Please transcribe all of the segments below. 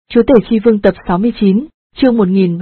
Chúa tể Chi Vương tập 69, chương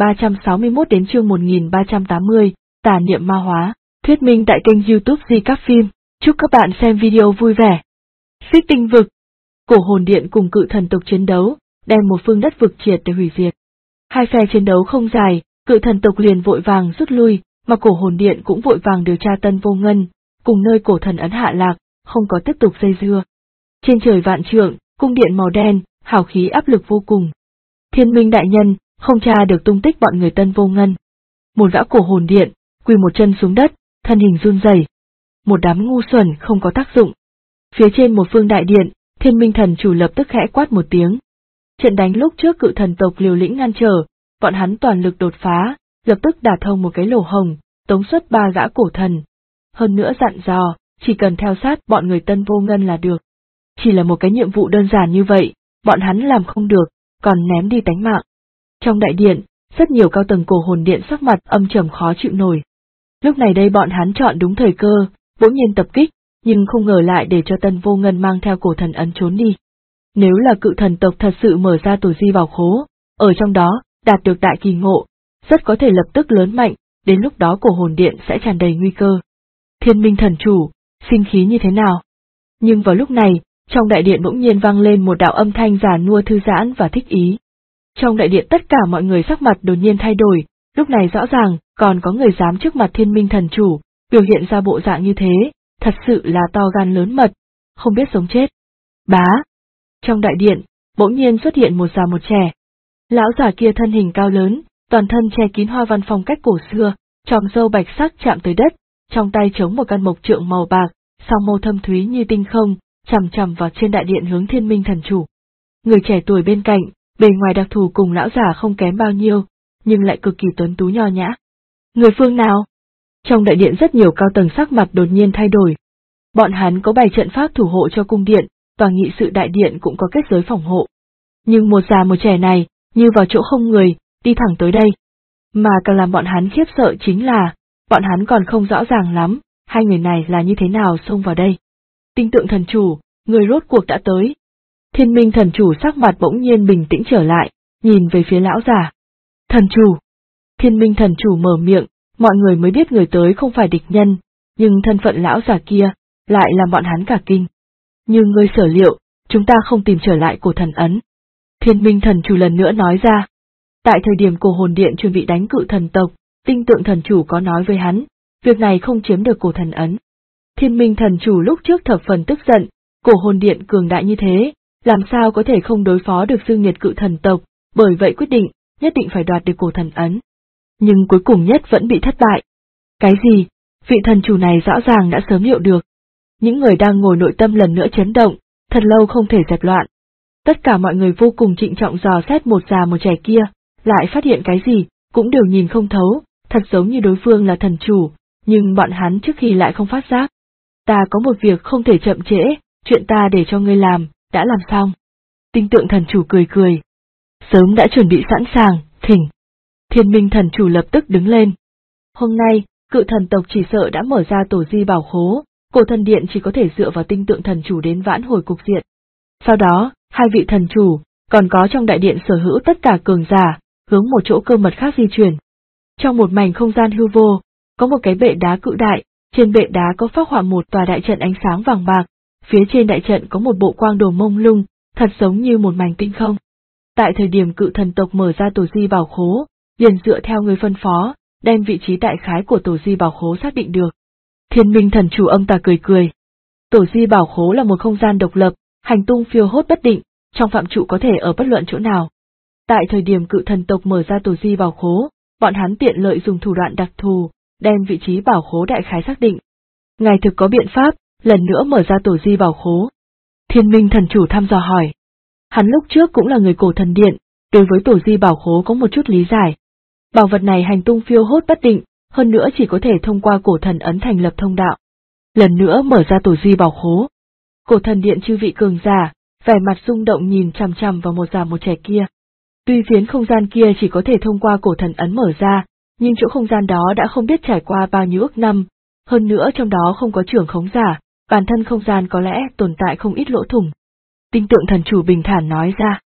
1361 đến chương 1380, tà niệm ma hóa, thuyết minh tại kênh YouTube Di Các Phim. Chúc các bạn xem video vui vẻ. Xích Tinh Vực. Cổ hồn điện cùng cự thần tộc chiến đấu, đem một phương đất vực triệt để hủy diệt. Hai phe chiến đấu không dài, cự thần tộc liền vội vàng rút lui, mà cổ hồn điện cũng vội vàng điều tra Tân Vô Ngân, cùng nơi cổ thần ấn hạ lạc, không có tiếp tục dây dưa. Trên trời vạn trượng, cung điện màu đen, hào khí áp lực vô cùng. Thiên Minh đại nhân, không tra được tung tích bọn người Tân Vô Ngân. Một gã cổ hồn điện, quỳ một chân xuống đất, thân hình run rẩy. Một đám ngu xuẩn không có tác dụng. Phía trên một phương đại điện, Thiên Minh thần chủ lập tức khẽ quát một tiếng. Trận đánh lúc trước cự thần tộc liều lĩnh ngăn trở, bọn hắn toàn lực đột phá, lập tức đả thông một cái lỗ hổng, tống xuất 3 gã cổ thần. Hơn nữa dặn dò, chỉ cần theo sát bọn người Tân Vô Ngân là được. Chỉ là một cái nhiệm vụ đơn giản như vậy, bọn hắn làm không được, còn ném đi tánh mạng. Trong đại điện, rất nhiều cao tầng cổ hồn điện sắc mặt âm trầm khó chịu nổi. Lúc này đây bọn hắn chọn đúng thời cơ, bỗng nhiên tập kích, nhưng không ngờ lại để cho Tân Vô Ngân mang theo cổ thần ấn trốn đi. Nếu là cự thần tộc thật sự mở ra tổ di bảo khố, ở trong đó, đạt được đại kỳ ngộ, rất có thể lập tức lớn mạnh, đến lúc đó cổ hồn điện sẽ tràn đầy nguy cơ. Thiên Minh thần chủ, sinh khí như thế nào? Nhưng vào lúc này, trong đại điện bỗng nhiên vang lên một đạo âm thanh già nua thư giãn và thích ý. Trong đại điện tất cả mọi người sắc mặt đột nhiên thay đổi, lúc này rõ ràng, còn có người dám trước mặt Thiên Minh thần chủ, biểu hiện ra bộ dạng như thế, thật sự là to gan lớn mật, không biết sống chết. Bá! Trong đại điện, bỗng nhiên xuất hiện một già một trẻ. Lão già kia thân hình cao lớn, toàn thân che kín hoa văn phong cách cổ xưa, tròm râu bạch sắc chạm tới đất, trong tay chống một căn mộc trượng màu bạc, song mâu thâm thúy như tinh không, chằm chằm vào trên đại điện hướng Thiên Minh thần chủ. Người trẻ tuổi bên cạnh, bề ngoài đặc thù cùng lão già không kém bao nhiêu, nhưng lại cực kỳ tuấn tú nho nhã. Người phương nào? Trong đại điện rất nhiều cao tầng sắc mặt đột nhiên thay đổi. Bọn hắn có bày trận pháp thủ hộ cho cung điện, tòa nghị sự đại điện cũng có kết giới phòng hộ. Nhưng một già một trẻ này, như vào chỗ không người, đi thẳng tới đây. Mà càng làm bọn hắn khiếp sợ chính là, bọn hắn còn không rõ ràng lắm, hai người này là như thế nào xông vào đây. Tinh tượng thần chủ, người rốt cuộc đã tới. Thiên Minh thần chủ sắc mặt bỗng nhiên bình tĩnh trở lại, nhìn về phía lão già. Thần chủ. Thiên Minh thần chủ mở miệng, mọi người mới biết người tới không phải địch nhân, nhưng thân phận lão già kia, lại làm bọn hắn cả kinh. Như ngươi sở liệu, chúng ta không tìm trở lại cổ thần ấn. Thiên Minh thần chủ lần nữa nói ra. Tại thời điểm cổ hồn điện chuẩn bị đánh cự thần tộc, tinh tượng thần chủ có nói với hắn, việc này không chiếm được cổ thần ấn. Thiên Minh thần chủ lúc trước thập phần tức giận, cổ hồn điện cường đại như thế, làm sao có thể không đối phó được dương nghiệt cự thần tộc, bởi vậy quyết định, nhất định phải đoạt được cổ thần ấn. Nhưng cuối cùng nhất vẫn bị thất bại. Cái gì? Vị thần chủ này rõ ràng đã sớm liệu được. Những người đang ngồi nội tâm lần nữa chấn động, thật lâu không thể dẹp loạn. Tất cả mọi người vô cùng trịnh trọng dò xét một già một trẻ kia, lại phát hiện cái gì, cũng đều nhìn không thấu, thật giống như đối phương là thần chủ, nhưng bọn hắn trước khi lại không phát giác. Ta có một việc không thể chậm trễ, chuyện ta để cho ngươi làm, đã làm xong. Tinh tượng thần chủ cười cười. Sớm đã chuẩn bị sẵn sàng, thỉnh. Thiên Minh thần chủ lập tức đứng lên. Hôm nay, cự thần tộc chỉ sợ đã mở ra tổ di bảo khố, cổ thần điện chỉ có thể dựa vào tinh tượng thần chủ đến vãn hồi cục diện. Sau đó, hai vị thần chủ, còn có trong đại điện sở hữu tất cả cường giả, hướng một chỗ cơ mật khác di chuyển. Trong một mảnh không gian hư vô, có một cái bệ đá cự đại, trên bệ đá có phác họa một tòa đại trận ánh sáng vàng bạc, phía trên đại trận có một bộ quang đồ mông lung, thật giống như một mảnh tinh không. Tại thời điểm cự thần tộc mở ra tổ di bảo khố, liền dựa theo người phân phó, đem vị trí đại khái của tổ di bảo khố xác định được. Thiên Minh thần chủ âm tà cười cười. Tổ di bảo khố là một không gian độc lập, hành tung phiêu hốt bất định, trong phạm trụ có thể ở bất luận chỗ nào. Tại thời điểm cự thần tộc mở ra tổ di bảo khố, bọn hắn tiện lợi dùng thủ đoạn đặc thù, đem vị trí bảo khố đại khái xác định. Ngài thực có biện pháp, lần nữa mở ra tổ di bảo khố. Thiên Minh thần chủ thăm dò hỏi. Hắn lúc trước cũng là người cổ thần điện, đối với tổ di bảo khố có một chút lý giải. Bảo vật này hành tung phiêu hốt bất định, hơn nữa chỉ có thể thông qua cổ thần ấn thành lập thông đạo. Lần nữa mở ra tổ di bảo khố. Cổ thần điện chư vị cường giả, vẻ mặt rung động nhìn chằm chằm vào một già một trẻ kia. Tuy phiến không gian kia chỉ có thể thông qua cổ thần ấn mở ra, nhưng chỗ không gian đó đã không biết trải qua bao nhiêu ức năm, hơn nữa trong đó không có trưởng khống giả, bản thân không gian có lẽ tồn tại không ít lỗ thủng. Tinh tượng thần chủ bình thản nói ra.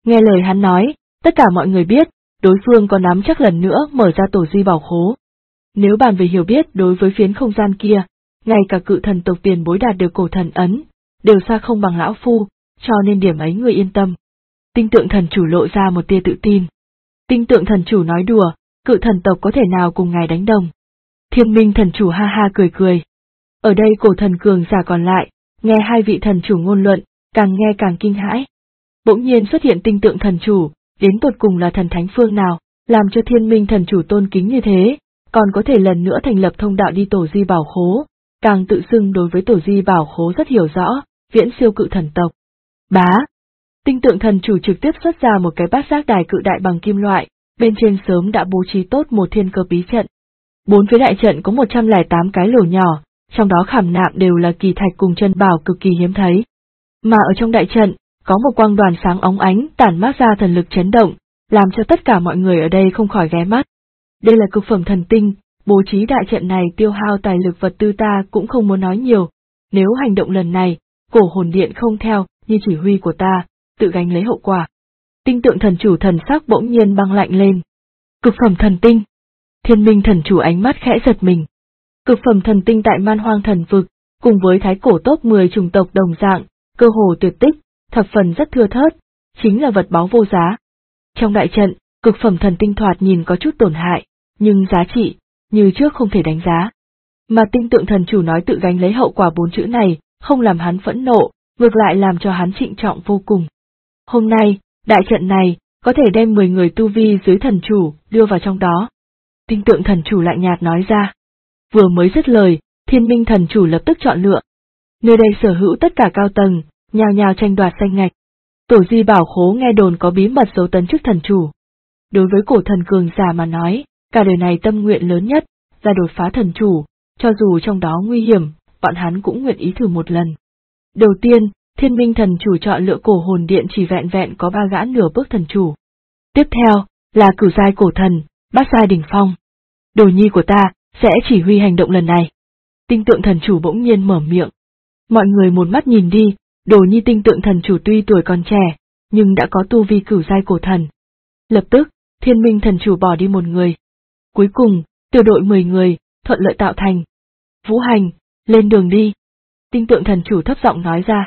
Nghe lời hắn nói, tất cả mọi người biết, đối phương có nắm chắc lần nữa mở ra tổ di bảo khố. Nếu bàn về hiểu biết đối với phiến không gian kia, ngay cả cự thần tộc tiền bối đạt được cổ thần ấn, đều xa không bằng lão phu, cho nên điểm ấy người yên tâm. Tinh tượng thần chủ lộ ra một tia tự tin. Tinh tượng thần chủ nói đùa, cự thần tộc có thể nào cùng ngài đánh đồng. Thiên minh thần chủ ha ha cười cười. Ở đây cổ thần cường giả còn lại, nghe hai vị thần chủ ngôn luận, càng nghe càng kinh hãi. Bỗng nhiên xuất hiện tinh tượng thần chủ, đến tột cùng là thần thánh phương nào, làm cho thiên minh thần chủ tôn kính như thế, còn có thể lần nữa thành lập thông đạo đi tổ di bảo khố, càng tự xưng đối với tổ di bảo khố rất hiểu rõ, viễn siêu cự thần tộc. Bá! Tinh tượng thần chủ trực tiếp xuất ra một cái bát giác đài cự đại bằng kim loại, bên trên sớm đã bố trí tốt một thiên cơ bí trận. Bốn phía đại trận có 108 cái lỗ nhỏ, trong đó khảm nạm đều là kỳ thạch cùng chân bảo cực kỳ hiếm thấy. Mà ở trong đại trận, có một quang đoàn sáng óng ánh tản mát ra thần lực chấn động, làm cho tất cả mọi người ở đây không khỏi ghé mắt. Đây là cực phẩm thần tinh, bố trí đại trận này tiêu hao tài lực vật tư ta cũng không muốn nói nhiều, nếu hành động lần này, cổ hồn điện không theo như chỉ huy của ta, tự gánh lấy hậu quả. Tinh tượng thần chủ thần sắc bỗng nhiên băng lạnh lên. Cực phẩm thần tinh. Thiên minh thần chủ ánh mắt khẽ giật mình. Cực phẩm thần tinh tại Man Hoang thần vực, cùng với thái cổ top 10 chủng tộc đồng dạng, cơ hồ tuyệt tích, thập phần rất thưa thớt, chính là vật báu vô giá. Trong đại trận, cực phẩm thần tinh thoạt nhìn có chút tổn hại, nhưng giá trị, như trước không thể đánh giá. Mà tinh tượng thần chủ nói tự gánh lấy hậu quả 4 chữ này, không làm hắn phẫn nộ, ngược lại làm cho hắn trịnh trọng vô cùng. Hôm nay, đại trận này, có thể đem 10 người tu vi dưới thần chủ, đưa vào trong đó. Tinh tượng thần chủ lạnh nhạt nói ra. Vừa mới dứt lời, thiên minh thần chủ lập tức chọn lựa. Nơi đây sở hữu tất cả cao tầng, nhao nhao tranh đoạt danh ngạch. Tổ di bảo khố nghe đồn có bí mật giấu tấn chức thần chủ. Đối với cổ thần cường giả mà nói, cả đời này tâm nguyện lớn nhất, là đột phá thần chủ, cho dù trong đó nguy hiểm, bọn hắn cũng nguyện ý thử một lần. Đầu tiên, thiên minh thần chủ chọn lựa cổ hồn điện chỉ vẹn vẹn có 3 gã nửa bước thần chủ. Tiếp theo, là cửu giai cổ thần, bát giai đỉnh phong. Đồ nhi của ta, sẽ chỉ huy hành động lần này. Tinh tượng thần chủ bỗng nhiên mở miệng. Mọi người một mắt nhìn đi, đồ nhi tinh tượng thần chủ tuy tuổi còn trẻ, nhưng đã có tu vi cửu giai cổ thần. Lập tức, thiên minh thần chủ bỏ đi một người. Cuối cùng, tiểu đội 10 người, thuận lợi tạo thành. Vũ Hành, lên đường đi. Tinh tượng thần chủ thấp giọng nói ra.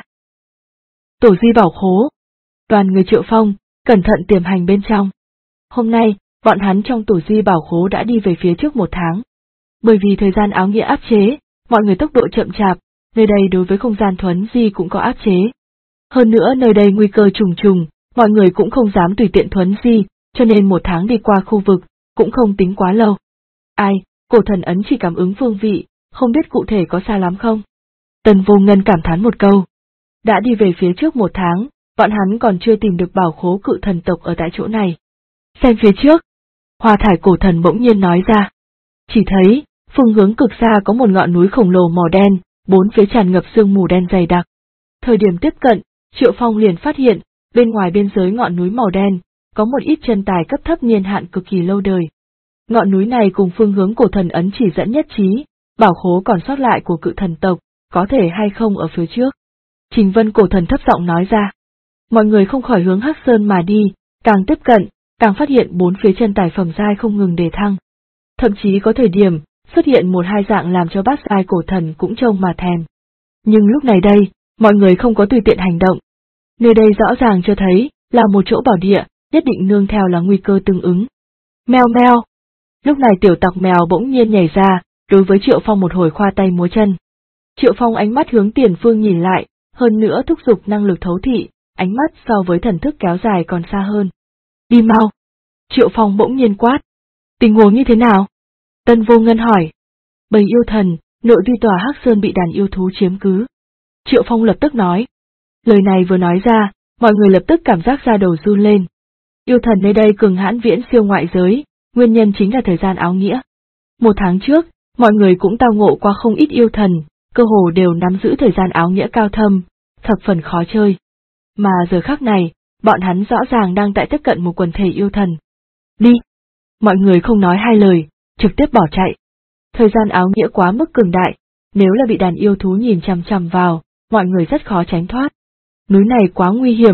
Tổ di bảo khố. Đoàn người Triệu Phong, cẩn thận tiềm hành bên trong. Hôm nay, bọn hắn trong tổ di bảo khố đã đi về phía trước 1 tháng. Bởi vì thời gian áo nghĩa áp chế, mọi người tốc độ chậm chạp, nơi đây đối với không gian thuấn di cũng có áp chế. Hơn nữa nơi đây nguy cơ trùng trùng, mọi người cũng không dám tùy tiện thuấn di, cho nên 1 tháng đi qua khu vực, cũng không tính quá lâu. Ai, cổ thần ấn chỉ cảm ứng phương vị, không biết cụ thể có xa lắm không? Tần Vô Ngân cảm thán một câu. Đã đi về phía trước 1 tháng, bọn hắn còn chưa tìm được bảo khố cự thần tộc ở tại chỗ này. Xem phía trước. Hoa thải cổ thần bỗng nhiên nói ra. Chỉ thấy, phương hướng cực xa có một ngọn núi khổng lồ màu đen, 4 phía tràn ngập sương mù đen dày đặc. Thời điểm tiếp cận, Triệu Phong liền phát hiện, bên ngoài biên giới ngọn núi màu đen, có một ít chân tài cấp thấp niên hạn cực kỳ lâu đời. Ngọn núi này cùng phương hướng cổ thần ấn chỉ dẫn nhất trí, bảo khố còn sót lại của cự thần tộc, có thể hay không ở phía trước. Trình Vân cổ thần thấp giọng nói ra. Mọi người không khỏi hướng Hắc Sơn mà đi, càng tiếp cận, càng phát hiện 4 phía chân tài phẩm giai không ngừng đề thăng. Thậm chí có thời điểm, xuất hiện 1-2 dạng làm cho bát giai cổ thần cũng trông mà thèm. Nhưng lúc này đây, mọi người không có tùy tiện hành động. Nơi đây rõ ràng cho thấy, là một chỗ bảo địa, nhất định nương theo là nguy cơ tương ứng. Meo meo. Lúc này tiểu tặc mèo bỗng nhiên nhảy ra, đối với Triệu Phong một hồi khoa tay múa chân. Triệu Phong ánh mắt hướng tiền phương nhìn lại, hơn nữa thúc giục năng lực thấu thị, ánh mắt so với thần thức kéo dài còn xa hơn. Đi mau. Triệu Phong bỗng nhiên quát. Tình huống như thế nào? Tân Vô Ngân hỏi. Bầy yêu thần, nội vi tòa Hắc Sơn bị đàn yêu thú chiếm cứ. Triệu Phong lập tức nói. Lời này vừa nói ra, mọi người lập tức cảm giác da đầu run lên. Yêu thần nơi đây cường hãn viễn siêu ngoại giới, nguyên nhân chính là thời gian áo nghĩa. 1 tháng trước, mọi người cũng tao ngộ qua không ít yêu thần, cơ hồ đều nắm giữ thời gian áo nghĩa cao thâm, thập phần khó chơi. Mà giờ khắc này, bọn hắn rõ ràng đang tại tiếp cận một quần thể yêu thần. Đi! Mọi người không nói hai lời, trực tiếp bỏ chạy. Thời gian áo nghĩa quá mức cường đại, nếu là bị đàn yêu thú nhìn chằm chằm vào, mọi người rất khó tránh thoát. Núi này quá nguy hiểm,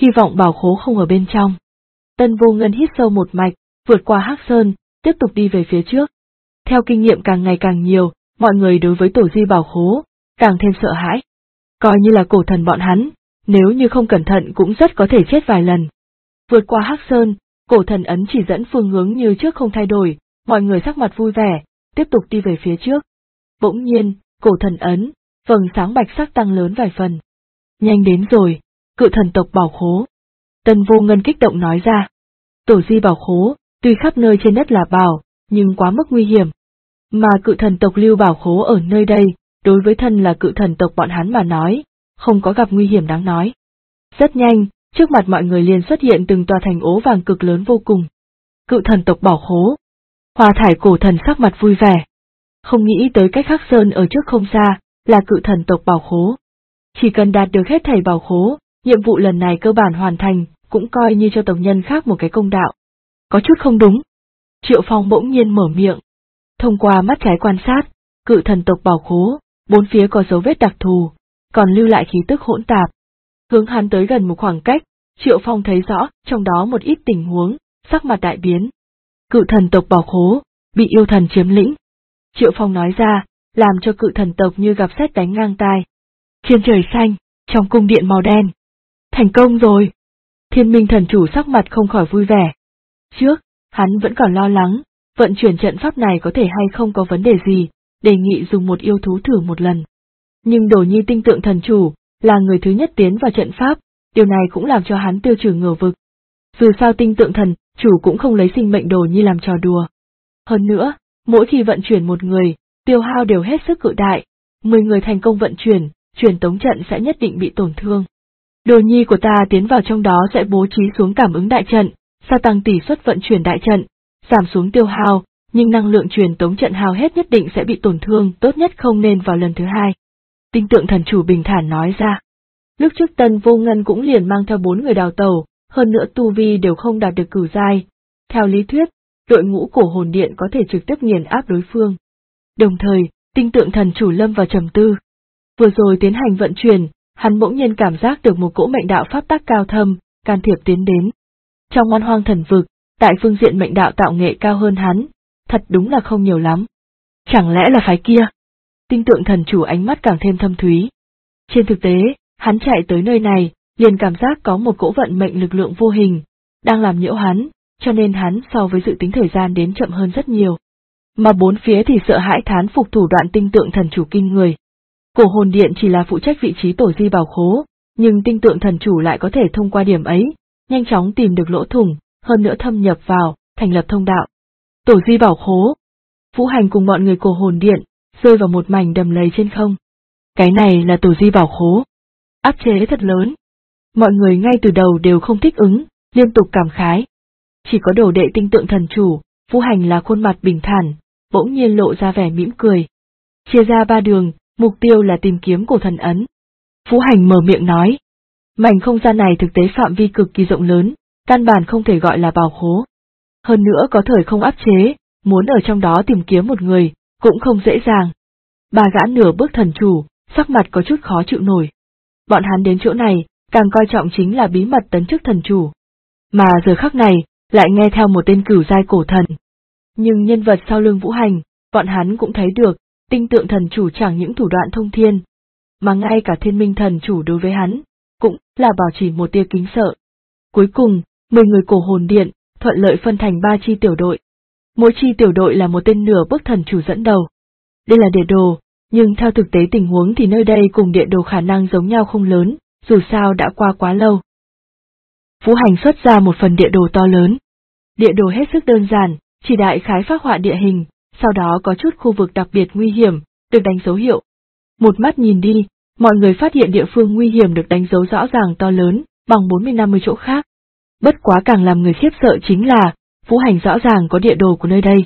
hy vọng bảo khố không ở bên trong. Tân Vô Ngân hít sâu một mạch, vượt qua Hắc Sơn, tiếp tục đi về phía trước. Theo kinh nghiệm càng ngày càng nhiều, mọi người đối với tổ di bảo khố càng thêm sợ hãi. Coi như là cổ thần bọn hắn, nếu như không cẩn thận cũng rất có thể chết vài lần. Vượt qua Hắc Sơn, cổ thần ấn chỉ dẫn phương hướng như trước không thay đổi, mọi người sắc mặt vui vẻ, tiếp tục đi về phía trước. Bỗng nhiên, cổ thần ấn, vầng sáng bạch sắc tăng lớn vài phần. Nhanh đến rồi, cự thần tộc bảo khố. Tân Vô Ngân kích động nói ra. Tổ di bảo khố, tuy khắp nơi trên đất là bảo, nhưng quá mức nguy hiểm. Mà cự thần tộc lưu bảo khố ở nơi đây, đối với thân là cự thần tộc bọn hắn mà nói, không có gặp nguy hiểm đáng nói. Rất nhanh, trước mặt mọi người liền xuất hiện từng tòa thành ố vàng cực lớn vô cùng. Cự thần tộc bảo khố. Hoa thải cổ thần sắc mặt vui vẻ. Không nghĩ tới cách Hắc Sơn ở trước không xa, là cự thần tộc bảo khố. Chỉ cần đạt được hết thảy bảo khố, nhiệm vụ lần này cơ bản hoàn thành, cũng coi như cho tộc nhân khác một cái công đạo. Có chút không đúng. Triệu Phong bỗng nhiên mở miệng. Thông qua mắt trái quan sát, cự thần tộc bảo khố, bốn phía có dấu vết đặc thù, còn lưu lại khí tức hỗn tạp. Hướng hắn tới gần một khoảng cách, Triệu Phong thấy rõ trong đó một ít tình huống, sắc mặt đại biến. Cự thần tộc bảo khố, bị yêu thần chiếm lĩnh. Triệu Phong nói ra, làm cho cự thần tộc như gặp sét đánh ngang tai. Trên trời xanh, trong cung điện màu đen. Thành công rồi! Thiên Minh thần chủ sắc mặt không khỏi vui vẻ. Trước, hắn vẫn còn lo lắng, vận chuyển trận pháp này có thể hay không có vấn đề gì, đề nghị dùng một yêu thú thử một lần. Nhưng Đồ Nhi tinh tượng thần chủ, là người thứ nhất tiến vào trận pháp, điều này cũng làm cho hắn tiêu trừ ngờ vực. Dù sao tinh tượng thần chủ cũng không lấy sinh mệnh Đồ Nhi làm trò đùa. Hơn nữa, mỗi khi vận chuyển một người, tiêu hao đều hết sức cự đại, 10 người thành công vận chuyển, truyền tống trận sẽ nhất định bị tổn thương. Đồ Nhi của ta tiến vào trong đó sẽ bố trí xuống cảm ứng đại trận, gia tăng tỷ suất vận chuyển đại trận, giảm xuống tiêu hao, nhưng năng lượng truyền tống trận hao hết nhất định sẽ bị tổn thương, tốt nhất không nên vào lần thứ hai. Tinh tượng thần chủ bình thản nói ra. Lúc trước Tân Vô Ngân cũng liền mang theo 4 người đào tẩu, hơn nữa tu vi đều không đạt được cửu giai. Theo lý thuyết, đội ngũ cổ hồn điện có thể trực tiếp nghiền áp đối phương. Đồng thời, tinh tượng thần chủ lâm vào trầm tư. Vừa rồi tiến hành vận chuyển, hắn bỗng nhiên cảm giác được một cỗ mệnh đạo pháp tắc cao thâm, can thiệp tiến đến. Trong Man Hoang thần vực, tại phương diện mệnh đạo tạo nghệ cao hơn hắn, thật đúng là không nhiều lắm. Chẳng lẽ là phái kia? Tinh tượng thần chủ ánh mắt càng thêm thâm thúy. Trên thực tế, hắn chạy tới nơi này, liền cảm giác có một cỗ vận mệnh lực lượng vô hình, đang làm nhiễu hắn, cho nên hắn so với dự tính thời gian đến chậm hơn rất nhiều. Mà bốn phía thì sợ hãi thán phục thủ đoạn tinh tượng thần chủ kinh người. Cổ hồn điện chỉ là phụ trách vị trí tổ di bảo khố, nhưng tinh tượng thần chủ lại có thể thông qua điểm ấy, nhanh chóng tìm được lỗ thủng, hơn nữa thâm nhập vào, thành lập thông đạo. Tổ di bảo khố. Vũ Hành cùng bọn người cổ hồn điện, rơi vào một mảnh đầm lầy trên không. Cái này là tổ di bảo khố. Áp chế thật lớn. Mọi người ngay từ đầu đều không thích ứng, liên tục cảm khái. Chỉ có đồ đệ tinh tượng thần chủ, Vũ Hành là khuôn mặt bình thản, bỗng nhiên lộ ra vẻ mỉm cười. Chia ra 3 đường, mục tiêu là tìm kiếm cổ thần ấn. Vũ Hành mở miệng nói. Mảnh không gian này thực tế phạm vi cực kỳ rộng lớn, căn bản không thể gọi là bảo khố. Hơn nữa có thời không áp chế, muốn ở trong đó tìm kiếm một người, cũng không dễ dàng. 3 gã nửa bước thần chủ, sắc mặt có chút khó chịu nổi. Bọn hắn đến chỗ này, càng coi trọng chính là bí mật tấn chức thần chủ. Mà giờ khắc này, lại nghe theo một tên cửu giai cổ thần. Nhưng nhân vật sau lưng Vũ Hành, bọn hắn cũng thấy được, tinh tượng thần chủ chẳng những thủ đoạn thông thiên, mà ngay cả thiên minh thần chủ đối với hắn, cũng là bảo trì một tia kính sợ. Cuối cùng, 10 người cổ hồn điện, thuận lợi phân thành 3 chi tiểu đội. Mỗi chi tiểu đội là một tên nửa bước thần chủ dẫn đầu. Đây là địa đồ, nhưng theo thực tế tình huống thì nơi đây cùng địa đồ khả năng giống nhau không lớn, dù sao đã qua quá lâu. Vũ Hành xuất ra một phần địa đồ to lớn. Địa đồ hết sức đơn giản, chỉ đại khái phác họa địa hình, sau đó có chút khu vực đặc biệt nguy hiểm, được đánh dấu hiệu. Một mắt nhìn đi, mọi người phát hiện địa phương nguy hiểm được đánh dấu rõ ràng to lớn, bằng 40-50 chỗ khác. Bất quá càng làm người khiếp sợ chính là, Vũ Hành rõ ràng có địa đồ của nơi đây.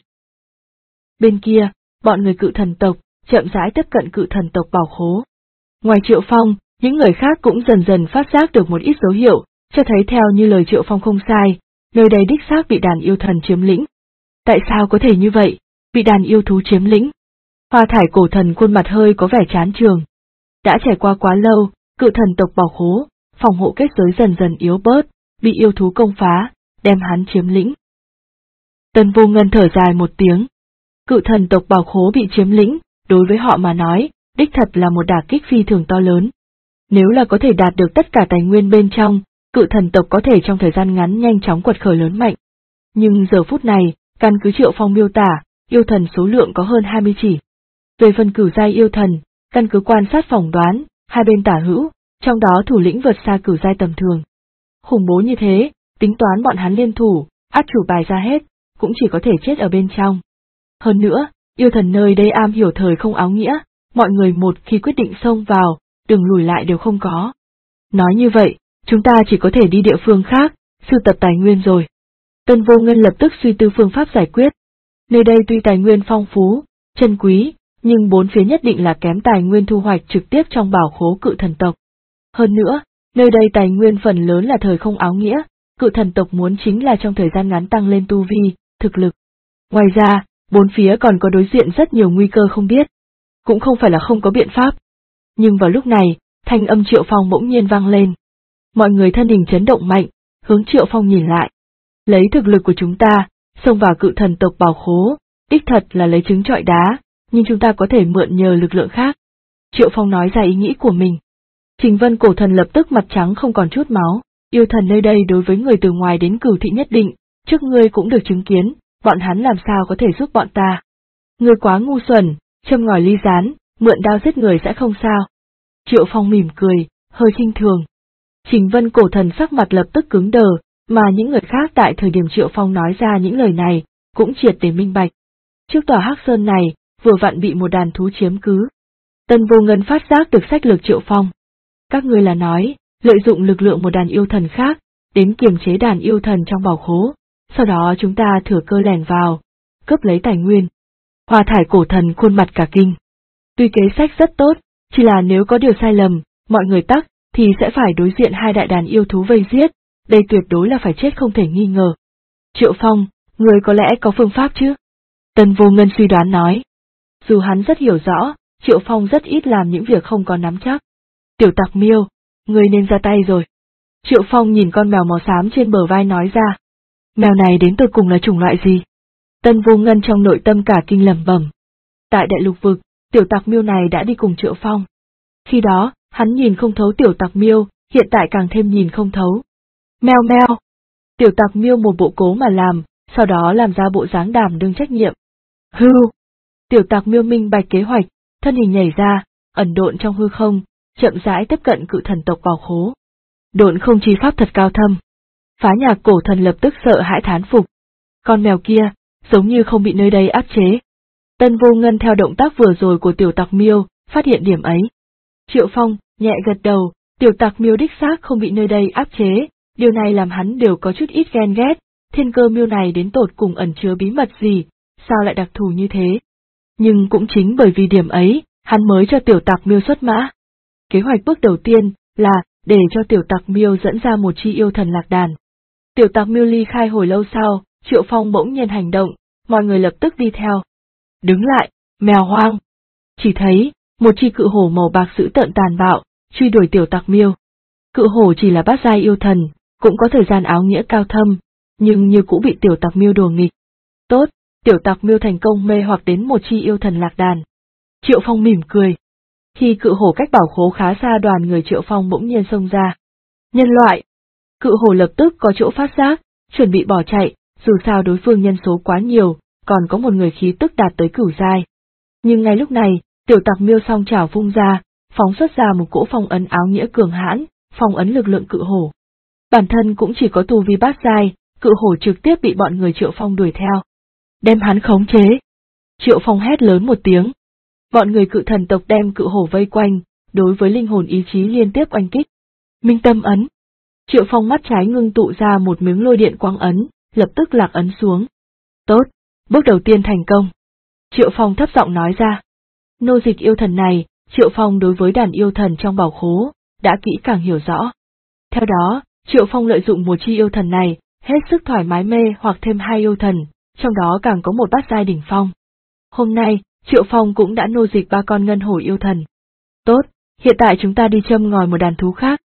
Bên kia, bọn người cự thần tộc, chậm rãi tiếp cận cự thần tộc bảo khố. Ngoài Triệu Phong, những người khác cũng dần dần phát giác được một ít dấu hiệu, cho thấy theo như lời Triệu Phong không sai, nơi đây đích xác bị đàn yêu thần chiếm lĩnh. Tại sao có thể như vậy, bị đàn yêu thú chiếm lĩnh? Hoa thải cổ thần khuôn mặt hơi có vẻ chán chường. Đã trải qua quá lâu, cự thần tộc bảo khố, phòng hộ kết giới dần dần yếu bớt, bị yêu thú công phá, đem hắn chiếm lĩnh. Tân Vô Ngân thở dài một tiếng. Cự thần tộc Bảo Khố bị chiếm lĩnh, đối với họ mà nói, đích thật là một đả kích phi thường to lớn. Nếu là có thể đạt được tất cả tài nguyên bên trong, cự thần tộc có thể trong thời gian ngắn nhanh chóng quật khởi lớn mạnh. Nhưng giờ phút này, căn cứ Triệu Phong miêu tả, yêu thần số lượng có hơn 20 chỉ. Về phần cửu giai yêu thần, căn cứ quan sát phỏng đoán, hai bên tả hữu, trong đó thủ lĩnh vượt xa cửu giai tầm thường. Khủng bố như thế, tính toán bọn hắn liên thủ, át chủ bài ra hết, cũng chỉ có thể chết ở bên trong. Hơn nữa, yêu thần nơi đây am hiểu thời không áo nghĩa, mọi người một khi quyết định xông vào, đường lùi lại đều không có. Nói như vậy, chúng ta chỉ có thể đi địa phương khác, sưu tập tài nguyên rồi. Tân Vô Ngân lập tức suy tư phương pháp giải quyết. Nơi đây tuy tài nguyên phong phú, chân quý, nhưng bốn phía nhất định là kém tài nguyên thu hoạch trực tiếp trong bảo khố cự thần tộc. Hơn nữa, nơi đây tài nguyên phần lớn là thời không áo nghĩa, cự thần tộc muốn chính là trong thời gian ngắn tăng lên tu vi, thực lực. Ngoài ra, bốn phía còn có đối diện rất nhiều nguy cơ không biết. Cũng không phải là không có biện pháp. Nhưng vào lúc này, thanh âm Triệu Phong bỗng nhiên vang lên. Mọi người thân hình chấn động mạnh, hướng Triệu Phong nhìn lại. Lấy thực lực của chúng ta, xông vào cự thần tộc Bảo Khố, đích thật là lấy trứng trọi đá, nhưng chúng ta có thể mượn nhờ lực lượng khác. Triệu Phong nói ra ý nghĩ của mình. Trình Vân cổ thần lập tức mặt trắng không còn chút máu, yêu thần nơi đây đối với người từ ngoài đến Cửu Thị nhất định, trước ngươi cũng được chứng kiến, bọn hắn làm sao có thể giúp bọn ta. Ngươi quá ngu xuẩn, châm ngòi ly gián, mượn đao giết người sẽ không sao. Triệu Phong mỉm cười, hơi khinh thường. Trình Vân cổ thần sắc mặt lập tức cứng đờ, mà những người khác tại thời điểm Triệu Phong nói ra những lời này, cũng triệt để minh bạch. Trước tòa Hắc Sơn này, vừa vặn bị một đàn thú chiếm cứ. Tân Vô Ngân phát giác được sách lược Triệu Phong. Các ngươi là nói, lợi dụng lực lượng một đàn yêu thần khác, đến kiềm chế đàn yêu thần trong bảo khố, sau đó chúng ta thừa cơ lẻn vào, cướp lấy tài nguyên. Hoa Thải cổ thần khuôn mặt cả kinh. Tuy kế sách rất tốt, chỉ là nếu có điều sai lầm, mọi người tắc, thì sẽ phải đối diện hai đại đàn yêu thú vây giết, đây tuyệt đối là phải chết không thể nghi ngờ. Triệu Phong, người có lẽ có phương pháp chứ? Tân Vô Ngân suy đoán nói. Dù hắn rất hiểu rõ, Triệu Phong rất ít làm những việc không có nắm chắc. Tiểu Tặc Miêu, người nên ra tay rồi. Triệu Phong nhìn con mèo màu xám trên bờ vai nói ra. Mèo này đến tột cùng là chủng loại gì? Tân Vô Ngân trong nội tâm cả kinh lẩm bẩm. Tại Đại Lục Vực, Tiểu Tặc Miêu này đã đi cùng Triệu Phong. Khi đó, hắn nhìn không thấu Tiểu Tặc Miêu, hiện tại càng thêm nhìn không thấu. Meo meo. Tiểu Tặc Miêu một bộ cố mà làm, sau đó làm ra bộ dáng đảm đương trách nhiệm. Hưu. Tiểu Tặc Miêu minh bạch kế hoạch, thân hình nhảy ra, ẩn độn trong hư không, chậm rãi tiếp cận cự thần tộc Bảo Khố. Độn không chi pháp thật cao thâm. Phá Nhạc cổ thần lập tức sợ hãi thán phục. Con mèo kia, giống như không bị nơi đây áp chế. Tân Vô Ngân theo động tác vừa rồi của Tiểu Tặc Miêu, phát hiện điểm ấy. Triệu Phong, nhẹ gật đầu, Tiểu Tặc Miêu đích xác không bị nơi đây áp chế, điều này làm hắn đều có chút ít ghen ghét, thiên cơ miêu này đến tột cùng ẩn chứa bí mật gì, sao lại đặc thù như thế. Nhưng cũng chính bởi vì điểm ấy, hắn mới cho Tiểu Tặc Miêu xuất mã. Kế hoạch bước đầu tiên là để cho Tiểu Tặc Miêu dẫn ra một chi yêu thần lạc đàn. Tiểu Tặc Miêu ly khai hồi lâu sau, Triệu Phong bỗng nhiên hành động, mọi người lập tức đi theo. Đứng lại, mèo hoang. Chỉ thấy, một chi cự hổ màu bạc dữ tợn tàn bạo, truy đuổi Tiểu Tặc Miêu. Cự hổ chỉ là bát giai yêu thần, cũng có thời gian áo nghĩa cao thâm, nhưng như cũng bị Tiểu Tặc Miêu đùa nghịch. Tốt, Tiểu Tặc Miêu thành công mê hoặc đến một chi yêu thần lạc đàn. Triệu Phong mỉm cười. Khi cự hổ cách bảo khố khá xa, đoàn người Triệu Phong bỗng nhiên xông ra. Nhân loại! Cự hổ lập tức có chỗ phát giác, chuẩn bị bỏ chạy, dù sao đối phương nhân số quá nhiều, còn có một người khí tức đạt tới cửu giai. Nhưng ngay lúc này, Tiểu Tặc Miêu song chảo vung ra, phóng xuất ra một cỗ phong ấn áo nghĩa cường hãn, phong ấn lực lượng cự hổ. Bản thân cũng chỉ có tu vi bát giai, cự hổ trực tiếp bị bọn người Triệu Phong đuổi theo. Đem hắn khống chế. Triệu Phong hét lớn một tiếng. Bọn người cự thần tộc đem cự hổ vây quanh, đối với linh hồn ý chí liên tiếp oanh kích. Minh tâm ấn. Triệu Phong mắt trái ngưng tụ ra một miếng lôi điện quang ấn, lập tức lạc ấn xuống. Tốt, bước đầu tiên thành công. Triệu Phong thấp giọng nói ra. Nô dịch yêu thần này, Triệu Phong đối với đàn yêu thần trong bảo khố, đã kỹ càng hiểu rõ. Theo đó, Triệu Phong lợi dụng một chi yêu thần này, hết sức thoải mái mê hoặc thêm hai yêu thần, trong đó càng có một bát giai đỉnh phong. Hôm nay, Triệu Phong cũng đã nô dịch 3 con ngân hổ yêu thần. Tốt, hiện tại chúng ta đi châm ngòi một đàn thú khác.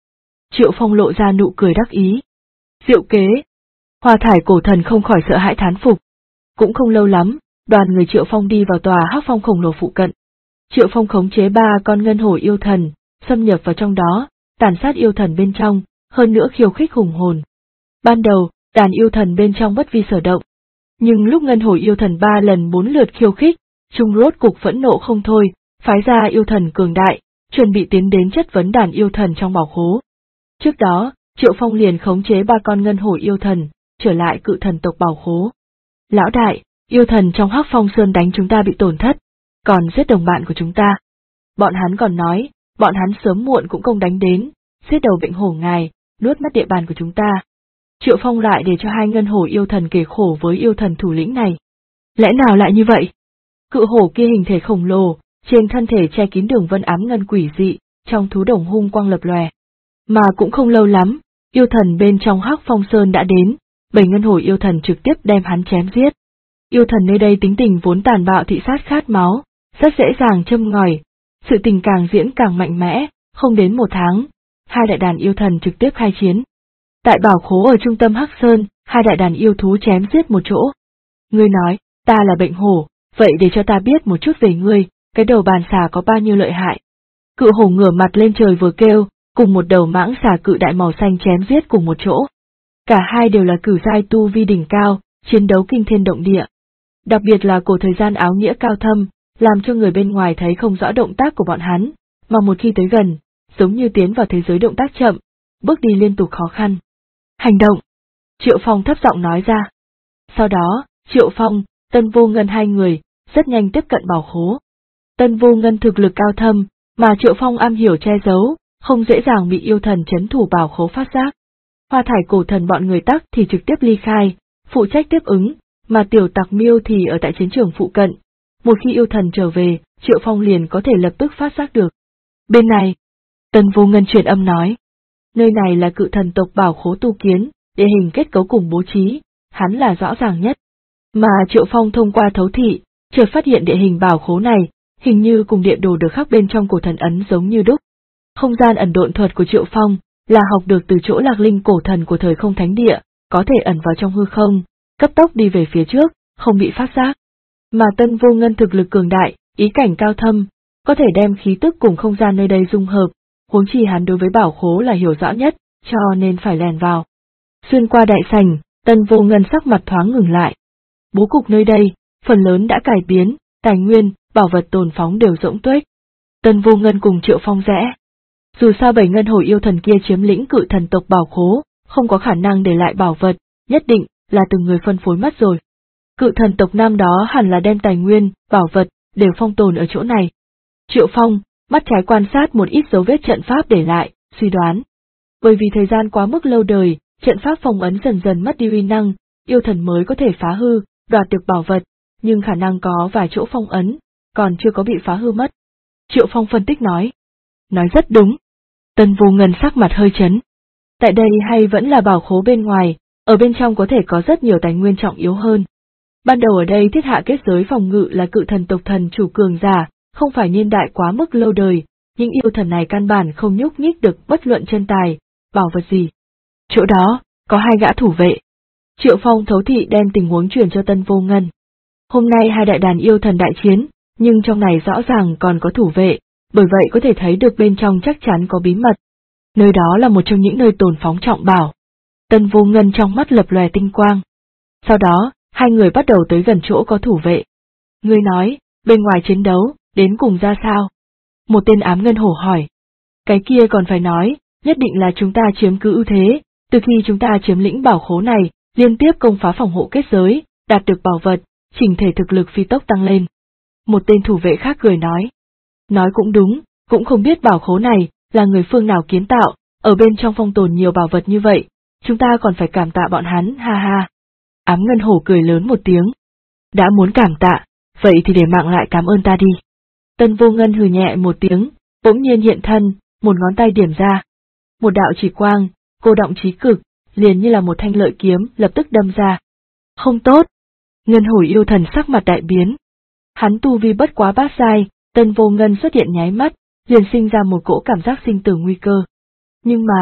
Triệu Phong lộ ra nụ cười đắc ý. Diệu kế. Hoa thải cổ thần không khỏi sợ hãi thán phục. Cũng không lâu lắm, đoàn người Triệu Phong đi vào tòa hắc phong khổng lồ phụ cận. Triệu Phong khống chế 3 con ngân hổ yêu thần, xâm nhập vào trong đó, tàn sát yêu thần bên trong, hơn nữa khiêu khích hùng hồn. Ban đầu, đàn yêu thần bên trong bất vi sở động. Nhưng lúc ngân hổ yêu thần 3 lần 4 lượt khiêu khích, chúng rốt cục phẫn nộ không thôi, phái ra yêu thần cường đại, chuẩn bị tiến đến chất vấn đàn yêu thần trong bảo khố. Trước đó, Triệu Phong liền khống chế 3 con ngân hổ yêu thần, trở lại cự thần tộc bảo khố. Lão đại, yêu thần trong Hắc Phong Sơn đánh chúng ta bị tổn thất, còn giết đồng bạn của chúng ta. Bọn hắn còn nói, bọn hắn sớm muộn cũng công đánh đến, giết đầu bệnh hổ ngài, nuốt mất địa bàn của chúng ta. Triệu Phong lại để cho 2 ngân hổ yêu thần kể khổ với yêu thần thủ lĩnh này. Lẽ nào lại như vậy? Cự hổ kia hình thể khổng lồ, trên thân thể che kín đường vân ám ngân quỷ dị, trong thú đồng hung quang lập lòe. Mà cũng không lâu lắm, yêu thần bên trong Hắc Phong Sơn đã đến, 7 ngân hổ yêu thần trực tiếp đem hắn chém giết. Yêu thần nơi đây tính tình vốn tàn bạo thị sát khát máu, rất dễ dàng châm ngòi, sự tình càng diễn càng mạnh mẽ, không đến 1 tháng, 2 đại đàn yêu thần trực tiếp khai chiến. Tại bảo khố ở trung tâm Hắc Sơn, 2 đại đàn yêu thú chém giết một chỗ. Ngươi nói, ta là bệnh hổ, vậy để cho ta biết một chút về ngươi, cái đầu bàn xà có bao nhiêu lợi hại. Cự hổ ngửa mặt lên trời vừa kêu, cùng một đầu mãng xà cự đại màu xanh chém giết cùng một chỗ. Cả hai đều là cửu giai tu vi đỉnh cao, chiến đấu kinh thiên động địa. Đặc biệt là cổ thời gian áo nghĩa cao thâm, làm cho người bên ngoài thấy không rõ động tác của bọn hắn, mà một khi tới gần, giống như tiến vào thế giới động tác chậm, bước đi liên tục khó khăn. Hành động! Triệu Phong thấp giọng nói ra. Sau đó, Triệu Phong, Tân Vô Ngân 2 người, rất nhanh tiếp cận bảo khố. Tân Vô Ngân thực lực cao thâm, mà Triệu Phong am hiểu che giấu, không dễ dàng bị yêu thần trấn thủ bảo khố phát giác. Hoa thải cổ thần bọn người tắc thì trực tiếp ly khai, phụ trách tiếp ứng, mà tiểu tặc miêu thì ở tại chiến trường phụ cận. Một khi yêu thần trở về, Triệu Phong liền có thể lập tức phát giác được. Bên này, Tân Vô Ngân truyền âm nói. Nơi này là cự thần tộc bảo khố tu kiến, địa hình kết cấu cùng bố trí, hắn là rõ ràng nhất. Mà Triệu Phong thông qua thấu thị, chợt phát hiện địa hình bảo khố này, hình như cùng địa đồ được khắc bên trong cổ thần ấn giống như đúc. Không gian ẩn độn thuật của Triệu Phong là học được từ chỗ Lạc Linh cổ thần của thời không thánh địa, có thể ẩn vào trong hư không, cấp tốc đi về phía trước, không bị phát giác. Mà Tân Vô Ngân thực lực cường đại, ý cảnh cao thâm, có thể đem khí tức cùng không gian nơi đây dung hợp, huống chi hắn đối với bảo khố là hiểu rõ nhất, cho nên phải lèn vào. Xuyên qua đại sảnh, Tân Vô Ngân sắc mặt thoáng ngừng lại. Bố cục nơi đây, phần lớn đã cải biến, tài nguyên, bảo vật tồn phóng đều rỗng tuếch. Tân Vô Ngân cùng Triệu Phong rẽ. Dù sao 7 ngân hổ yêu thần kia chiếm lĩnh cự thần tộc bảo khố, không có khả năng để lại bảo vật, nhất định là từng người phân phối mất rồi. Cự thần tộc năm đó hẳn là đem tài nguyên, bảo vật, đều phong tồn ở chỗ này. Triệu Phong, mắt trái quan sát một ít dấu vết trận pháp để lại, suy đoán. Bởi vì thời gian quá mức lâu đời, trận pháp phong ấn dần dần mất đi uy năng, yêu thần mới có thể phá hư, đoạt được bảo vật, nhưng khả năng có vài chỗ phong ấn, còn chưa có bị phá hư mất. Triệu Phong phân tích nói. Nói rất đúng. Tân Vô Ngân sắc mặt hơi chấn. Tại đây hay vẫn là bảo khố bên ngoài, ở bên trong có thể có rất nhiều tài nguyên trọng yếu hơn. Ban đầu ở đây thiết hạ kết giới phòng ngự là cự thần tộc thần chủ cường giả, không phải niên đại quá mức lâu đời, nhưng yêu thần này căn bản không nhúc nhích được bất luận chân tài, bảo vật gì. Chỗ đó, có 2 gã thủ vệ. Triệu Phong thấu thị đem tình huống truyền cho Tân Vô Ngân. Hôm nay 2 đại đàn yêu thần đại chiến, nhưng trong này rõ ràng còn có thủ vệ, bởi vậy có thể thấy được bên trong chắc chắn có bí mật. Nơi đó là một trong những nơi tồn phóng trọng bảo. Tân Vô Ngân trong mắt lập lòe tinh quang. Sau đó, 2 người bắt đầu tới gần chỗ có thủ vệ. Ngươi nói, bên ngoài chiến đấu, đến cùng ra sao? Một tên ám ngân hổ hỏi. Cái kia còn phải nói, nhất định là chúng ta chiếm cứ ưu thế, từ khi chúng ta chiếm lĩnh bảo khố này, liên tiếp công phá phòng hộ kết giới, đạt được bảo vật, chỉnh thể thực lực phi tốc tăng lên. Một tên thủ vệ khác cười nói. Nói cũng đúng, cũng không biết bảo khố này là người phương nào kiến tạo, ở bên trong phong tồn nhiều bảo vật như vậy, chúng ta còn phải cảm tạ bọn hắn, ha ha. Ám ngân hổ cười lớn một tiếng. Đã muốn cảm tạ, vậy thì để mạng lại cảm ơn ta đi. Tân Vô Ngân hừ nhẹ một tiếng, bỗng nhiên hiện thân, một ngón tay điểm ra. Một đạo chỉ quang, cô động chí cực, liền như là một thanh lợi kiếm lập tức đâm ra. Không tốt! Ngân hổ yêu thần sắc mặt đại biến. Hắn tu vi bất quá 3 giai, Tân Vô Ngân xuất hiện nháy mắt, liền sinh ra một cỗ cảm giác sinh tử nguy cơ. Nhưng mà,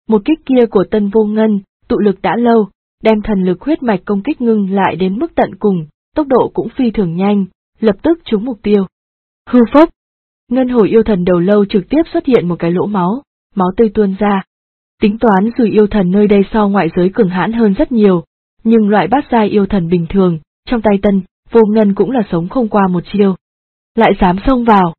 Một kích kia của Tân Vô Ngân, tụ lực đã lâu, đem thần lực huyết mạch công kích ngưng lại đến mức tận cùng, tốc độ cũng phi thường nhanh, lập tức trúng mục tiêu. Hư phốc! Ngân hồi yêu thần đầu lâu trực tiếp xuất hiện một cái lỗ máu, máu tươi tuôn ra. Tính toán dù yêu thần nơi đây so ngoại giới cường hãn hơn rất nhiều, nhưng loại bát giai yêu thần bình thường, trong tay Tân Vô Ngân cũng là sống không qua một chiêu. Lại dám xông vào.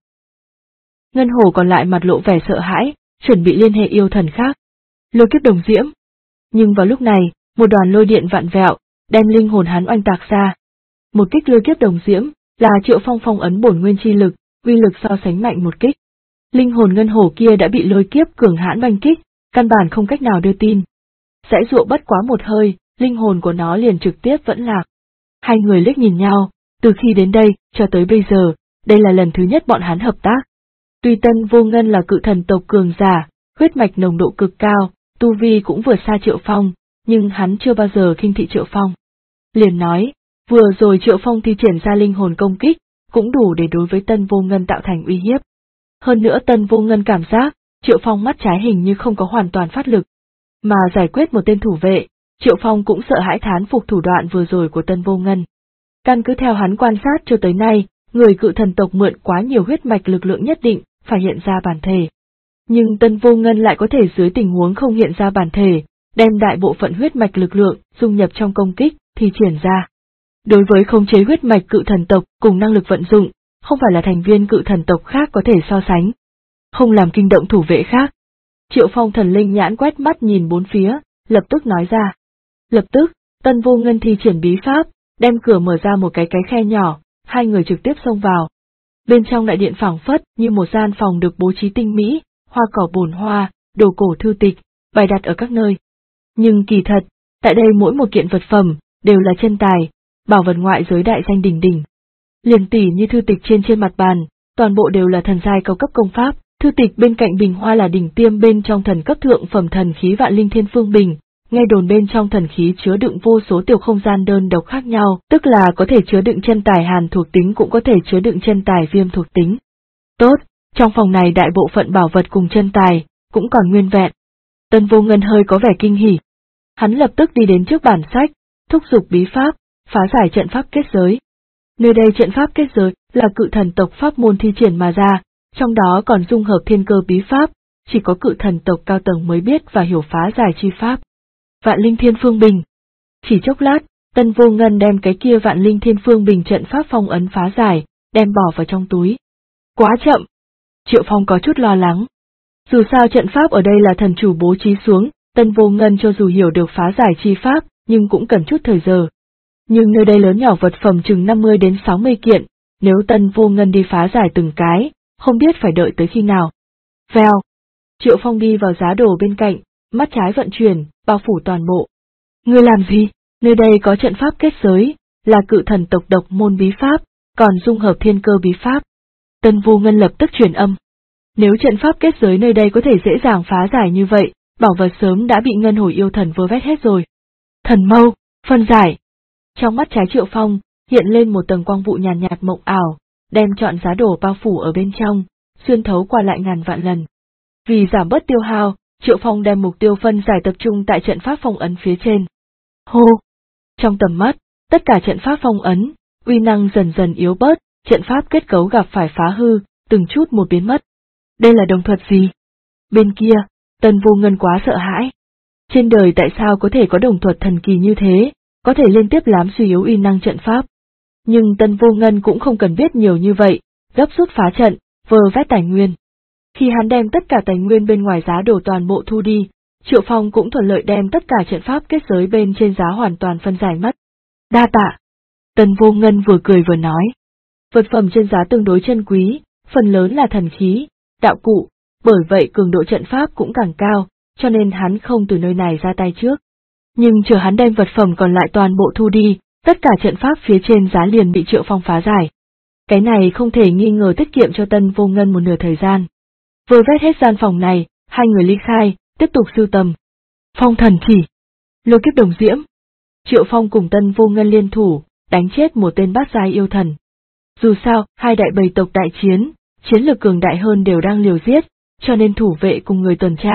Ngân Hổ còn lại mặt lộ vẻ sợ hãi, chuẩn bị liên hệ yêu thần khác. Lôi kiếp đồng diễm. Nhưng vào lúc này, một đoàn lôi điện vạn vẹo, đem linh hồn hắn oanh tạc ra. Một kích lôi kiếp đồng diễm, là Triệu Phong phong ấn bổn nguyên chi lực, uy lực so sánh mạnh một kích. Linh hồn Ngân Hổ kia đã bị lôi kiếp cường hãn oanh kích, căn bản không cách nào đưa tin. Giãy giụa bất quá một hơi, linh hồn của nó liền trực tiếp vẫn lạc. Hai người liếc nhìn nhau, từ khi đến đây, cho tới bây giờ, đây là lần thứ nhất bọn hắn hợp tác. Tuy Tân Vô Ngân là cự thần tộc cường giả, huyết mạch nồng độ cực cao, tu vi cũng vượt xa Triệu Phong, nhưng hắn chưa bao giờ khinh thị Triệu Phong. Liền nói, vừa rồi Triệu Phong thi triển ra linh hồn công kích, cũng đủ để đối với Tân Vô Ngân tạo thành uy hiếp. Hơn nữa Tân Vô Ngân cảm giác, Triệu Phong mắt trái hình như không có hoàn toàn phát lực. Mà giải quyết một tên thủ vệ, Triệu Phong cũng sợ hãi thán phục thủ đoạn vừa rồi của Tân Vô Ngân. Căn cứ theo hắn quan sát cho tới nay, người cự thần tộc mượn quá nhiều huyết mạch lực lượng nhất định, phải hiện ra bản thể. Nhưng Tân Vô Ngân lại có thể dưới tình huống không hiện ra bản thể, đem đại bộ phận huyết mạch lực lượng dung nhập trong công kích, thì triển ra. Đối với khống chế huyết mạch cự thần tộc cùng năng lực vận dụng, không phải là thành viên cự thần tộc khác có thể so sánh. Không làm kinh động thủ vệ khác. Triệu Phong thần linh nhãn quét mắt nhìn bốn phía, lập tức nói ra. Lập tức, Tân Vô Ngân thi triển bí pháp, đem cửa mở ra một cái khe nhỏ, hai người trực tiếp xông vào. Bên trong đại điện phảng phất như một gian phòng được bố trí tinh mỹ, hoa cỏ bồn hoa, đồ cổ thư tịch, bày đặt ở các nơi. Nhưng kỳ thật, tại đây mỗi một kiện vật phẩm, đều là chân tài, bảo vật ngoại giới đại danh đỉnh đỉnh. Liền tỉ như thư tịch trên mặt bàn, toàn bộ đều là thần giai cao cấp công pháp, thư tịch bên cạnh bình hoa là đỉnh tiêm bên trong thần cấp thượng phẩm thần khí Vạn Linh Thiên Phương Bình, nghe đồn bên trong thần khí chứa đựng vô số tiểu không gian đơn độc khác nhau, tức là có thể chứa đựng chân tài hàn thuộc tính cũng có thể chứa đựng chân tài viêm thuộc tính. Tốt, trong phòng này đại bộ phận bảo vật cùng chân tài, cũng còn nguyên vẹn. Tân Vô Ngân hơi có vẻ kinh hỉ. Hắn lập tức đi đến trước bản sách, thúc giục bí pháp, phá giải trận pháp kết giới. Nơi đây trận pháp kết giới là cự thần tộc pháp môn thi triển mà ra, trong đó còn dung hợp thiên cơ bí pháp, chỉ có cự thần tộc cao tầng mới biết và hiểu phá giải chi pháp. Vạn Linh Thiên Phương Bình. Chỉ chốc lát, Tân Vô Ngân đem cái kia Vạn Linh Thiên Phương Bình trận pháp phong ấn phá giải, đem bỏ vào trong túi. Quá chậm. Triệu Phong có chút lo lắng. Dù sao trận pháp ở đây là thần chủ bố trí xuống, Tân Vô Ngân cho dù hiểu được phá giải chi pháp, nhưng cũng cần chút thời giờ. Nhưng nơi đây lớn nhỏ vật phẩm chừng 50 đến 60 kiện, nếu Tân Vô Ngân đi phá giải từng cái, không biết phải đợi tới khi nào. Vèo. Triệu Phong đi vào giá đồ bên cạnh, mắt trái vận chuyển, bao phủ toàn bộ. Ngươi làm gì? Nơi đây có trận pháp kết giới, là cự thần tộc độc môn bí pháp, còn dung hợp thiên cơ bí pháp. Tân Vô Ngân lập tức truyền âm. Nếu trận pháp kết giới nơi đây có thể dễ dàng phá giải như vậy, bảo vật sớm đã bị ngân hồi yêu thần vơ vét hết rồi. Thần mâu, phân giải. Trong mắt trái Triệu Phong, hiện lên một tầng quang vụ nhàn nhạt mộng ảo, đem trọn giá đồ bao phủ ở bên trong, xuyên thấu qua lại ngàn vạn lần. Vì giảm bớt tiêu hao, Triệu Phong đem mục tiêu phân giải tập trung tại trận pháp phong ấn phía trên. Hô! Trong tầm mắt, tất cả trận pháp phong ấn, uy năng dần dần yếu bớt, trận pháp kết cấu gặp phải phá hư, từng chút một biến mất. Đây là đồng thuật gì? Bên kia, Tân Vô Ngân quá sợ hãi. Trên đời tại sao có thể có đồng thuật thần kỳ như thế, có thể liên tiếp làm suy yếu uy năng trận pháp. Nhưng Tân Vô Ngân cũng không cần biết nhiều như vậy, gấp rút phá trận, vơ vét tài nguyên. Khi hắn đem tất cả tài nguyên bên ngoài giá đồ toàn bộ thu đi, Triệu Phong cũng thuận lợi đem tất cả trận pháp kết giới bên trên giá hoàn toàn phân giải mất. Đa tạ. Tân Vô Ngân vừa cười vừa nói. Vật phẩm trên giá tương đối chân quý, phần lớn là thần khí, đạo cụ, bởi vậy cường độ trận pháp cũng càng cao, cho nên hắn không từ nơi này ra tay trước. Nhưng chờ hắn đem vật phẩm còn lại toàn bộ thu đi, tất cả trận pháp phía trên giá liền bị Triệu Phong phá giải. Cái này không thể nghi ngờ tiết kiệm cho Tân Vô Ngân một nửa thời gian. Vừa vét hết gian phòng này, hai người ly khai, tiếp tục sưu tầm. Phong thần chỉ. Lôi kiếp đồng diễm. Triệu Phong cùng Tân Vô Ngân liên thủ, đánh chết một tên bát giai yêu thần. Dù sao, hai đại bầy tộc đại chiến, chiến lược cường đại hơn đều đang liều giết, cho nên thủ vệ cùng người tuần tra,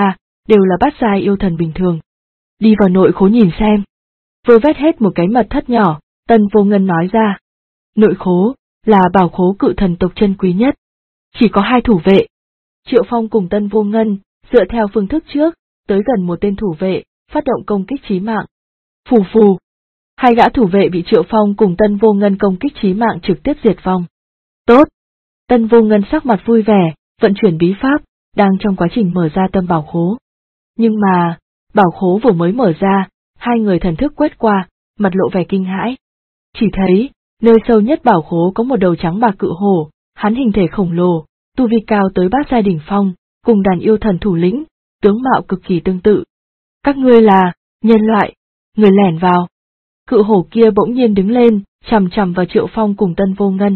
đều là bát giai yêu thần bình thường. Đi vào nội khố nhìn xem. Vừa vét hết một cái mật thất nhỏ, Tân Vô Ngân nói ra. Nội khố, là bảo khố cự thần tộc chân quý nhất. Chỉ có 2 thủ vệ. Triệu Phong cùng Tân Vô Ngân, dựa theo phương thức trước, tới gần một tên thủ vệ, phát động công kích chí mạng. Phù phù. 2 gã thủ vệ bị Triệu Phong cùng Tân Vô Ngân công kích chí mạng trực tiếp diệt vong. Tốt. Tân Vô Ngân sắc mặt vui vẻ, vận chuyển bí pháp, đang trong quá trình mở ra tâm bảo khố. Nhưng mà, bảo khố vừa mới mở ra, 2 người thần thức quét qua, mặt lộ vẻ kinh hãi. Chỉ thấy, nơi sâu nhất bảo khố có một đầu trắng bạc cự hổ, hắn hình thể khổng lồ, tu vi cao tới bát giai đỉnh phong, cùng đàn yêu thần thủ lĩnh, tướng mạo cực kỳ tương tự. Các ngươi là, nhân loại, người lẻn vào. Cự hổ kia bỗng nhiên đứng lên, chằm chằm vào Triệu Phong cùng Tân Vô Ngân.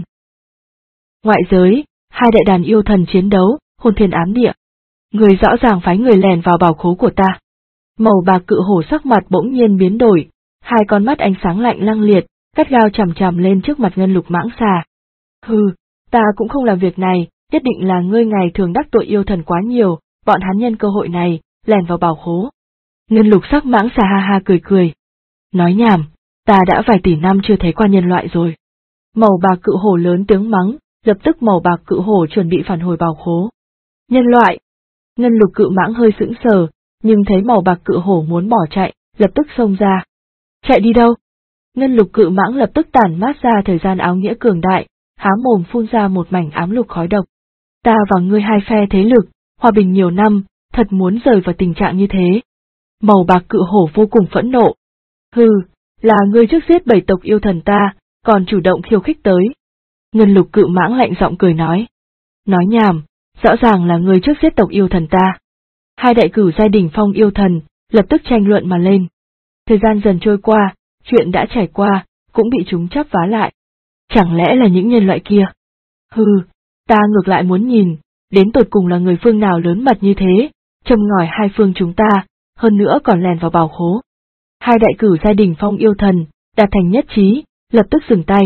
Ngoại giới, 2 đại đàn yêu thần chiến đấu, hồn thiên ám địa. Người rõ ràng phái người lẻn vào bảo khố của ta. Màu bạc cự hổ sắc mặt bỗng nhiên biến đổi, 2 con mắt ánh sáng lạnh lăng liệt, cắt gao chằm chằm lên trước mặt Ngân Lục mãng xà. Hừ, ta cũng không làm việc này, nhất định là ngươi ngày thường đắc tội yêu thần quá nhiều, bọn hắn nhân cơ hội này, lẻn vào bảo khố. Ngân Lục sắc mãng xà ha ha cười cười. Nói nhảm, ta đã vài tỷ năm chưa thấy qua nhân loại rồi. Màu bạc cự hổ lớn tiếng mắng, lập tức màu bạc cự hổ chuẩn bị phản hồi bảo khố. Nhân loại! Ngân Lục cự mãng hơi sững sờ, nhưng thấy màu bạc cự hổ muốn bỏ chạy, lập tức xông ra. Chạy đi đâu? Ngân Lục cự mãng lập tức tản mát ra thời gian áo nghĩa cường đại, há mồm phun ra một mảnh ám lục khói độc. Ta và ngươi 2 phe thế lực, hòa bình nhiều năm, thật muốn rời vào tình trạng như thế. Màu bạc cự hổ vô cùng phẫn nộ. Hừ, là ngươi trước giết 7 tộc yêu thần ta, còn chủ động khiêu khích tới. Ngân Lục cự mãng lạnh giọng cười nói. Nói nhảm, rõ ràng là ngươi trước giết tộc yêu thần ta. 2 đại cửu giai đỉnh phong yêu thần, lập tức tranh luận mà lên. Thời gian dần trôi qua, chuyện đã trải qua, cũng bị chúng chắp vá lại. Chẳng lẽ là những nhân loại kia? Hừ, ta ngược lại muốn nhìn, đến tột cùng là người phương nào lớn mật như thế, châm ngòi 2 phương chúng ta, hơn nữa còn lèn vào bảo khố. 2 đại cửu giai đỉnh phong yêu thần, đạt thành nhất trí, lập tức dừng tay.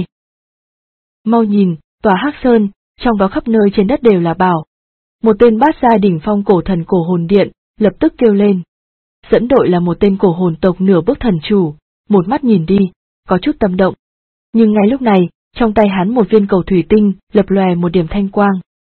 Mau nhìn, tòa Hắc Sơn, trong đó khắp nơi trên đất đều là bảo. Một tên bát giai đỉnh phong cổ thần cổ hồn điện, lập tức kêu lên. Dẫn đội là một tên cổ hồn tộc nửa bước thần chủ, một mắt nhìn đi, có chút tâm động. Nhưng ngay lúc này, trong tay hắn một viên cầu thủy tinh, lập lòe một điểm thanh quang.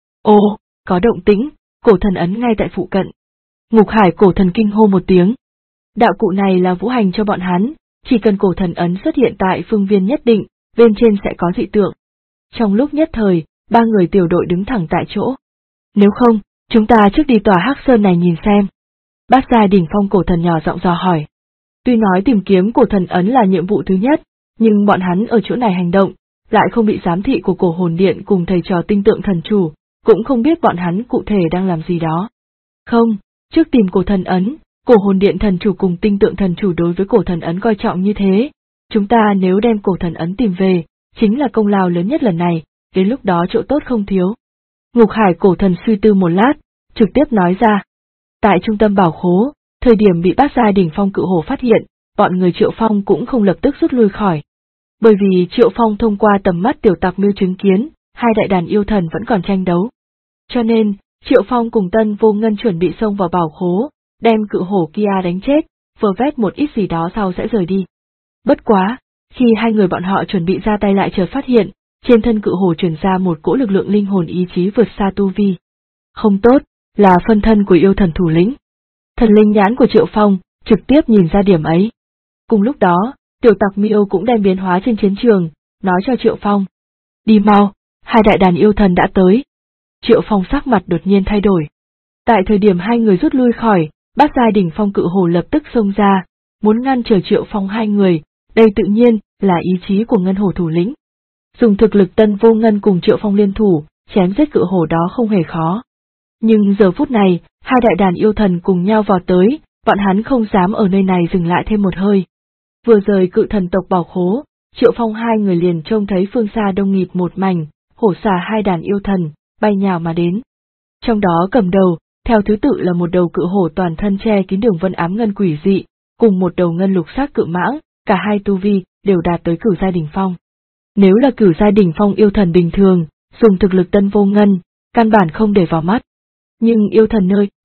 Ồ, có động tĩnh, cổ thần ấn ngay tại phụ cận. Ngục Hải cổ thần kinh hô một tiếng. Đạo cụ này là vũ hành cho bọn hắn, chỉ cần cổ thần ấn xuất hiện tại phương viên nhất định, bên trên sẽ có dị tượng. Trong lúc nhất thời, 3 người tiểu đội đứng thẳng tại chỗ. Nếu không, chúng ta trước đi tòa Hắc Sơn này nhìn xem. Bát giai đỉnh phong cổ thần nhỏ giọng dò hỏi. Tuy nói tìm kiếm cổ thần ấn là nhiệm vụ thứ nhất, nhưng bọn hắn ở chỗ này hành động, lại không bị giám thị của cổ hồn điện cùng thầy trò tinh tượng thần chủ, cũng không biết bọn hắn cụ thể đang làm gì đó. Không, trước tìm cổ thần ấn, cổ hồn điện thần chủ cùng tinh tượng thần chủ đối với cổ thần ấn coi trọng như thế, chúng ta nếu đem cổ thần ấn tìm về, chính là công lao lớn nhất lần này, đến lúc đó chỗ tốt không thiếu. Ngục Hải cổ thần suy tư một lát, trực tiếp nói ra. Tại trung tâm bảo khố, thời điểm bị bát giai đỉnh phong cự hổ phát hiện, bọn người Triệu Phong cũng không lập tức rút lui khỏi. Bởi vì Triệu Phong thông qua tầm mắt tiểu tặc miêu chứng kiến, 2 đại đàn yêu thần vẫn còn tranh đấu. Cho nên, Triệu Phong cùng Tân Vô Ngân chuẩn bị xông vào bảo khố, đem cự hổ kia đánh chết, vơ vét một ít gì đó sau sẽ rời đi. Bất quá, khi 2 người bọn họ chuẩn bị ra tay lại chợt phát hiện, trên thân cự hổ truyền ra một cỗ lực lượng linh hồn ý chí vượt xa tu vi. Không tốt, là phân thân của yêu thần thủ lĩnh. Thần linh nhãn của Triệu Phong trực tiếp nhìn ra điểm ấy. Cùng lúc đó, tiểu tặc Miêu cũng đem biến hóa trên chiến trường, nói cho Triệu Phong. Đi mau, 2 đại đàn yêu thần đã tới. Triệu Phong sắc mặt đột nhiên thay đổi. Tại thời điểm 2 người rút lui khỏi, bát giai đỉnh phong cự hổ lập tức xông ra, muốn ngăn trở Triệu Phong 2 người, đây tự nhiên là ý chí của ngân hổ thủ lĩnh. Dùng thực lực Tân Vô Ngân cùng Triệu Phong liên thủ, chém giết cự hổ đó không hề khó. Nhưng giờ phút này, 2 đại đàn yêu thần cùng nhau vào tới, bọn hắn không dám ở nơi này dừng lại thêm một hơi. Vừa rời cự thần tộc bảo khố, Triệu Phong 2 người liền trông thấy phương xa đông nghịt một mảnh, hổ xà 2 đàn yêu thần, bay nhào mà đến. Trong đó cầm đầu, theo thứ tự là một đầu cự hổ toàn thân che kín đường vân ám ngân quỷ dị, cùng một đầu ngân lục sắc cự mãng, cả 2 tu vi đều đạt tới cửu giai đỉnh phong. Nếu là cửu giai đỉnh phong yêu thần bình thường, dùng thực lực Tân Vô Ngân, căn bản không để vào mắt. Nhưng yêu thần nơi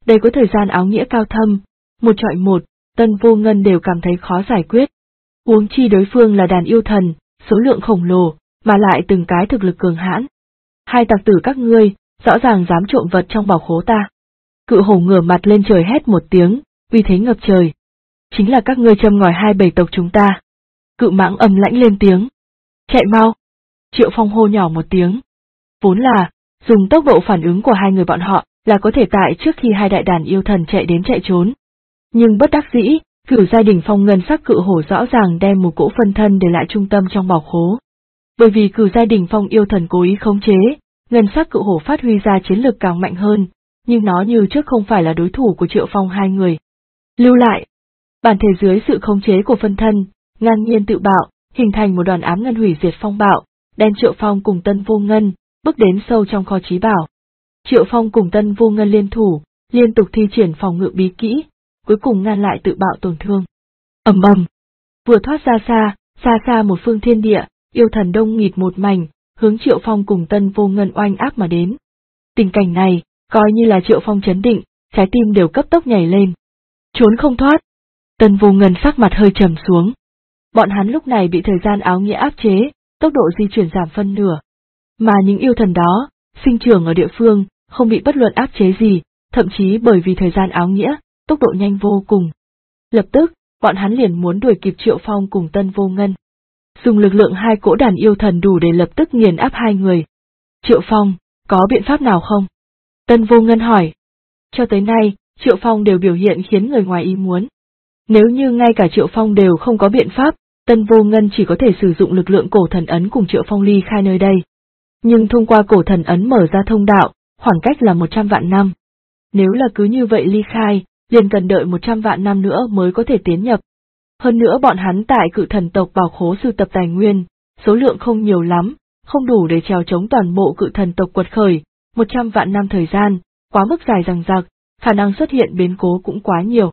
Đây có thời gian áo nghĩa cao thâm, một chọi một, Tân Vô Ngân đều cảm thấy khó giải quyết. Huống chi đối phương là đàn yêu thần, số lượng khổng lồ, mà lại từng cái thực lực cường hãn. Hai tặc tử các ngươi, rõ ràng dám trộm vật trong bảo khố ta. Cự hổ ngửa mặt lên trời hét một tiếng, uy thế ngập trời. Chính là các ngươi châm ngòi hai bầy tộc chúng ta. Cự mãng âm lãnh lên tiếng. Chạy mau. Triệu Phong hô nhỏ một tiếng. Vốn là, dùng tốc độ phản ứng của hai người bọn họ là có thể tại trước khi hai đại đàn yêu thần chạy đến chạy trốn. Nhưng bất đắc dĩ, Cửu Giai Đỉnh Phong ngân sắc cự hổ rõ ràng đem một cỗ phân thân để lại trung tâm trong bảo khố. Bởi vì Cửu Giai Đỉnh Phong yêu thần cố ý khống chế, ngân sắc cự hổ phát huy ra chiến lực càng mạnh hơn, nhưng nó như trước không phải là đối thủ của Triệu Phong hai người. Lưu lại. Bản thể dưới sự khống chế của phân thân, ngang nhiên tự bạo, hình thành một đoàn ám ngân hủy diệt phong bạo, đem Triệu Phong cùng Tân Vô Ngân bước đến sâu trong kho trí bảo. Triệu Phong cùng Tân Vô Ngân liên thủ, liên tục thi triển phòng ngự bí kỹ, cuối cùng ngăn lại tự bạo tổn thương. Ầm ầm, vừa thoát ra xa xa một phương thiên địa, yêu thần đông nghịt một mảnh, hướng Triệu Phong cùng Tân Vô Ngân oanh áp mà đến. Tình cảnh này, coi như là Triệu Phong chấn định, trái tim đều cấp tốc nhảy lên. Trốn không thoát. Tân Vô Ngân sắc mặt hơi trầm xuống. Bọn hắn lúc này bị thời gian áo nghĩa áp chế, tốc độ di chuyển giảm phân nửa. Mà những yêu thần đó, sinh trưởng ở địa phương, không bị bất luận áp chế gì, thậm chí bởi vì thời gian áo nghĩa, tốc độ nhanh vô cùng. Lập tức, bọn hắn liền muốn đuổi kịp Triệu Phong cùng Tân Vô Ngân. Dùng lực lượng hai cỗ đàn yêu thần đủ để lập tức nghiền áp hai người. Triệu Phong, có biện pháp nào không? Tân Vô Ngân hỏi. Cho tới nay, Triệu Phong đều biểu hiện khiến người ngoài ý muốn. Nếu như ngay cả Triệu Phong đều không có biện pháp, Tân Vô Ngân chỉ có thể sử dụng lực lượng cổ thần ấn cùng Triệu Phong ly khai nơi đây. Nhưng thông qua cổ thần ấn mở ra thông đạo, khoảng cách là 100 vạn năm. Nếu là cứ như vậy ly khai, liền cần đợi 100 vạn năm nữa mới có thể tiến nhập. Hơn nữa bọn hắn tại cự thần tộc bảo khố sưu tập tài nguyên, số lượng không nhiều lắm, không đủ để trèo chống toàn bộ cự thần tộc quật khởi, 100 vạn năm thời gian, quá mức dài dằng dặc, khả năng xuất hiện biến cố cũng quá nhiều.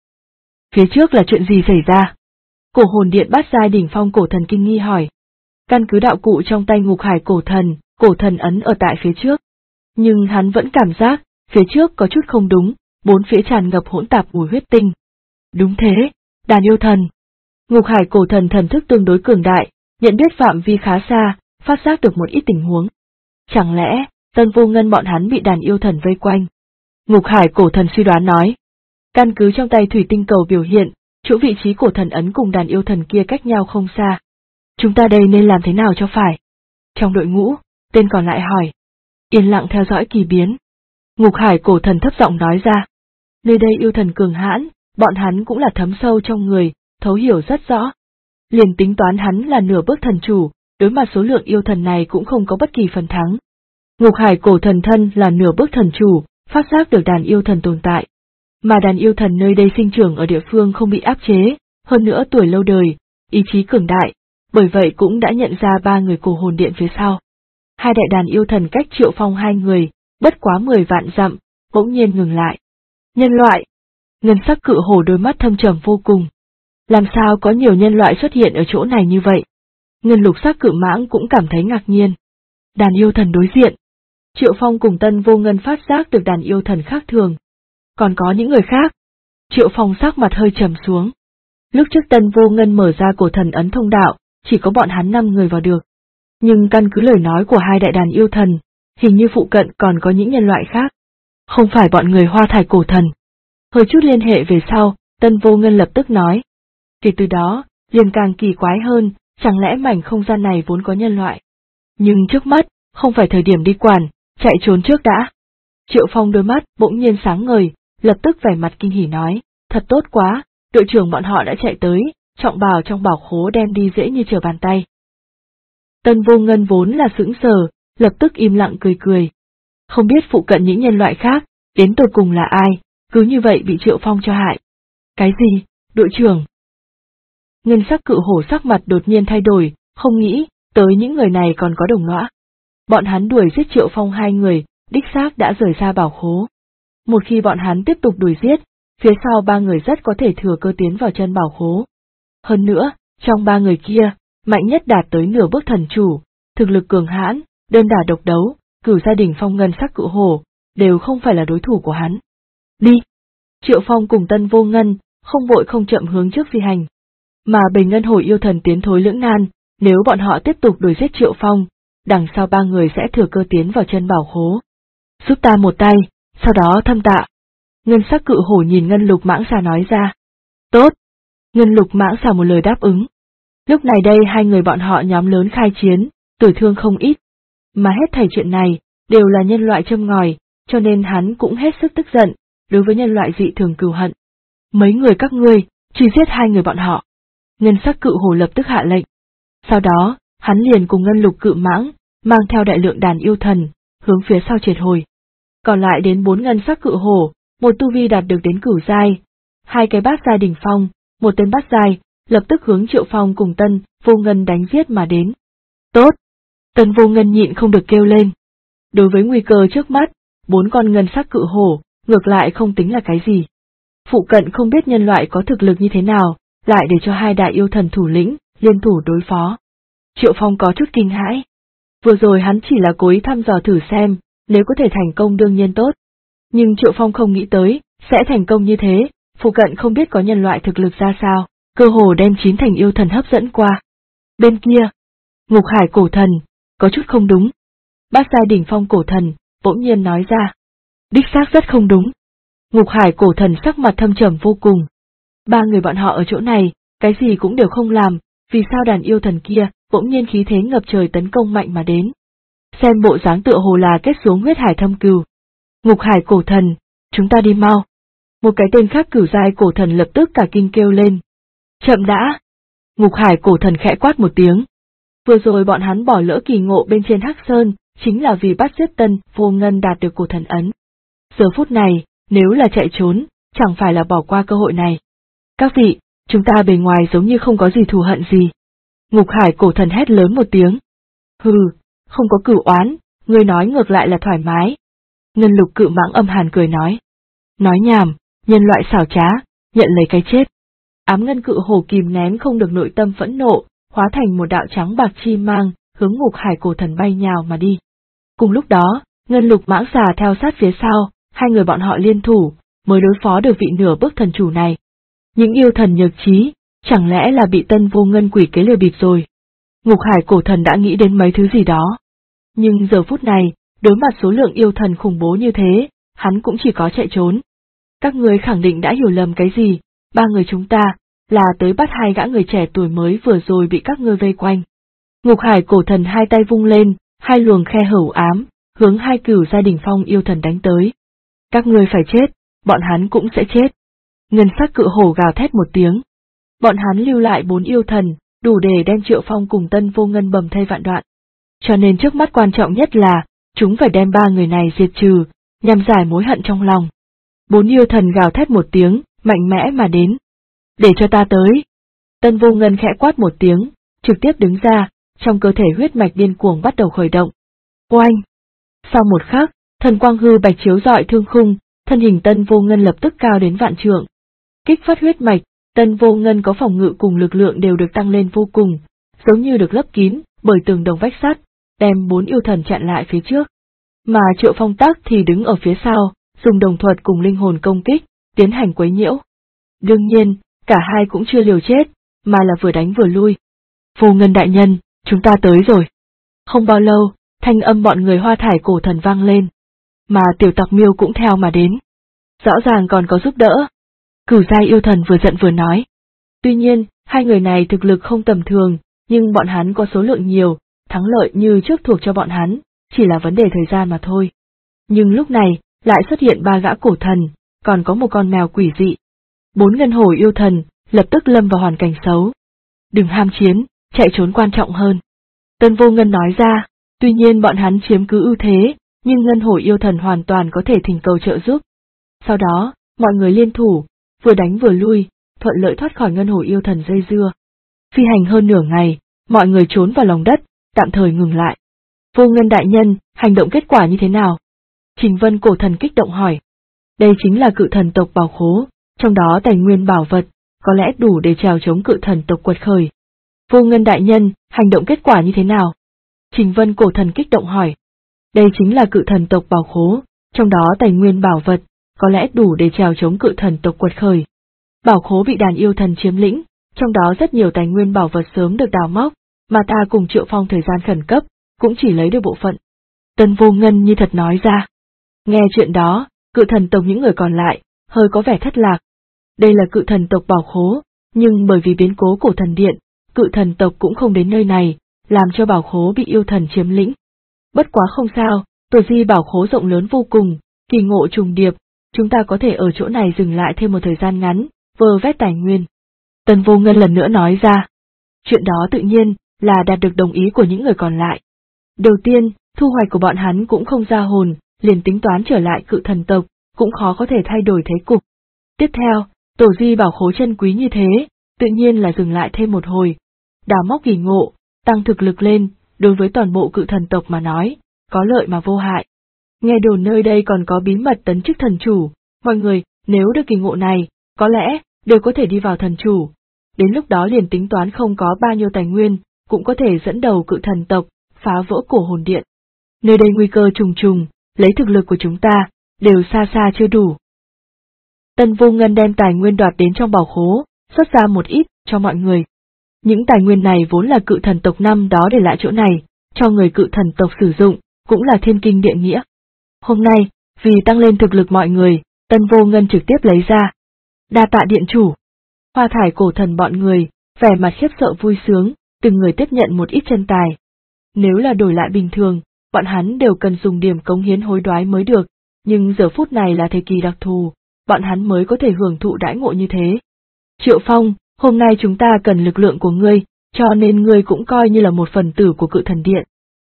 Phía trước là chuyện gì xảy ra? Cổ hồn điện Bát Giai Đỉnh Phong cổ thần kinh nghi hỏi. Căn cứ đạo cụ trong tay ngục hải cổ thần ấn ở tại phía trước. Nhưng hắn vẫn cảm giác, phía trước có chút không đúng, bốn phía tràn ngập hỗn tạp mùi huyết tinh. Đúng thế, đàn yêu thần. Ngục hải cổ thần thần thức tương đối cường đại, nhận biết phạm vi khá xa, phát giác được một ít tình huống. Chẳng lẽ, Tân Vô Ngân bọn hắn bị đàn yêu thần vây quanh? Ngục hải cổ thần suy đoán nói. Căn cứ trong tay thủy tinh cầu biểu hiện, chỗ vị trí cổ thần ấn cùng đàn yêu thần kia cách nhau không xa. Chúng ta đây nên làm thế nào cho phải? Trong đội ngũ, tên còn lại hỏi. Yên lặng theo dõi kỳ biến. Ngục hải cổ thần thấp giọng nói ra. Nơi đây yêu thần cường hãn, bọn hắn cũng là thấm sâu trong người, thấu hiểu rất rõ. Liền tính toán hắn là nửa bước thần chủ, đối mặt số lượng yêu thần này cũng không có bất kỳ phần thắng. Ngục hải cổ thần thân là nửa bước thần chủ, phát giác được đàn yêu thần tồn tại. Mà đàn yêu thần nơi đây sinh trưởng ở địa phương không bị áp chế, hơn nữa tuổi lâu đời, ý chí cường đại, bởi vậy cũng đã nhận ra ba người cổ hồn điện phía sau. Hai đại đàn yêu thần cách Triệu Phong hai người, bất quá 10 vạn dặm, bỗng nhiên ngừng lại. Nhân loại! Ngân sắc cự hổ đôi mắt thâm trầm vô cùng. Làm sao có nhiều nhân loại xuất hiện ở chỗ này như vậy? Ngân lục sắc cự mãng cũng cảm thấy ngạc nhiên. Đàn yêu thần đối diện. Triệu Phong cùng Tân Vô Ngân phát giác được đàn yêu thần khác thường. Còn có những người khác. Triệu Phong sắc mặt hơi trầm xuống. Lúc trước Tân Vô Ngân mở ra cổ thần ấn thông đạo, chỉ có bọn hắn 5 người vào được. Nhưng căn cứ lời nói của hai đại đàn yêu thần, hình như phụ cận còn có những nhân loại khác. Không phải bọn người Hoa Thải cổ thần. Hơi chút liên hệ về sau, Tân Vô Ngân lập tức nói. Kể từ đó, liền càng kỳ quái hơn, chẳng lẽ mảnh không gian này vốn có nhân loại. Nhưng trước mắt, không phải thời điểm đi quản, chạy trốn trước đã. Triệu Phong đôi mắt bỗng nhiên sáng ngời, lập tức vẻ mặt kinh hỉ nói, thật tốt quá, đội trưởng bọn họ đã chạy tới, trọng bào trong bảo khố đem đi dễ như trở bàn tay. Tân Vô Ngân vốn là sững sờ, lập tức im lặng cười cười. Không biết phụ cận những nhân loại khác, đến tột cùng là ai, cứ như vậy bị Triệu Phong cho hại. Cái gì, đội trưởng? Ngân sắc cự hổ sắc mặt đột nhiên thay đổi, không nghĩ, tới những người này còn có đồng lõa. Bọn hắn đuổi giết Triệu Phong hai người, đích xác đã rời ra bảo khố. Một khi bọn hắn tiếp tục đuổi giết, phía sau ba người rất có thể thừa cơ tiến vào chân bảo khố. Hơn nữa, trong ba người kia, mạnh nhất đạt tới nửa bước thần chủ, thực lực cường hãn, đơn đả độc đấu, Cửu Giai Đỉnh Phong ngân sắc cự hổ, đều không phải là đối thủ của hắn. Đi! Triệu Phong cùng Tân Vô Ngân, không vội không chậm hướng trước phi hành. Mà bầy ngân hồi yêu thần tiến thối lưỡng nan, nếu bọn họ tiếp tục đuổi giết Triệu Phong, đằng sau ba người sẽ thừa cơ tiến vào chân bảo khố. Giúp ta một tay, sau đó thâm tạ. Ngân sắc cự hổ nhìn Ngân Lục Mãng Xà nói ra. Tốt! Ngân Lục Mãng Xà một lời đáp ứng. Lúc này đây hai người bọn họ nhóm lớn khai chiến, tử thương không ít. Mà hết thảy chuyện này, đều là nhân loại châm ngòi, cho nên hắn cũng hết sức tức giận, đối với nhân loại dị thường cừu hận. Mấy người các ngươi, truy giết hai người bọn họ. Ngân sắc cự hổ lập tức hạ lệnh. Sau đó, hắn liền cùng Ngân Lục Cự Mãng, mang theo đại lượng đàn yêu thần, hướng phía sau triệt hồi. Còn lại đến 4 ngân sắc cự hổ, một tu vi đạt được đến cửu giai, 2 cái bát giai đỉnh phong, một tên bát giai, lập tức hướng Triệu Phong cùng Tân Vô Ngân đánh giết mà đến. Tốt! Tân Vô Ngân nhịn không được kêu lên. Đối với nguy cơ trước mắt, 4 con ngân sắc cự hổ, ngược lại không tính là cái gì. Phụ cận không biết nhân loại có thực lực như thế nào, lại để cho hai đại yêu thần thủ lĩnh, liên thủ đối phó. Triệu Phong có chút kinh hãi. Vừa rồi hắn chỉ là cố ý thăm dò thử xem, nếu có thể thành công đương nhiên tốt. Nhưng Triệu Phong không nghĩ tới, sẽ thành công như thế, phụ cận không biết có nhân loại thực lực ra sao, cơ hồ đem 9 thành yêu thần hấp dẫn qua. Bên kia, Ngục Hải cổ thần, có chút không đúng. Bát giai đỉnh phong cổ thần, bỗng nhiên nói ra. Đích xác rất không đúng. Ngục Hải cổ thần sắc mặt thâm trầm vô cùng. Ba người bọn họ ở chỗ này, cái gì cũng đều không làm, vì sao đàn yêu thần kia, bỗng nhiên khí thế ngập trời tấn công mạnh mà đến. Xem bộ dáng tựa hồ là kết xuống huyết hải thâm cừu. Ngục Hải cổ thần, chúng ta đi mau. Một cái tên khác cửu giai cổ thần lập tức cả kinh kêu lên. Chậm đã! Ngục Hải cổ thần khẽ quát một tiếng. Vừa rồi bọn hắn bỏ lỡ kỳ ngộ bên trên Hắc Sơn, chính là vì bắt giết Tân Vô Ngân đạt được cổ thần ấn. Giờ phút này, nếu là chạy trốn, chẳng phải là bỏ qua cơ hội này. Các vị, chúng ta bề ngoài giống như không có gì thù hận gì. Ngục Hải cổ thần hét lớn một tiếng. Hừ, không có cửu oán, ngươi nói ngược lại là thoải mái. Ngân Lục Cự Mãng âm hàn cười nói. Nói nhảm, nhân loại xảo trá, nhận lấy cái chết. Ám ngân cự hổ kìm nén không được nội tâm phẫn nộ, hóa thành một đạo trắng bạc chi mang, hướng Ngục Hải cổ thần bay nhào mà đi. Cùng lúc đó, Ngân Lục Mãng Xà theo sát phía sau, hai người bọn họ liên thủ, mới đối phó được vị nửa bước thần chủ này. Những yêu thần nhược trí, chẳng lẽ là bị Tân Vô Ngân quỷ kế lừa bịp rồi? Ngục Hải cổ thần đã nghĩ đến mấy thứ gì đó. Nhưng giờ phút này, đối mặt số lượng yêu thần khủng bố như thế, hắn cũng chỉ có chạy trốn. Các ngươi khẳng định đã hiểu lầm cái gì, ba người chúng ta, là tới bắt hai gã người trẻ tuổi mới vừa rồi bị các ngươi vây quanh. Ngục Hải cổ thần hai tay vung lên, hai luồng khe hở ám, hướng hai cửu giai đỉnh phong yêu thần đánh tới. Các ngươi phải chết, bọn hắn cũng sẽ chết. Ngân sắc cự hổ gào thét một tiếng. Bọn hắn lưu lại 4 yêu thần, đủ để đem Triệu Phong cùng Tân Vô Ngân bầm thây vạn đoạn. Cho nên trước mắt quan trọng nhất là, chúng phải đem ba người này diệt trừ, nhằm giải mối hận trong lòng. 4 yêu thần gào thét một tiếng, mạnh mẽ mà đến. Để cho ta tới. Tân Vô Ngân khẽ quát một tiếng, trực tiếp đứng ra, trong cơ thể huyết mạch điên cuồng bắt đầu khởi động. Oanh! Sau một khắc, thần quang hư bạch chiếu rọi thương khung, thân hình Tân Vô Ngân lập tức cao đến vạn trượng. Kích phát huyết mạch, Tân Vô Ngân có phòng ngự cùng lực lượng đều được tăng lên vô cùng, giống như được lấp kín bởi tường đồng vách sắt, đem 4 yêu thần chặn lại phía trước. Mà Triệu Phong tắc thì đứng ở phía sau, dùng đồng thuật cùng linh hồn công kích, tiến hành quấy nhiễu. Đương nhiên, cả hai cũng chưa liều chết, mà là vừa đánh vừa lui. Vô Ngân đại nhân, chúng ta tới rồi. Không bao lâu, thanh âm bọn người Hoa Thải cổ thần vang lên. Mà Tiểu Tặc Miêu cũng theo mà đến. Rõ ràng còn có giúp đỡ. Cửu giai yêu thần vừa giận vừa nói. Tuy nhiên, hai người này thực lực không tầm thường, nhưng bọn hắn có số lượng nhiều, thắng lợi như trước thuộc cho bọn hắn, chỉ là vấn đề thời gian mà thôi. Nhưng lúc này, lại xuất hiện 3 gã cổ thần, còn có một con mèo quỷ dị. 4 ngân hổ yêu thần, lập tức lâm vào hoàn cảnh xấu. Đừng ham chiến, chạy trốn quan trọng hơn. Tân Vô Ngân nói ra, tuy nhiên bọn hắn chiếm cứ ưu thế, nhưng ngân hổ yêu thần hoàn toàn có thể thỉnh cầu trợ giúp. Sau đó, mọi người liên thủ, vừa đánh vừa lui, thuận lợi thoát khỏi ngân hổ yêu thần dây dưa. Phi hành hơn nửa ngày, mọi người trốn vào lòng đất, tạm thời ngừng lại. Vô Ngân đại nhân, hành động kết quả như thế nào? Trình Vân cổ thần kích động hỏi. Đây chính là cự thần tộc bảo khố, trong đó tài nguyên bảo vật, có lẽ đủ để trèo chống cự thần tộc quật khởi. Vô Ngân đại nhân, hành động kết quả như thế nào? Trình Vân cổ thần kích động hỏi. Đây chính là cự thần tộc bảo khố, trong đó tài nguyên bảo vật, có lẽ đủ để chèo chống cự thần tộc quật khởi. Bảo khố bị đàn yêu thần chiếm lĩnh, trong đó rất nhiều tài nguyên bảo vật sớm được đào móc, mà ta cùng Triệu Phong thời gian khẩn cấp, cũng chỉ lấy được bộ phận. Tân Vô Ngân như thật nói ra. Nghe chuyện đó, cự thần tộc những người còn lại, hơi có vẻ thất lạc. Đây là cự thần tộc bảo khố, nhưng bởi vì biến cố cổ thần điện, cự thần tộc cũng không đến nơi này, làm cho bảo khố bị yêu thần chiếm lĩnh. Bất quá không sao, Tổ Di bảo khố rộng lớn vô cùng, kỳ ngộ trùng điệp, chúng ta có thể ở chỗ này dừng lại thêm một thời gian ngắn, vơ vét tài nguyên. Tân Vô Ngân lần nữa nói ra. Chuyện đó tự nhiên là đạt được đồng ý của những người còn lại. Đầu tiên, thu hoạch của bọn hắn cũng không ra hồn, liền tính toán trở lại cự thần tộc, cũng khó có thể thay đổi thế cục. Tiếp theo, Tổ Di bảo khố chân quý như thế, tự nhiên là dừng lại thêm một hồi. Đào móc kỳ ngộ, tăng thực lực lên, đối với toàn bộ cự thần tộc mà nói, có lợi mà vô hại. Nghe đồn nơi đây còn có bí mật tấn chức thần chủ, mọi người, nếu được kỳ ngộ này, có lẽ, đều có thể đi vào thần chủ. Đến lúc đó liền tính toán không có bao nhiêu tài nguyên, cũng có thể dẫn đầu cự thần tộc, phá vỡ cổ hồn điện. Nơi đây nguy cơ trùng trùng, lấy thực lực của chúng ta, đều xa xa chưa đủ. Tân Vô Ngân đem tài nguyên đoạt đến trong bảo khố, xuất ra một ít, cho mọi người. Những tài nguyên này vốn là cự thần tộc năm đó để lại chỗ này, cho người cự thần tộc sử dụng, cũng là thiên kinh địa nghĩa. Hôm nay, vì tăng lên thực lực mọi người, Tân Vô Ngân trực tiếp lấy ra. Đa tạ điện chủ. Hoa Thải cổ thần bọn người, vẻ mặt khiếp sợ vui sướng, từng người tiếp nhận một ít chân tài. Nếu là đổi lại bình thường, bọn hắn đều cần dùng điểm cống hiến hối đoái mới được, nhưng giờ phút này là thời kỳ đặc thù, bọn hắn mới có thể hưởng thụ đãi ngộ như thế. Triệu Phong, hôm nay chúng ta cần lực lượng của ngươi, cho nên ngươi cũng coi như là một phần tử của cự thần điện.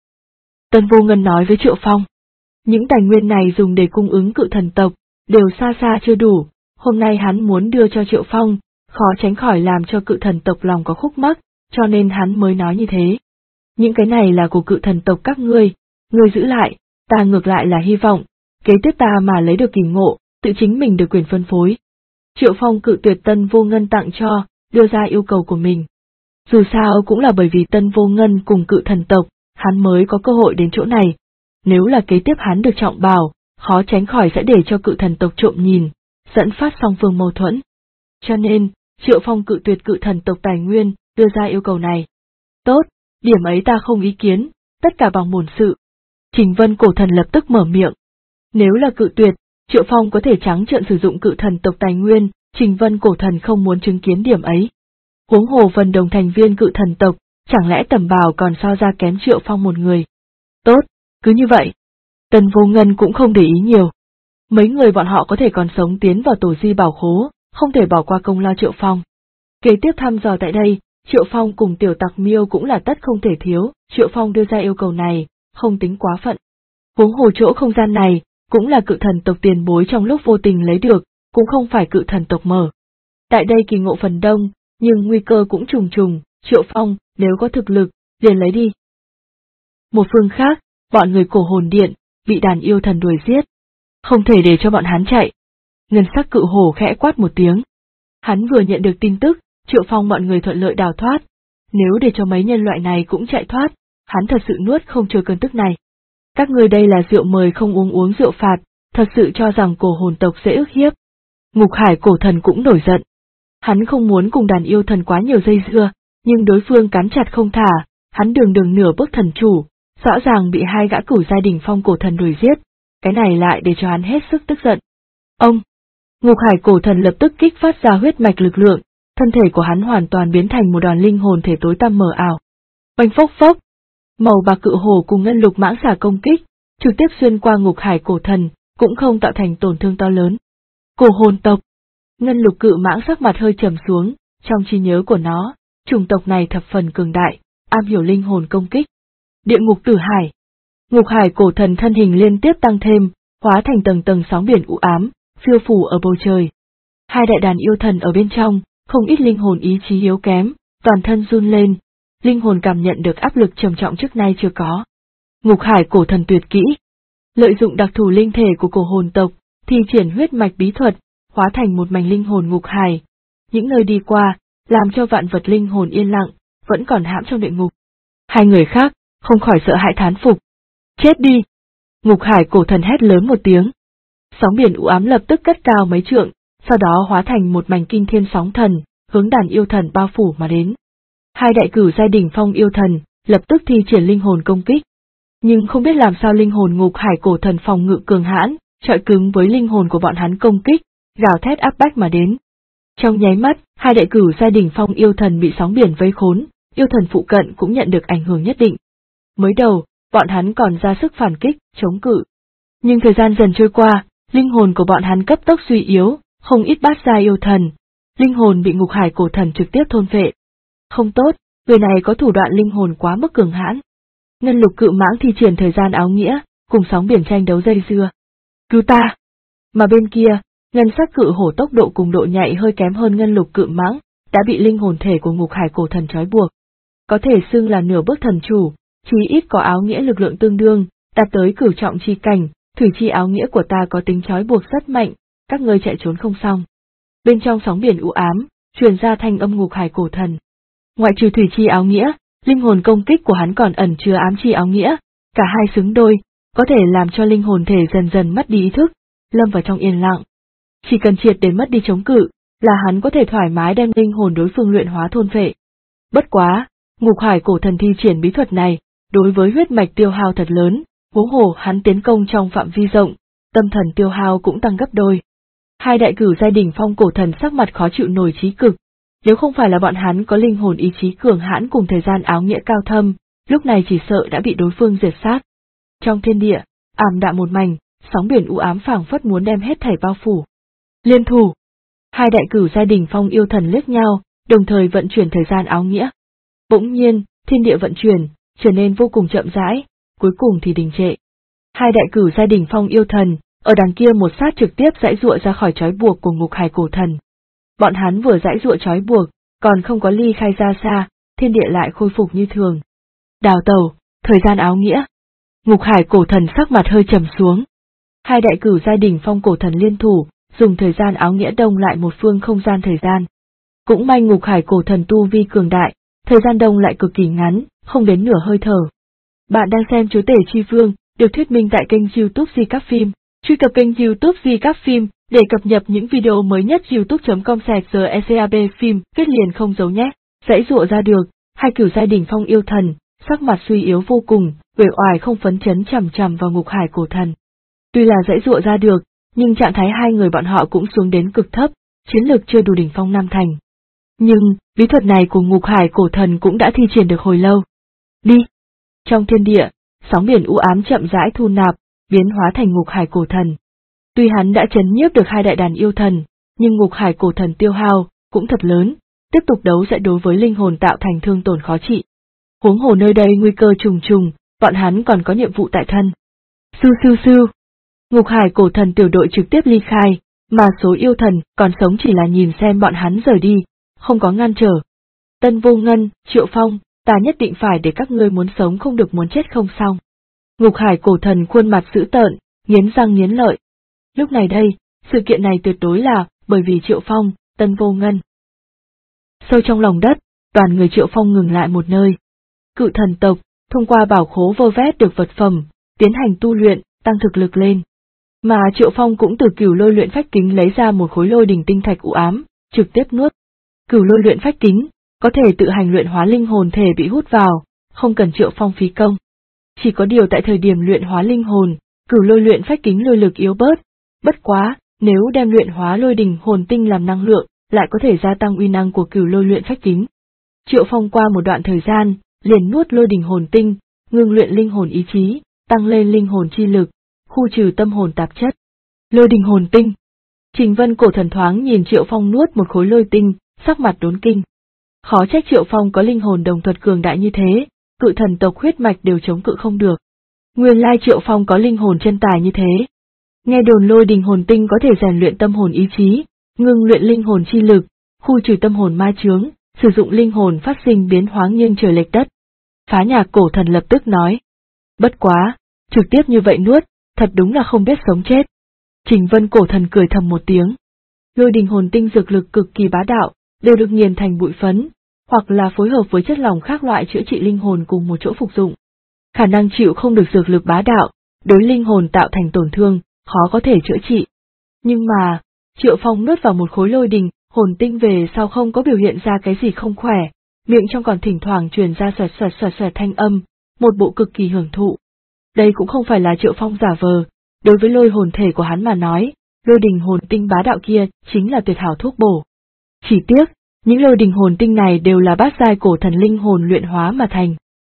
Tân Vô Ngân nói với Triệu Phong. Những tài nguyên này dùng để cung ứng cự thần tộc, đều xa xa chưa đủ, hôm nay hắn muốn đưa cho Triệu Phong, khó tránh khỏi làm cho cự thần tộc lòng có khúc mắc, cho nên hắn mới nói như thế. Những cái này là của cự thần tộc các ngươi giữ lại, ta ngược lại là hy vọng, kế tiếp ta mà lấy được kỳ ngộ, tự chính mình được quyền phân phối. Triệu Phong cự tuyệt Tân Vô Ngân tặng cho, đưa ra yêu cầu của mình. Dù sao cũng là bởi vì Tân Vô Ngân cùng cự thần tộc, hắn mới có cơ hội đến chỗ này. Nếu là kế tiếp hắn được trọng bảo, khó tránh khỏi sẽ để cho cự thần tộc trộm nhìn, dẫn phát song phương mâu thuẫn. Cho nên, Triệu Phong cự tuyệt cự thần tộc tài nguyên, đưa ra yêu cầu này. Tốt, điểm ấy ta không ý kiến, tất cả bằng bổn sự. Trình Vân cổ thần lập tức mở miệng. Nếu là cự tuyệt, Triệu Phong có thể trắng trợn sử dụng cự thần tộc tài nguyên, Trình Vân cổ thần không muốn chứng kiến điểm ấy. Huống hồ Vân Đồng thành viên cự thần tộc, chẳng lẽ Tầm Bảo còn so ra kém Triệu Phong một người. Tốt, cứ như vậy. Tân Vô Ngân cũng không để ý nhiều. Mấy người bọn họ có thể còn sống tiến vào Tổ Di bảo khố, không thể bỏ qua công lao Triệu Phong. Kế tiếp thăm dò tại đây, Triệu Phong cùng Tiểu Tặc Miêu cũng là tất không thể thiếu, Triệu Phong đưa ra yêu cầu này, không tính quá phận. Huống hồ chỗ không gian này, cũng là cự thần tộc tiền bối trong lúc vô tình lấy được, cũng không phải cự thần tộc mở. Tại đây kỳ ngộ phần đông, nhưng nguy cơ cũng trùng trùng, Triệu Phong, nếu có thực lực, liền lấy đi. Một phương khác, bọn người cổ hồn điện, bị đàn yêu thần đuổi giết. Không thể để cho bọn hắn chạy. Ngân sắc cự hổ khẽ quát một tiếng. Hắn vừa nhận được tin tức, Triệu Phong bọn người thuận lợi đào thoát. Nếu để cho mấy nhân loại này cũng chạy thoát, hắn thật sự nuốt không trôi cơn tức này. Các người đây là rượu mời không uống rượu phạt, thật sự cho rằng cổ hồn tộc dễ ức hiếp. Ngục Hải cổ thần cũng nổi giận. Hắn không muốn cùng đàn yêu thần quá nhiều dây dưa, nhưng đối phương cắn chặt không thả, hắn đường nửa bước thần chủ, rõ ràng bị hai gã cửu giai đỉnh phong cổ thần đuổi giết, cái này lại để cho hắn hết sức tức giận. Ông! Ngục Hải cổ thần lập tức kích phát ra huyết mạch lực lượng, thân thể của hắn hoàn toàn biến thành một đoàn linh hồn thể tối tăm mờ ảo. Oanh phốc phốc! Màu bạc cự hổ cùng ngân lục mãng xà công kích, trực tiếp xuyên qua Ngục Hải cổ thần, cũng không tạo thành tổn thương to lớn. Cổ hồn tộc! Ngân lục cự mãng sắc mặt hơi trầm xuống, trong trí nhớ của nó, chủng tộc này thập phần cường đại, am hiểu linh hồn công kích. Địa ngục tử hải. Ngục Hải cổ thần thân hình liên tiếp tăng thêm, hóa thành tầng tầng sóng biển u ám, phiêu phù ở bầu trời. Hai đại đàn yêu thần ở bên trong, không ít linh hồn ý chí yếu kém, toàn thân run lên, linh hồn cảm nhận được áp lực trầm trọng trước nay chưa có. Ngục Hải cổ thần tuyệt kỹ. Lợi dụng đặc thù linh thể của cổ hồn tộc, thi triển huyết mạch bí thuật, hóa thành một mảnh linh hồn ngục hải. Những nơi đi qua, làm cho vạn vật linh hồn yên lặng, vẫn còn hãm trong địa ngục. Hai người khác, không khỏi sợ hãi thán phục. Chết đi! Ngục Hải cổ thần hét lớn một tiếng. Sóng biển u ám lập tức cất cao mấy trượng, sau đó hóa thành một mảnh kinh thiên sóng thần, hướng đàn yêu thần bao phủ mà đến. Hai đại cửu giai đỉnh phong yêu thần lập tức thi triển linh hồn công kích. Nhưng không biết làm sao linh hồn Ngục Hải cổ thần phòng ngự cường hãn, chọi cứng với linh hồn của bọn hắn công kích, gào thét áp bách mà đến. Trong nháy mắt, hai đại cửu giai đỉnh phong yêu thần bị sóng biển vây khốn, yêu thần phụ cận cũng nhận được ảnh hưởng nhất định. Mới đầu, bọn hắn còn ra sức phản kích, chống cự. Nhưng thời gian dần trôi qua, linh hồn của bọn hắn cấp tốc suy yếu, không ít bát giai yêu thần, linh hồn bị Ngục Hải cổ thần trực tiếp thôn phệ. Không tốt, người này có thủ đoạn linh hồn quá mức cường hãn. Ngân lục cự mãng thi triển thời gian áo nghĩa, cùng sóng biển tranh đấu dây dưa. Cứu ta! Mà bên kia, ngân sắc cự hổ tốc độ cùng độ nhạy hơi kém hơn ngân lục cự mãng, đã bị linh hồn thể của Ngục Hải cổ thần trói buộc. Có thể xưng là nửa bước thần chủ, chí ít có áo nghĩa lực lượng tương đương, đạt tới cửu trọng chi cảnh, thủy chi áo nghĩa của ta có tính trói buộc rất mạnh, các ngươi chạy trốn không xong. Bên trong sóng biển u ám, truyền ra thanh âm Ngục Hải cổ thần. Ngoại trừ thủy chi áo nghĩa, linh hồn công kích của hắn còn ẩn chứa ám chi áo nghĩa, cả hai xứng đôi, có thể làm cho linh hồn thể dần dần mất đi ý thức, lâm vào trong yên lặng. Chỉ cần triệt để mất đi chống cự, là hắn có thể thoải mái đem linh hồn đối phương luyện hóa thôn phệ. Bất quá, Ngục Hải cổ thần thi triển bí thuật này, đối với huyết mạch tiêu hao thật lớn, huống hồ hắn tiến công trong phạm vi rộng, tâm thần tiêu hao cũng tăng gấp đôi. Hai đại cửu giai đỉnh phong cổ thần sắc mặt khó chịu nổi chí cực. Nếu không phải là bọn hắn có linh hồn ý chí cường hãn cùng thời gian áo nghĩa cao thâm, lúc này chỉ sợ đã bị đối phương diệt sát. Trong thiên địa, ảm đạm một mảnh, sóng biển u ám phảng phất muốn đem hết thảy bao phủ. Liên thủ. Hai đại cửu giai đỉnh phong yêu thần liếc nhau, đồng thời vận chuyển thời gian áo nghĩa. Bỗng nhiên, thiên địa vận chuyển, trở nên vô cùng chậm rãi, cuối cùng thì đình trệ. Hai đại cửu giai đỉnh phong yêu thần, ở đằng kia một sát trực tiếp giãy giụa ra khỏi trói buộc của Ngục Hải cổ thần. Bọn hắn vừa giãy giụa trói buộc, còn không có ly khai ra xa, thiên địa lại khôi phục như thường. Đào tẩu, thời gian áo nghĩa. Ngục Hải cổ thần sắc mặt hơi trầm xuống. Hai đại cửu giai đỉnh phong cổ thần liên thủ, dùng thời gian áo nghĩa đông lại một phương không gian thời gian. Cũng may Ngục Hải cổ thần tu vi cường đại, thời gian đông lại cực kỳ ngắn, không đến nửa hơi thở. Bạn đang xem Chúa Tể Chi Vương, được thuyết minh tại kênh YouTube Di Các Phim. Truy cập kênh YouTube Di Các Phim để cập nhật những video mới nhất. youtube.com/secab phim kết liền không giấu nhé. Giãy giụa ra được, hai cửu giai đỉnh phong yêu thần, sắc mặt suy yếu vô cùng, uể oải không phấn chấn chằm chằm vào Ngục Hải cổ thần. Tuy là giãy giụa ra được, nhưng trạng thái hai người bọn họ cũng xuống đến cực thấp, chiến lược chưa đủ đỉnh phong năm thành. Nhưng, bí thuật này của Ngục Hải cổ thần cũng đã thi triển được hồi lâu. Đi! Trong thiên địa, sóng biển u ám chậm rãi thu nạp, biến hóa thành Ngục Hải cổ thần. Tuy hắn đã trấn nhiếp được hai đại đàn yêu thần, nhưng Ngục Hải cổ thần tiêu hao cũng thật lớn, tiếp tục đấu sẽ đối với linh hồn tạo thành thương tổn khó trị. Huống hồ nơi đây nguy cơ trùng trùng, bọn hắn còn có nhiệm vụ tại thân. Sư sư sư. Ngục Hải cổ thần tiểu đội trực tiếp ly khai, mà số yêu thần còn sống chỉ là nhìn xem bọn hắn rời đi, không có ngăn trở. Tân Vô Ngân, Triệu Phong, ta nhất định phải để các ngươi muốn sống không được muốn chết không xong. Ngục Hải cổ thần khuôn mặt dữ tợn, nghiến răng nghiến lợi. Lúc này đây, sự kiện này tuyệt đối là bởi vì Triệu Phong, Tân Vô Ngân. Sâu trong lòng đất, đoàn người Triệu Phong ngừng lại một nơi. Cự thần tộc, thông qua bảo khố vơ vét được vật phẩm, tiến hành tu luyện, tăng thực lực lên. Mà Triệu Phong cũng từ cửu lôi luyện phách kính lấy ra một khối lôi đỉnh tinh thạch u ám, trực tiếp nuốt. Cửu lôi luyện phách kính, có thể tự hành luyện hóa linh hồn thể bị hút vào, không cần Triệu Phong phí công. Chỉ có điều tại thời điểm luyện hóa linh hồn, cửu lôi luyện phách kính lôi lực yếu bớt. Bất quá, nếu đem luyện hóa lôi đỉnh hồn tinh làm năng lượng, lại có thể gia tăng uy năng của cửu lôi luyện phách kính. Triệu Phong qua một đoạn thời gian, liền nuốt lôi đỉnh hồn tinh, ngưng luyện linh hồn ý chí, tăng lên linh hồn chi lực, khu trừ tâm hồn tạp chất. Lôi đỉnh hồn tinh. Trình Vân cổ thần thoáng nhìn Triệu Phong nuốt một khối lôi tinh, sắc mặt đốn kinh. Khó trách Triệu Phong có linh hồn đồng thuật cường đại như thế, cự thần tộc huyết mạch đều chống cự không được. Nguyên lai Triệu Phong có linh hồn chân tài như thế. Nghe đồn lôi đỉnh hồn tinh có thể rèn luyện tâm hồn ý chí, ngưng luyện linh hồn chi lực, khu trừ tâm hồn ma chướng, sử dụng linh hồn phát sinh biến hóa nghiêng trời lệch đất. Phá Nhạc cổ thần lập tức nói. Bất quá, trực tiếp như vậy nuốt, thật đúng là không biết sống chết. Trình Vân cổ thần cười thầm một tiếng. Lôi đỉnh hồn tinh dược lực cực kỳ bá đạo, đều được nghiền thành bụi phấn, hoặc là phối hợp với chất lỏng khác loại chữa trị linh hồn cùng một chỗ phục dụng. Khả năng chịu không được dược lực bá đạo, đối linh hồn tạo thành tổn thương, khó có thể chữa trị. Nhưng mà, Triệu Phong nuốt vào một khối lôi đình, hồn tinh về sau không có biểu hiện ra cái gì không khỏe, miệng trong còn thỉnh thoảng truyền ra xoẹt thanh âm, một bộ cực kỳ hưởng thụ. Đây cũng không phải là Triệu Phong giả vờ, đối với lôi hồn thể của hắn mà nói, lôi đình hồn tinh bá đạo kia chính là tuyệt hảo thuốc bổ. Chỉ tiếc, những lôi đình hồn tinh này đều là bát giai cổ thần linh hồn luyện hóa mà thành.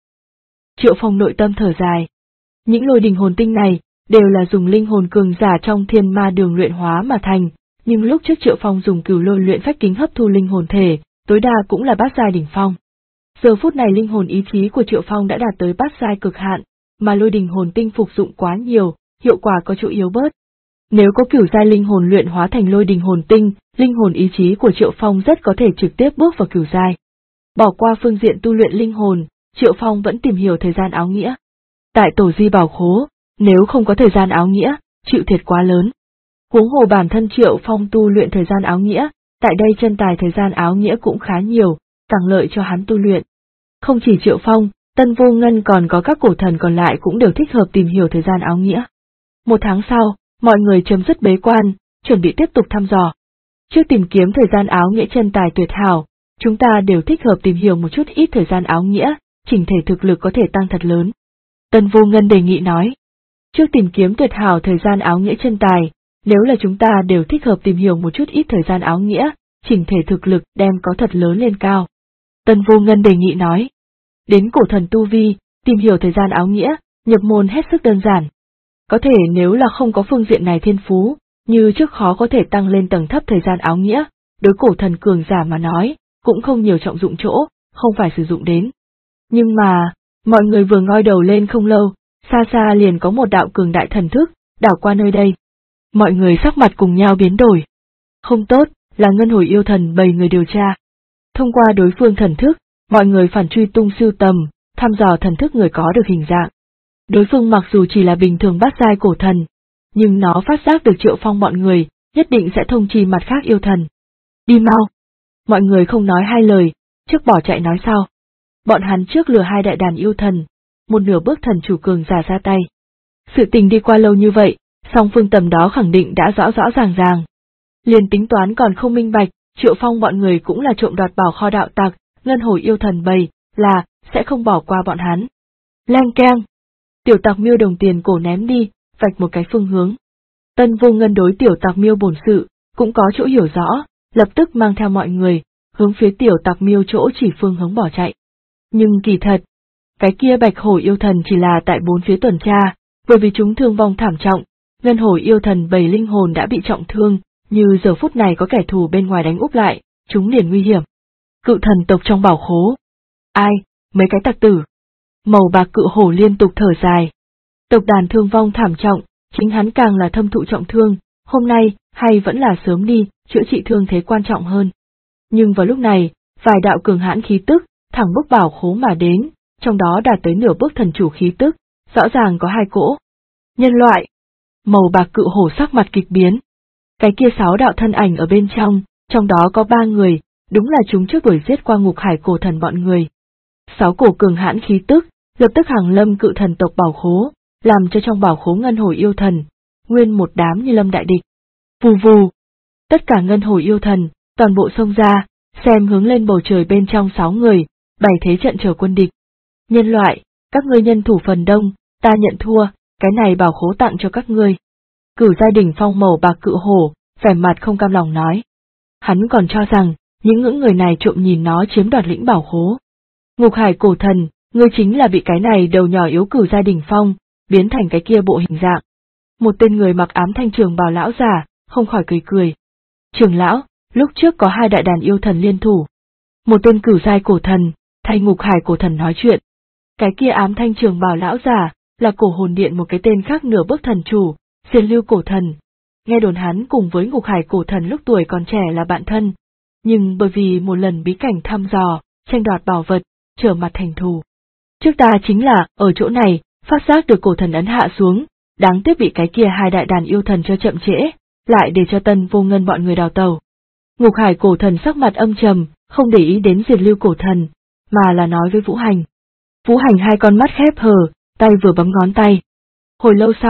Triệu Phong nội tâm thở dài. Những lôi đình hồn tinh này đều là dùng linh hồn cường giả trong thiên ma đường luyện hóa mà thành, nhưng lúc trước Triệu Phong dùng cửu lôi luyện phách kính hấp thu linh hồn thể, tối đa cũng là bát giai đỉnh phong. Giờ phút này linh hồn ý chí của Triệu Phong đã đạt tới bát giai cực hạn, mà lôi đình hồn tinh phục dụng quá nhiều, hiệu quả có chỗ yếu bớt. Nếu có cửu giai linh hồn luyện hóa thành lôi đình hồn tinh, linh hồn ý chí của Triệu Phong rất có thể trực tiếp bước vào cửu giai. Bỏ qua phương diện tu luyện linh hồn, Triệu Phong vẫn tìm hiểu thời gian áo nghĩa. Tại tổ di bảo khố, nếu không có thời gian áo nghĩa, chịu thiệt quá lớn. Huống hồ bản thân Triệu Phong tu luyện thời gian áo nghĩa, tại đây chân tài thời gian áo nghĩa cũng khá nhiều, càng lợi cho hắn tu luyện. Không chỉ Triệu Phong, Tân Vô Ngân còn có các cổ thần còn lại cũng đều thích hợp tìm hiểu thời gian áo nghĩa. Một tháng sau, mọi người chấm dứt bế quan, chuẩn bị tiếp tục thăm dò. Trước tìm kiếm thời gian áo nghĩa chân tài tuyệt hảo, chúng ta đều thích hợp tìm hiểu một chút ít thời gian áo nghĩa, chỉnh thể thực lực có thể tăng thật lớn. Tân Vô Ngân đề nghị nói. Trước tìm kiếm tuyệt hảo thời gian áo nghĩa chân tài, nếu là chúng ta đều thích hợp tìm hiểu một chút ít thời gian áo nghĩa, chỉnh thể thực lực đem có thật lớn lên cao. Tân Vô Ngân đề nghị nói. Đến cổ thần tu vi, tìm hiểu thời gian áo nghĩa, nhập môn hết sức đơn giản. Có thể nếu là không có phương diện này thiên phú, như trước khó có thể tăng lên tầng thấp thời gian áo nghĩa, đối cổ thần cường giả mà nói, cũng không nhiều trọng dụng chỗ, không phải sử dụng đến. Nhưng mà, mọi người vừa ngoi đầu lên không lâu, xa xa liền có một đạo cường đại thần thức, đảo qua nơi đây. Mọi người sắc mặt cùng nhau biến đổi. Không tốt, là ngân hồi yêu thần bầy người điều tra. Thông qua đối phương thần thức, mọi người phản truy tung sưu tầm, thăm dò thần thức người có được hình dạng. Đối phương mặc dù chỉ là bình thường bát giai cổ thần, nhưng nó phát giác được Triệu Phong bọn người, nhất định sẽ thông trì mặt khác yêu thần. Đi mau! Mọi người không nói hai lời, trước bỏ chạy nói sau. Bọn hắn trước lừa hai đại đàn yêu thần, một nửa bước thần chủ cường giả ra tay. Sự tình đi qua lâu như vậy, song phương tầm đó khẳng định đã rõ ràng. Liền tính toán còn không minh bạch, Triệu Phong bọn người cũng là trộm đoạt bảo kho đạo tặc, ngân hồi yêu thần bầy, là, sẽ không bỏ qua bọn hắn. Leng keng! Tiểu tặc miêu đồng tiền cổ ném đi, vạch một cái phương hướng. Tân Vô Ngân đối tiểu tặc miêu bổn sự, cũng có chỗ hiểu rõ, lập tức mang theo mọi người, hướng phía tiểu tặc miêu chỗ chỉ phương hướng bỏ chạy. Nhưng kỳ thật, cái kia bạch hổ yêu thần chỉ là tại bốn phía tuần tra, bởi vì chúng thương vong thảm trọng, ngân hổ yêu thần bầy linh hồn đã bị trọng thương, như giờ phút này có kẻ thù bên ngoài đánh úp lại, chúng liền nguy hiểm. Cự thần tộc trong bảo khố. Ai, mấy cái tặc tử. Màu bạc cự hổ liên tục thở dài. Tộc đàn thương vong thảm trọng, chính hắn càng là thâm thụ trọng thương, hôm nay, hay vẫn là sớm đi, chữa trị thương thế quan trọng hơn. Nhưng vào lúc này, vài đạo cường hãn khí tức, thẳng bước bảo khố mà đến, trong đó đạt tới nửa bước thần chủ khí tức, rõ ràng có hai cỗ. Nhân loại. Màu bạc cự hổ sắc mặt kịch biến. Cái kia 6 đạo thân ảnh ở bên trong đó có 3 người, đúng là chúng trước đuổi giết qua ngục hải cổ thần bọn người. 6 cổ cường hãn khí tức, lập tức hàng lâm cự thần tộc bảo khố, làm cho trong bảo khố ngân hồi yêu thần, nguyên một đám như lâm đại địch. Vù vù. Tất cả ngân hồi yêu thần, toàn bộ xông ra, xem hướng lên bầu trời bên trong 6 người, bày thế trận chờ quân địch. Nhân loại, các ngươi nhân thủ phần đông, ta nhận thua, cái này bảo khố tặng cho các ngươi. Cửu giai đỉnh phong màu bạc cự hổ, vẻ mặt không cam lòng nói. Hắn còn cho rằng, những người này trộm nhìn nó chiếm đoạt lĩnh bảo khố. Ngục hải cổ thần, ngươi chính là bị cái này đầu nhỏ yếu cửu giai đỉnh phong, biến thành cái kia bộ hình dạng. Một tên người mặc ám thanh trường bào lão giả, không khỏi cười. Trường lão, lúc trước có 2 đại đàn yêu thần liên thủ. Một tên cửu giai cổ thần, thay ngục hải cổ thần nói chuyện. Cái kia ám thanh trường bào lão giả, là cổ hồn điện một cái tên khác nửa bước thần chủ, Xiên Lưu cổ thần. Nghe đồn hắn cùng với ngục hải cổ thần lúc tuổi còn trẻ là bạn thân, nhưng bởi vì một lần bí cảnh thăm dò, tranh đoạt bảo vật, trở mặt thành thù. Trước ta chính là, ở chỗ này, phát giác được cổ thần ấn hạ xuống, đáng tiếc bị cái kia 2 đại đàn yêu thần cho chậm trễ, lại để cho Tân Vô Ngân bọn người đào tẩu. Ngục hải cổ thần sắc mặt âm trầm, không để ý đến Diệt Lưu cổ thần, mà là nói với Vũ Hành. Vũ Hành 2 con mắt khép hờ, tay vừa bấm ngón tay. Hồi lâu sau,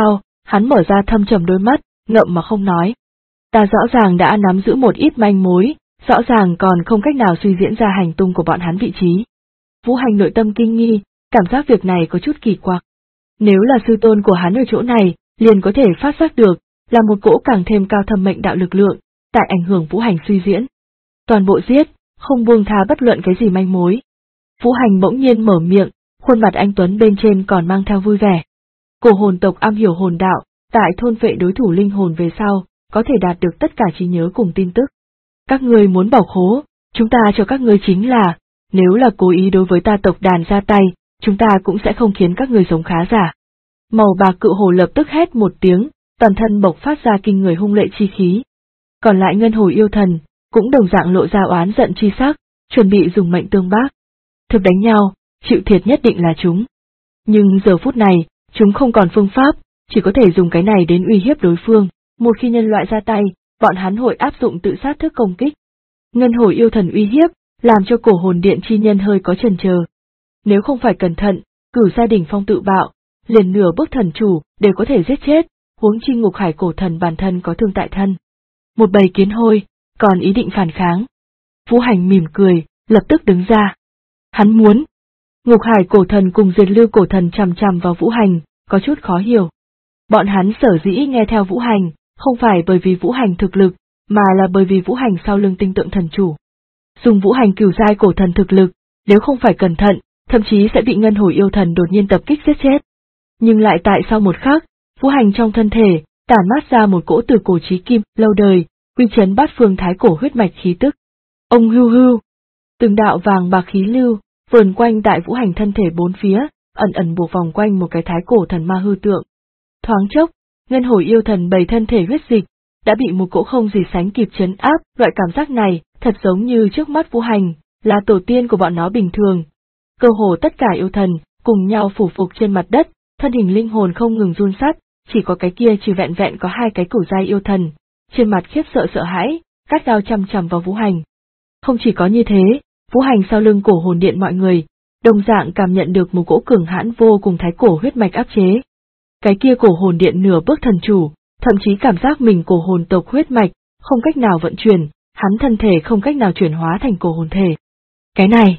hắn mở ra thâm trầm đôi mắt, ngậm mà không nói. Ta rõ ràng đã nắm giữ một ít manh mối, rõ ràng còn không cách nào suy diễn ra hành tung của bọn hắn vị trí. Vũ Hành nội tâm kinh nghi, cảm giác việc này có chút kỳ quặc. Nếu là sư tôn của hắn ở chỗ này, liền có thể phát giác được, là một cỗ càng thêm cao thâm mệnh đạo lực lượng, tại ảnh hưởng Vũ Hành suy diễn. Toàn bộ giết, không buông tha bất luận cái gì manh mối. Vũ Hành bỗng nhiên mở miệng, khuôn mặt anh tuấn bên trên còn mang theo vui vẻ. Cổ hồn tộc am hiểu hồn đạo, tại thôn vệ đối thủ linh hồn về sau, có thể đạt được tất cả trí nhớ cùng tin tức. Các ngươi muốn bảo khố, chúng ta cho các ngươi chính là, nếu là cố ý đối với ta tộc đàn ra tay, chúng ta cũng sẽ không khiến các ngươi sống khá giả. Màu bạc cự hồ lập tức hét một tiếng, toàn thân bộc phát ra kinh người hung lệ chi khí. Còn lại ngân hồi yêu thần, cũng đồng dạng lộ ra oán giận chi sắc, chuẩn bị dùng mệnh tương bác. Thực đánh nhau, chịu thiệt nhất định là chúng. Nhưng giờ phút này, chúng không còn phương pháp, chỉ có thể dùng cái này đến uy hiếp đối phương. Một khi nhân loại ra tay, bọn hắn hội áp dụng tự sát thức công kích. Ngân hồi yêu thần uy hiếp, làm cho cổ hồn điện chi nhân hơi có chần chờ. Nếu không phải cẩn thận, cửu gia đỉnh phong tự bạo, liền nửa bước thần chủ đều có thể giết chết, huống chi Ngục Hải cổ thần bản thân có thương tại thân. Một bầy kiến hôi, còn ý định phản kháng. Vũ Hành mỉm cười, lập tức đứng ra. Hắn muốn. Ngục Hải cổ thần cùng Diệt Lưu cổ thần chằm chằm vào Vũ Hành, có chút khó hiểu. Bọn hắn sở dĩ nghe theo Vũ Hành, không phải bởi vì Vũ Hành thực lực, mà là bởi vì Vũ Hành sau lưng tinh tượng thần chủ. Dùng Vũ Hành cửu giai cổ thần thực lực, nếu không phải cẩn thận, thậm chí sẽ bị ngân hồi yêu thần đột nhiên tập kích giết chết. Nhưng lại tại sau một khắc, Vũ Hành trong thân thể, tản mát ra một cỗ từ cổ chí kim, lâu đời, uy chấn bát phương thái cổ huyết mạch khí tức. Ông hưu hưu, từng đạo vàng bạc khí lưu, vờn quanh tại Vũ Hành thân thể bốn phía, ẩn ẩn buộc vòng quanh một cái thái cổ thần ma hư tượng. Thoáng chốc, ngân hồi yêu thần bầy thân thể huyết dịch, đã bị một cỗ không gì sánh kịp trấn áp, loại cảm giác này, thật giống như trước mắt Vũ Hành, là tổ tiên của bọn nó bình thường. Cơ hồ tất cả yêu thần, cùng nhau phủ phục trên mặt đất, thân hình linh hồn không ngừng run sắt, chỉ có cái kia chỉ vẹn vẹn có hai cái cửu giai yêu thần, trên mặt khiếp sợ sợ hãi, cắt đao chằm chằm vào Vũ Hành. Không chỉ có như thế, Vũ Hành sau lưng cổ hồn điện mọi người, đồng dạng cảm nhận được một cỗ cường hãn vô cùng thái cổ huyết mạch áp chế. Cái kia cổ hồn điện nửa bước thần chủ, thậm chí cảm giác mình cổ hồn tộc huyết mạch, không cách nào vận chuyển, hắn thân thể không cách nào chuyển hóa thành cổ hồn thể. Cái này,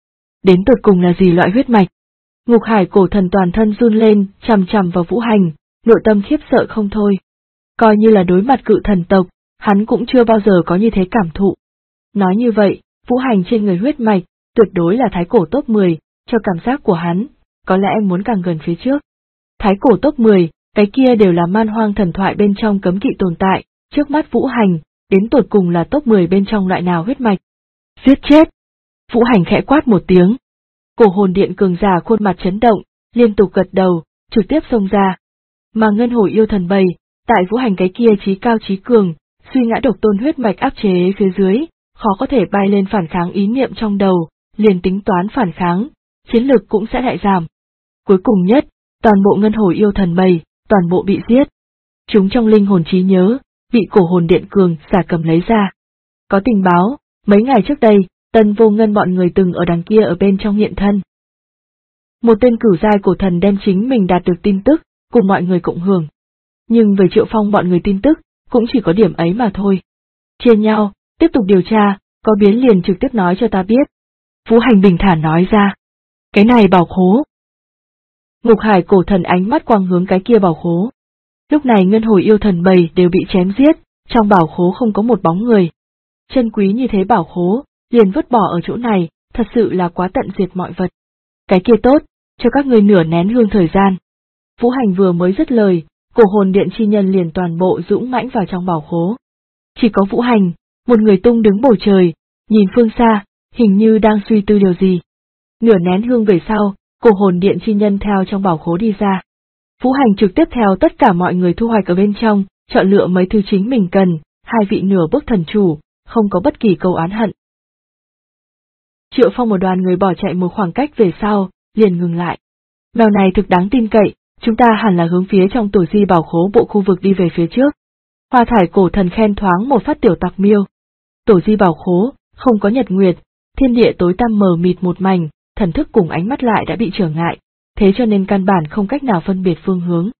đến tột cùng là gì loại huyết mạch? Ngục Hải cổ thần toàn thân run lên, chằm chằm vào Vũ Hành, nội tâm khiếp sợ không thôi. Coi như là đối mặt cự thần tộc, hắn cũng chưa bao giờ có như thế cảm thụ. Nói như vậy, Vũ Hành trên người huyết mạch, tuyệt đối là thái cổ top 10, cho cảm giác của hắn, có lẽ anh muốn càng gần phía trước. Thái cổ top 10, cái kia đều là man hoang thần thoại bên trong cấm kỵ tồn tại, trước mắt Vũ Hành, đến tột cùng là top 10 bên trong loại nào huyết mạch. Giết chết! Vũ Hành khẽ quát một tiếng. Cổ hồn điện cường giả khuôn mặt chấn động, liên tục gật đầu, trực tiếp xông ra. Mà ngân hồi yêu thần bầy, tại Vũ Hành cái kia trí cao trí cường, suy ngã độc tôn huyết mạch áp chế phía dưới, khó có thể bay lên phản kháng ý niệm trong đầu, liền tính toán phản kháng, chiến lực cũng sẽ lại giảm. Cuối cùng nhất, toàn bộ ngân hồi yêu thần bầy, toàn bộ bị giết. Chúng trong linh hồn trí nhớ, bị cổ hồn điện cường giả cầm lấy ra. Có tình báo, mấy ngày trước đây, Tân Vô Ngân bọn người từng ở đằng kia ở bên trong hiện thân. Một tên cửu giai cổ thần đem chính mình đạt được tin tức, cùng mọi người cộng hưởng. Nhưng về Triệu Phong bọn người tin tức, cũng chỉ có điểm ấy mà thôi. Chia nhau, tiếp tục điều tra, có biến liền trực tiếp nói cho ta biết. Vũ Hành bình thản nói ra. Cái này bảo khố. Ngục Hải cổ thần ánh mắt quang hướng cái kia bảo khố. Lúc này ngân hồi yêu thần bầy đều bị chém giết, trong bảo khố không có một bóng người. Chân quý như thế bảo khố, liền vứt bỏ ở chỗ này, thật sự là quá tận diệt mọi vật. Cái kia tốt, cho các ngươi nửa nén hương thời gian. Vũ Hành vừa mới dứt lời, cổ hồn điện chi nhân liền toàn bộ dũng mãnh vào trong bảo khố. Chỉ có Vũ Hành, một người tung đứng bầu trời, nhìn phương xa, hình như đang suy tư điều gì. Nửa nén hương về sau, cổ hồn điện chi nhân theo trong bảo khố đi ra. Vũ Hành trực tiếp theo tất cả mọi người thu hoạch ở bên trong, chọn lựa mấy thứ chính mình cần, hai vị nửa bước thần chủ, không có bất kỳ câu oán hận. Triệu Phong một đoàn người bỏ chạy một khoảng cách về sau, liền ngừng lại. Mèo này thực đáng tin cậy, chúng ta hẳn là hướng phía trong tổ di bảo khố bộ khu vực đi về phía trước. Hoa thải cổ thần khen thoáng một phát tiểu tặc miêu. Tổ di bảo khố, không có nhật nguyệt, thiên địa tối tăm mờ mịt một mảnh, thần thức cùng ánh mắt lại đã bị trở ngại, thế cho nên căn bản không cách nào phân biệt phương hướng.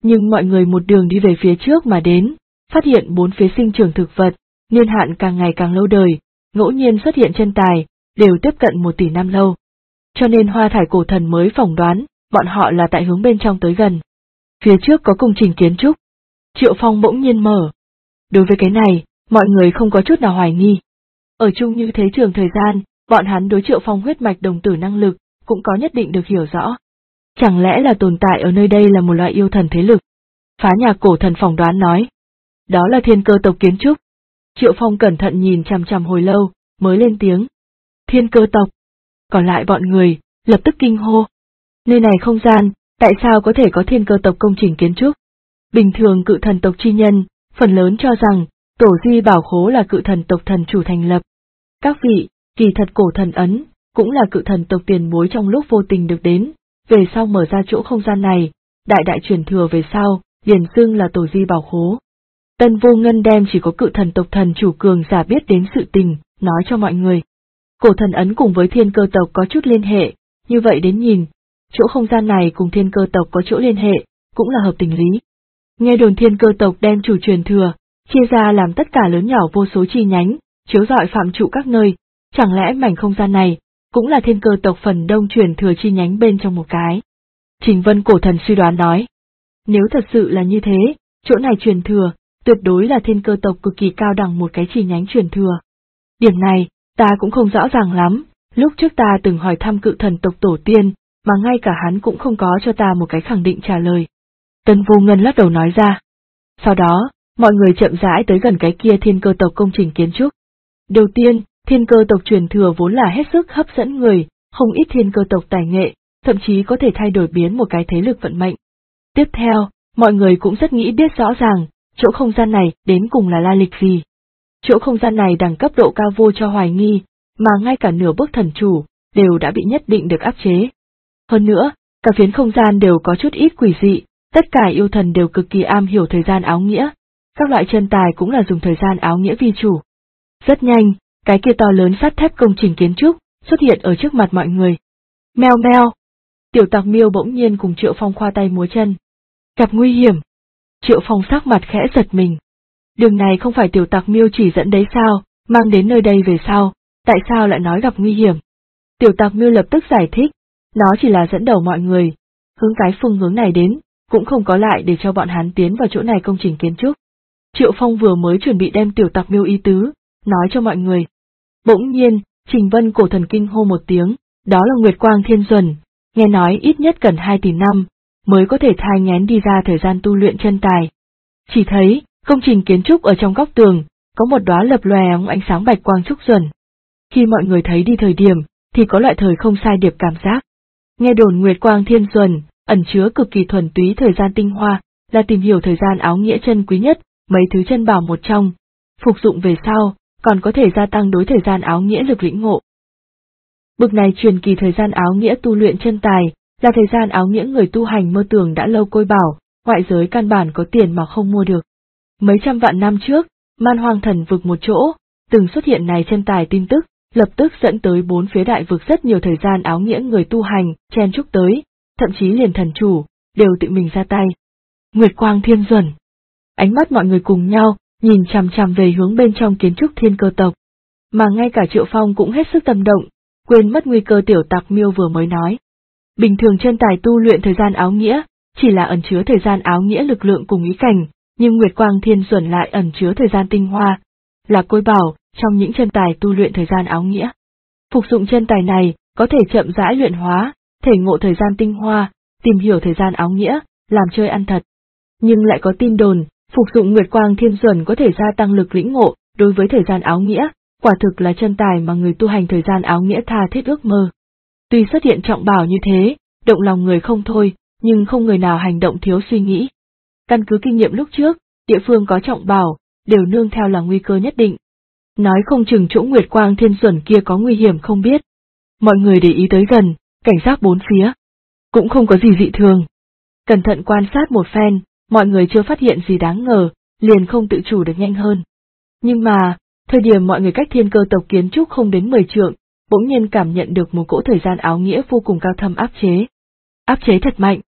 Nhưng mọi người một đường đi về phía trước mà đến, phát hiện bốn phía sinh trưởng thực vật, niên hạn càng ngày càng lâu đời, ngẫu nhiên xuất hiện chân tài, đều tiếp cận 1 tỷ năm lâu. Cho nên Hoa Thải cổ thần mới phỏng đoán, bọn họ là tại hướng bên trong tới gần. Phía trước có công trình kiến trúc. Triệu Phong bỗng nhiên mở. Đối với cái này, mọi người không có chút nào hoài nghi. Ở chung như thế trường thời gian, bọn hắn đối Triệu Phong huyết mạch đồng tử năng lực, cũng có nhất định được hiểu rõ. Chẳng lẽ là tồn tại ở nơi đây là một loại yêu thần thế lực? Phá Nhạc cổ thần phỏng đoán nói. Đó là Thiên Cơ tộc kiến trúc. Triệu Phong cẩn thận nhìn chằm chằm hồi lâu, mới lên tiếng. Thiên Cơ tộc. Còn lại bọn người, lập tức kinh hô. Nơi này không gian, tại sao có thể có Thiên Cơ tộc công trình kiến trúc? Bình thường cự thần tộc chi nhân, phần lớn cho rằng, Tổ Di Bảo Khố là cự thần tộc thần chủ thành lập. Các vị, kỳ thật cổ thần ấn, cũng là cự thần tộc tiền bối trong lúc vô tình được đến, về sau mở ra chỗ không gian này, đại truyền thừa về sau, liền xưng là Tổ Di Bảo Khố. Tân Vô Ngân đem chỉ có cự thần tộc thần chủ cường giả biết đến sự tình, nói cho mọi người. Cổ thần ấn cùng với Thiên Cơ tộc có chút liên hệ, như vậy đến nhìn, chỗ không gian này cùng Thiên Cơ tộc có chỗ liên hệ, cũng là hợp tình lý. Nghe đồn Thiên Cơ tộc đem chủ truyền thừa, chia ra làm tất cả lớn nhỏ vô số chi nhánh, chiếu rọi phạm trụ các nơi, chẳng lẽ mảnh không gian này, cũng là Thiên Cơ tộc phần đông truyền thừa chi nhánh bên trong một cái. Trình Vân cổ thần suy đoán nói, nếu thật sự là như thế, chỗ này truyền thừa, tuyệt đối là Thiên Cơ tộc cực kỳ cao đẳng một cái chi nhánh truyền thừa. Điểm này, ta cũng không rõ ràng lắm, lúc trước ta từng hỏi thăm cự thần tộc tổ tiên, mà ngay cả hắn cũng không có cho ta một cái khẳng định trả lời. Tân Vô Ngân lắc đầu nói ra. Sau đó, mọi người chậm rãi tới gần cái kia Thiên Cơ tộc công trình kiến trúc. Đầu tiên, Thiên Cơ tộc truyền thừa vốn là hết sức hấp dẫn người, không ít Thiên Cơ tộc tài nghệ, thậm chí có thể thay đổi biến một cái thế lực vận mệnh. Tiếp theo, mọi người cũng rất nghĩ biết rõ ràng, chỗ không gian này đến cùng là lai lịch gì. Chỗ không gian này đẳng cấp độ cao vô cho hoài nghi, mà ngay cả nửa bước thần chủ, đều đã bị nhất định được áp chế. Hơn nữa, cả phiến không gian đều có chút ít quỷ dị, tất cả yêu thần đều cực kỳ am hiểu thời gian áo nghĩa, các loại chân tài cũng là dùng thời gian áo nghĩa vi chủ. Rất nhanh, cái kia to lớn sắt thép công trình kiến trúc, xuất hiện ở trước mặt mọi người. Meo meo! Tiểu Tặc Miêu bỗng nhiên cùng Triệu Phong khoa tay múa chân. Gặp nguy hiểm! Triệu Phong sắc mặt khẽ giật mình. Đường này không phải Tiểu Tặc Miêu chỉ dẫn đấy sao, mang đến nơi đây về sau, tại sao lại nói gặp nguy hiểm? Tiểu Tặc Miêu lập tức giải thích, nó chỉ là dẫn đầu mọi người, hướng cái phương hướng này đến, cũng không có lại để cho bọn hắn tiến vào chỗ này công trình kiến trúc. Triệu Phong vừa mới chuẩn bị đem Tiểu Tặc Miêu ý tứ, nói cho mọi người. Bỗng nhiên, Trình Vân cổ thần kinh hô một tiếng, đó là Nguyệt Quang Thiên Duẩn, nghe nói ít nhất cần 2 tỷ năm, mới có thể thai nghén đi ra thời gian tu luyện chân tài. Chỉ thấy, công trình kiến trúc ở trong góc tường, có một đóa lập lòe ánh sáng bạch quang trúc duẩn. Khi mọi người thấy đi thời điểm, thì có loại thời không sai điệp cảm giác. Nghe đồn Nguyệt Quang Thiên Duẩn, ẩn chứa cực kỳ thuần túy thời gian tinh hoa, là tìm hiểu thời gian áo nghĩa chân quý nhất, mấy thứ chân bảo một trong. Phục dụng về sau, còn có thể gia tăng đối thời gian áo nghĩa lực lĩnh ngộ. Bực này truyền kỳ thời gian áo nghĩa tu luyện chân tài, là thời gian áo nghĩa người tu hành mơ tưởng đã lâu côi bảo, ngoại giới căn bản có tiền mà không mua được. Mấy trăm vạn năm trước, Man Hoang Thần vực một chỗ, từng xuất hiện này chân tài tin tức, lập tức dẫn tới bốn phía đại vực rất nhiều thời gian áo nghĩa người tu hành, chen chúc tới, thậm chí liền thần chủ, đều tự mình ra tay. Nguyệt Quang Thiên Duẩn. Ánh mắt mọi người cùng nhau, nhìn chằm chằm về hướng bên trong kiến trúc Thiên Cơ tộc. Mà ngay cả Triệu Phong cũng hết sức tâm động, quên mất nguy cơ Tiểu Tặc Miêu vừa mới nói. Bình thường chân tài tu luyện thời gian áo nghĩa, chỉ là ẩn chứa thời gian áo nghĩa lực lượng cùng ý cảnh, nhưng Nguyệt Quang Thiên Duẩn lại ẩn chứa thời gian tinh hoa, là côi bảo trong những chân tài tu luyện thời gian áo nghĩa. Phục dụng chân tài này, có thể chậm rãi luyện hóa, thể ngộ thời gian tinh hoa, tìm hiểu thời gian áo nghĩa, làm chơi ăn thật. Nhưng lại có tin đồn, phục dụng Nguyệt Quang Thiên Duẩn có thể gia tăng lực lĩnh ngộ, đối với thời gian áo nghĩa, quả thực là chân tài mà người tu hành thời gian áo nghĩa tha thiết ước mơ. Tuy xuất hiện trọng bảo như thế, động lòng người không thôi, nhưng không người nào hành động thiếu suy nghĩ. Căn cứ kinh nghiệm lúc trước, địa phương có trọng bảo, đều nương theo là nguy cơ nhất định. Nói không chừng chỗ Nguyệt Quang Thiên Duẩn kia có nguy hiểm không biết. Mọi người để ý tới gần, cảnh giác bốn phía. Cũng không có gì dị thường. Cẩn thận quan sát một phen, mọi người chưa phát hiện gì đáng ngờ, liền không tự chủ được nhanh hơn. Nhưng mà, thời điểm mọi người cách Thiên Cơ tộc kiến trúc không đến 10 trượng, bỗng nhiên cảm nhận được một cỗ thời gian áo nghĩa vô cùng cao thâm áp chế. Áp chế thật mạnh.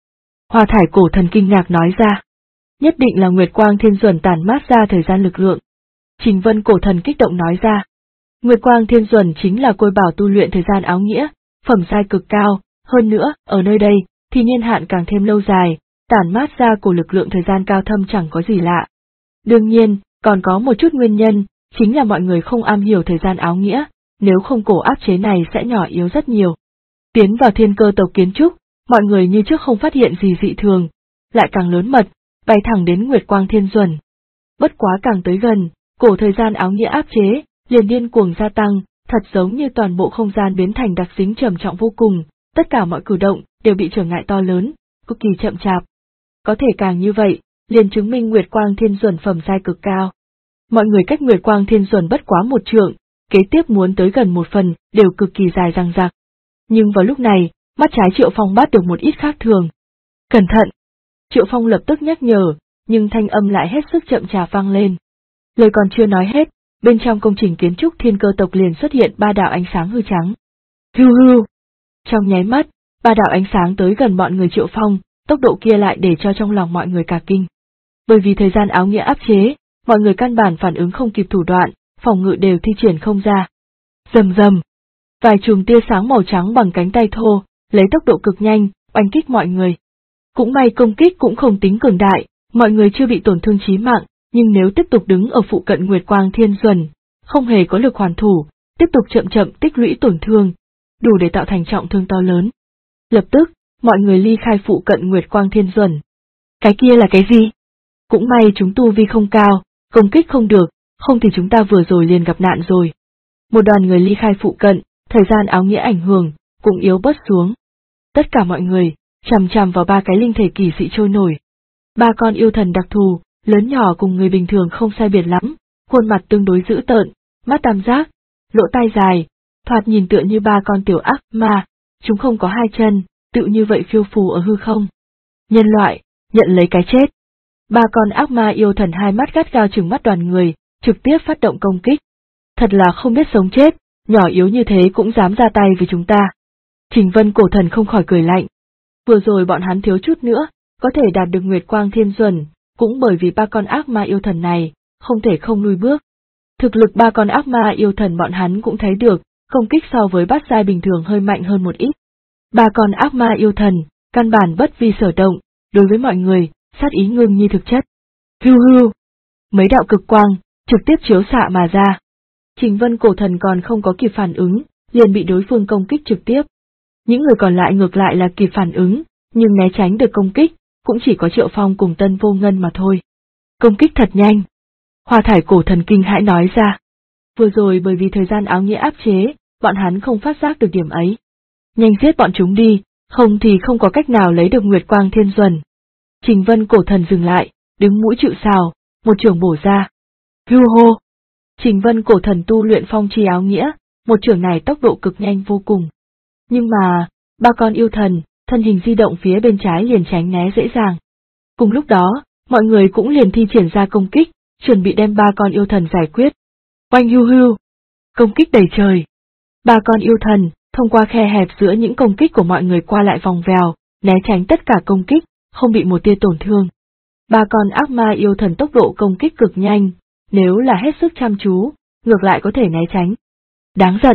Hoa thải cổ thần kinh ngạc nói ra. Nhất định là Nguyệt Quang Thiên Duẩn tản mát ra thời gian lực lượng. Trình Vân cổ thần kích động nói ra. Nguyệt Quang Thiên Duẩn chính là côi bảo tu luyện thời gian áo nghĩa, phẩm giai cực cao, hơn nữa, ở nơi đây, thì niên hạn càng thêm lâu dài, tản mát ra cổ lực lượng thời gian cao thâm chẳng có gì lạ. Đương nhiên, còn có một chút nguyên nhân, chính là mọi người không am hiểu thời gian áo nghĩa, nếu không cổ áp chế này sẽ nhỏ yếu rất nhiều. Tiến vào thiên cơ tộc kiến trúc, mọi người như trước không phát hiện gì dị thường, lại càng lớn mật, bay thẳng đến Nguyệt Quang Thiên Duẩn. Bất quá càng tới gần, cổ thời gian áo nghĩa áp chế, liền điên cuồng gia tăng, thật giống như toàn bộ không gian biến thành đặc dính trầm trọng vô cùng, tất cả mọi cử động đều bị trở ngại to lớn, cực kỳ chậm chạp. Có thể càng như vậy, liền chứng minh Nguyệt Quang Thiên Duẩn phẩm giai cực cao. Mọi người cách Nguyệt Quang Thiên Duẩn bất quá một trượng, kế tiếp muốn tới gần một phần đều cực kỳ dài dằng dặc. Nhưng vào lúc này, mắt trái Triệu Phong bắt được một ít khác thường. Cẩn thận! Triệu Phong lập tức nhắc nhở, nhưng thanh âm lại hết sức chậm chạp vang lên. Lời còn chưa nói hết, bên trong công trình kiến trúc thiên cơ tộc liền xuất hiện 3 đạo ánh sáng hư trắng. Hưu hưu! Trong nháy mắt, 3 đạo ánh sáng tới gần bọn người Triệu Phong, tốc độ kia lại để cho trong lòng mọi người cả kinh. Bởi vì thời gian áo nghĩa áp chế, mọi người căn bản phản ứng không kịp thủ đoạn, phòng ngự đều thi triển không ra. Rầm rầm! Vài chùm tia sáng màu trắng bằng cánh tay thô, lấy tốc độ cực nhanh, oanh kích mọi người. Cũng may công kích cũng không tính cường đại, mọi người chưa bị tổn thương chí mạng, nhưng nếu tiếp tục đứng ở phụ cận Nguyệt Quang Thiên Duẩn, không hề có lực hoàn thủ, tiếp tục chậm chậm tích lũy tổn thương, đủ để tạo thành trọng thương to lớn. Lập tức, mọi người ly khai phụ cận Nguyệt Quang Thiên Duẩn. Cái kia là cái gì? Cũng may chúng tu vi không cao, công kích không được, không thì chúng ta vừa rồi liền gặp nạn rồi. Một đoàn người ly khai phụ cận, thời gian áo nghĩa ảnh hưởng, cũng yếu bớt xuống. Tất cả mọi người, chằm chằm vào 3 cái linh thể kỳ dị trôi nổi. 3 con yêu thần đặc thù, lớn nhỏ cùng người bình thường không sai biệt lắm, khuôn mặt tương đối dữ tợn, mắt tam giác, lỗ tai dài, thoạt nhìn tựa như 3 con tiểu ác ma, chúng không có 2 chân, tự như vậy phiêu phù ở hư không. Nhân loại, nhận lấy cái chết. 3 con ác ma yêu thần hai mắt gắt gao trừng mắt đoàn người, trực tiếp phát động công kích. Thật là không biết sống chết, nhỏ yếu như thế cũng dám ra tay với chúng ta. Trình Vân cổ thần không khỏi cười lạnh. Vừa rồi bọn hắn thiếu chút nữa, có thể đạt được Nguyệt Quang Thiên Duẩn, cũng bởi vì 3 con ác ma yêu thần này, không thể không lùi bước. Thực lực 3 con ác ma yêu thần bọn hắn cũng thấy được, công kích so với bát giai bình thường hơi mạnh hơn một ít. 3 con ác ma yêu thần, căn bản bất vi sở động, đối với mọi người, sát ý ngưng như thực chất. Hưu hưu! Mấy đạo cực quang, trực tiếp chiếu xạ mà ra. Trình Vân cổ thần còn không có kịp phản ứng, liền bị đối phương công kích trực tiếp. Những người còn lại ngược lại là kịp phản ứng, nhưng né tránh được công kích, cũng chỉ có Triệu Phong cùng Tân Vô Ngân mà thôi. Công kích thật nhanh. Hoa thải cổ thần kinh hãi nói ra. Vừa rồi bởi vì thời gian áo nghĩa áp chế, bọn hắn không phát giác được điểm ấy. Nhanh giết bọn chúng đi, không thì không có cách nào lấy được Nguyệt Quang Thiên Duẩn. Trình Vân cổ thần dừng lại, đứng mũi chịu sào, một trường bổ ra. Hưu hô! Trình Vân cổ thần tu luyện phong chi áo nghĩa, một trường này tốc độ cực nhanh vô cùng. Nhưng mà, 3 con yêu thần, thân hình di động phía bên trái liền tránh né dễ dàng. Cùng lúc đó, mọi người cũng liền thi triển ra công kích, chuẩn bị đem 3 con yêu thần giải quyết. Oanh hưu hưu! Công kích đầy trời. 3 con yêu thần, thông qua khe hẹp giữa những công kích của mọi người qua lại vòng vèo, né tránh tất cả công kích, không bị một tia tổn thương. 3 con ác ma yêu thần tốc độ công kích cực nhanh, nếu là hết sức chăm chú, ngược lại có thể né tránh. Đáng giận!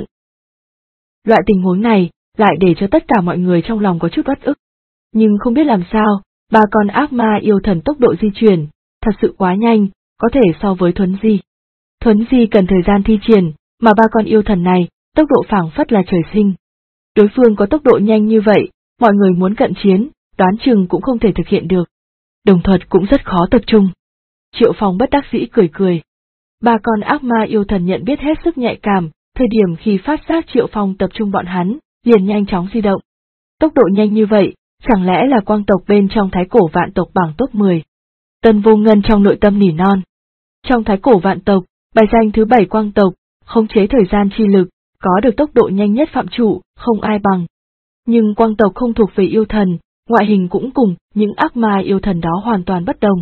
Loại tình huống này, lại để cho tất cả mọi người trong lòng có chút uất ức. Nhưng không biết làm sao, 3 con ác ma yêu thần tốc độ di chuyển, thật sự quá nhanh, có thể so với thuấn di. Thuấn di cần thời gian thi triển, mà 3 con yêu thần này, tốc độ phảng phất là trời sinh. Đối phương có tốc độ nhanh như vậy, mọi người muốn cận chiến, đoán chừng cũng không thể thực hiện được. Đồng thuật cũng rất khó tập trung. Triệu Phong bất đắc dĩ cười cười. 3 con ác ma yêu thần nhận biết hết sức nhạy cảm, thời điểm khi phát giác Triệu Phong tập trung bọn hắn, liền nhanh chóng di động. Tốc độ nhanh như vậy, chẳng lẽ là quang tộc bên trong thái cổ vạn tộc bảng top 10. Tân Vô Ngân trong nội tâm nỉ non. Trong thái cổ vạn tộc, bài danh thứ 7 quang tộc, khống chế thời gian chi lực, có được tốc độ nhanh nhất phạm chủ, không ai bằng. Nhưng quang tộc không thuộc về yêu thần, ngoại hình cũng cùng những ác ma yêu thần đó hoàn toàn bất đồng.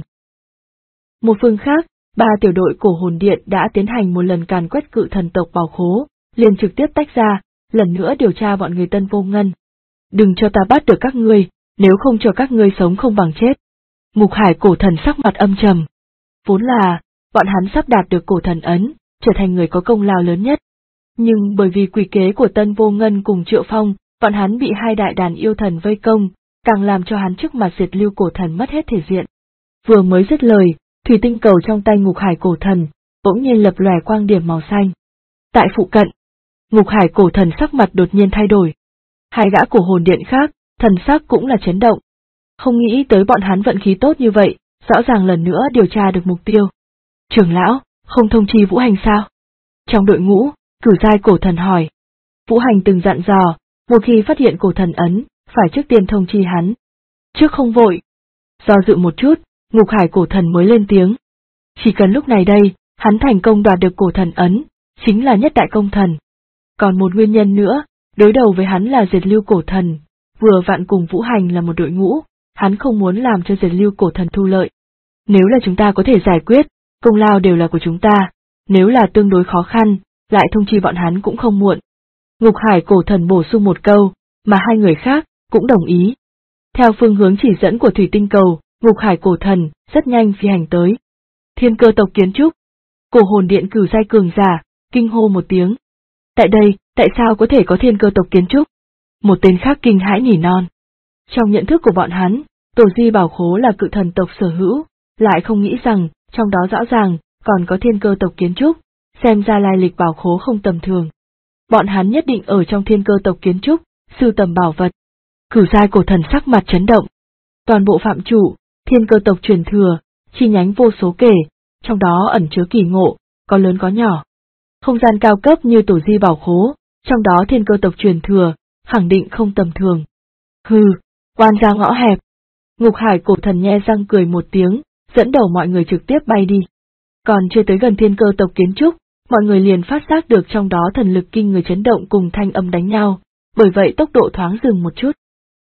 Một phương khác, 3 tiểu đội cổ hồn điện đã tiến hành một lần càn quét cự thần tộc bảo khố, liền trực tiếp tách ra, lần nữa điều tra bọn người Tân Vô Ngân. Đừng cho ta bắt được các ngươi, nếu không cho các ngươi sống không bằng chết. Ngục Hải cổ thần sắc mặt âm trầm. Vốn là, bọn hắn sắp đạt được cổ thần ấn, trở thành người có công lao lớn nhất. Nhưng bởi vì quỷ kế của Tân Vô Ngân cùng Triệu Phong, bọn hắn bị hai đại đàn yêu thần vây công, càng làm cho hắn trước mặt Diệt Lưu cổ thần mất hết thể diện. Vừa mới dứt lời, thủy tinh cầu trong tay Ngục Hải cổ thần, bỗng nhiên lập lòe quang điểm màu xanh. Tại phụ cận, Ngục Hải cổ thần sắc mặt đột nhiên thay đổi. Hai gã cổ hồn điện khác, thần sắc cũng là chấn động. Không nghĩ tới bọn hắn vận khí tốt như vậy, rõ ràng lần nữa điều tra được mục tiêu. Trưởng lão, không thông chi Vũ Hành sao? Trong đội ngũ, Cửu giai cổ thần hỏi. Vũ Hành từng dặn dò, một khi phát hiện cổ thần ấn, phải trước tiên thông chi hắn. Trước không vội. Do dự một chút, Ngục Hải cổ thần mới lên tiếng. Chỉ cần lúc này đây, hắn thành công đoạt được cổ thần ấn, chính là nhất đại công thần. Còn một nguyên nhân nữa, đối đầu với hắn là Diệt Lưu cổ thần, vừa vặn cùng Vũ Hành là một đội ngũ, hắn không muốn làm cho Diệt Lưu cổ thần thu lợi. Nếu là chúng ta có thể giải quyết, công lao đều là của chúng ta, nếu là tương đối khó khăn, lại thông chi bọn hắn cũng không muộn. Ngục Hải cổ thần bổ sung một câu, mà hai người khác cũng đồng ý. Theo phương hướng chỉ dẫn của thủy tinh cầu, Ngục Hải cổ thần rất nhanh phi hành tới. Thiên Cơ tộc kiến trúc. Cổ hồn điện Cửu giai cường giả kinh hô một tiếng. Tại đây, tại sao có thể có Thiên Cơ tộc kiến trúc? Một tên khác kinh hãi nỉ non. Trong nhận thức của bọn hắn, Tổ Di Bảo Khố là cự thần tộc sở hữu, lại không nghĩ rằng, trong đó rõ ràng, còn có Thiên Cơ tộc kiến trúc, xem ra lai lịch bảo khố không tầm thường. Bọn hắn nhất định ở trong Thiên Cơ tộc kiến trúc, sưu tầm bảo vật. Cửu giai cổ thần sắc mặt chấn động. Toàn bộ phạm chủ, Thiên Cơ tộc truyền thừa, chi nhánh vô số kể, trong đó ẩn chứa kỳ ngộ, có lớn có nhỏ. Không gian cao cấp như Tổ Di Bảo Khố, trong đó Thiên Cơ tộc truyền thừa, khẳng định không tầm thường. Hừ, oan ra ngõ hẹp. Ngục Hải cổ thần nhe răng cười một tiếng, dẫn đầu mọi người trực tiếp bay đi. Còn chưa tới gần Thiên Cơ tộc kiến trúc, mọi người liền phát giác được trong đó thần lực kinh người chấn động cùng thanh âm đánh nhau, bởi vậy tốc độ thoáng dừng một chút.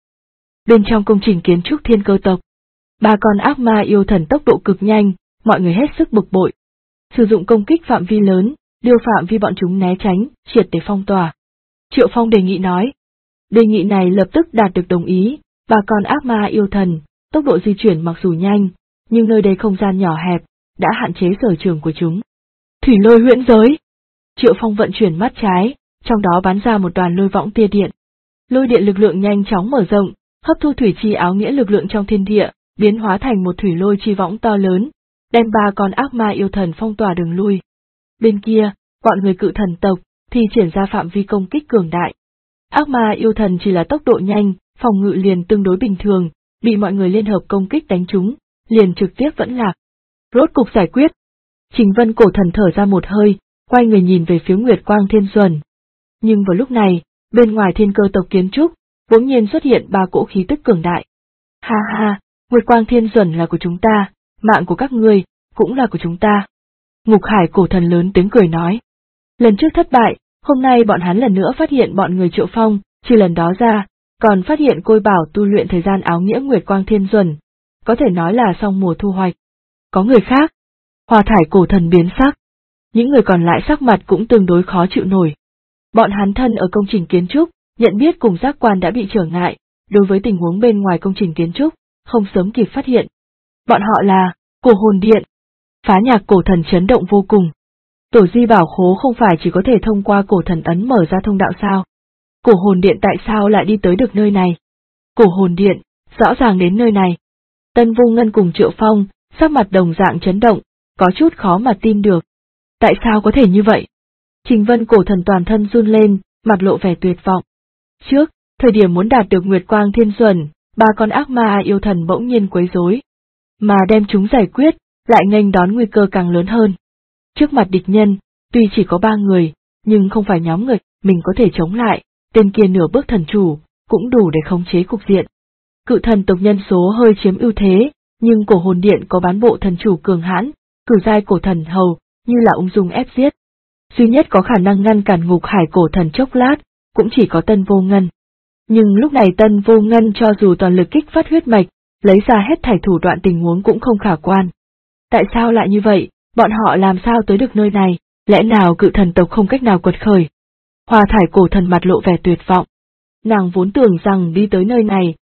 Bên trong công trình kiến trúc Thiên Cơ tộc, ba con ác ma yêu thần tốc độ cực nhanh, mọi người hết sức bực bội. Sử dụng công kích phạm vi lớn, đưa phạm vi bọn chúng né tránh, triệt để phong tỏa. Triệu Phong đề nghị nói. Đề nghị này lập tức đạt được đồng ý, ba con ác ma yêu thần, tốc độ di chuyển mặc dù nhanh, nhưng nơi đây không gian nhỏ hẹp, đã hạn chế sở trường của chúng. Thủy lôi huyễn giới. Triệu Phong vận chuyển mắt trái, trong đó bắn ra một đoàn lôi võng tia điện. Lôi điện lực lượng nhanh chóng mở rộng, hấp thu thủy chi áo nghĩa lực lượng trong thiên địa, biến hóa thành một thủy lôi chi võng to lớn, đem ba con ác ma yêu thần phong tỏa đường lui. Bên kia, bọn người cự thần tộc thì triển ra phạm vi công kích cường đại. Ác ma yêu thần chỉ là tốc độ nhanh, phòng ngự liền tương đối bình thường, bị mọi người liên hợp công kích đánh trúng, liền trực tiếp vẫn lạc. Rốt cục giải quyết. Trình Vân cổ thần thở ra một hơi, quay người nhìn về phía Nguyệt Quang Thiên Duẩn. Nhưng vào lúc này, bên ngoài Thiên Cơ tộc kiến trúc, bỗng nhiên xuất hiện ba cỗ khí tức cường đại. Ha ha, Nguyệt Quang Thiên Duẩn là của chúng ta, mạng của các ngươi cũng là của chúng ta. Ngục Hải cổ thần lớn tiếng cười nói. Lần trước thất bại, hôm nay bọn hắn lần nữa phát hiện bọn người Triệu Phong, trừ lần đó ra, còn phát hiện Côi Bảo tu luyện thời gian áo nghĩa Nguyệt Quang Thiên Duẩn, có thể nói là xong mùa thu hoạch. Có người khác. Hoa Thải cổ thần biến sắc. Những người còn lại sắc mặt cũng tương đối khó chịu nổi. Bọn hắn thân ở công trình kiến trúc, nhận biết cùng giác quan đã bị trở ngại, đối với tình huống bên ngoài công trình kiến trúc, không sớm kịp phát hiện. Bọn họ là Cổ Hồn Điện. Phá nhạc cổ thần chấn động vô cùng. Tổ Di Bảo Khố không phải chỉ có thể thông qua cổ thần ấn mở ra thông đạo sao? Cổ Hồn Điện tại sao lại đi tới được nơi này? Cổ Hồn Điện, rõ ràng đến nơi này. Tân Vô Ngân cùng Triệu Phong, sắc mặt đồng dạng chấn động, có chút khó mà tin được. Tại sao có thể như vậy? Trình Vân cổ thần toàn thân run lên, mặt lộ vẻ tuyệt vọng. Trước, thời điểm muốn đạt được Nguyệt Quang Thiên Duẩn, ba con ác ma yêu thần bỗng nhiên quấy rối, mà đem chúng giải quyết, lại nghênh đón nguy cơ càng lớn hơn. Trước mặt địch nhân, tuy chỉ có 3 người, nhưng không phải nhóm người mình có thể chống lại, tên kia nửa bước thần chủ, cũng đủ để khống chế cục diện. Cự thần tộc nhân số hơi chiếm ưu thế, nhưng Cổ Hồn Điện có bán bộ thần chủ cường hãn, cửu giai cổ thần hầu, như là ung dung ép giết. Duy nhất có khả năng ngăn cản Ngục Hải cổ thần chốc lát, cũng chỉ có Tân Vô Ngân. Nhưng lúc này Tân Vô Ngân cho dù toàn lực kích phát huyết mạch, lấy ra hết thảy thủ đoạn tình huống cũng không khả quan. Tại sao lại như vậy, bọn họ làm sao tới được nơi này, lẽ nào cự thần tộc không cách nào quật khởi? Hoa Thải cổ thần mặt lộ vẻ tuyệt vọng. Nàng vốn tưởng rằng đi tới nơi này,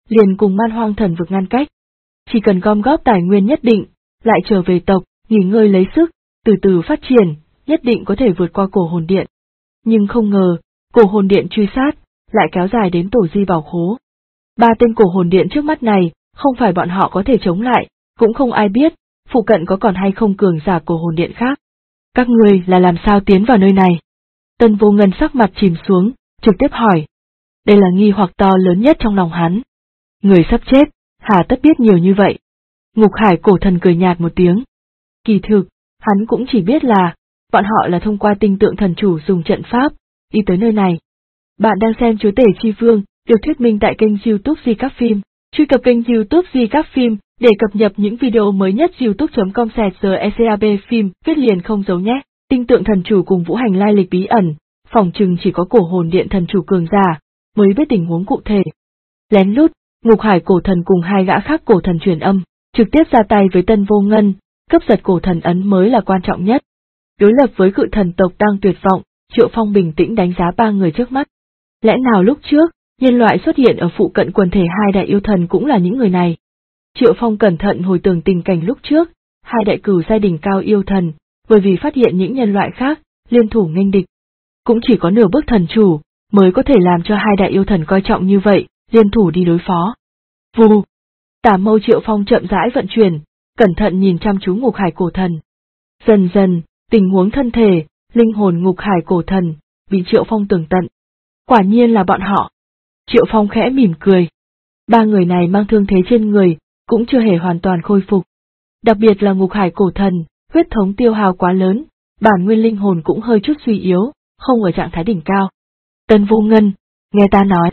liền cùng Man Hoang Thần vực ngăn cách. Chỉ cần gom góp tài nguyên nhất định, lại trở về tộc, nghỉ ngơi lấy sức, từ từ phát triển, nhất định có thể vượt qua cổ hồn điện. Nhưng không ngờ, cổ hồn điện truy sát, lại kéo dài đến Tổ Di Bảo Khố. 3 tên cổ hồn điện trước mắt này, không phải bọn họ có thể chống lại, cũng không ai biết, phụ cận có còn hay không cường giả cổ hồn điện khác. Các ngươi là làm sao tiến vào nơi này? Tân Vô Ngân sắc mặt chìm xuống, trực tiếp hỏi. Đây là nghi hoặc to lớn nhất trong lòng hắn. Người sắp chết, hà tất biết nhiều như vậy? Ngục Hải cổ thần cười nhạt một tiếng. Kỳ thực, hắn cũng chỉ biết là, bọn họ là thông qua tinh tượng thần chủ dùng trận pháp, đi tới nơi này. Bạn đang xem Chúa Tể Chi Vương, được thuyết minh tại kênh YouTube Di Các Phim. Truy cập kênh YouTube Di Các Phim để cập nhật những video mới nhất. youtube.com/secab phim viết liền không giấu nhé. Tinh tượng thần chủ cùng Vũ Hành lai lịch bí ẩn, phỏng chừng chỉ có cổ hồn điện thần chủ cường giả mới biết tình huống cụ thể. Lén lút, Ngục Hải cổ thần cùng 2 gã khác cổ thần truyền âm, trực tiếp ra tay với Tân Vô Ngân, cướp giật cổ thần ấn mới là quan trọng nhất. Đối lập với cự thần tộc đang tuyệt vọng, Triệu Phong bình tĩnh đánh giá 3 người trước mắt. Lẽ nào lúc trước, nhân loại xuất hiện ở phụ cận quần thể 2 đại yêu thần cũng là những người này? Triệu Phong cẩn thận hồi tưởng tình cảnh lúc trước, 2 đại cửu giai đỉnh cao yêu thần, bởi vì phát hiện những nhân loại khác, liên thủ nghênh địch. Cũng chỉ có nửa bước thần chủ, mới có thể làm cho 2 đại yêu thần coi trọng như vậy, liên thủ đi đối phó. Vù! Tà mâu Triệu Phong chậm rãi vận chuyển, cẩn thận nhìn chăm chú Ngục Hải cổ thần. Dần dần, tình huống thân thể, linh hồn Ngục Hải cổ thần, bị Triệu Phong tường tận. Quả nhiên là bọn họ. Triệu Phong khẽ mỉm cười. 3 người này mang thương thế trên người, cũng chưa hề hoàn toàn khôi phục. Đặc biệt là Ngục Hải cổ thần, huyết thống tiêu hao quá lớn, bản nguyên linh hồn cũng hơi chút suy yếu, không ở trạng thái đỉnh cao. Tân Vô Ngân, nghe ta nói.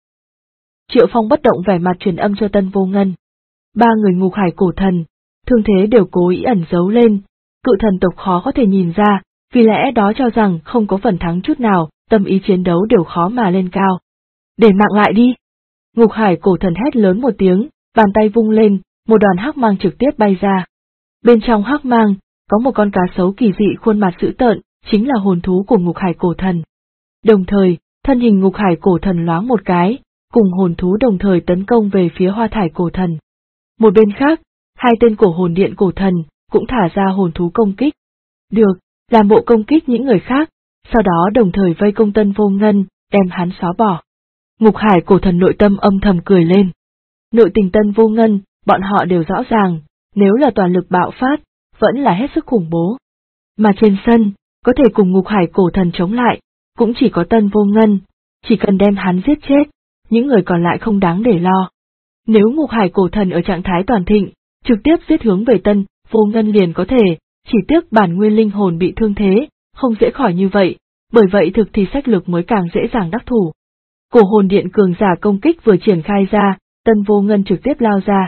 Triệu Phong bất động vẻ mặt truyền âm cho Tân Vô Ngân. 3 người Ngục Hải cổ thần, thương thế đều cố ý ẩn giấu lên, cự thần tộc khó có thể nhìn ra, vì lẽ đó cho rằng không có phần thắng chút nào, tâm ý chiến đấu đều khó mà lên cao. Để mạng lại đi! Ngục Hải cổ thần hét lớn một tiếng, bàn tay vung lên, một đoàn hắc mang trực tiếp bay ra. Bên trong hắc mang, có một con cá sấu kỳ dị khuôn mặt dữ tợn, chính là hồn thú của Ngục Hải cổ thần. Đồng thời, thân hình Ngục Hải cổ thần loáng một cái, cùng hồn thú đồng thời tấn công về phía Hoa Thải cổ thần. Một bên khác, 2 tên cổ hồn điện cổ thần cũng thả ra hồn thú công kích. Được, làm bộ công kích những người khác, sau đó đồng thời vây công Tân Vô Ngân, đem hắn xóa bỏ. Ngục Hải cổ thần nội tâm âm thầm cười lên. Nội tình Tân Vô Ngân, bọn họ đều rõ ràng, nếu là toàn lực bạo phát, vẫn là hết sức khủng bố. Mà trên sân, có thể cùng Ngục Hải cổ thần chống lại, cũng chỉ có Tân Vô Ngân, chỉ cần đem hắn giết chết, những người còn lại không đáng để lo. Nếu Ngục Hải cổ thần ở trạng thái toàn thịnh, trực tiếp giết hướng về Tân Vô Ngân liền có thể, chỉ tiếc bản nguyên linh hồn bị thương thế, không dễ khỏi như vậy, bởi vậy thực thì sách lược mới càng dễ dàng đắc thủ. Cổ hồn điện cường giả công kích vừa triển khai ra, Tân Vô Ngân trực tiếp lao ra.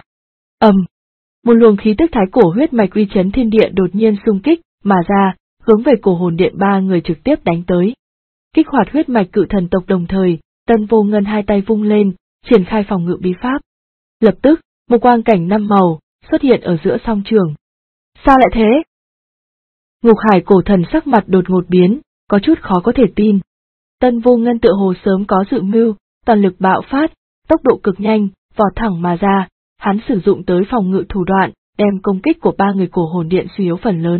Một luồng khí tức thái cổ huyết mạch uy chấn thiên địa đột nhiên xung kích mà ra, hướng về cổ hồn điện 3 người trực tiếp đánh tới. Kích hoạt huyết mạch cự thần tộc đồng thời, Tân Vô Ngân 2 tay vung lên, triển khai phòng ngự bí pháp. Lập tức, một quang cảnh 5 màu xuất hiện ở giữa song trường. Sao lại thế? Ngục Hải cổ thần sắc mặt đột ngột biến, có chút khó có thể tin. Tân Vô Ngân tựa hồ sớm có dự mưu, toàn lực bạo phát, tốc độ cực nhanh, vọt thẳng mà ra, hắn sử dụng tới phòng ngự thủ đoạn, đem công kích của 3 người cổ hồn điện suy yếu phần lớn.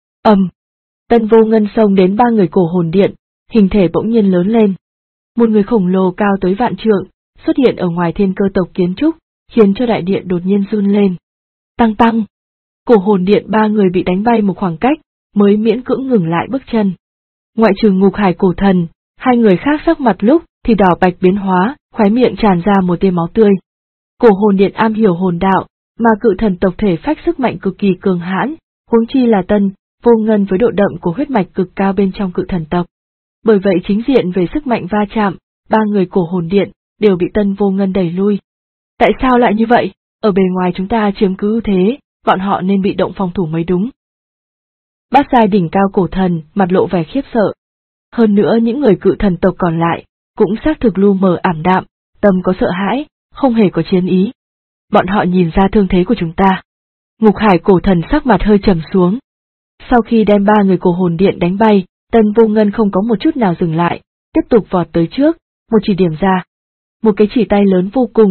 Tân Vô Ngân xông đến 3 người cổ hồn điện, hình thể bỗng nhiên lớn lên. Một người khổng lồ cao tới vạn trượng, xuất hiện ở ngoài thiên cơ tộc kiến trúc, khiến cho đại điện đột nhiên run lên. Tăng tăng! Cổ hồn điện 3 người bị đánh bay một khoảng cách, mới miễn cưỡng ngừng lại bước chân. Ngoại trừ Ngục Hải cổ thần, 2 người khác sắc mặt lúc thì đỏ bạch biến hóa, khóe miệng tràn ra một tia máu tươi. Cổ hồn điện am hiểu hồn đạo, mà cự thần tộc thể phách sức mạnh cực kỳ cường hãn, huống chi là Tân Vô Ngân với độ đậm của huyết mạch cực cao bên trong cự thần tộc. Bởi vậy chính diện về sức mạnh va chạm, 3 người cổ hồn điện đều bị Tân Vô Ngân đẩy lui. Tại sao lại như vậy? Ở bề ngoài chúng ta chiếm cứ ưu thế, bọn họ nên bị động phòng thủ mới đúng. Bát giai đỉnh cao cổ thần mặt lộ vẻ khiếp sợ. Hơn nữa những người cự thần tộc còn lại cũng xác thực lu mờ ảm đạm, tâm có sợ hãi, không hề có chiến ý. Bọn họ nhìn ra thương thế của chúng ta. Ngục Hải cổ thần sắc mặt hơi trầm xuống. Sau khi đem 3 người cổ hồn điện đánh bay, Tân Vô Ngân không có một chút nào dừng lại, tiếp tục vọt tới trước, một chỉ điểm ra. Một cái chỉ tay lớn vô cùng,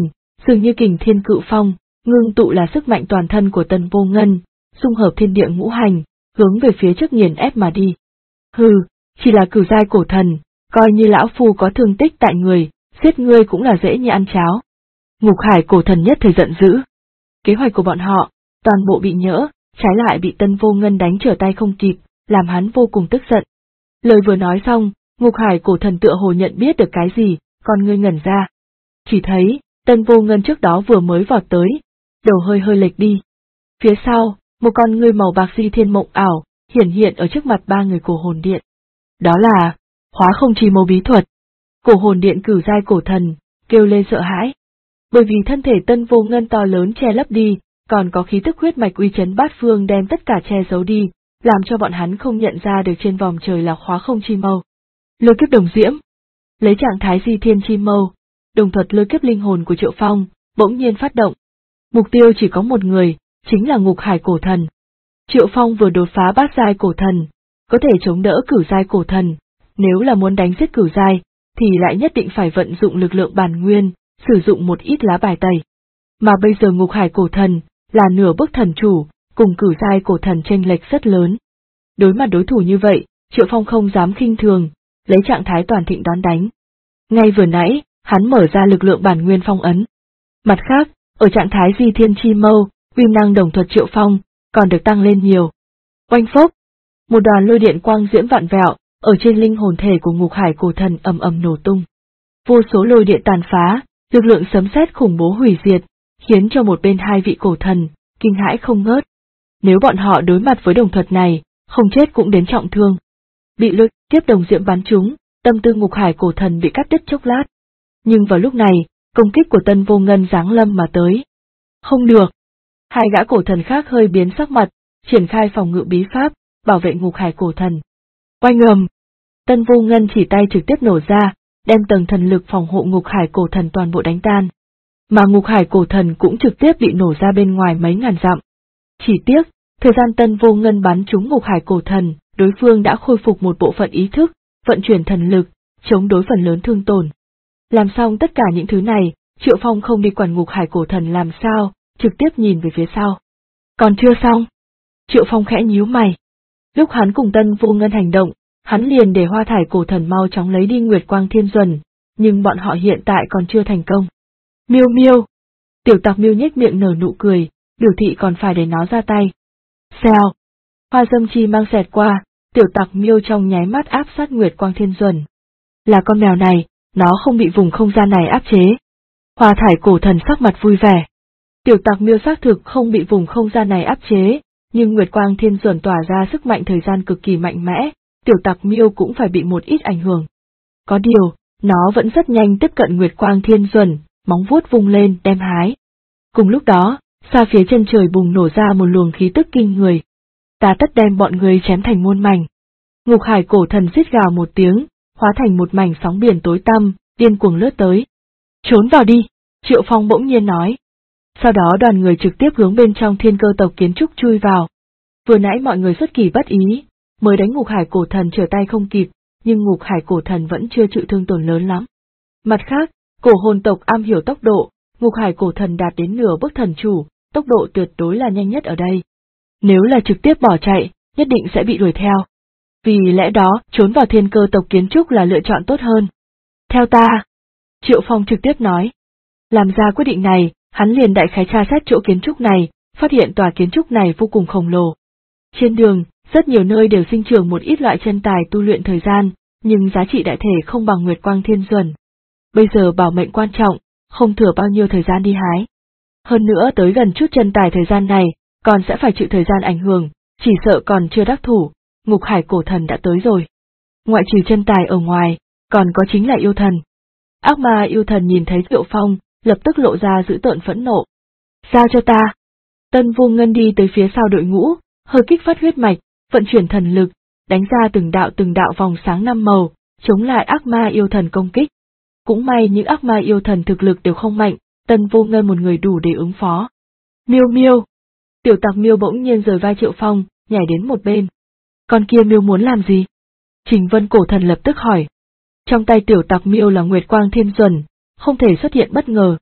dường như kình thiên cự phong, ngưng tụ là sức mạnh toàn thân của Tân Vô Ngân, dung hợp thiên địa ngũ hành, hướng về phía trước nghiền ép mà đi. Hừ, chỉ là cửu giai cổ thần, coi như lão phu có thương tích tại người, giết ngươi cũng là dễ như ăn cháo. Ngục Hải cổ thần nhất thời giận dữ. Kế hoạch của bọn họ, toàn bộ bị nhỡ, trái lại bị Tân Vô Ngân đánh trở tay không kịp, làm hắn vô cùng tức giận. Lời vừa nói xong, Ngục Hải cổ thần tựa hồ nhận biết được cái gì, con ngươi ngẩn ra. Chỉ thấy, Tân Vô Ngân trước đó vừa mới vọt tới, đầu hơi lệch đi. Phía sau, một con ngươi màu bạc di thiên mộng ảo, hiển hiện ở trước mặt ba người cổ hồn điện. Đó là, hóa không chi mâu bí thuật. Cổ hồn điện cửu giai cổ thần, kêu lên sợ hãi. Bởi vì thân thể Tân Vô Ngân to lớn che lấp đi, còn có khí tức huyết mạch uy chấn bát phương đem tất cả che giấu đi, làm cho bọn hắn không nhận ra được trên vòm trời là hóa không chi mâu. Lôi kiếp đồng diễm. Lấy trạng thái di thiên chi mâu, đồng thuật lôi kiếp linh hồn của Triệu Phong, bỗng nhiên phát động. Mục tiêu chỉ có một người, chính là Ngục Hải cổ thần. Triệu Phong vừa đột phá bát giai cổ thần, có thể chống đỡ cửu giai cổ thần, nếu là muốn đánh giết cửu giai, thì lại nhất định phải vận dụng lực lượng bản nguyên, sử dụng một ít lá bài tẩy. Mà bây giờ Ngục Hải cổ thần, là nửa bước thần chủ, cùng cửu giai cổ thần chênh lệch rất lớn. Đối mặt đối thủ như vậy, Triệu Phong không dám khinh thường, lấy trạng thái toàn thịnh đón đánh. Ngay vừa nãy, hắn mở ra lực lượng bản nguyên phong ấn. Mặt khác, ở trạng thái di thiên chi mâu, uy năng đồng thuật Triệu Phong, còn được tăng lên nhiều. Oanh phốc! Một đoàn lôi điện quang diễm vạn vẹo, ở trên linh hồn thể của Ngục Hải cổ thần ầm ầm nổ tung. Vô số lôi điện tàn phá, lực lượng sấm sét khủng bố hủy diệt, khiến cho một bên hai vị cổ thần, kinh hãi không ngớt. Nếu bọn họ đối mặt với đồng thuật này, không chết cũng đến trọng thương. Bị lôi kiếp đồng diễm bắn trúng, tâm tư Ngục Hải cổ thần bị cắt đứt chốc lát. Nhưng vào lúc này, công kích của Tân Vô Ngân giáng lâm mà tới. Không được! Hai gã cổ thần khác hơi biến sắc mặt, triển khai phòng ngự bí pháp, bảo vệ Ngục Hải cổ thần. Oanh ầm! Tân Vô Ngân chỉ tay trực tiếp nổ ra, đem tầng thần lực phòng hộ Ngục Hải cổ thần toàn bộ đánh tan. Mà Ngục Hải cổ thần cũng trực tiếp bị nổ ra bên ngoài mấy ngàn dặm. Chỉ tiếc, thời gian Tân Vô Ngân bắn trúng Ngục Hải cổ thần, đối phương đã khôi phục một bộ phận ý thức, vận chuyển thần lực, chống đối phần lớn thương tổn. Làm xong tất cả những thứ này, Triệu Phong không đi quản Ngục Hải cổ thần làm sao, trực tiếp nhìn về phía sau. Còn chưa xong. Triệu Phong khẽ nhíu mày. Lúc hắn cùng Tân Vô Ngân hành động, hắn liền để Hoa Thải cổ thần mau chóng lấy đi Nguyệt Quang Thiên Duẩn, nhưng bọn họ hiện tại còn chưa thành công. Miêu miêu! Tiểu Tặc Miêu nhếch miệng nở nụ cười, biểu thị còn phải để nó ra tay. Xèo! Hoa dâm chi mang xẹt qua, Tiểu Tặc Miêu trong nháy mắt áp sát Nguyệt Quang Thiên Duẩn. Là con mèo này, nó không bị vùng không gian này áp chế. Hoa Thải cổ thần sắc mặt vui vẻ. Tiểu Tặc Miêu xác thực không bị vùng không gian này áp chế, nhưng Nguyệt Quang Thiên Duẩn tỏa ra sức mạnh thời gian cực kỳ mạnh mẽ, Tiểu Tặc Miêu cũng phải bị một ít ảnh hưởng. Có điều, nó vẫn rất nhanh tiếp cận Nguyệt Quang Thiên Duẩn, móng vuốt vung lên đem hái. Cùng lúc đó, xa phía chân trời bùng nổ ra một luồng khí tức kinh người. Ta tất đem bọn người chém thành muôn mảnh. Ngục Hải cổ thần rít gào một tiếng, hóa thành một mảnh sóng biển tối tăm, điên cuồng lướt tới. Trốn vào đi, Triệu Phong bỗng nhiên nói. Sau đó đoàn người trực tiếp hướng bên trong Thiên Cơ tộc kiến trúc chui vào. Vừa nãy mọi người xuất kỳ bất ý, mới đánh Ngục Hải cổ thần trở tay không kịp, nhưng Ngục Hải cổ thần vẫn chưa chịu thương tổn lớn lắm. Mặt khác, cổ hồn tộc am hiểu tốc độ, Ngục Hải cổ thần đạt đến nửa bước thần chủ, tốc độ tuyệt đối là nhanh nhất ở đây. Nếu là trực tiếp bỏ chạy, nhất định sẽ bị đuổi theo. Vì lẽ đó, trốn vào Thiên Cơ tộc kiến trúc là lựa chọn tốt hơn. Theo ta! Triệu Phong trực tiếp nói. Làm ra quyết định này, hắn liền đại khái tra xét chỗ kiến trúc này, phát hiện tòa kiến trúc này vô cùng khổng lồ. Trên đường, rất nhiều nơi đều sinh trưởng một ít loại chân tài tu luyện thời gian, nhưng giá trị đại thể không bằng Nguyệt Quang Thiên Duẩn. Bây giờ bảo mệnh quan trọng, không thừa bao nhiêu thời gian đi hái. Hơn nữa tới gần chút chân tài thời gian này, còn sẽ phải chịu thời gian ảnh hưởng, chỉ sợ còn chưa đắc thủ, Ngục Hải cổ thần đã tới rồi. Ngoại trừ chân tài ở ngoài, còn có chính là yêu thần. Ác ma yêu thần nhìn thấy Triệu Phong, lập tức lộ ra dữ tợn phẫn nộ. Giao cho ta! Tân Vô Ngân đi tới phía sau đội ngũ, hơi kích phát huyết mạch, vận chuyển thần lực, đánh ra từng đạo vòng sáng 5 màu, chống lại ác ma yêu thần công kích. Cũng may những ác ma yêu thần thực lực đều không mạnh, Tân Vô Ngân một người đủ để ứng phó. Miêu miêu! Tiểu Tặc Miêu bỗng nhiên rời vai Triệu Phong, nhảy đến một bên. Con kia miêu muốn làm gì? Trình Vân cổ thần lập tức hỏi. Trong tay Tiểu Tặc Miêu là Nguyệt Quang Thiên Duẩn, không thể xuất hiện bất ngờ.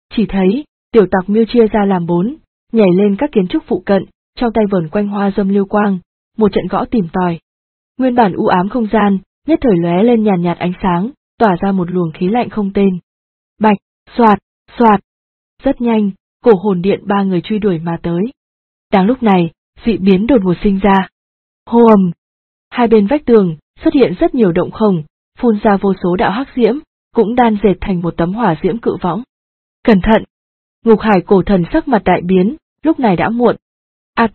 Chỉ thấy, tiểu tặc Miêu chia ra làm 4, nhảy lên các kiến trúc phụ cận, trong tay vờn quanh hoa dâm lưu quang, một trận gõ tìm tòi. Nguyên bản u ám không gian, nhất thời lóe lên nhàn nhạt ánh sáng, tỏa ra một luồng khí lạnh không tên. Bạch, xoạt, xoạt. Rất nhanh, cổ hồn điện 3 người truy đuổi mà tới. Đang lúc này, dị biến đột ngột sinh ra. Hô ầm. Hai bên vách tường, xuất hiện rất nhiều động khổng, phun ra vô số đạo hắc diễm, cũng đan dệt thành một tấm hỏa diễm cự võng. Cẩn thận! Ngục Hải cổ thần sắc mặt đại biến, lúc này đã muộn. AT.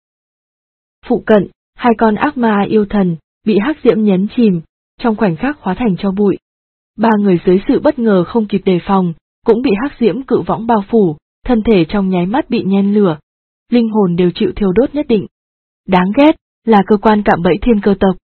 Phụ cận, 2 con ác ma yêu thần, bị hắc diễm nhấn chìm, trong khoảnh khắc hóa thành tro bụi. 3 người dưới sự bất ngờ không kịp đề phòng, cũng bị hắc diễm cự võng bao phủ, thân thể trong nháy mắt bị nhen lửa. Linh hồn đều chịu thiêu đốt nhất định. Đáng ghét, là cơ quan cạm bẫy thiên cơ tộc.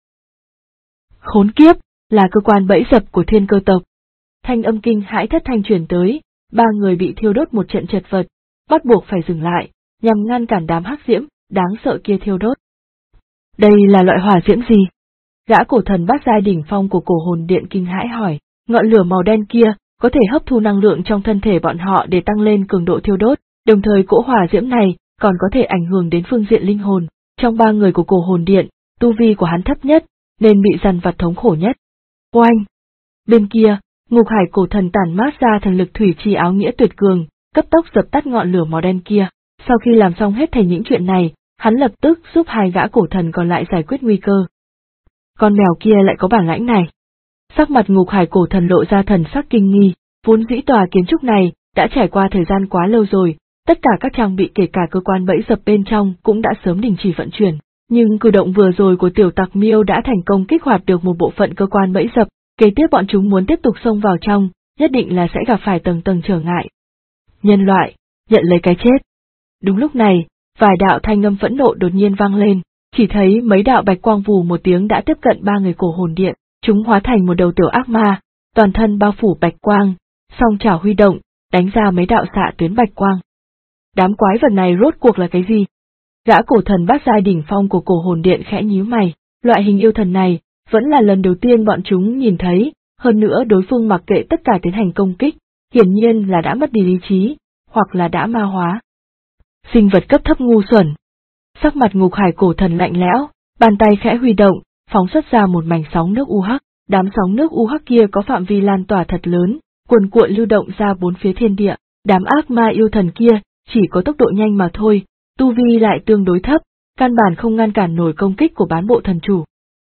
Khốn kiếp, là cơ quan bẫy dập của thiên cơ tộc. Thanh âm kinh hãi thất thanh truyền tới, 3 người bị thiêu đốt một trận chật vật, bắt buộc phải dừng lại, nhằm ngăn cản đám hắc diễm, đáng sợ kia thiêu đốt. Đây là loại hỏa diễm gì? Gã cổ thần bát giai đỉnh phong của cổ hồn điện kinh hãi hỏi, ngọn lửa màu đen kia, có thể hấp thu năng lượng trong thân thể bọn họ để tăng lên cường độ thiêu đốt, đồng thời cỗ hỏa diễm này còn có thể ảnh hưởng đến phương diện linh hồn. Trong 3 người của cổ hồn điện, tu vi của hắn thấp nhất, nên bị dằn vặt thống khổ nhất. Oanh! Bên kia, Ngục Hải cổ thần tản mát ra thần lực thủy chi áo nghĩa tuyệt cường, cấp tốc dập tắt ngọn lửa màu đen kia. Sau khi làm xong hết thảy những chuyện này, hắn lập tức giúp 2 gã cổ thần còn lại giải quyết nguy cơ. Con mèo kia lại có bản lãnh này. Sắc mặt Ngục Hải cổ thần lộ ra thần sắc kinh nghi, vốn dĩ tòa kiến trúc này đã trải qua thời gian quá lâu rồi, tất cả các trang bị kể cả cơ quan bẫy dập bên trong cũng đã sớm đình chỉ vận chuyển, nhưng cử động vừa rồi của tiểu tặc Miêu đã thành công kích hoạt được một bộ phận cơ quan bẫy dập, kế tiếp bọn chúng muốn tiếp tục xông vào trong, nhất định là sẽ gặp phải tầng tầng trở ngại. Nhân loại, nhận lấy cái chết. Đúng lúc này, vài đạo thanh âm phẫn nộ đột nhiên vang lên, chỉ thấy mấy đạo bạch quang vù một tiếng đã tiếp cận 3 người cổ hồn điện, chúng hóa thành một đầu tiểu ác ma, toàn thân bao phủ bạch quang, song chảo huy động, đánh ra mấy đạo xạ tuyến bạch quang. Đám quái vật này rốt cuộc là cái gì? Gã cổ thần bát giai đỉnh phong của cổ hồn điện khẽ nhíu mày, loại hình yêu thần này, vẫn là lần đầu tiên bọn chúng nhìn thấy, hơn nữa đối phương mặc kệ tất cả tiến hành công kích, hiển nhiên là đã mất đi lý trí, hoặc là đã ma hóa. Sinh vật cấp thấp ngu xuẩn. Sắc mặt Ngục Hải cổ thần lạnh lẽo, bàn tay khẽ huy động, phóng xuất ra một mảnh sóng nước UH, đám sóng nước UH kia có phạm vi lan tỏa thật lớn, cuồn cuộn lưu động ra 4 phía thiên địa, đám ác ma yêu thần kia chỉ có tốc độ nhanh mà thôi, tu vi lại tương đối thấp, căn bản không ngăn cản nổi công kích của bán bộ thần chủ.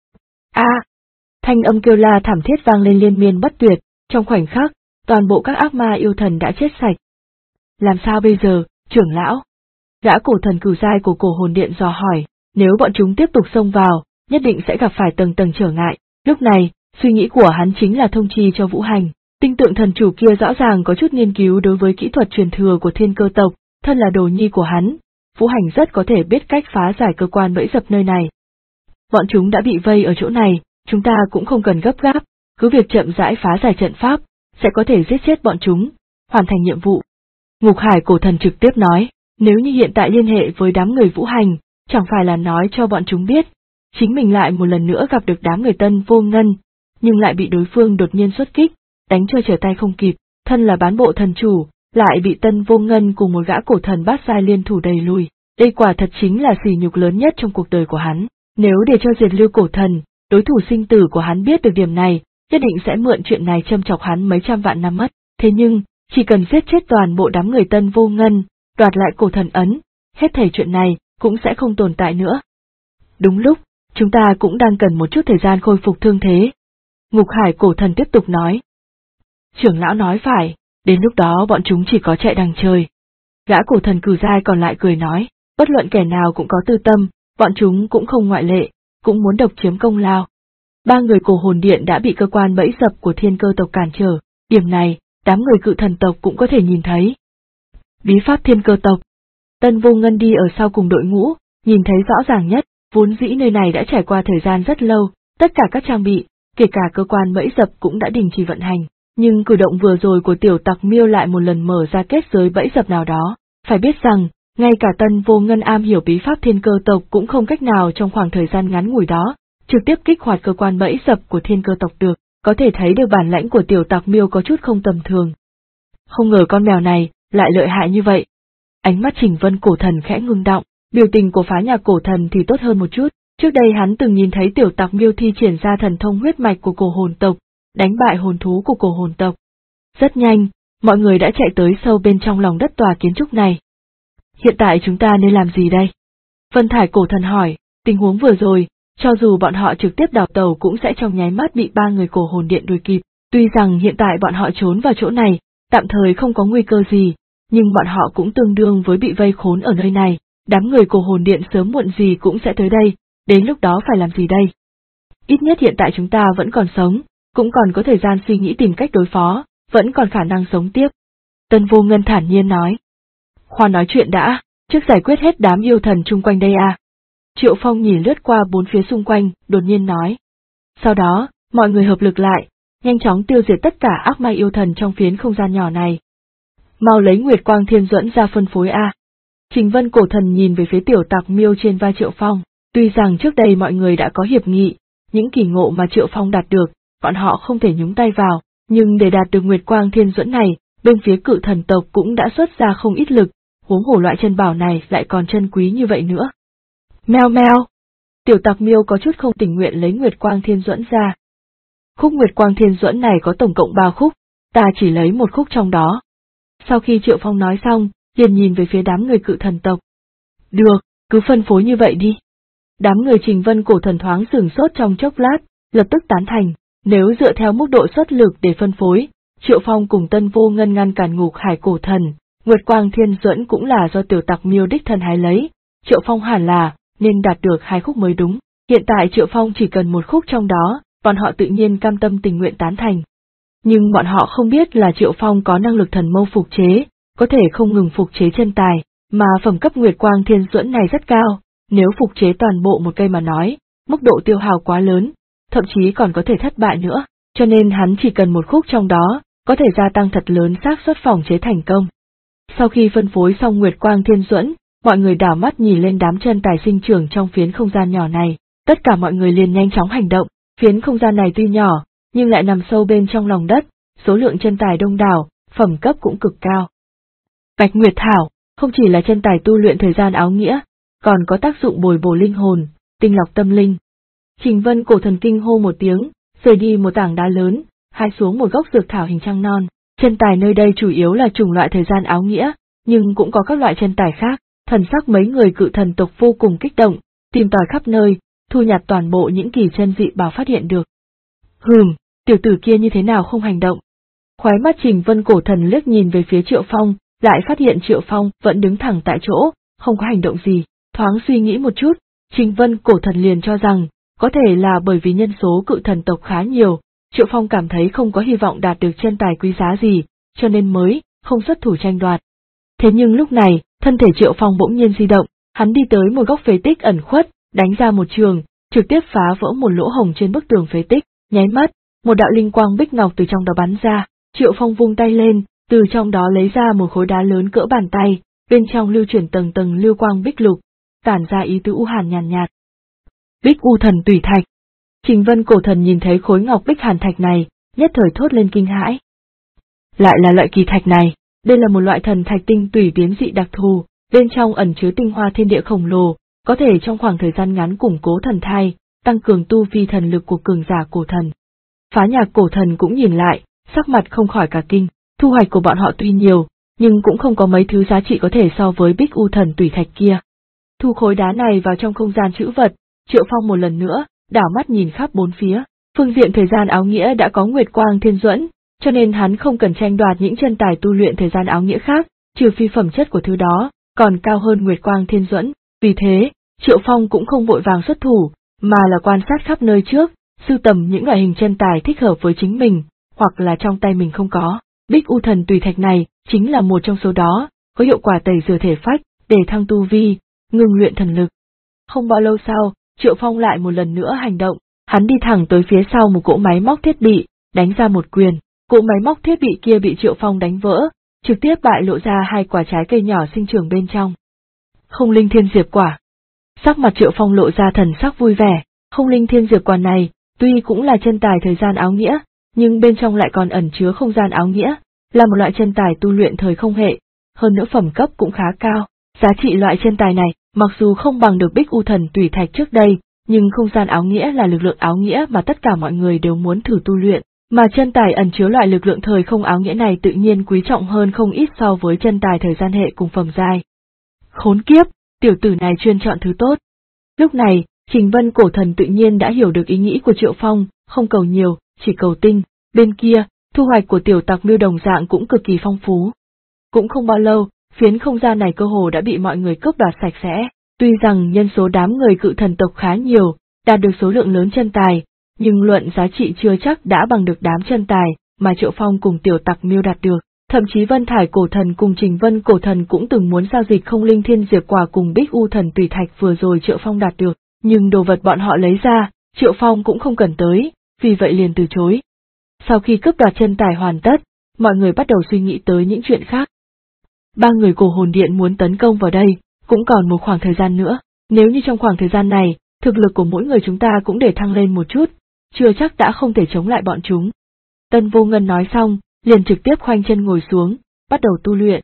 Thanh âm kêu la thảm thiết vang lên liên miên bất tuyệt, trong khoảnh khắc, toàn bộ các ác ma yêu thần đã chết sạch. Làm sao bây giờ, trưởng lão? Gã cổ thần cửu giai của cổ hồn điện dò hỏi, nếu bọn chúng tiếp tục xông vào, nhất định sẽ gặp phải tầng tầng trở ngại. Lúc này, suy nghĩ của hắn chính là thông chi cho Vũ Hành, tinh tượng thần chủ kia rõ ràng có chút nghiên cứu đối với kỹ thuật truyền thừa của thiên cơ tộc, thân là đồ nhi của hắn, Vũ Hành rất có thể biết cách phá giải cơ quan bẫy dập nơi này. Bọn chúng đã bị vây ở chỗ này, chúng ta cũng không cần gấp gáp, cứ việc chậm rãi phá giải trận pháp, sẽ có thể giết chết bọn chúng, hoàn thành nhiệm vụ. Ngục Hải cổ thần trực tiếp nói, nếu như hiện tại liên hệ với đám người Vũ Hành, chẳng phải là nói cho bọn chúng biết, chính mình lại một lần nữa gặp được đám người Tân Vô Ngân, nhưng lại bị đối phương đột nhiên xuất kích, đánh cho trở tay không kịp, thân là bán bộ thần chủ, lại bị Tân Vô Ngân cùng một gã cổ thần bát giai liên thủ đẩy lùi, đây quả thật chính là sỉ nhục lớn nhất trong cuộc đời của hắn. Nếu để cho Diệt Lưu cổ thần, đối thủ sinh tử của hắn biết được điểm này, nhất định sẽ mượn chuyện này châm chọc hắn mấy trăm vạn năm mất. Thế nhưng, chỉ cần giết chết toàn bộ đám người Tân Vô Ngân, đoạt lại cổ thần ấn, hết thảy chuyện này cũng sẽ không tồn tại nữa. Đúng lúc, chúng ta cũng đang cần một chút thời gian khôi phục thương thế. Ngục Hải cổ thần tiếp tục nói. Trưởng lão nói phải, đến lúc đó bọn chúng chỉ có chạy đằng trời. Gã cổ thần cửu giai còn lại cười nói, bất luận kẻ nào cũng có tư tâm, bọn chúng cũng không ngoại lệ, cũng muốn độc chiếm công lao. 3 người cổ hồn điện đã bị cơ quan bẫy dập của thiên cơ tộc cản trở, điểm này, đám người cự thần tộc cũng có thể nhìn thấy. Bí pháp thiên cơ tộc. Tân Vô Ngân đi ở sau cùng đội ngũ, nhìn thấy rõ ràng nhất, vốn dĩ nơi này đã trải qua thời gian rất lâu, tất cả các trang bị, kể cả cơ quan bẫy dập cũng đã đình chỉ vận hành, nhưng cử động vừa rồi của tiểu tặc Miêu lại một lần mở ra kết giới bẫy dập nào đó. Phải biết rằng, ngay cả Tân Vô Ngân am hiểu bí pháp thiên cơ tộc cũng không cách nào trong khoảng thời gian ngắn ngủi đó, trực tiếp kích hoạt cơ quan bẫy dập của thiên cơ tộc được, có thể thấy được bản lãnh của tiểu tặc Miêu có chút không tầm thường. Không ngờ con mèo này lại lợi hại như vậy. Ánh mắt Trình Vân Cổ Thần khẽ ngưng động, biểu tình của phá nhà Cổ Thần thì tốt hơn một chút. Trước đây hắn từng nhìn thấy tiểu tặc Miêu thi triển ra thần thông huyết mạch của cổ hồn tộc, đánh bại hồn thú của cổ hồn tộc. Rất nhanh, mọi người đã chạy tới sâu bên trong lòng đất tòa kiến trúc này. Hiện tại chúng ta nên làm gì đây? Vân Thải Cổ Thần hỏi, tình huống vừa rồi, cho dù bọn họ trực tiếp đào tàu cũng sẽ trong nháy mắt bị 3 người cổ hồn điện đuổi kịp. Tuy rằng hiện tại bọn họ trốn vào chỗ này, tạm thời không có nguy cơ gì, nhưng bọn họ cũng tương đương với bị vây khốn ở nơi này. Đám người cổ hồn điện sớm muộn gì cũng sẽ tới đây, đến lúc đó phải làm gì đây? Ít nhất hiện tại chúng ta vẫn còn sống, cũng còn có thời gian suy nghĩ tìm cách đối phó, vẫn còn khả năng sống tiếp. Tân Vô Ngân thản nhiên nói. Khoan nói chuyện đã, trước giải quyết hết đám yêu thần chung quanh đây à? Triệu Phong nhìn lướt qua bốn phía xung quanh, đột nhiên nói. Sau đó, mọi người hợp lực lại, nhanh chóng tiêu diệt tất cả ác ma yêu thần trong phiến không gian nhỏ này. Mau lấy Nguyệt Quang Thiên Duẫn ra phân phối a. Trình Vân Cổ Thần nhìn về phía tiểu tặc Miêu trên vai Triệu Phong, tuy rằng trước đây mọi người đã có hiệp nghị, những kỳ ngộ mà Triệu Phong đạt được, bọn họ không thể nhúng tay vào, nhưng để đạt được Nguyệt Quang Thiên Duẫn này, bên phía Cự Thần tộc cũng đã xuất ra không ít lực, huống hồ loại chân bảo này lại còn chân quý như vậy nữa. Meo meo. Tiểu tặc Miêu có chút không tình nguyện lấy Nguyệt Quang Thiên Duẫn ra. Khúc Nguyệt Quang Thiên Duẫn này có tổng cộng 3 khúc, ta chỉ lấy một khúc trong đó. Sau khi Triệu Phong nói xong, liền nhìn về phía đám người Cự Thần tộc. Được, cứ phân phối như vậy đi. Đám người Trình Vân Cổ Thần thoáng sửng sốt trong chốc lát, lập tức tán thành, nếu dựa theo mức độ xuất lực để phân phối, Triệu Phong cùng Tân Vô Ngân ngăn cản Ngục Hải Cổ Thần, Nguyệt Quang Thiên Duẫn cũng là do tiểu tặc Miêu đích thân hái lấy, Triệu Phong hẳn là nên đạt được 2 khúc mới đúng. Hiện tại Triệu Phong chỉ cần 1 khúc trong đó, bọn họ tự nhiên cam tâm tình nguyện tán thành. Nhưng bọn họ không biết là Triệu Phong có năng lực thần mâu phục chế, có thể không ngừng phục chế chân tài, mà phẩm cấp Nguyệt Quang Thiên Duẫn này rất cao, nếu phục chế toàn bộ một cây mà nói, mức độ tiêu hao quá lớn, thậm chí còn có thể thất bại nữa, cho nên hắn chỉ cần 1 khúc trong đó, có thể gia tăng thật lớn xác suất phòng chế thành công. Sau khi phân phối xong Nguyệt Quang Thiên Duẫn, mọi người đảo mắt nhìn lên đám chân tài sinh trưởng trong phiến không gian nhỏ này, tất cả mọi người liền nhanh chóng hành động, phiến không gian này tuy nhỏ, nhưng lại nằm sâu bên trong lòng đất, số lượng chân tài đông đảo, phẩm cấp cũng cực cao. Bạch Nguyệt Thảo, không chỉ là chân tài tu luyện thời gian áo nghĩa, còn có tác dụng bồi bổ linh hồn, tinh lọc tâm linh. Trình Vân Cổ Thần kinh hô một tiếng, rời đi một tảng đá lớn, hái xuống một gốc dược thảo hình trăng non. Chân tài nơi đây chủ yếu là chủng loại thời gian áo nghĩa, nhưng cũng có các loại chân tài khác. Thần sắc mấy người Cự Thần tộc vô cùng kích động, tìm tòi khắp nơi, thu nhặt toàn bộ những kỳ chân dị bảo phát hiện được. Tiểu tử kia như thế nào không hành động? Khóe mắt Trình Vân Cổ Thần liếc nhìn về phía Triệu Phong, lại phát hiện Triệu Phong vẫn đứng thẳng tại chỗ, không có hành động gì. Thoáng suy nghĩ một chút, Trình Vân Cổ Thần liền cho rằng, có thể là bởi vì nhân số Cự Thần tộc khá nhiều, Triệu Phong cảm thấy không có hy vọng đạt được chân tài quý giá gì, cho nên mới không xuất thủ tranh đoạt. Thế nhưng lúc này, thân thể Triệu Phong bỗng nhiên di động, hắn đi tới một góc phế tích ẩn khuất, đánh ra một trường, trực tiếp phá vỡ một lỗ hổng trên bức tường phế tích, nháy mắt, một đạo linh quang bích ngọc từ trong đó bắn ra, Triệu Phong vung tay lên, từ trong đó lấy ra một khối đá lớn cỡ bàn tay, bên trong lưu chuyển tầng tầng lưu quang bích lục, tản ra ý tứ u hàn nhàn nhạt. Bích U Thần Tủy Thạch. Trình Vân Cổ Thần nhìn thấy khối ngọc bích hàn thạch này, nhất thời thốt lên kinh hãi. Lại là loại kỳ thạch này, đây là một loại thần thạch tinh tủy biến dị đặc thù, bên trong ẩn chứa tinh hoa thiên địa khổng lồ, có thể trong khoảng thời gian ngắn củng cố thần thai, tăng cường tu vi thần lực của cường giả cổ thần. Phá Nhạc Cổ Thần cũng nhìn lại, sắc mặt không khỏi cả kinh, thu hoạch của bọn họ tuy nhiều, nhưng cũng không có mấy thứ giá trị có thể so với Bích U Thần Tủy Thạch kia. Thu khối đá này vào trong không gian trữ vật, Triệu Phong một lần nữa, đảo mắt nhìn khắp bốn phía, phương diện thời gian áo nghĩa đã có Nguyệt Quang Thiên Duẫn, cho nên hắn không cần tranh đoạt những chân tài tu luyện thời gian áo nghĩa khác, trừ phi phẩm chất của thứ đó, còn cao hơn Nguyệt Quang Thiên Duẫn, vì thế, Triệu Phong cũng không vội vàng xuất thủ, mà là quan sát khắp nơi trước, sưu tầm những loại hình chân tài thích hợp với chính mình, hoặc là trong tay mình không có. Bích U Thần Tùy Thạch này, chính là một trong số đó, có hiệu quả tẩy rửa thể phách, để thăng tu vi, ngưng luyện thần lực. Không bao lâu sau, Triệu Phong lại một lần nữa hành động, hắn đi thẳng tới phía sau một cỗ máy móc thiết bị, đánh ra một quyền, cỗ máy móc thiết bị kia bị Triệu Phong đánh vỡ, trực tiếp bại lộ ra 2 quả trái cây nhỏ sinh trưởng bên trong. Không linh thiên diệp quả. Sắc mặt Triệu Phong lộ ra thần sắc vui vẻ, không linh thiên diệp quả này, tuy cũng là chân tài thời gian áo nghĩa, nhưng bên trong lại còn ẩn chứa không gian áo nghĩa, là một loại chân tài tu luyện thời không hệ, hơn nữa phẩm cấp cũng khá cao. Giá trị loại chân tài này, mặc dù không bằng được Bích U Thần Tùy Thạch trước đây, nhưng không gian áo nghĩa là lực lượng áo nghĩa mà tất cả mọi người đều muốn thử tu luyện, mà chân tài ẩn chứa loại lực lượng thời không áo nghĩa này tự nhiên quý trọng hơn không ít so với chân tài thời gian hệ cùng phẩm giai. Khốn kiếp, tiểu tử này chuyên chọn thứ tốt. Lúc này, Trình Vân Cổ Thần tự nhiên đã hiểu được ý nghĩ của Triệu Phong, không cầu nhiều, chỉ cầu tinh. Bên kia, thu hoạch của tiểu tặc Miêu đồng dạng cũng cực kỳ phong phú. Cũng không bao lâu, phiến không gian này cơ hồ đã bị mọi người cướp đoạt sạch sẽ. Tuy rằng nhân số đám người cự thần tộc khá nhiều, đạt được số lượng lớn chân tài, nhưng luận giá trị chưa chắc đã bằng được đám chân tài mà Triệu Phong cùng tiểu tặc Miêu đạt được. Thậm chí Vân Thải Cổ Thần cùng Trình Vân Cổ Thần cũng từng muốn giao dịch không linh thiên diệp quả cùng Bích U Thần Tùy Thạch vừa rồi Triệu Phong đạt được, nhưng đồ vật bọn họ lấy ra, Triệu Phong cũng không cần tới, vì vậy liền từ chối. Sau khi cướp đoạt chân tài hoàn tất, mọi người bắt đầu suy nghĩ tới những chuyện khác. Ba người cổ hồn điện muốn tấn công vào đây, cũng còn một khoảng thời gian nữa, nếu như trong khoảng thời gian này, thực lực của mỗi người chúng ta cũng để thăng lên một chút, chưa chắc đã không thể chống lại bọn chúng. Tân Vô Ngân nói xong, liền trực tiếp khoanh chân ngồi xuống, bắt đầu tu luyện.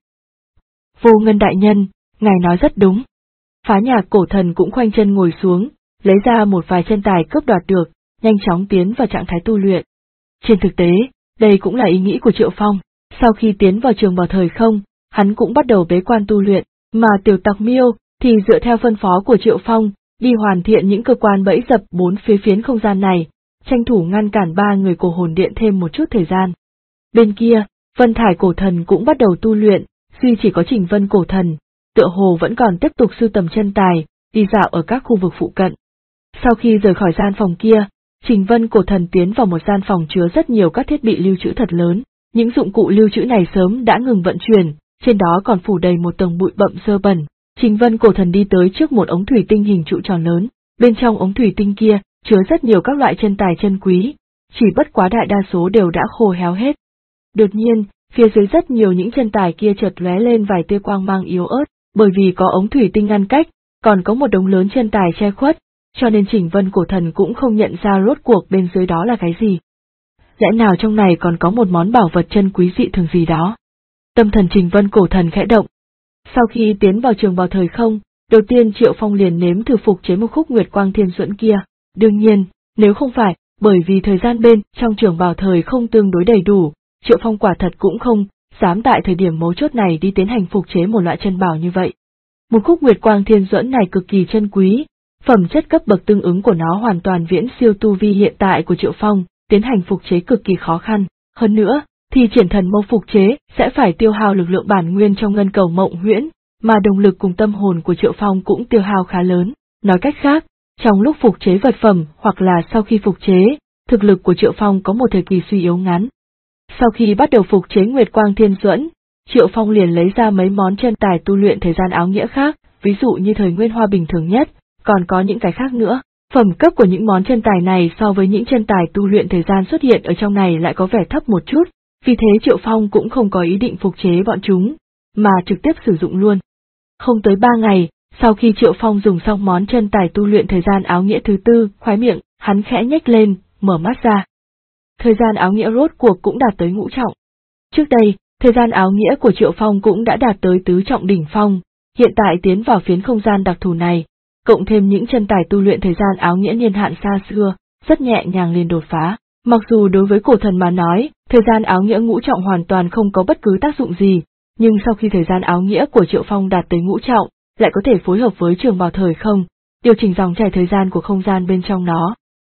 Vô Ngân đại nhân, ngài nói rất đúng. Phá Nhạc Cổ Thần cũng khoanh chân ngồi xuống, lấy ra một vài chân tài cướp đoạt được, nhanh chóng tiến vào trạng thái tu luyện. Trên thực tế, đây cũng là ý nghĩ của Triệu Phong, sau khi tiến vào trường bào thời không, hắn cũng bắt đầu bế quan tu luyện, mà tiểu tặc Miêu thì dựa theo phân phó của Triệu Phong, đi hoàn thiện những cơ quan bẫy dập bốn phía phiến không gian này, tranh thủ ngăn cản ba người cổ hồn điện thêm một chút thời gian. Bên kia, Vân Thải Cổ Thần cũng bắt đầu tu luyện, duy chỉ có Trình Vân Cổ Thần, tựa hồ vẫn còn tiếp tục sưu tầm chân tài, đi dạo ở các khu vực phụ cận. Sau khi rời khỏi gian phòng kia, Trình Vân Cổ Thần tiến vào một gian phòng chứa rất nhiều các thiết bị lưu trữ thật lớn, những dụng cụ lưu trữ này sớm đã ngừng vận chuyển, trên đó còn phủ đầy một tầng bụi bặm dơ bẩn. Trình Vân Cổ Thần đi tới trước một ống thủy tinh hình trụ tròn lớn, bên trong ống thủy tinh kia chứa rất nhiều các loại chân tài chân quý, chỉ bất quá đại đa số đều đã khô héo hết. Đột nhiên, phía dưới rất nhiều những chân tài kia chợt lóe lên vài tia quang mang yếu ớt, bởi vì có ống thủy tinh ngăn cách, còn có một đống lớn chân tài che khuất, cho nên Trình Vân Cổ Thần cũng không nhận ra rốt cuộc bên dưới đó là cái gì. Lẽ nào trong này còn có một món bảo vật chân quý dị thường gì đó? Tâm thần Trình Vân Cổ Thần khẽ động. Sau khi tiến vào trường bào thời không, đầu tiên Triệu Phong liền nếm thử phục chế một khúc Nguyệt Quang Thiên Duẫn kia. Đương nhiên, nếu không phải, bởi vì thời gian bên trong trường bào thời không tương đối đầy đủ, Triệu Phong quả thật cũng không dám tại thời điểm mấu chốt này đi tiến hành phục chế một loại chân bảo như vậy. Một khúc Nguyệt Quang Thiên Duẫn này cực kỳ chân quý, phẩm chất cấp bậc tương ứng của nó hoàn toàn viễn siêu tu vi hiện tại của Triệu Phong, tiến hành phục chế cực kỳ khó khăn. Hơn nữa, thì triển thần mâu phục chế sẽ phải tiêu hao lực lượng bản nguyên trong ngân cầu mộng huyễn, mà động lực cùng tâm hồn của Triệu Phong cũng tiêu hao khá lớn. Nói cách khác, trong lúc phục chế vật phẩm hoặc là sau khi phục chế, thực lực của Triệu Phong có một thời kỳ suy yếu ngắn. Sau khi bắt đầu phục chế Nguyệt Quang Thiên Duẫn, Triệu Phong liền lấy ra mấy món chân tài tu luyện thời gian áo nghĩa khác, ví dụ như thời nguyên hoa bình thường nhất, còn có những cái khác nữa. Phẩm cấp của những món chân tài này so với những chân tài tu luyện thời gian xuất hiện ở trong này lại có vẻ thấp một chút, vì thế Triệu Phong cũng không có ý định phục chế bọn chúng, mà trực tiếp sử dụng luôn. Không tới 3 ngày, sau khi Triệu Phong dùng xong món chân tài tu luyện thời gian áo nghĩa thứ tư, khóe miệng, hắn khẽ nhếch lên, mở mắt ra. Thời gian áo nghĩa rốt cuộc cũng đạt tới ngũ trọng. Trước đây, thời gian áo nghĩa của Triệu Phong cũng đã đạt tới tứ trọng đỉnh phong, hiện tại tiến vào phiến không gian đặc thù này, cộng thêm những chân tài tu luyện thời gian áo nghĩa niên hạn xa xưa, rất nhẹ nhàng liền đột phá. Mặc dù đối với cổ thần mà nói, thời gian áo nghĩa ngũ trọng hoàn toàn không có bất cứ tác dụng gì, nhưng sau khi thời gian áo nghĩa của Triệu Phong đạt tới ngũ trọng, lại có thể phối hợp với trường bào thời không, điều chỉnh dòng chảy thời gian của không gian bên trong nó.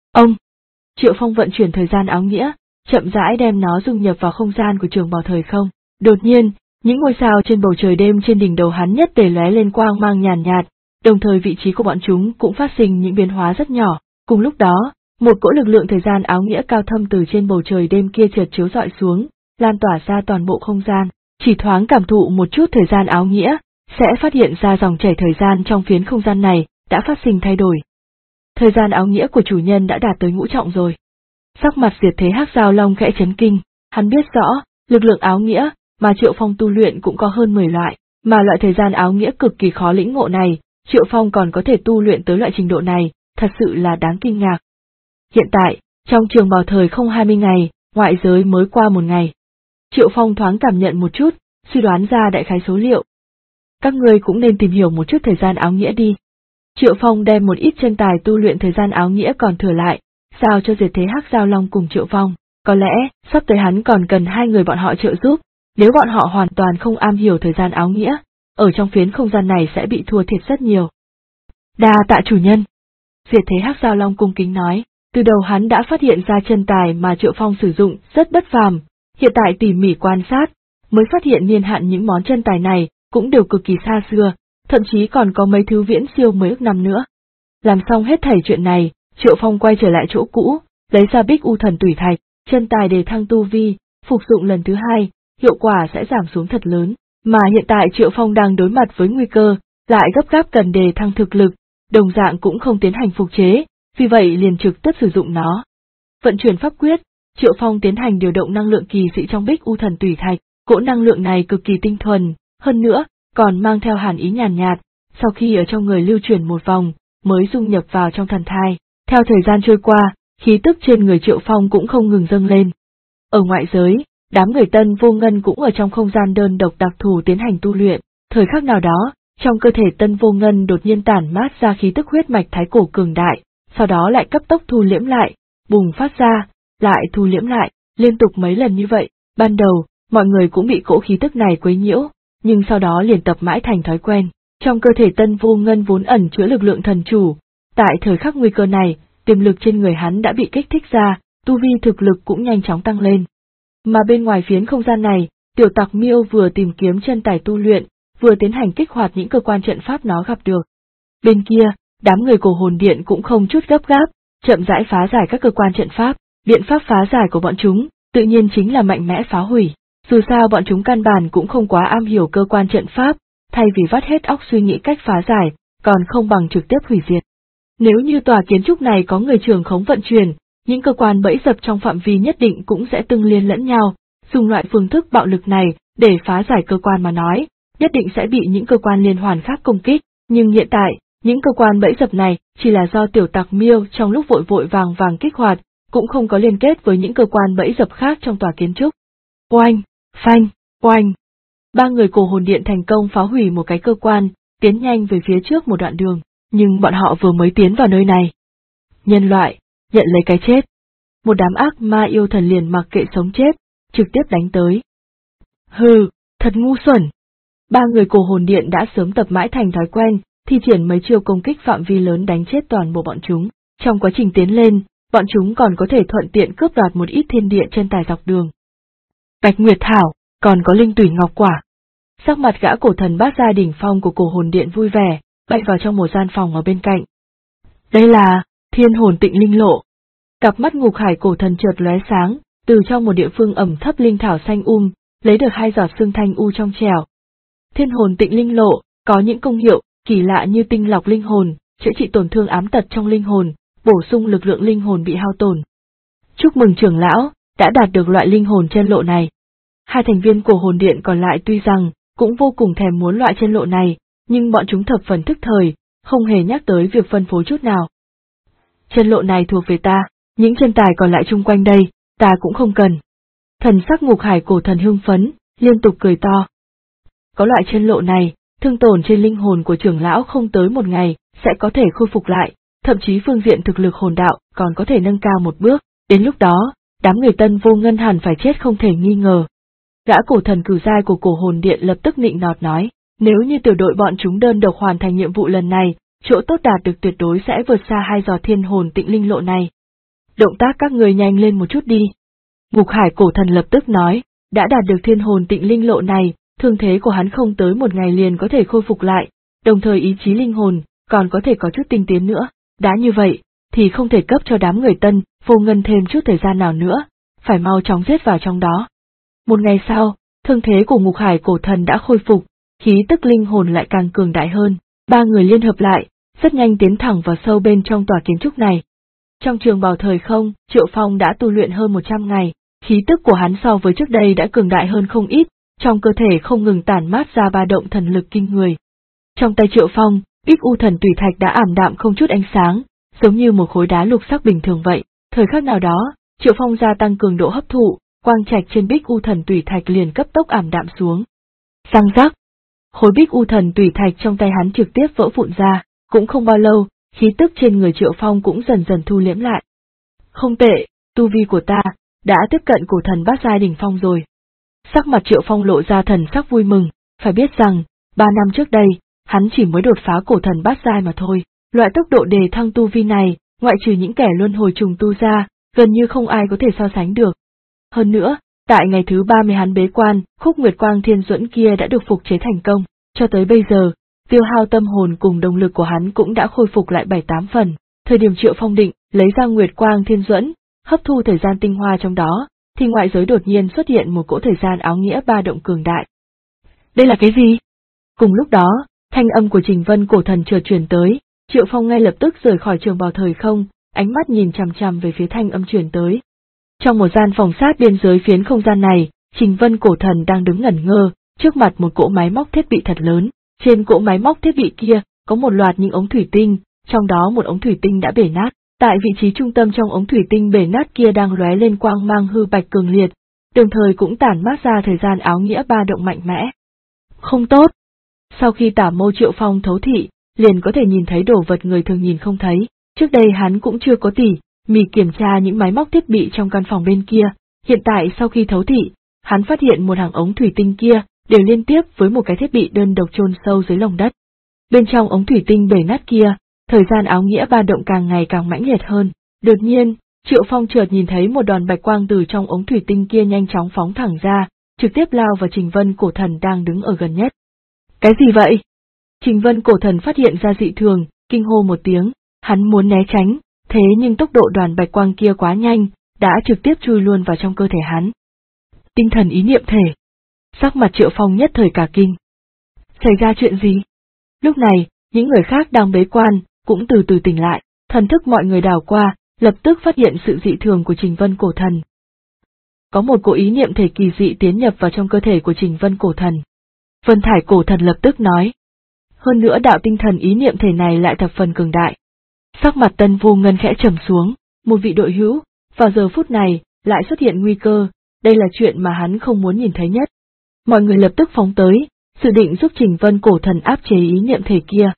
Triệu Phong vận chuyển thời gian áo nghĩa, chậm rãi đem nó dung nhập vào không gian của trường bào thời không. Đột nhiên, những ngôi sao trên bầu trời đêm trên đỉnh đầu hắn nhất tề lóe lên quang mang nhàn nhạt, đồng thời vị trí của bọn chúng cũng phát sinh những biến hóa rất nhỏ. Cùng lúc đó, một cỗ lực lượng thời gian áo nghĩa cao thâm từ trên bầu trời đêm kia chợt chiếu rọi xuống, lan tỏa ra toàn bộ không gian. Chỉ thoáng cảm thụ một chút thời gian áo nghĩa, sẽ phát hiện ra dòng chảy thời gian trong phiến không gian này đã phát sinh thay đổi. Thời gian áo nghĩa của chủ nhân đã đạt tới ngũ trọng rồi. Sắc mặt Diệt Thế Hắc Giao Long khẽ chấn kinh, hắn biết rõ, lực lượng áo nghĩa mà Triệu Phong tu luyện cũng có hơn 10 loại, mà loại thời gian áo nghĩa cực kỳ khó lĩnh ngộ này, Triệu Phong còn có thể tu luyện tới loại trình độ này, thật sự là đáng kinh ngạc. Hiện tại, trong trường bào thời không 20 ngày, ngoại giới mới qua 1 ngày. Triệu Phong thoáng cảm nhận một chút, suy đoán ra đại khái số liệu. Các ngươi cũng nên tìm hiểu một chút thời gian áo nghĩa đi. Triệu Phong đem một ít chân tài tu luyện thời gian áo nghĩa còn thừa lại, giao cho Diệt Thế Hắc Giao Long cùng Triệu Phong. Có lẽ, sắp tới hắn còn cần hai người bọn họ trợ giúp, nếu bọn họ hoàn toàn không am hiểu thời gian áo nghĩa, ở trong phiến không gian này sẽ bị thua thiệt rất nhiều. Đa tạ chủ nhân. Diệt Thế Hắc Giao Long cung kính nói, từ đầu hắn đã phát hiện ra chân tài mà Triệu Phong sử dụng rất bất phàm, hiện tại tỉ mỉ quan sát, mới phát hiện niên hạn những món chân tài này cũng đều cực kỳ xa xưa, thậm chí còn có mấy thứ viễn siêu mấy ức năm nữa. Làm xong hết thảy chuyện này, Triệu Phong quay trở lại chỗ cũ, lấy ra Bích U Thần Tủy Thạch, chân tài đề thăng tu vi, phục dụng lần thứ hai, hiệu quả sẽ giảm xuống thật lớn, mà hiện tại Triệu Phong đang đối mặt với nguy cơ, lại gấp gáp cần đề thăng thực lực, đồng dạng cũng không tiến hành phục chế, vì vậy liền trực tiếp sử dụng nó. Vận chuyển pháp quyết, Triệu Phong tiến hành điều động năng lượng kỳ dị trong Bích U Thần Tủy Thạch, cỗ năng lượng này cực kỳ tinh thuần, hơn nữa, còn mang theo hàn ý nhàn nhạt, sau khi ở trong người lưu chuyển một vòng, mới dung nhập vào trong thần thai. Theo thời gian trôi qua, khí tức trên người Triệu Phong cũng không ngừng dâng lên. Ở ngoại giới, đám người Tân Vô Ngân cũng ở trong không gian đơn độc đặc thù tiến hành tu luyện, thời khắc nào đó, trong cơ thể Tân Vô Ngân đột nhiên tản mát ra khí tức huyết mạch thái cổ cường đại, sau đó lại cấp tốc thu liễm lại, bùng phát ra, lại thu liễm lại, liên tục mấy lần như vậy. Ban đầu, mọi người cũng bị cỗ khí tức này quấy nhiễu, nhưng sau đó liền tập mãi thành thói quen. Trong cơ thể Tân Vô Ngân vốn ẩn chứa lực lượng thần chủ, tại thời khắc nguy cơ này, tiềm lực trên người hắn đã bị kích thích ra, tu vi thực lực cũng nhanh chóng tăng lên. Mà bên ngoài phiến không gian này, Tiểu Tặc Miêu vừa tìm kiếm chân tài tu luyện, vừa tiến hành kích hoạt những cơ quan trận pháp nó gặp được. Bên kia, đám người Cổ Hồn Điện cũng không chút gấp gáp, chậm rãi phá giải các cơ quan trận pháp, biện pháp phá giải của bọn chúng, tự nhiên chính là mạnh mẽ phá hủy. Dù sao bọn chúng căn bản cũng không quá am hiểu cơ quan trận pháp, thay vì vắt hết óc suy nghĩ cách phá giải, còn không bằng trực tiếp hủy diệt. Nếu như tòa kiến trúc này có người trưởng khống vận chuyển, những cơ quan bẫy dập trong phạm vi nhất định cũng sẽ tương liên lẫn nhau, dùng loại phương thức bạo lực này để phá giải cơ quan mà nói, nhất định sẽ bị những cơ quan liên hoàn khác công kích, nhưng hiện tại, những cơ quan bẫy dập này chỉ là do Tiểu Tặc Miêu trong lúc vội vội vàng kích hoạt, cũng không có liên kết với những cơ quan bẫy dập khác trong tòa kiến trúc. Oanh, phanh, oanh. Ba người Cổ Hồn Điện thành công phá hủy một cái cơ quan, tiến nhanh về phía trước một đoạn đường, nhưng bọn họ vừa mới tiến vào nơi này. Nhân loại, nhận lấy cái chết. Một đám ác ma yêu thần liền mặc kệ sống chết, trực tiếp đánh tới. Hừ, thật ngu xuẩn. Ba người Cổ Hồn Điện đã sớm tập mãi thành thói quen, thi triển mấy chiêu công kích phạm vi lớn đánh chết toàn bộ bọn chúng. Trong quá trình tiến lên, bọn chúng còn có thể thuận tiện cướp đoạt một ít thiên địa chân tài dọc đường. Bạch Nguyệt Thảo, còn có linh tủy ngọc quả. Sắc mặt gã cổ thần bát gia đỉnh phong của Cổ Hồn Điện vui vẻ, bay vào trong một gian phòng ở bên cạnh. Đây là Thiên Hồn Tịnh Linh Lộ. Cặp mắt Ngục Hải cổ thần chợt lóe sáng, từ trong một địa phương ẩm thấp linh thảo xanh lấy được 2 giọt xương thanh trong trẻo. Thiên Hồn Tịnh Linh Lộ có những công hiệu kỳ lạ như tinh lọc linh hồn, chữa trị tổn thương ám tật trong linh hồn, bổ sung lực lượng linh hồn bị hao tổn. Chúc mừng trưởng lão đã đạt được loại linh hồn chân lộ này. Hai thành viên Cổ Hồn Điện còn lại tuy rằng cũng vô cùng thèm muốn loại chân lộ này, nhưng bọn chúng thập phần thức thời, không hề nhắc tới việc phân phối chút nào. Chân lộ này thuộc về ta, những chân tài còn lại chung quanh đây, ta cũng không cần. Thần sắc Ngục Hải cổ thần hưng phấn, liên tục cười to. Có loại chân lộ này, thương tổn trên linh hồn của trưởng lão không tới một ngày, sẽ có thể khôi phục lại, thậm chí phương diện thực lực hồn đạo còn có thể nâng cao một bước, đến lúc đó, đám người Tân Vô Ngân hẳn phải chết không thể nghi ngờ. Gã cổ thần cửu giai của Cổ Hồn Điện lập tức nịnh nọt nói, nếu như tiểu đội bọn chúng đơn độc hoàn thành nhiệm vụ lần này, chỗ tốt đạt được tuyệt đối sẽ vượt xa 2 giọt Thiên Hồn Tịnh Linh Lộ này. Động tác các người nhanh lên một chút đi. Ngục Hải cổ thần lập tức nói, đã đạt được Thiên Hồn Tịnh Linh Lộ này, thương thế của hắn không tới một ngày liền có thể khôi phục lại, đồng thời ý chí linh hồn còn có thể có chút tinh tiến nữa. Đã như vậy, thì không thể cấp cho đám người Tân Vô Ngân thêm chút thời gian nào nữa, phải mau chóng giết vào trong đó. Một ngày sau, thương thế của Ngục Hải cổ thần đã khôi phục, khí tức linh hồn lại càng cường đại hơn, ba người liên hợp lại, rất nhanh tiến thẳng vào sâu bên trong tòa kiến trúc này. Trong trường bào thời không, Triệu Phong đã tu luyện hơn 100 ngày, khí tức của hắn so với trước đây đã cường đại hơn không ít, trong cơ thể không ngừng tản mát ra ba động thần lực kinh người. Trong tay Triệu Phong, Bích U Thần Tủy Thạch đã ảm đạm không chút ánh sáng, giống như một khối đá lục sắc bình thường vậy. Thời khắc nào đó, Triệu Phong gia tăng cường độ hấp thụ, quang trạch trên bích u thần tùy thạch liền cấp tốc ảm đạm xuống. Răng rắc, khối bích u thần tùy thạch trong tay hắn trực tiếp vỡ vụn ra, cũng không bao lâu, khí tức trên người Triệu Phong cũng dần dần thu liễm lại. Không tệ, tu vi của ta đã tiếp cận cổ thần bát giai đỉnh phong rồi. Sắc mặt Triệu Phong lộ ra thần sắc vui mừng, phải biết rằng, 3 năm trước đây, hắn chỉ mới đột phá cổ thần bát giai mà thôi. Loại tốc độ đề thăng tu vi này, ngoại trừ những kẻ luân hồi trùng tu ra, gần như không ai có thể so sánh được. Hơn nữa, tại ngày thứ 30 hắn bế quan, khúc nguyệt quang thiên duẫn kia đã được phục chế thành công, cho tới bây giờ, tiêu hao tâm hồn cùng động lực của hắn cũng đã khôi phục lại 7-8 phần. Thời điểm Triệu Phong định lấy ra nguyệt quang thiên duẫn, hấp thu thời gian tinh hoa trong đó, thì ngoại giới đột nhiên xuất hiện một cỗ thời gian áo nghĩa ba động cường đại. Đây là cái gì? Cùng lúc đó, thanh âm của Trình Vân cổ thần chợt truyền tới, Triệu Phong ngay lập tức rời khỏi trường bào thời không, ánh mắt nhìn chằm chằm về phía thanh âm truyền tới. Trong một gian phòng sát biên giới phiến không gian này, Trình Vân cổ thần đang đứng ngẩn ngơ, trước mặt một cỗ máy móc thiết bị thật lớn. Trên cỗ máy móc thiết bị kia có một loạt những ống thủy tinh, trong đó một ống thủy tinh đã bể nát. Tại vị trí trung tâm trong ống thủy tinh bể nát kia đang lóe lên quang mang hư bạch cường liệt, đồng thời cũng tản mát ra thời gian áo nghĩa ba động mạnh mẽ. Không tốt. Sau khi tả mâu Triệu Phong thấu thị, liền có thể nhìn thấy đồ vật người thường nhìn không thấy. Trước đây hắn cũng chưa có tỉ mỉ kiểm tra những máy móc thiết bị trong căn phòng bên kia, hiện tại sau khi thấu thị, hắn phát hiện một hàng ống thủy tinh kia đều liên tiếp với một cái thiết bị đơn độc chôn sâu dưới lòng đất. Bên trong ống thủy tinh bể nát kia, thời gian áo nghĩa ba động càng ngày càng mãnh liệt hơn. Đột nhiên, Triệu Phong chợt nhìn thấy một đòn bạch quang từ trong ống thủy tinh kia nhanh chóng phóng thẳng ra, trực tiếp lao vào Trình Vân cổ thần đang đứng ở gần nhất. Cái gì vậy? Trình Vân cổ thần phát hiện ra dị thường, kinh hô một tiếng, hắn muốn né tránh, thế nhưng tốc độ đoàn bạch quang kia quá nhanh, đã trực tiếp chui luôn vào trong cơ thể hắn. Tinh thần ý niệm thể. Sắc mặt Triệu Phong nhất thời cả kinh. Xảy ra chuyện gì? Lúc này, những người khác đang bế quan, cũng từ từ tỉnh lại, thần thức mọi người đảo qua, lập tức phát hiện sự dị thường của Trình Vân cổ thần. Có một cỗ ý niệm thể kỳ dị tiến nhập vào trong cơ thể của Trình Vân cổ thần. Vân Thải cổ thần lập tức nói. Hơn nữa đạo tinh thần ý niệm thể này lại thập phần cường đại. Sắc mặt Tân Vô Ngân khẽ trầm xuống, một vị đội hữu, vào giờ phút này, lại xuất hiện nguy cơ, đây là chuyện mà hắn không muốn nhìn thấy nhất. Mọi người lập tức phóng tới, dự định giúp Trình Vân cổ thần áp chế ý niệm thể kia.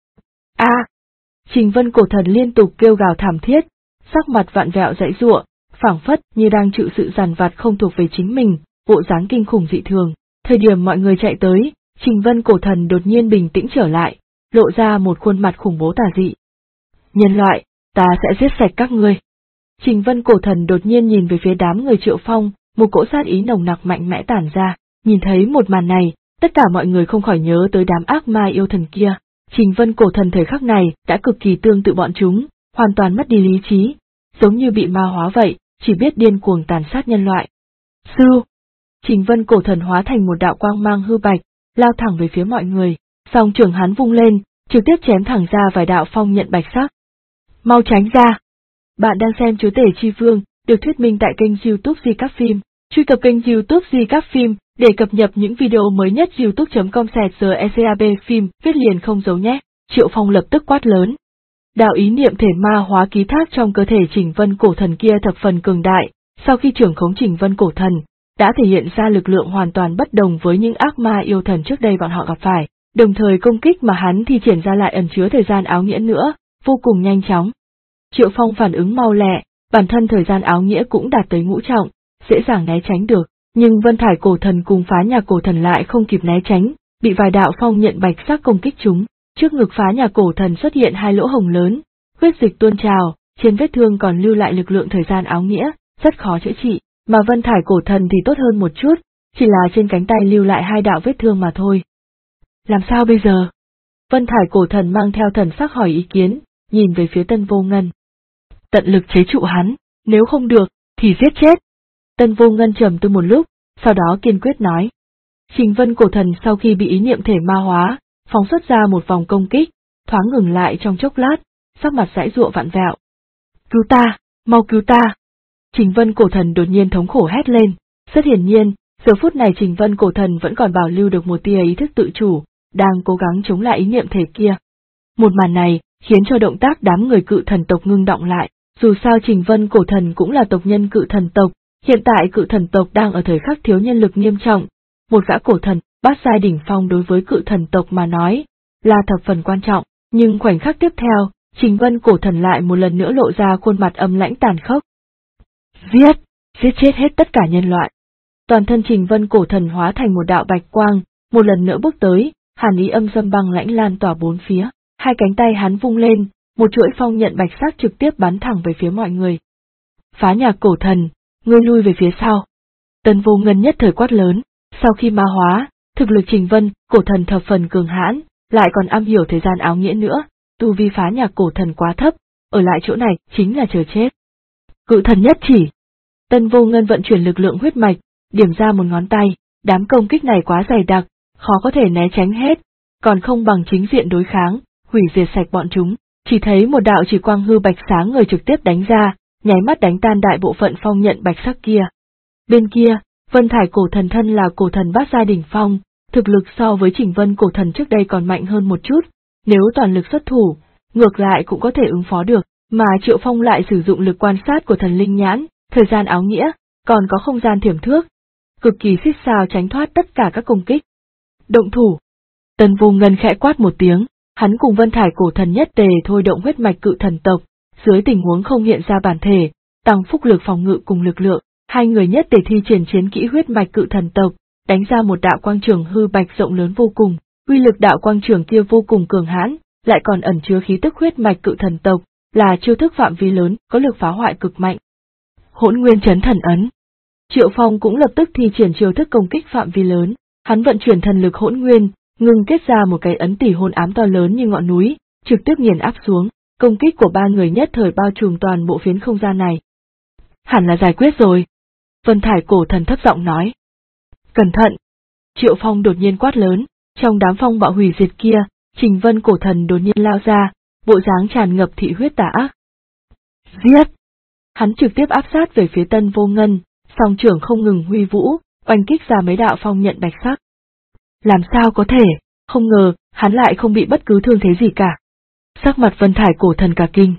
Trình Vân cổ thần liên tục kêu gào thảm thiết, sắc mặt vặn vẹo giãy giụa, phảng phất như đang chịu sự giàn vặt không thuộc về chính mình, bộ dáng kinh khủng dị thường. Thời điểm mọi người chạy tới, Trình Vân cổ thần đột nhiên bình tĩnh trở lại, lộ ra một khuôn mặt khủng bố tà dị. Nhân loại, ta sẽ giết sạch các ngươi. Trình Vân cổ thần đột nhiên nhìn về phía đám người Triệu Phong, một cỗ sát ý nồng nặc mạnh mẽ tản ra, nhìn thấy một màn này, tất cả mọi người không khỏi nhớ tới đám ác ma yêu thần kia. Trình Vân cổ thần thời khắc này đã cực kỳ tương tự bọn chúng, hoàn toàn mất đi lý trí, giống như bị ma hóa vậy, chỉ biết điên cuồng tàn sát nhân loại. Sư! Trình Vân cổ thần hóa thành một đạo quang mang hư bạch, lao thẳng về phía mọi người, song trường hắn vung lên, trực tiếp chém thẳng ra vài đạo phong nhận bạch sắc. Mau tránh ra! Bạn đang xem Chúa Tể Chi Vương, được thuyết minh tại kênh YouTube Recap Phim. Truy cập kênh YouTube Recap Phim để cập nhật những video mới nhất. youtube.com/recap phim, viết liền không giấu nhé. Triệu Phong lập tức quát lớn. Đạo ý niệm thể ma hóa ký thác trong cơ thể Trình Vân cổ thần kia thập phần cường đại, sau khi trưởng khống Trình Vân cổ thần, đã thể hiện ra lực lượng hoàn toàn bất đồng với những ác ma yêu thần trước đây bọn họ gặp phải, đồng thời công kích mà hắn thi triển ra lại ẩn chứa thời gian áo nghĩa nữa, vô cùng nhanh chóng. Triệu Phong phản ứng mau lẹ, bản thân thời gian áo nghĩa cũng đạt tới ngũ trọng, dễ dàng né tránh được, nhưng Vân Thải cổ thần cùng Phá Nhà cổ thần lại không kịp né tránh, bị vài đạo phong nhận bạch sắc công kích chúng. Trước ngực Phá Nhà cổ thần xuất hiện hai lỗ hổng lớn, huyết dịch tuôn trào, trên vết thương còn lưu lại lực lượng thời gian áo nghĩa, rất khó chữa trị, mà Vân Thải cổ thần thì tốt hơn một chút, chỉ là trên cánh tay lưu lại hai đạo vết thương mà thôi. Làm sao bây giờ? Vân Thải cổ thần mang theo thần sắc hỏi ý kiến, nhìn về phía Tân Vô Ngân. Tận lực chế trụ hắn, nếu không được, thì giết chết. Tân Vô Ngân trầm tư một lúc, sau đó kiên quyết nói. Trình Vân cổ thần sau khi bị ý niệm thể ma hóa, phóng xuất ra một vòng công kích, thoáng ngừng lại trong chốc lát, sắc mặt giãy giụa vặn vẹo. Cứu ta, mau cứu ta! Trình Vân cổ thần đột nhiên thống khổ hét lên, rất hiển nhiên, giờ phút này Trình Vân cổ thần vẫn còn bảo lưu được một tia ý thức tự chủ, đang cố gắng chống lại ý niệm thể kia. Một màn này khiến cho động tác đám người cự thần tộc ngưng động lại, dù sao Trình Vân cổ thần cũng là tộc nhân cự thần tộc, Hiện tại cự thần tộc đang ở thời khắc thiếu nhân lực nghiêm trọng, một gã cổ thần, bát giai đỉnh phong đối với cự thần tộc mà nói, là thập phần quan trọng, nhưng khoảnh khắc tiếp theo, Trình Vân cổ thần lại một lần nữa lộ ra khuôn mặt âm lãnh tàn khốc. Giết chết hết tất cả nhân loại. Toàn thân Trình Vân cổ thần hóa thành một đạo bạch quang, một lần nữa bước tới, hàn ý âm dâm băng lãnh lan tỏa bốn phía, hai cánh tay hắn vung lên, một chuỗi phong nhận bạch sắc trực tiếp bắn thẳng về phía mọi người. Phá nhạc cổ thần, ngươi lui về phía sau. Tân Vô Ngân nhất thời quát lớn, sau khi ma hóa, thực lực Trình Vân cổ thần thập phần cường hãn, lại còn am hiểu thời gian áo nghĩa nữa, tu vi phá nhạc cổ thần quá thấp, ở lại chỗ này chính là chờ chết. Cự thần nhất chỉ. Tân Vô Ngân vận chuyển lực lượng huyết mạch, điểm ra một ngón tay, đám công kích này quá dày đặc, khó có thể né tránh hết, còn không bằng chính diện đối kháng, hủy diệt sạch bọn chúng. Chỉ thấy một đạo chỉ quang hư bạch sáng người trực tiếp đánh ra, nháy mắt đánh tan đại bộ phận phong nhận bạch sắc kia. Bên kia, Vân Thải cổ thần thân là cổ thần bát giai đỉnh phong, thực lực so với Trình Vân cổ thần trước đây còn mạnh hơn một chút, nếu toàn lực xuất thủ, ngược lại cũng có thể ứng phó được, mà Triệu Phong lại sử dụng lực quan sát của thần linh nhãn, thời gian áo nghĩa, còn có không gian thiểm thước, cực kỳ xích sao tránh thoát tất cả các công kích. Động thủ. Tân Vô Ngân khẽ quát một tiếng, hắn cùng Vân Thải cổ thần nhất tề thôi động huyết mạch cự thần tộc, dưới tình huống không hiện ra bản thể, tăng phúc lực phòng ngự cùng lực lượng, hai người nhất tề thi triển chiến kỹ huyết mạch cự thần tộc, đánh ra một đạo quang trường hư bạch rộng lớn vô cùng, uy lực đạo quang trường kia vô cùng cường hãn, lại còn ẩn chứa khí tức huyết mạch cự thần tộc, là chiêu thức phạm vi lớn, có lực phá hoại cực mạnh. Hỗn Nguyên Chấn Thần Ấn. Triệu Phong cũng lập tức thi triển chiêu thức công kích phạm vi lớn, hắn vận chuyển thần lực hỗn nguyên, ngưng kết ra một cái ấn tỷ hồn ám to lớn như ngọn núi, trực tiếp nghiền áp xuống, công kích của ba người nhất thời bao trùm toàn bộ phiến không gian này. Hẳn là giải quyết rồi. Vân Thải cổ thần thấp giọng nói. Cẩn thận! Triệu Phong đột nhiên quát lớn, trong đám phong bạo hủy diệt kia, Trình Vân cổ thần đột nhiên lao ra, bộ dáng tràn ngập thị huyết tà ác. Giết! Hắn trực tiếp áp sát về phía Tân Vô Ngân, song trưởng không ngừng huy vũ, oanh kích ra mấy đạo phong nhận bạch sắc. Làm sao có thể, không ngờ, hắn lại không bị bất cứ thương thế gì cả. Sắc mặt Vân Thải cổ thần cả kinh.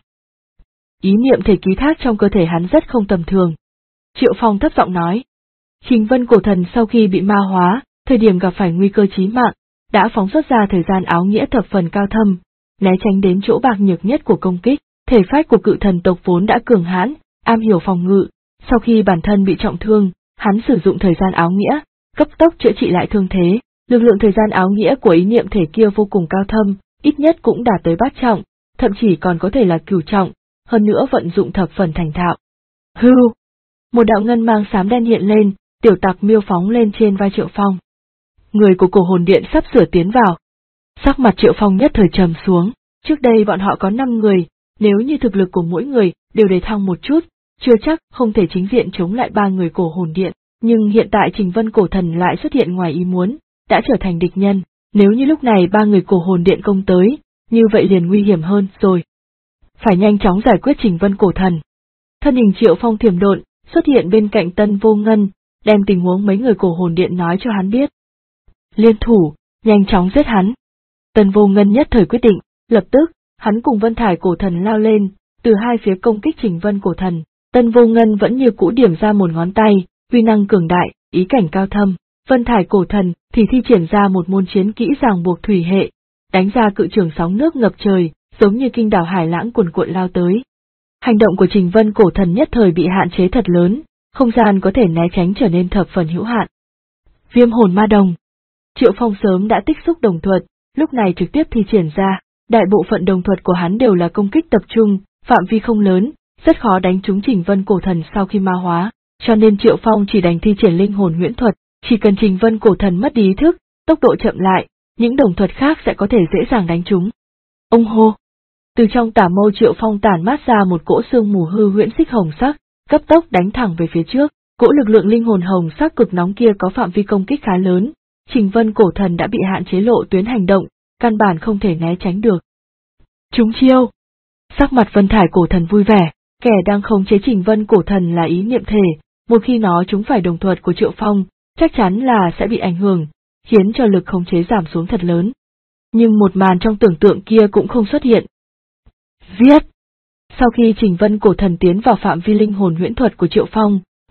Ý niệm thể ký thác trong cơ thể hắn rất không tầm thường. Triệu Phong thấp giọng nói. Trình Vân cổ thần sau khi bị ma hóa, thời điểm gặp phải nguy cơ chí mạng, đã phóng xuất ra thời gian áo nghĩa thập phần cao thâm, né tránh đến chỗ bạc nhược nhất của công kích, thể phách của cự thần tộc vốn đã cường hãn, am hiểu phòng ngự, sau khi bản thân bị trọng thương, hắn sử dụng thời gian áo nghĩa, cấp tốc chữa trị lại thương thế, lực lượng thời gian áo nghĩa của ý niệm thể kia vô cùng cao thâm, ít nhất cũng đạt tới bát trọng, thậm chí còn có thể là cửu trọng, hơn nữa vận dụng thập phần thành thạo. Hưu! Một đạo ngân mang xám đen hiện lên, tiểu tặc miêu phóng lên trên vai Triệu Phong. Người của cổ hồn điện sắp sửa tiến vào. Sắc mặt Triệu Phong nhất thời trầm xuống, trước đây bọn họ có 5 người, nếu như thực lực của mỗi người đều đề thăng một chút, chưa chắc không thể chính diện chống lại 3 người cổ hồn điện, nhưng hiện tại Trình Vân cổ thần lại xuất hiện ngoài ý muốn, đã trở thành địch nhân, nếu như lúc này 3 người cổ hồn điện công tới, như vậy liền nguy hiểm hơn rồi. Phải nhanh chóng giải quyết Trình Vân cổ thần. Thân hình Triệu Phong thiểm độn, xuất hiện bên cạnh Tân Vô Ngân, đem tình huống mấy người cổ hồn điện nói cho hắn biết. Liên thủ, nhanh chóng giết hắn. Tân Vô Ngân nhất thời quyết định, lập tức, hắn cùng Vân Thải cổ thần lao lên, từ hai phía công kích Trình Vân cổ thần. Tân Vô Ngân vẫn như cũ điểm ra một ngón tay, uy năng cường đại, ý cảnh cao thâm. Vân Thải cổ thần thì thi triển ra một môn chiến kỹ ràng buộc thủy hệ, đánh ra cự trường sóng nước ngập trời, giống như kinh đảo hải lãng cuồn cuộn lao tới. Hành động của Trình Vân cổ thần nhất thời bị hạn chế thật lớn, không gian có thể né tránh trở nên thập phần hữu hạn. Viêm hồn ma đồng. Triệu Phong sớm đã tích xúc đồng thuật, lúc này trực tiếp thi triển ra, đại bộ phận đồng thuật của hắn đều là công kích tập trung, phạm vi không lớn, rất khó đánh trúng Trình Vân cổ thần sau khi ma hóa, cho nên Triệu Phong chỉ đành thi triển linh hồn huyễn thuật, chỉ cần Trình Vân cổ thần mất đi ý thức, tốc độ chậm lại, những đồng thuật khác sẽ có thể dễ dàng đánh trúng. Ông hô! Từ trong tả mâu Triệu Phong tản mát ra một cỗ sương mù hư huyễn xích hồng sắc, cấp tốc đánh thẳng về phía trước, cỗ lực lượng linh hồn hồng sắc cực nóng kia có phạm vi công kích khá lớn, Trình Vân cổ thần đã bị hạn chế lộ tuyến hành động, căn bản không thể né tránh được. Trúng chiêu! Sắc mặt Vân Thải cổ thần vui vẻ, kẻ đang khống chế Trình Vân cổ thần là ý niệm thể, một khi nó trúng phải đồng thuật của Triệu Phong, chắc chắn là sẽ bị ảnh hưởng, khiến cho lực khống chế giảm xuống thật lớn. Nhưng một màn trong tưởng tượng kia cũng không xuất hiện. Giết! Sau khi Trình Vân cổ thần tiến vào phạm vi linh hồn huyễn thuật của Triệu Phong,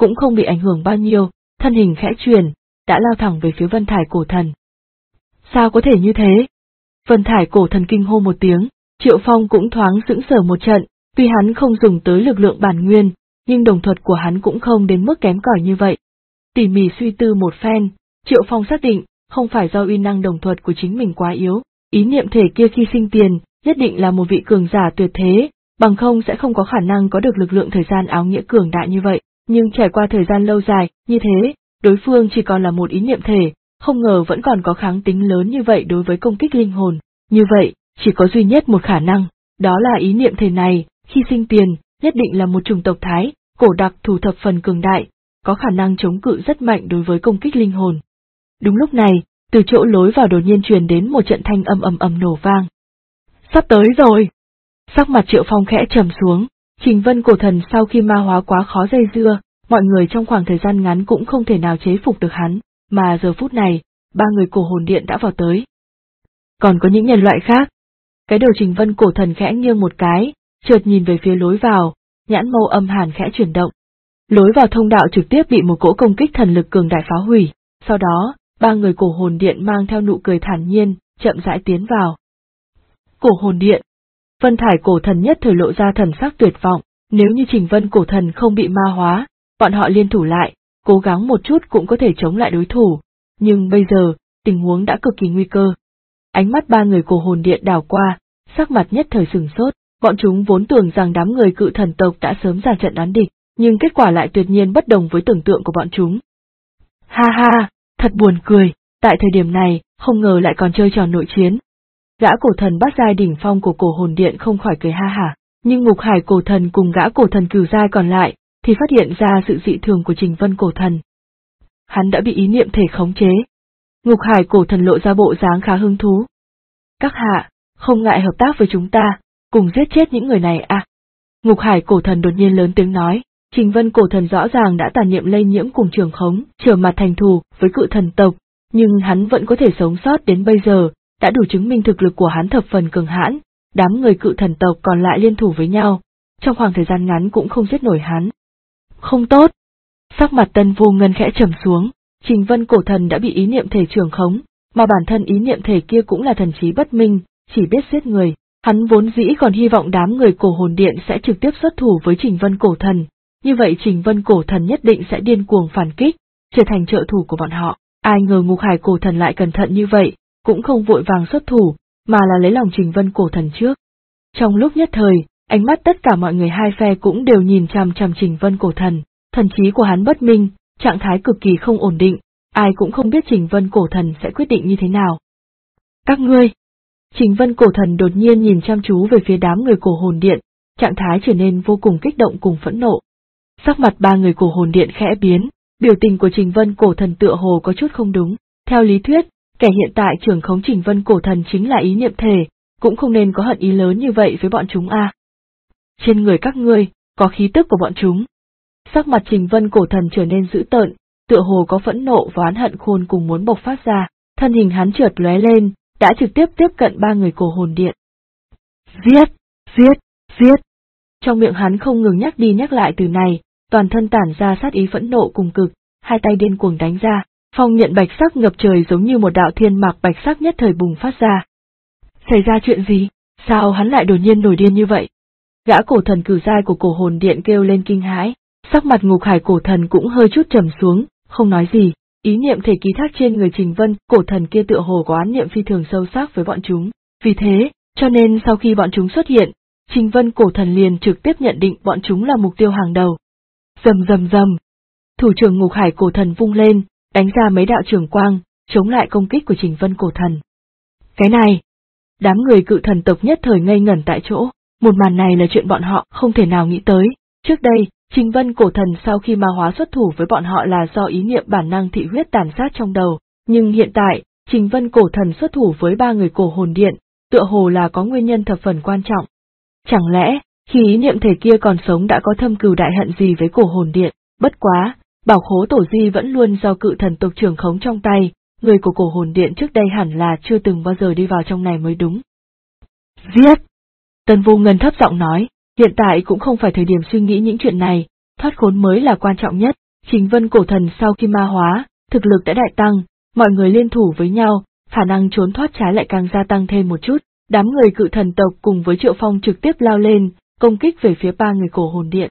cũng không bị ảnh hưởng bao nhiêu, thân hình khẽ chuyển, đã lao thẳng về phía Vân Thải Cổ Thần. Sao có thể như thế? Vân Thải Cổ Thần kinh hô một tiếng, Triệu Phong cũng thoáng sững sờ một trận, tuy hắn không dùng tới lực lượng bản nguyên, nhưng đồng thuật của hắn cũng không đến mức kém cỏi như vậy. Tỉ mỉ suy tư một phen, Triệu Phong xác định, không phải do uy năng đồng thuật của chính mình quá yếu, ý niệm thể kia khi sinh tiền, nhất định là một vị cường giả tuyệt thế, bằng không sẽ không có khả năng có được lực lượng thời gian áo nghĩa cường đại như vậy, nhưng trải qua thời gian lâu dài, như thế, đối phương chỉ còn là một ý niệm thể, không ngờ vẫn còn có kháng tính lớn như vậy đối với công kích linh hồn, như vậy, chỉ có duy nhất một khả năng, đó là ý niệm thể này, khi sinh tiền, nhất định là một chủng tộc Thái, cổ đặc thù thập phần cường đại, có khả năng chống cự rất mạnh đối với công kích linh hồn. Đúng lúc này, từ chỗ lối vào đột nhiên truyền đến một trận thanh âm ầm ầm nổ vang. Sắp tới rồi! Sắc mặt Triệu Phong khẽ trầm xuống, Trình Vân Cổ Thần sau khi ma hóa quá khó dây dưa, mọi người trong khoảng thời gian ngắn cũng không thể nào chế phục được hắn, mà giờ phút này, ba người cổ hồn điện đã vào tới. Còn có những nhân loại khác. Cái đầu Trình Vân Cổ Thần khẽ nghiêng một cái, chợt nhìn về phía lối vào, nhãn mâu âm hàn khẽ chuyển động. Lối vào thông đạo trực tiếp bị một cỗ công kích thần lực cường đại phá hủy, sau đó, ba người cổ hồn điện mang theo nụ cười thản nhiên, chậm rãi tiến vào. Cổ hồn điện. Vân Thải Cổ Thần nhất thời lộ ra thần sắc tuyệt vọng, nếu như Trình Vân Cổ Thần không bị ma hóa, bọn họ liên thủ lại, cố gắng một chút cũng có thể chống lại đối thủ, nhưng bây giờ, tình huống đã cực kỳ nguy cơ. Ánh mắt ba người cổ hồn điện đảo qua, sắc mặt nhất thời sừng sốt, bọn chúng vốn tưởng rằng đám người cự thần tộc đã sớm ra trận đón địch, nhưng kết quả lại tuyệt nhiên bất đồng với tưởng tượng của bọn chúng. Ha ha, thật buồn cười, tại thời điểm này, không ngờ lại còn chơi trò nội chiến. Gã cổ thần bát giai đỉnh phong của cổ hồn điện không khỏi cười ha hả, nhưng Ngục Hải Cổ Thần cùng gã cổ thần cửu giai còn lại, thì phát hiện ra sự dị thường của Trình Vân Cổ Thần. Hắn đã bị ý niệm thể khống chế. Ngục Hải Cổ Thần lộ ra bộ dáng khá hứng thú. Các hạ, không ngại hợp tác với chúng ta, cùng giết chết những người này à? Ngục Hải Cổ Thần đột nhiên lớn tiếng nói, Trình Vân Cổ Thần rõ ràng đã tàn niệm lây nhiễm cùng trường khống, trở mặt thành thù với cự thần tộc, nhưng hắn vẫn có thể sống sót đến bây giờ, đã đủ chứng minh thực lực của hắn thập phần cường hãn, đám người cự thần tộc còn lại liên thủ với nhau, trong khoảng thời gian ngắn cũng không giết nổi hắn. Không tốt. Sắc mặt Tân Vô Ngân khẽ trầm xuống, Trình Vân Cổ Thần đã bị ý niệm thể trường khống, mà bản thân ý niệm thể kia cũng là thần trí bất minh, chỉ biết giết người, hắn vốn dĩ còn hy vọng đám người cổ hồn điện sẽ trực tiếp xuất thủ với Trình Vân Cổ Thần, như vậy Trình Vân Cổ Thần nhất định sẽ điên cuồng phản kích, trở thành trợ thủ của bọn họ, ai ngờ Ngục Hải Cổ Thần lại cẩn thận như vậy, cũng không vội vàng xuất thủ, mà là lấy lòng Trình Vân Cổ Thần trước. Trong lúc nhất thời, ánh mắt tất cả mọi người hai phe cũng đều nhìn chằm chằm Trình Vân Cổ Thần, thần trí của hắn bất minh, trạng thái cực kỳ không ổn định, ai cũng không biết Trình Vân Cổ Thần sẽ quyết định như thế nào. Các ngươi! Trình Vân Cổ Thần đột nhiên nhìn chăm chú về phía đám người cổ hồn điện, trạng thái trở nên vô cùng kích động cùng phẫn nộ. Sắc mặt ba người cổ hồn điện khẽ biến, biểu tình của Trình Vân Cổ Thần tựa hồ có chút không đúng, theo lý thuyết, kẻ hiện tại trưởng khống Trình Vân Cổ Thần chính là ý niệm thể, cũng không nên có hận ý lớn như vậy với bọn chúng à. Trên người các ngươi, có khí tức của bọn chúng. Sắc mặt Trình Vân Cổ Thần trở nên dữ tợn, tựa hồ có phẫn nộ và oán hận khôn cùng muốn bộc phát ra, thân hình hắn chợt lóe lên, đã trực tiếp tiếp cận ba người cổ hồn điện. Giết! Giết! Giết! Trong miệng hắn không ngừng nhắc đi nhắc lại từ này, toàn thân tản ra sát ý phẫn nộ cùng cực, hai tay điên cuồng đánh ra, phong nhận bạch sắc ngập trời giống như một đạo thiên mạc bạch sắc nhất thời bùng phát ra. Xảy ra chuyện gì? Sao hắn lại đột nhiên nổi điên như vậy? Gã cổ thần cửu giai của cổ hồn điện kêu lên kinh hãi, sắc mặt Ngục Hải Cổ Thần cũng hơi chút trầm xuống, không nói gì, ý niệm thể ký thác trên người Trình Vân Cổ Thần kia tựa hồ có oán niệm phi thường sâu sắc với bọn chúng, vì thế, cho nên sau khi bọn chúng xuất hiện, Trình Vân Cổ Thần liền trực tiếp nhận định bọn chúng là mục tiêu hàng đầu. Rầm rầm rầm, thủ trưởng Ngục Hải Cổ Thần vung lên, đánh ra mấy đạo trường quang, chống lại công kích của Trình Vân Cổ Thần. Cái này, đám người cự thần tộc nhất thời ngây ngẩn tại chỗ, một màn này là chuyện bọn họ không thể nào nghĩ tới. Trước đây, Trình Vân Cổ Thần sau khi ma hóa xuất thủ với bọn họ là do ý niệm bản năng thị huyết tàn sát trong đầu, nhưng hiện tại, Trình Vân Cổ Thần xuất thủ với ba người cổ hồn điện, tựa hồ là có nguyên nhân thập phần quan trọng. Chẳng lẽ, khi ý niệm thể kia còn sống đã có thâm cừu đại hận gì với cổ hồn điện, bất quá, bảo khố tổ di vẫn luôn do cự thần tộc trưởng khống trong tay, người của cổ hồn điện trước đây hẳn là chưa từng bao giờ đi vào trong này mới đúng. Giết! Tân Vô Ngân thấp giọng nói, hiện tại cũng không phải thời điểm suy nghĩ những chuyện này, thoát khốn mới là quan trọng nhất, Trình Vân cổ thần sau khi ma hóa, thực lực đã đại tăng, mọi người liên thủ với nhau, khả năng trốn thoát trái lại càng gia tăng thêm một chút. Đám người cự thần tộc cùng với Triệu Phong trực tiếp lao lên, công kích về phía ba người cổ hồn điện.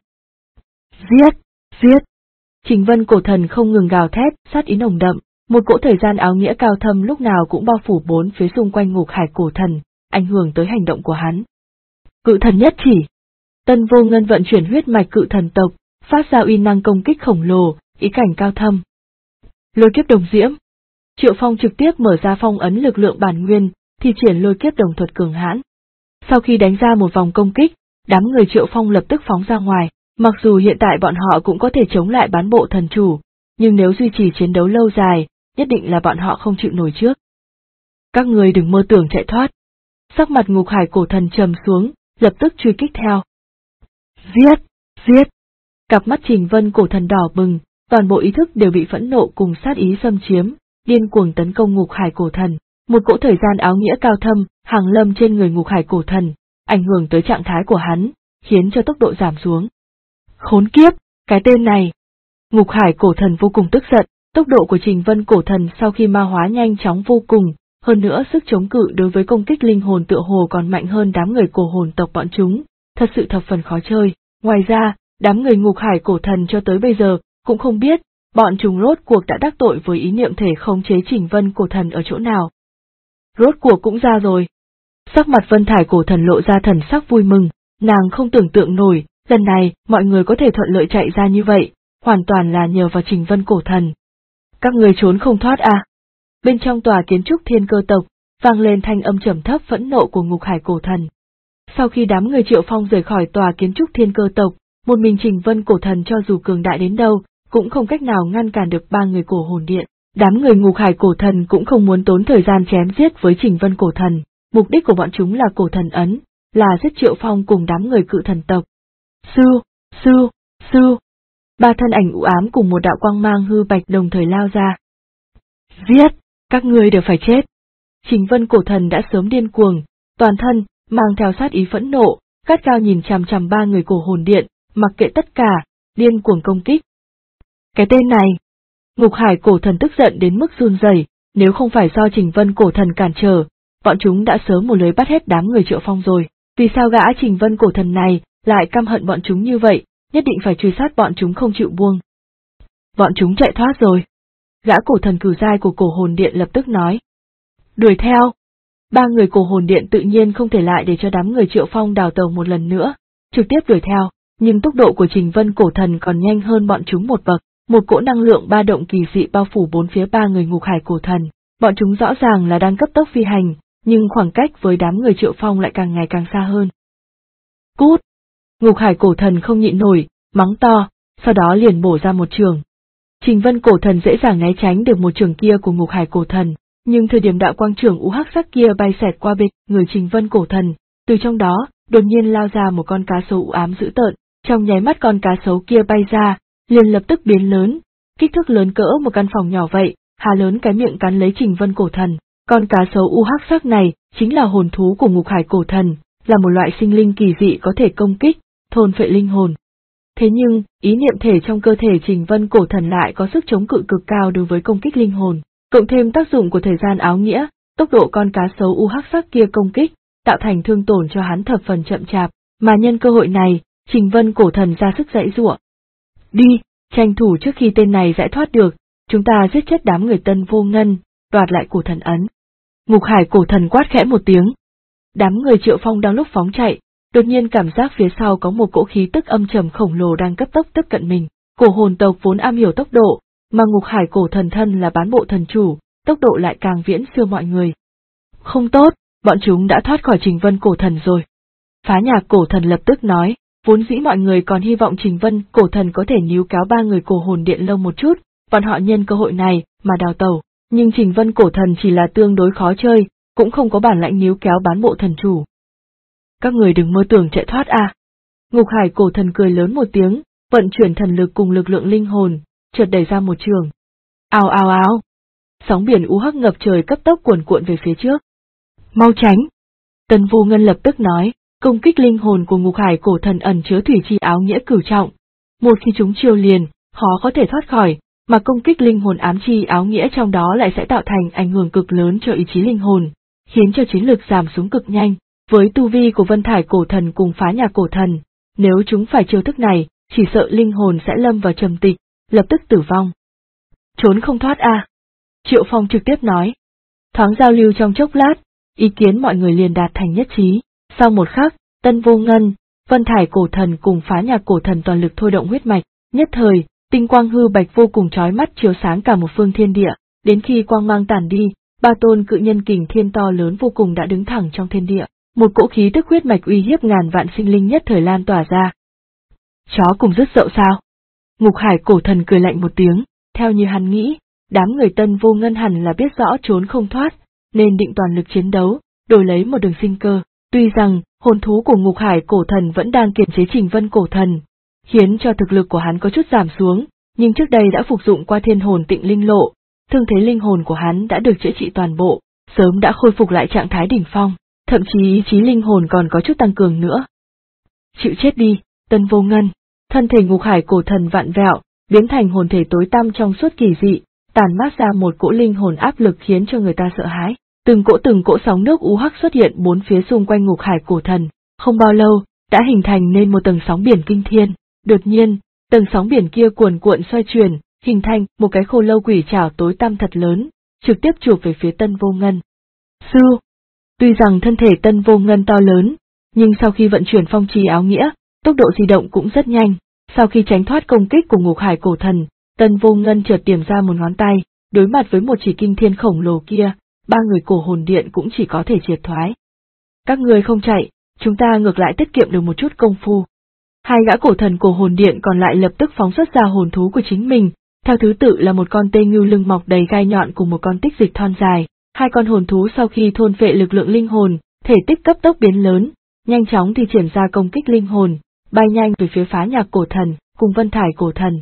Giết! Giết! Trình Vân cổ thần không ngừng gào thét, sát ý nồng đậm, một cỗ thời gian áo nghĩa cao thâm lúc nào cũng bao phủ bốn phía xung quanh ngục hải cổ thần, ảnh hưởng tới hành động của hắn. Cự thần nhất chỉ. Tân Vô Ngân vận chuyển huyết mạch cự thần tộc, phát ra uy năng công kích khổng lồ, ý cảnh cao thâm. Lôi kiếp đồng diễm. Triệu Phong trực tiếp mở ra phong ấn lực lượng bản nguyên, thi triển lôi kiếp đồng thuật cường hãn. Sau khi đánh ra một vòng công kích, đám người Triệu Phong lập tức phóng ra ngoài, mặc dù hiện tại bọn họ cũng có thể chống lại bán bộ thần chủ, nhưng nếu duy trì chiến đấu lâu dài, nhất định là bọn họ không chịu nổi trước. Các người đừng mơ tưởng chạy thoát. Sắc mặt ngục hải cổ thần trầm xuống, lập tức truy kích theo. Giết! Giết! Cặp mắt Trình Vân cổ thần đỏ bừng, toàn bộ ý thức đều bị phẫn nộ cùng sát ý xâm chiếm, điên cuồng tấn công ngục hải cổ thần. Một cỗ thời gian áo nghĩa cao thâm, hàng lâm trên người ngục hải cổ thần, ảnh hưởng tới trạng thái của hắn, khiến cho tốc độ giảm xuống. Khốn kiếp, cái tên này! Ngục hải cổ thần vô cùng tức giận, tốc độ của Trình Vân cổ thần sau khi ma hóa nhanh chóng vô cùng, hơn nữa sức chống cự đối với công kích linh hồn tựa hồ còn mạnh hơn đám người cổ hồn tộc bọn chúng, thật sự thập phần khó chơi. Ngoài ra, đám người ngục hải cổ thần cho tới bây giờ cũng không biết, bọn chúng rốt cuộc đã đắc tội với ý niệm thể khống chế Trình Vân cổ thần ở chỗ nào. Rốt cuộc cũng ra rồi. Sắc mặt Vân Thải cổ thần lộ ra thần sắc vui mừng, nàng không tưởng tượng nổi, lần này mọi người có thể thuận lợi chạy ra như vậy, hoàn toàn là nhờ vào Trình Vân cổ thần. Các người trốn không thoát à? Bên trong tòa kiến trúc Thiên Cơ tộc, vang lên thanh âm trầm thấp phẫn nộ của ngục hải cổ thần. Sau khi đám người Triệu Phong rời khỏi tòa kiến trúc Thiên Cơ tộc, một mình Trình Vân cổ thần cho dù cường đại đến đâu, cũng không cách nào ngăn cản được ba người cổ hồn điện. Đám người ngục hải cổ thần cũng không muốn tốn thời gian chém giết với Trình Vân cổ thần, mục đích của bọn chúng là cổ thần ấn, là giết Triệu Phong cùng đám người cự thần tộc. Sư! Ba thân ảnh u ám cùng một đạo quang mang hư bạch đồng thời lao ra. Giết! Các ngươi đều phải chết! Trình Vân cổ thần đã sớm điên cuồng, toàn thân, mang theo sát ý phẫn nộ, gắt gao nhìn chằm chằm ba người cổ hồn điện, mặc kệ tất cả, điên cuồng công kích. Cái tên này! Ngục hải cổ thần tức giận đến mức run rẩy, nếu không phải do Trình Vân cổ thần cản trở, bọn chúng đã sớm một lưới bắt hết đám người Triệu Phong rồi. Vì sao gã Trình Vân cổ thần này lại căm hận bọn chúng như vậy, nhất định phải truy sát bọn chúng không chịu buông. Bọn chúng chạy thoát rồi. Gã cổ thần cửu giai của cổ hồn điện lập tức nói. Đuổi theo. Ba người cổ hồn điện tự nhiên không thể lại để cho đám người Triệu Phong đào tàu một lần nữa, trực tiếp đuổi theo, nhưng tốc độ của Trình Vân cổ thần còn nhanh hơn bọn chúng một bậc. Một cỗ năng lượng ba động kỳ dị bao phủ bốn phía ba người ngục hải cổ thần, bọn chúng rõ ràng là đang cấp tốc phi hành, nhưng khoảng cách với đám người Triệu Phong lại càng ngày càng xa hơn. Cút! Ngục hải cổ thần không nhịn nổi, mắng to, sau đó liền bổ ra một trường. Trình Vân cổ thần dễ dàng né tránh được một trường kia của ngục hải cổ thần, nhưng thời điểm đạo quang trường u hắc sắc kia bay xẹt qua bên người Trình Vân cổ thần, từ trong đó, đột nhiên lao ra một con cá sấu u ám dữ tợn, trong nháy mắt con cá sấu kia bay ra, liền lập tức biến lớn, kích thước lớn cỡ một căn phòng nhỏ vậy, há lớn cái miệng cắn lấy Trình Vân cổ thần. Con cá sấu u hắc sắc này chính là hồn thú của ngục hải cổ thần, là một loại sinh linh kỳ dị có thể công kích, thôn phệ linh hồn. Thế nhưng, ý niệm thể trong cơ thể Trình Vân cổ thần lại có sức chống cự cực cao đối với công kích linh hồn, cộng thêm tác dụng của thời gian áo nghĩa, tốc độ con cá sấu u hắc sắc kia công kích, tạo thành thương tổn cho hắn thập phần chậm chạp, mà nhân cơ hội này, Trình Vân cổ thần ra sức giãy giụa. Đi, tranh thủ trước khi tên này giải thoát được, chúng ta giết chết đám người Tân Vô Ngân, đoạt lại cổ thần ấn. Ngục hải cổ thần quát khẽ một tiếng. Đám người Triệu Phong đang lúc phóng chạy, đột nhiên cảm giác phía sau có một cỗ khí tức âm trầm khổng lồ đang cấp tốc tiếp cận mình. Cổ hồn tộc vốn am hiểu tốc độ, mà ngục hải cổ thần thân là bán bộ thần chủ, tốc độ lại càng viễn siêu mọi người. Không tốt, bọn chúng đã thoát khỏi Trình Vân cổ thần rồi. Phá nhạc cổ thần lập tức nói, vốn dĩ mọi người còn hy vọng Trình Vân cổ thần có thể níu kéo ba người cổ hồn điện lâu một chút, bọn họ nhân cơ hội này mà đào tẩu, nhưng Trình Vân cổ thần chỉ là tương đối khó chơi, cũng không có bản lãnh níu kéo bán bộ thần chủ. Các người đừng mơ tưởng chạy thoát à. Ngục hải cổ thần cười lớn một tiếng, vận chuyển thần lực cùng lực lượng linh hồn, chợt đẩy ra một trường. Ào ào ào. Sóng biển u hắc ngập trời cấp tốc cuồn cuộn về phía trước. Mau tránh. Tân Vô Ngân lập tức nói, công kích linh hồn của ngục hải cổ thần ẩn chứa thủy chi áo nghĩa cửu trọng. Một khi chúng chiêu liền, khó có thể thoát khỏi, mà công kích linh hồn ám chi áo nghĩa trong đó lại sẽ tạo thành ảnh hưởng cực lớn cho ý chí linh hồn, khiến cho chiến lực giảm xuống cực nhanh. Với tu vi của Vân Thải Cổ Thần cùng Phá Nhạc Cổ Thần, nếu chúng phải chiêu thức này, chỉ sợ linh hồn sẽ lâm vào trầm tịch, lập tức tử vong. Trốn không thoát a. Triệu Phong trực tiếp nói. Thoáng giao lưu trong chốc lát, ý kiến mọi người liền đạt thành nhất trí. Sau một khắc, Tân Vô Ngân, Vân Thải Cổ Thần cùng Phá Nhạc Cổ Thần toàn lực thôi động huyết mạch, nhất thời, tinh quang hư bạch vô cùng chói mắt chiếu sáng cả một phương thiên địa, đến khi quang mang tản đi, ba tôn cự nhân kình thiên to lớn vô cùng đã đứng thẳng trong thiên địa, một cỗ khí tức huyết mạch uy hiếp ngàn vạn sinh linh nhất thời lan tỏa ra. Chó cùng rất sợ sao? Ngục Hải Cổ Thần cười lạnh một tiếng, theo như hắn nghĩ, đám người Tân Vô Ngân hẳn là biết rõ trốn không thoát, nên định toàn lực chiến đấu, đổi lấy một đường sinh cơ. Tuy rằng, hồn thú của Ngục Hải Cổ Thần vẫn đang kiềm chế Trình Vân Cổ Thần, khiến cho thực lực của hắn có chút giảm xuống, nhưng trước đây đã phục dụng qua Thiên Hồn Tịnh Linh Lộ, thương thế linh hồn của hắn đã được chữa trị toàn bộ, sớm đã khôi phục lại trạng thái đỉnh phong, thậm chí ý chí linh hồn còn có chút tăng cường nữa. Chịu chết đi, Tân Vô Ngân. Thân thể Ngục Hải Cổ Thần vặn vẹo, biến thành hồn thể tối tăm trong suốt kỳ dị, tàn mát ra một cỗ linh hồn áp lực khiến cho người ta sợ hãi. Từng cỗ sóng nước u hắc xuất hiện bốn phía xung quanh Ngục Hải Cổ Thần, không bao lâu, đã hình thành nên một tầng sóng biển kinh thiên. Đột nhiên, tầng sóng biển kia cuồn cuộn xoay chuyển, hình thành một cái khô lâu quỷ trảo tối tăm thật lớn, trực tiếp chụp về phía Tân Vô Ngân. Sư! Tuy rằng thân thể Tân Vô Ngân to lớn, nhưng sau khi vận chuyển phong trì áo nghĩa, tốc độ di động cũng rất nhanh. Sau khi tránh thoát công kích của Ngục Hải Cổ Thần, Tân Vô Ngân chợt điểm ra một ngón tay, đối mặt với một chỉ kinh thiên khổng lồ kia, ba người Cổ Hồn Điện cũng chỉ có thể triệt thoái. Các người không chạy, chúng ta ngược lại tiết kiệm được một chút công phu. Hai gã cổ thần Cổ Hồn Điện còn lại lập tức phóng xuất ra hồn thú của chính mình, theo thứ tự là một con tê ngưu lưng mọc đầy gai nhọn cùng một con tích dịch thon dài. Hai con hồn thú sau khi thôn phệ lực lượng linh hồn, thể tích cấp tốc biến lớn, nhanh chóng thì triển ra công kích linh hồn, bay nhanh về phía Phá Nhạc Cổ Thần cùng Vân Thải Cổ Thần.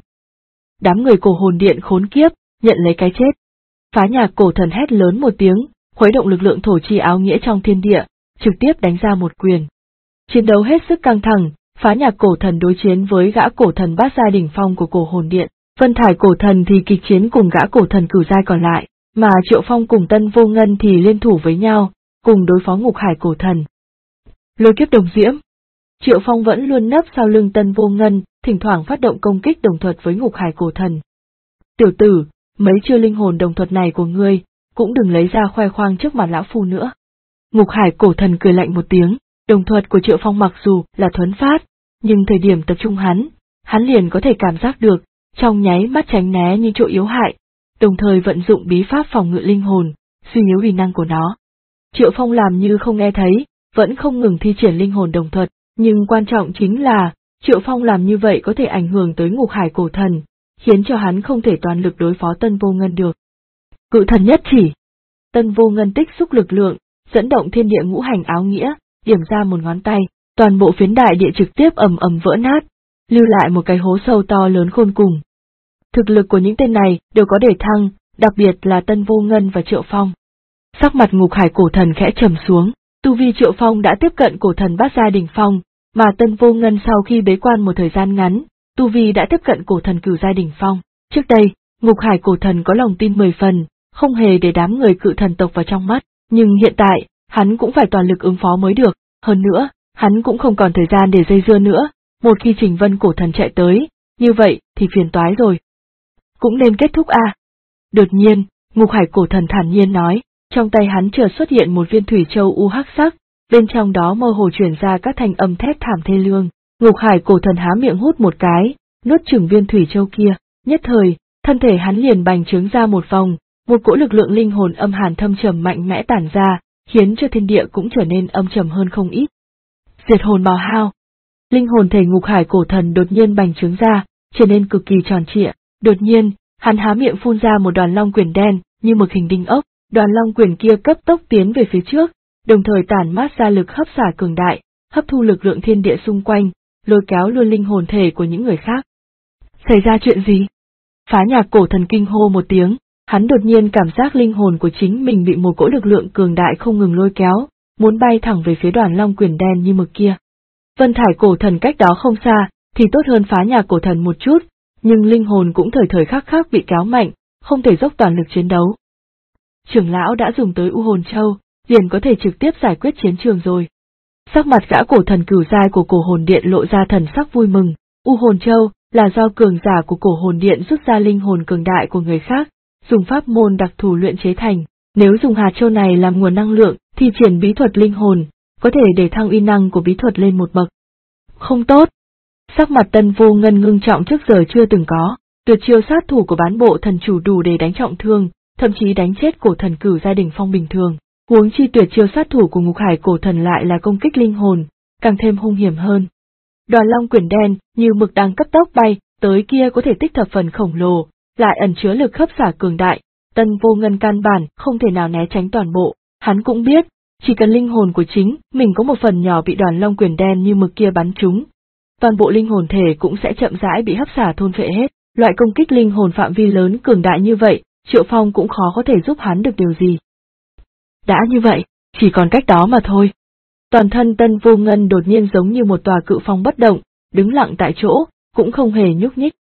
Đám người Cổ Hồn Điện khốn kiếp, nhận lấy cái chết. Phá Nhạc Cổ Thần hét lớn một tiếng, khuấy động lực lượng thổ chi áo nghĩa trong thiên địa, trực tiếp đánh ra một quyền. Chiến đấu hết sức căng thẳng, Phá Nhạc Cổ Thần đối chiến với gã cổ thần bát giai đỉnh phong của Cổ Hồn Điện, Vân Thải Cổ Thần thì kịch chiến cùng gã cổ thần cửu giai còn lại, mà Triệu Phong cùng Tân Vô Ngân thì liên thủ với nhau, cùng đối phó Ngục Hải Cổ Thần. Lôi kiếp đồng diễm. Triệu Phong vẫn luôn nấp sau lưng Tân Vô Ngân, thỉnh thoảng phát động công kích đồng thuật với Ngục Hải Cổ Thần. Tiểu tử, mấy chiêu linh hồn đồng thuật này của ngươi, cũng đừng lấy ra khoe khoang trước mặt lão phu nữa. Ngục Hải Cổ Thần cười lạnh một tiếng, đồng thuật của Triệu Phong mặc dù là thuấn phát, nhưng thời điểm tập trung hắn liền có thể cảm giác được, trong nháy mắt tránh né những chỗ yếu hại, đồng thời vận dụng bí pháp phòng ngự linh hồn, suy yếu uy năng của nó. Triệu Phong làm như không nghe thấy, vẫn không ngừng thi triển linh hồn đồng thuật, nhưng quan trọng chính là, Triệu Phong làm như vậy có thể ảnh hưởng tới Ngục Hải Cổ Thần, khiến cho hắn không thể toàn lực đối phó Tân Vô Ngân được. Cự thần nhất chỉ. Tân Vô Ngân tích xúc lực lượng, dẫn động thiên địa ngũ hành áo nghĩa, điểm ra một ngón tay, toàn bộ phiến đại địa trực tiếp ầm ầm vỡ nát, lưu lại một cái hố sâu to lớn khôn cùng. Thực lực của những tên này đều có để thăng, đặc biệt là Tân Vô Ngân và Triệu Phong. Sắc mặt Ngục Hải Cổ Thần khẽ trầm xuống, tu vi Triệu Phong đã tiếp cận cổ thần bát giai đỉnh phong, mà Tân Vô Ngân sau khi bế quan một thời gian ngắn, tu vi đã tiếp cận cổ thần cửu giai đỉnh phong. Trước đây, Ngục Hải Cổ Thần có lòng tin 10 phần, không hề để đám người cự thần tộc vào trong mắt, nhưng hiện tại, hắn cũng phải toàn lực ứng phó mới được, hơn nữa, hắn cũng không còn thời gian để dây dưa nữa, một khi Trình Vân Cổ Thần chạy tới, như vậy thì phiền toái rồi. Cũng nên kết thúc a. Đột nhiên, Ngục Hải Cổ Thần thản nhiên nói, trong tay hắn chợt xuất hiện một viên thủy châu u hắc sắc, bên trong đó mơ hồ truyền ra các thanh âm thét thảm thê lương. Ngục Hải Cổ Thần há miệng hút một cái, nuốt chửng viên thủy châu kia, nhất thời, thân thể hắn liền bành trướng ra một vòng, một cỗ lực lượng linh hồn âm hàn thâm trầm mạnh mẽ tản ra, khiến cho thiên địa cũng trở nên âm trầm hơn không ít. Diệt hồn bào hao. Linh hồn thể Ngục Hải Cổ Thần đột nhiên bành trướng ra, trở nên cực kỳ tròn trịa, đột nhiên, hắn há miệng phun ra một đoàn long quyển đen, như một hình đinh ốc, đoàn long quyển kia cấp tốc tiến về phía trước, đồng thời tản mát ra lực hấp xả cường đại, hấp thu lực lượng thiên địa xung quanh, lôi kéo luôn linh hồn thể của những người khác. Xảy ra chuyện gì? Phá Nhạc Cổ Thần kinh hô một tiếng, hắn đột nhiên cảm giác linh hồn của chính mình bị một cỗ lực lượng cường đại không ngừng lôi kéo, muốn bay thẳng về phía đoàn long quyển đen như mực kia. Vân Thải Cổ Thần cách đó không xa, thì tốt hơn Phá Nhạc Cổ Thần một chút, nhưng linh hồn cũng thời thời khắc khắc bị kéo mạnh, không thể dốc toàn lực chiến đấu. Trưởng lão đã dùng tới U Hồn Châu, liền có thể trực tiếp giải quyết chiến trường rồi. Sắc mặt gã cổ thần cửu giai của cổ hồn điện lộ ra thần sắc vui mừng. U Hồn Châu là do cường giả của cổ hồn điện rút ra linh hồn cường đại của người khác, dùng pháp môn đặc thù luyện chế thành. Nếu dùng hạt châu này làm nguồn năng lượng, thì triển bí thuật linh hồn, có thể để thăng uy năng của bí thuật lên một bậc. Không tốt. Sắc mặt Tân Vô Ngân ngưng trọng trước giờ chưa từng có, tuyệt chiêu sát thủ của bán bộ thần chủ đủ để đánh trọng thương, thậm chí đánh chết cổ thần cửu giai đỉnh phong bình thường. Huống chi tuyệt chiêu sát thủ của Ngục Hải cổ thần lại là công kích linh hồn, càng thêm hung hiểm hơn. Đoàn long quyển đen như mực đang cấp tốc bay tới kia có thể tích thập phần khổng lồ, lại ẩn chứa lực hấp xả cường đại. Tân Vô Ngân căn bản không thể nào né tránh toàn bộ, hắn cũng biết, chỉ cần linh hồn của chính mình có một phần nhỏ bị đoàn long quyển đen như mực kia bắn trúng, toàn bộ linh hồn thể cũng sẽ chậm rãi bị hấp xả thôn phệ hết. Loại công kích linh hồn phạm vi lớn cường đại như vậy, Triệu Phong cũng khó có thể giúp hắn được điều gì. Đã như vậy, chỉ còn cách đó mà thôi. Toàn thân Tân Vô Ngân đột nhiên giống như một tòa cự phong bất động, đứng lặng tại chỗ, cũng không hề nhúc nhích.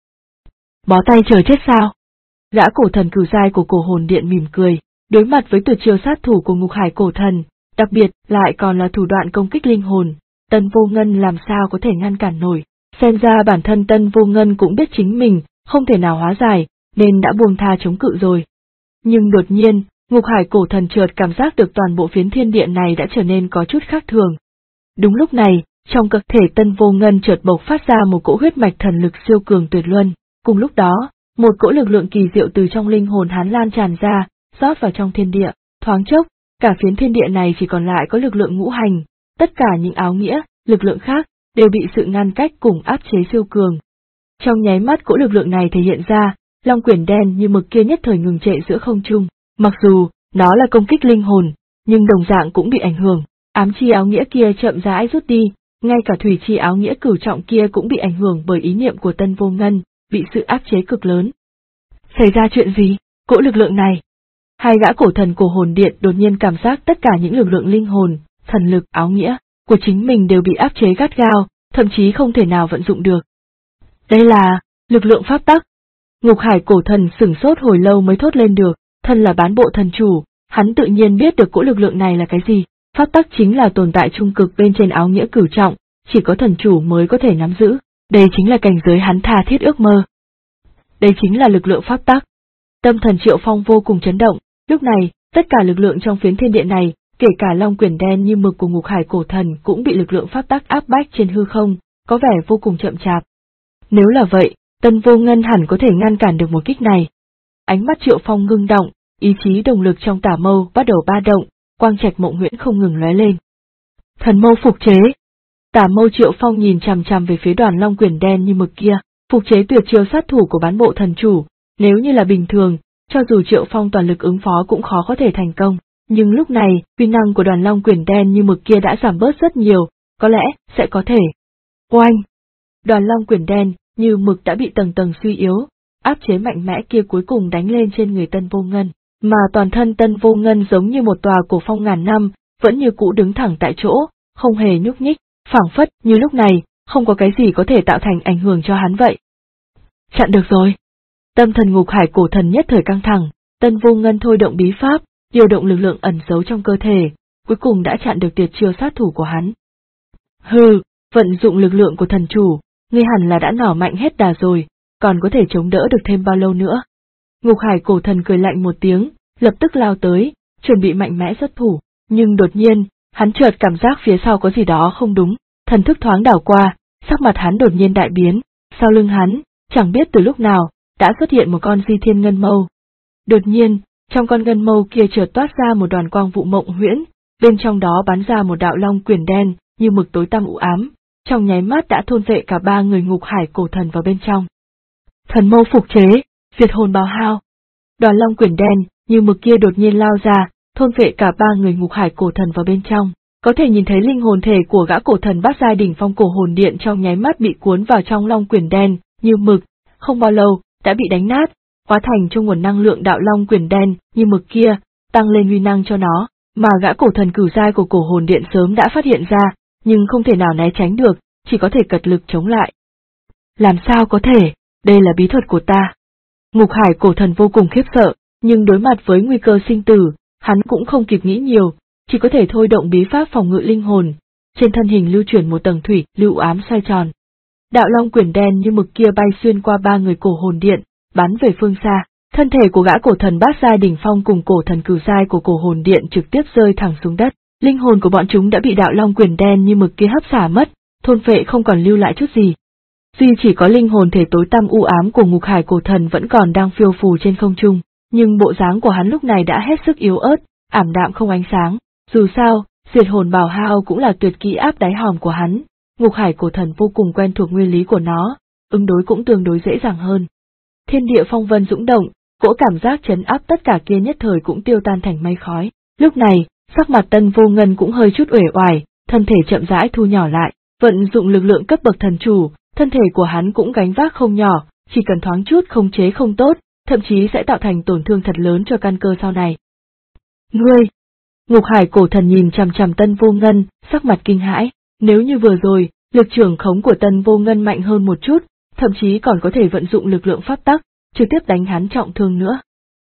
Bó tay chờ chết sao? Gã cổ thần cửu giai của cổ hồn điện mỉm cười, đối mặt với tuyệt chiêu sát thủ của Ngục Hải cổ thần, đặc biệt lại còn là thủ đoạn công kích linh hồn, Tân Vô Ngân làm sao có thể ngăn cản nổi. Xem ra bản thân Tân Vô Ngân cũng biết chính mình không thể nào hóa giải, nên đã buông tha chống cự rồi. Nhưng đột nhiên, Ngục Hải cổ thần chợt cảm giác được toàn bộ phiến thiên địa này đã trở nên có chút khác thường. Đúng lúc này, trong cơ thể Tân Vô Ngân chợt bộc phát ra một cỗ huyết mạch thần lực siêu cường tuyệt luân, cùng lúc đó, một cỗ lực lượng kỳ diệu từ trong linh hồn hắn lan tràn ra, rót vào trong thiên địa, thoáng chốc, cả phiến thiên địa này chỉ còn lại có lực lượng ngũ hành, tất cả những áo nghĩa, lực lượng khác, đều bị sự ngăn cách cùng áp chế siêu cường. Trong nháy mắt cỗ lực lượng này thể hiện ra, long quyển đen như mực kia nhất thời ngừng trệ giữa không trung, mặc dù, nó là công kích linh hồn, nhưng đồng dạng cũng bị ảnh hưởng, ám chi áo nghĩa kia chậm rãi rút đi, ngay cả thủy chi áo nghĩa cửu trọng kia cũng bị ảnh hưởng bởi ý niệm của Tân Vô Ngân, bị sự áp chế cực lớn. Xảy ra chuyện gì? Cỗ lực lượng này. Hai gã cổ thần cổ hồn điện đột nhiên cảm giác tất cả những lực lượng linh hồn, thần lực, áo nghĩa của chính mình đều bị áp chế gắt gao, thậm chí không thể nào vận dụng được. Đây là lực lượng pháp tắc. Ngục Hải cổ thần sửng sốt hồi lâu mới thốt lên được, thân là bán bộ thần chủ, hắn tự nhiên biết được cỗ lực lượng này là cái gì. Pháp tắc chính là tồn tại trung cực bên trên áo nghĩa cửu trọng, chỉ có thần chủ mới có thể nắm giữ, đây chính là cảnh giới hắn tha thiết ước mơ. Đây chính là lực lượng pháp tắc. Tâm thần Triệu Phong vô cùng chấn động, lúc này, tất cả lực lượng trong phiến thiên địa này, kể cả long quyển đen như mực của Ngục Hải cổ thần cũng bị lực lượng pháp tắc áp bách trên hư không, có vẻ vô cùng chậm chạp. Nếu là vậy, Tân Vô Ngân hẳn có thể ngăn cản được một kích này. Ánh mắt Triệu Phong ngưng động, ý chí đồng lực trong tả mâu bắt đầu ba động, quang trạch mộng huyễn không ngừng lóe lên. Thần mâu phục chế. Tả mâu Triệu Phong nhìn chằm chằm về phía đoàn long quyển đen như mực kia, phục chế tuyệt chiêu sát thủ của bán bộ thần chủ, nếu như là bình thường, cho dù Triệu Phong toàn lực ứng phó cũng khó có thể thành công, nhưng lúc này, uy năng của đoàn long quyển đen như mực kia đã giảm bớt rất nhiều, có lẽ sẽ có thể. Oanh! Đoàn long quyển đen như mực đã bị tầng tầng suy yếu, áp chế mạnh mẽ kia cuối cùng đánh lên trên người Tân Vô Ngân, mà toàn thân Tân Vô Ngân giống như một tòa cổ phong ngàn năm, vẫn như cũ đứng thẳng tại chỗ, không hề nhúc nhích, phảng phất như lúc này, không có cái gì có thể tạo thành ảnh hưởng cho hắn vậy. Chặn được rồi. Tâm thần Ngục Hải cổ thần nhất thời căng thẳng, Tân Vô Ngân thôi động bí pháp, điều động lực lượng ẩn giấu trong cơ thể, cuối cùng đã chặn được tuyệt chiêu sát thủ của hắn. Hừ, vận dụng lực lượng của thần chủ, ngươi hẳn là đã nỏ mạnh hết đà rồi, còn có thể chống đỡ được thêm bao lâu nữa. Ngục Hải cổ thần cười lạnh một tiếng, lập tức lao tới, chuẩn bị mạnh mẽ xuất thủ, nhưng đột nhiên, hắn chợt cảm giác phía sau có gì đó không đúng, thần thức thoáng đảo qua, sắc mặt hắn đột nhiên đại biến, sau lưng hắn, chẳng biết từ lúc nào, đã xuất hiện một con di thiên ngân mâu. Đột nhiên, trong con ngân mâu kia chợt toát ra một đoàn quang vụ mộng huyễn, bên trong đó bắn ra một đạo long quyển đen, như mực tối tăm u ám, trong nháy mắt đã thôn vệ cả ba người Ngục Hải cổ thần vào bên trong. Thần mâu phục chế, diệt hồn bào hao. Đoàn long quyển đen, như mực kia đột nhiên lao ra, thôn vệ cả ba người Ngục Hải cổ thần vào bên trong. Có thể nhìn thấy linh hồn thể của gã cổ thần bát giai đỉnh phong cổ hồn điện trong nháy mắt bị cuốn vào trong long quyển đen, như mực, không bao lâu, đã bị đánh nát, hóa thành cho nguồn năng lượng đạo long quyển đen, như mực kia, tăng lên uy năng cho nó, mà gã cổ thần cửu giai của cổ hồn điện sớm đã phát hiện ra, nhưng không thể nào né tránh được, chỉ có thể cật lực chống lại. Làm sao có thể, đây là bí thuật của ta. Ngục Hải cổ thần vô cùng khiếp sợ, nhưng đối mặt với nguy cơ sinh tử, hắn cũng không kịp nghĩ nhiều, chỉ có thể thôi động bí pháp phòng ngự linh hồn. Trên thân hình lưu chuyển một tầng thủy lưu ám xoay tròn. Đạo long quyển đen như mực kia bay xuyên qua ba người cổ hồn điện, bắn về phương xa. Thân thể của gã cổ thần bát giai đỉnh phong cùng cổ thần cửu giai của cổ hồn điện trực tiếp rơi thẳng xuống đất. Linh hồn của bọn chúng đã bị đạo long quyển đen như mực kia hấp xả mất, thôn phệ không còn lưu lại chút gì. Duy chỉ có linh hồn thể tối tăm u ám của Ngục Hải cổ thần vẫn còn đang phiêu phù trên không trung, nhưng bộ dáng của hắn lúc này đã hết sức yếu ớt, ảm đạm không ánh sáng. Dù sao, diệt hồn bào hao cũng là tuyệt kỹ áp đáy hòm của hắn. Ngục Hải cổ thần vô cùng quen thuộc nguyên lý của nó, ứng đối cũng tương đối dễ dàng hơn. Thiên địa phong vân dũng động, cỗ cảm giác trấn áp tất cả kia nhất thời cũng tiêu tan thành mây khói. Lúc này, sắc mặt Tân Vô Ngân cũng hơi chút uể oải, thân thể chậm rãi thu nhỏ lại, vận dụng lực lượng cấp bậc thần chủ, thân thể của hắn cũng gánh vác không nhỏ, chỉ cần thoáng chút khống chế không tốt, thậm chí sẽ tạo thành tổn thương thật lớn cho căn cơ sau này. Ngươi! Ngục Hải cổ thần nhìn chằm chằm Tân Vô Ngân, sắc mặt kinh hãi, nếu như vừa rồi, lực trưởng khống của Tân Vô Ngân mạnh hơn một chút, thậm chí còn có thể vận dụng lực lượng pháp tắc, trực tiếp đánh hắn trọng thương nữa.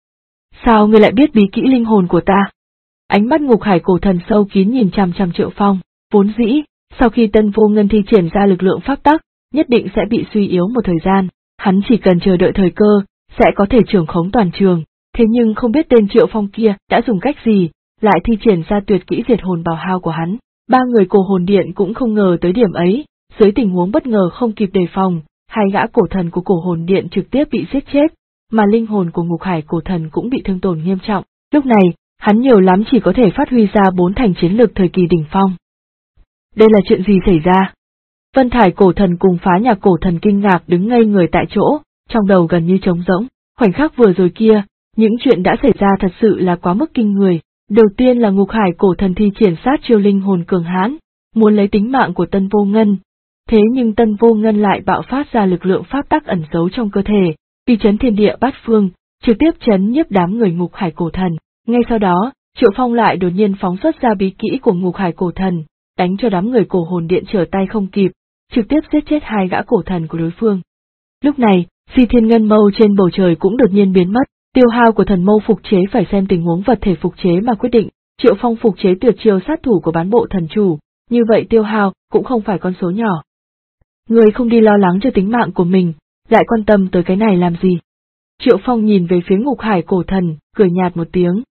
Sao ngươi lại biết bí kỹ linh hồn của ta? Ánh mắt Ngục Hải cổ thần sâu kín nhìn chằm chằm Triệu Phong, vốn dĩ, sau khi Tân Vô Ngân thi triển ra lực lượng pháp tắc, nhất định sẽ bị suy yếu một thời gian, hắn chỉ cần chờ đợi thời cơ, sẽ có thể trưởng khống toàn trường, thế nhưng không biết tên Triệu Phong kia đã dùng cách gì, lại thi triển ra tuyệt kỹ diệt hồn bào hao của hắn. Ba người cổ hồn điện cũng không ngờ tới điểm ấy, dưới tình huống bất ngờ không kịp đề phòng, hai gã cổ thần của cổ hồn điện trực tiếp bị giết chết, mà linh hồn của Ngục Hải cổ thần cũng bị thương tổn nghiêm trọng. Lúc này, hắn nhiều lắm chỉ có thể phát huy ra 4 thành chiến lực thời kỳ đỉnh phong. Đây là chuyện gì xảy ra? Vân Thải cổ thần cùng Phá Nhạc cổ thần kinh ngạc đứng ngây người tại chỗ, trong đầu gần như trống rỗng. Khoảnh khắc vừa rồi kia, những chuyện đã xảy ra thật sự là quá mức kinh người. Đầu tiên là Ngục Hải cổ thần thi triển sát chiêu linh hồn cường hãn, muốn lấy tính mạng của Tân Vô Ngân. Thế nhưng Tân Vô Ngân lại bạo phát ra lực lượng pháp tắc ẩn giấu trong cơ thể, uy chấn thiên địa bát phương, trực tiếp chấn nhiếp đám người Ngục Hải cổ thần. Ngay sau đó, Triệu Phong lại đột nhiên phóng xuất ra bí kỹ của Ngục Hải cổ thần, đánh cho đám người cổ hồn điện trở tay không kịp, trực tiếp giết chết hai gã cổ thần của đối phương. Lúc này, Phi Thiên Ngân Mâu trên bầu trời cũng đột nhiên biến mất, tiêu hao của thần mâu phục chế phải xem tình huống vật thể phục chế mà quyết định. Triệu Phong phục chế tuyệt chiêu sát thủ của bán bộ thần chủ, như vậy tiêu hao cũng không phải con số nhỏ. Người không đi lo lắng cho tính mạng của mình, lại quan tâm tới cái này làm gì? Triệu Phong nhìn về phía Ngục Hải cổ thần, cười nhạt một tiếng.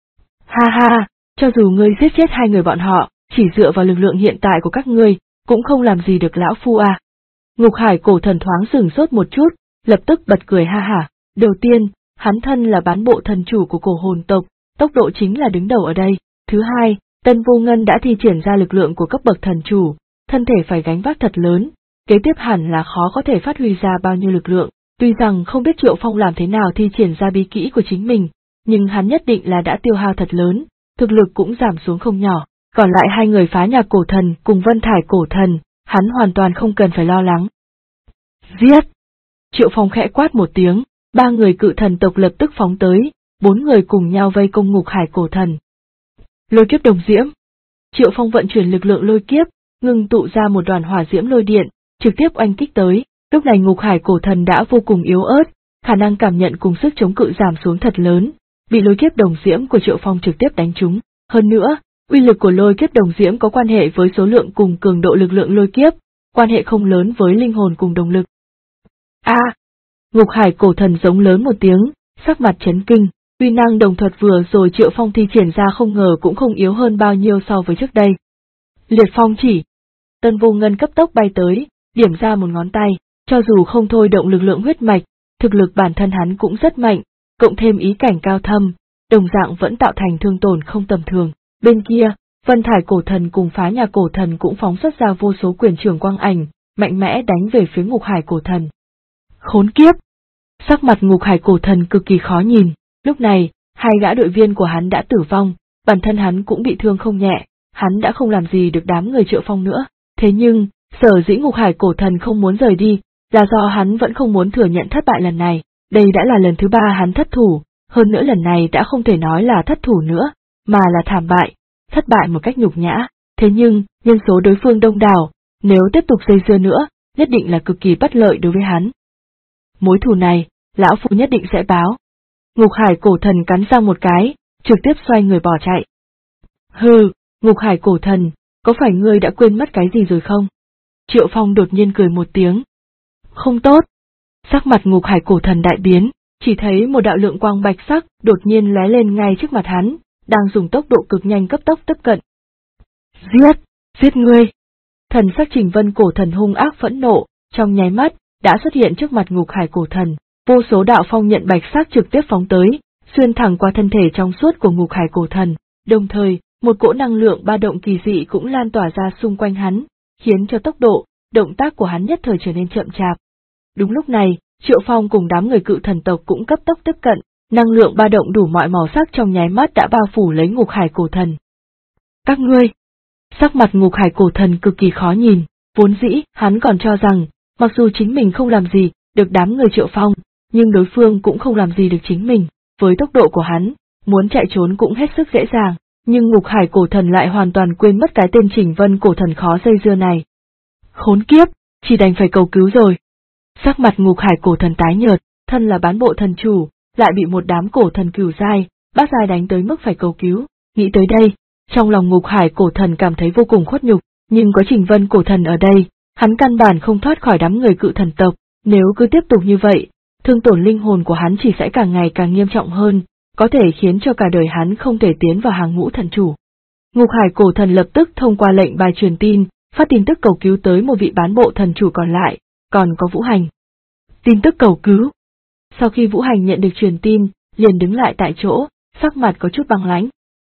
Ha ha, cho dù ngươi giết chết hai người bọn họ, chỉ dựa vào lực lượng hiện tại của các ngươi, cũng không làm gì được lão phu à. Ngục Hải cổ thần thoáng sửng sốt một chút, lập tức bật cười ha hả. Đầu tiên, hắn thân là bán bộ thần chủ của cổ hồn tộc, tốc độ chính là đứng đầu ở đây. Thứ hai, Tân Vô Ngân đã thi triển ra lực lượng của cấp bậc thần chủ, thân thể phải gánh vác thật lớn, kế tiếp hẳn là khó có thể phát huy ra bao nhiêu lực lượng. Tuy rằng không biết Triệu Phong làm thế nào thi triển ra bí kỹ của chính mình, nhưng hắn nhất định là đã tiêu hao thật lớn, thực lực cũng giảm xuống không nhỏ. Còn lại hai người Phá Nhạc cổ thần cùng Vân Thải cổ thần, hắn hoàn toàn không cần phải lo lắng. Giết! Triệu Phong khẽ quát một tiếng, ba người cự thần tộc lập tức phóng tới, 4 người cùng nhau vây công Ngục Hải cổ thần. Lôi kiếp đồng diễm. Triệu Phong vận chuyển lực lượng lôi kiếp, ngưng tụ ra một đoàn hỏa diễm lôi điện, trực tiếp oanh kích tới. Lúc này Ngục Hải cổ thần đã vô cùng yếu ớt, khả năng cảm nhận cùng sức chống cự giảm xuống thật lớn, bị lôi kiếp đồng diễm của Triệu Phong trực tiếp đánh trúng. Hơn nữa, uy lực của lôi kiếp đồng diễm có quan hệ với số lượng cùng cường độ lực lượng lôi kiếp, quan hệ không lớn với linh hồn cùng động lực. Ngục Hải cổ thần giống lớn một tiếng, sắc mặt chấn kinh, uy năng đồng thuật vừa rồi Triệu Phong thi triển ra không ngờ cũng không yếu hơn bao nhiêu so với trước đây. Liệt phong chỉ. Tân Vô Ngân cấp tốc bay tới, điểm ra một ngón tay, cho dù không thôi động lực lượng huyết mạch, thực lực bản thân hắn cũng rất mạnh, cộng thêm ý cảnh cao thâm, đồng dạng vẫn tạo thành thương tổn không tầm thường. Bên kia, Vân Thải cổ thần cùng Phá Nhạc cổ thần cũng phóng xuất ra vô số quyền trường quang ảnh, mạnh mẽ đánh về phía Ngục Hải cổ thần. Khốn kiếp! Sắc mặt Ngục Hải cổ thần cực kỳ khó nhìn, lúc này, hai gã đội viên của hắn đã tử vong, bản thân hắn cũng bị thương không nhẹ, hắn đã không làm gì được đám người Triệu Phong nữa. Thế nhưng, sở dĩ Ngục Hải cổ thần không muốn rời đi, là do hắn vẫn không muốn thừa nhận thất bại lần này. Đây đã là lần thứ 3 hắn thất thủ, hơn nữa lần này đã không thể nói là thất thủ nữa, mà là thảm bại, thất bại một cách nhục nhã. Thế nhưng, nhân số đối phương đông đảo, nếu tiếp tục dây dưa nữa, nhất định là cực kỳ bất lợi đối với hắn. Mối thù này, lão phu nhất định sẽ báo. Ngục Hải cổ thần cắn răng một cái, trực tiếp xoay người bỏ chạy. Hừ, Ngục Hải cổ thần, có phải ngươi đã quên mất cái gì rồi không? Triệu Phong đột nhiên cười một tiếng. Không tốt. Sắc mặt Ngục Hải cổ thần đại biến, chỉ thấy một đạo lượng quang bạch sắc đột nhiên lóe lên ngay trước mặt hắn, đang dùng tốc độ cực nhanh cấp tốc tiếp cận. Giết! Giết ngươi! Thần sắc Trình Vân cổ thần hung ác phẫn nộ, trong nháy mắt, đã xuất hiện trước mặt Ngục Hải cổ thần, vô số đạo phong nhận bạch sắc trực tiếp phóng tới, xuyên thẳng qua thân thể trong suốt của Ngục Hải cổ thần, đồng thời, một cỗ năng lượng ba động kỳ dị cũng lan tỏa ra xung quanh hắn, khiến cho tốc độ, động tác của hắn nhất thời trở nên chậm chạp. Đúng lúc này, Triệu Phong cùng đám người cự thần tộc cũng cấp tốc tiếp cận, năng lượng ba động đủ mọi màu sắc trong nháy mắt đã bao phủ lấy Ngục Hải cổ thần. Các ngươi! Sắc mặt Ngục Hải cổ thần cực kỳ khó nhìn, vốn dĩ, hắn còn cho rằng, mặc dù chính mình không làm gì được đám người Triệu Phong, nhưng đối phương cũng không làm gì được chính mình, với tốc độ của hắn, muốn chạy trốn cũng hết sức dễ dàng, nhưng Ngục Hải cổ thần lại hoàn toàn quên mất cái tên Trình Vân cổ thần khó dây dưa này. Khốn kiếp, chỉ đành phải cầu cứu rồi. Sắc mặt Ngục Hải cổ thần tái nhợt, thân là bán bộ thần chủ, lại bị một đám cổ thần cửu giai, bát giai đánh tới mức phải cầu cứu, nghĩ tới đây, trong lòng Ngục Hải cổ thần cảm thấy vô cùng khuất nhục, nhưng có Trình Vân cổ thần ở đây, hắn căn bản không thoát khỏi đám người cự thần tộc, nếu cứ tiếp tục như vậy, thương tổn linh hồn của hắn chỉ sẽ càng ngày càng nghiêm trọng hơn, có thể khiến cho cả đời hắn không thể tiến vào hàng ngũ thần chủ. Ngục Hải cổ thần lập tức thông qua lệnh bài truyền tin, phát tin tức cầu cứu tới một vị bán bộ thần chủ còn lại, còn có Vũ Hành. Tin tức cầu cứu. Sau khi Vũ Hành nhận được truyền tin, liền đứng lại tại chỗ, sắc mặt có chút băng lãnh.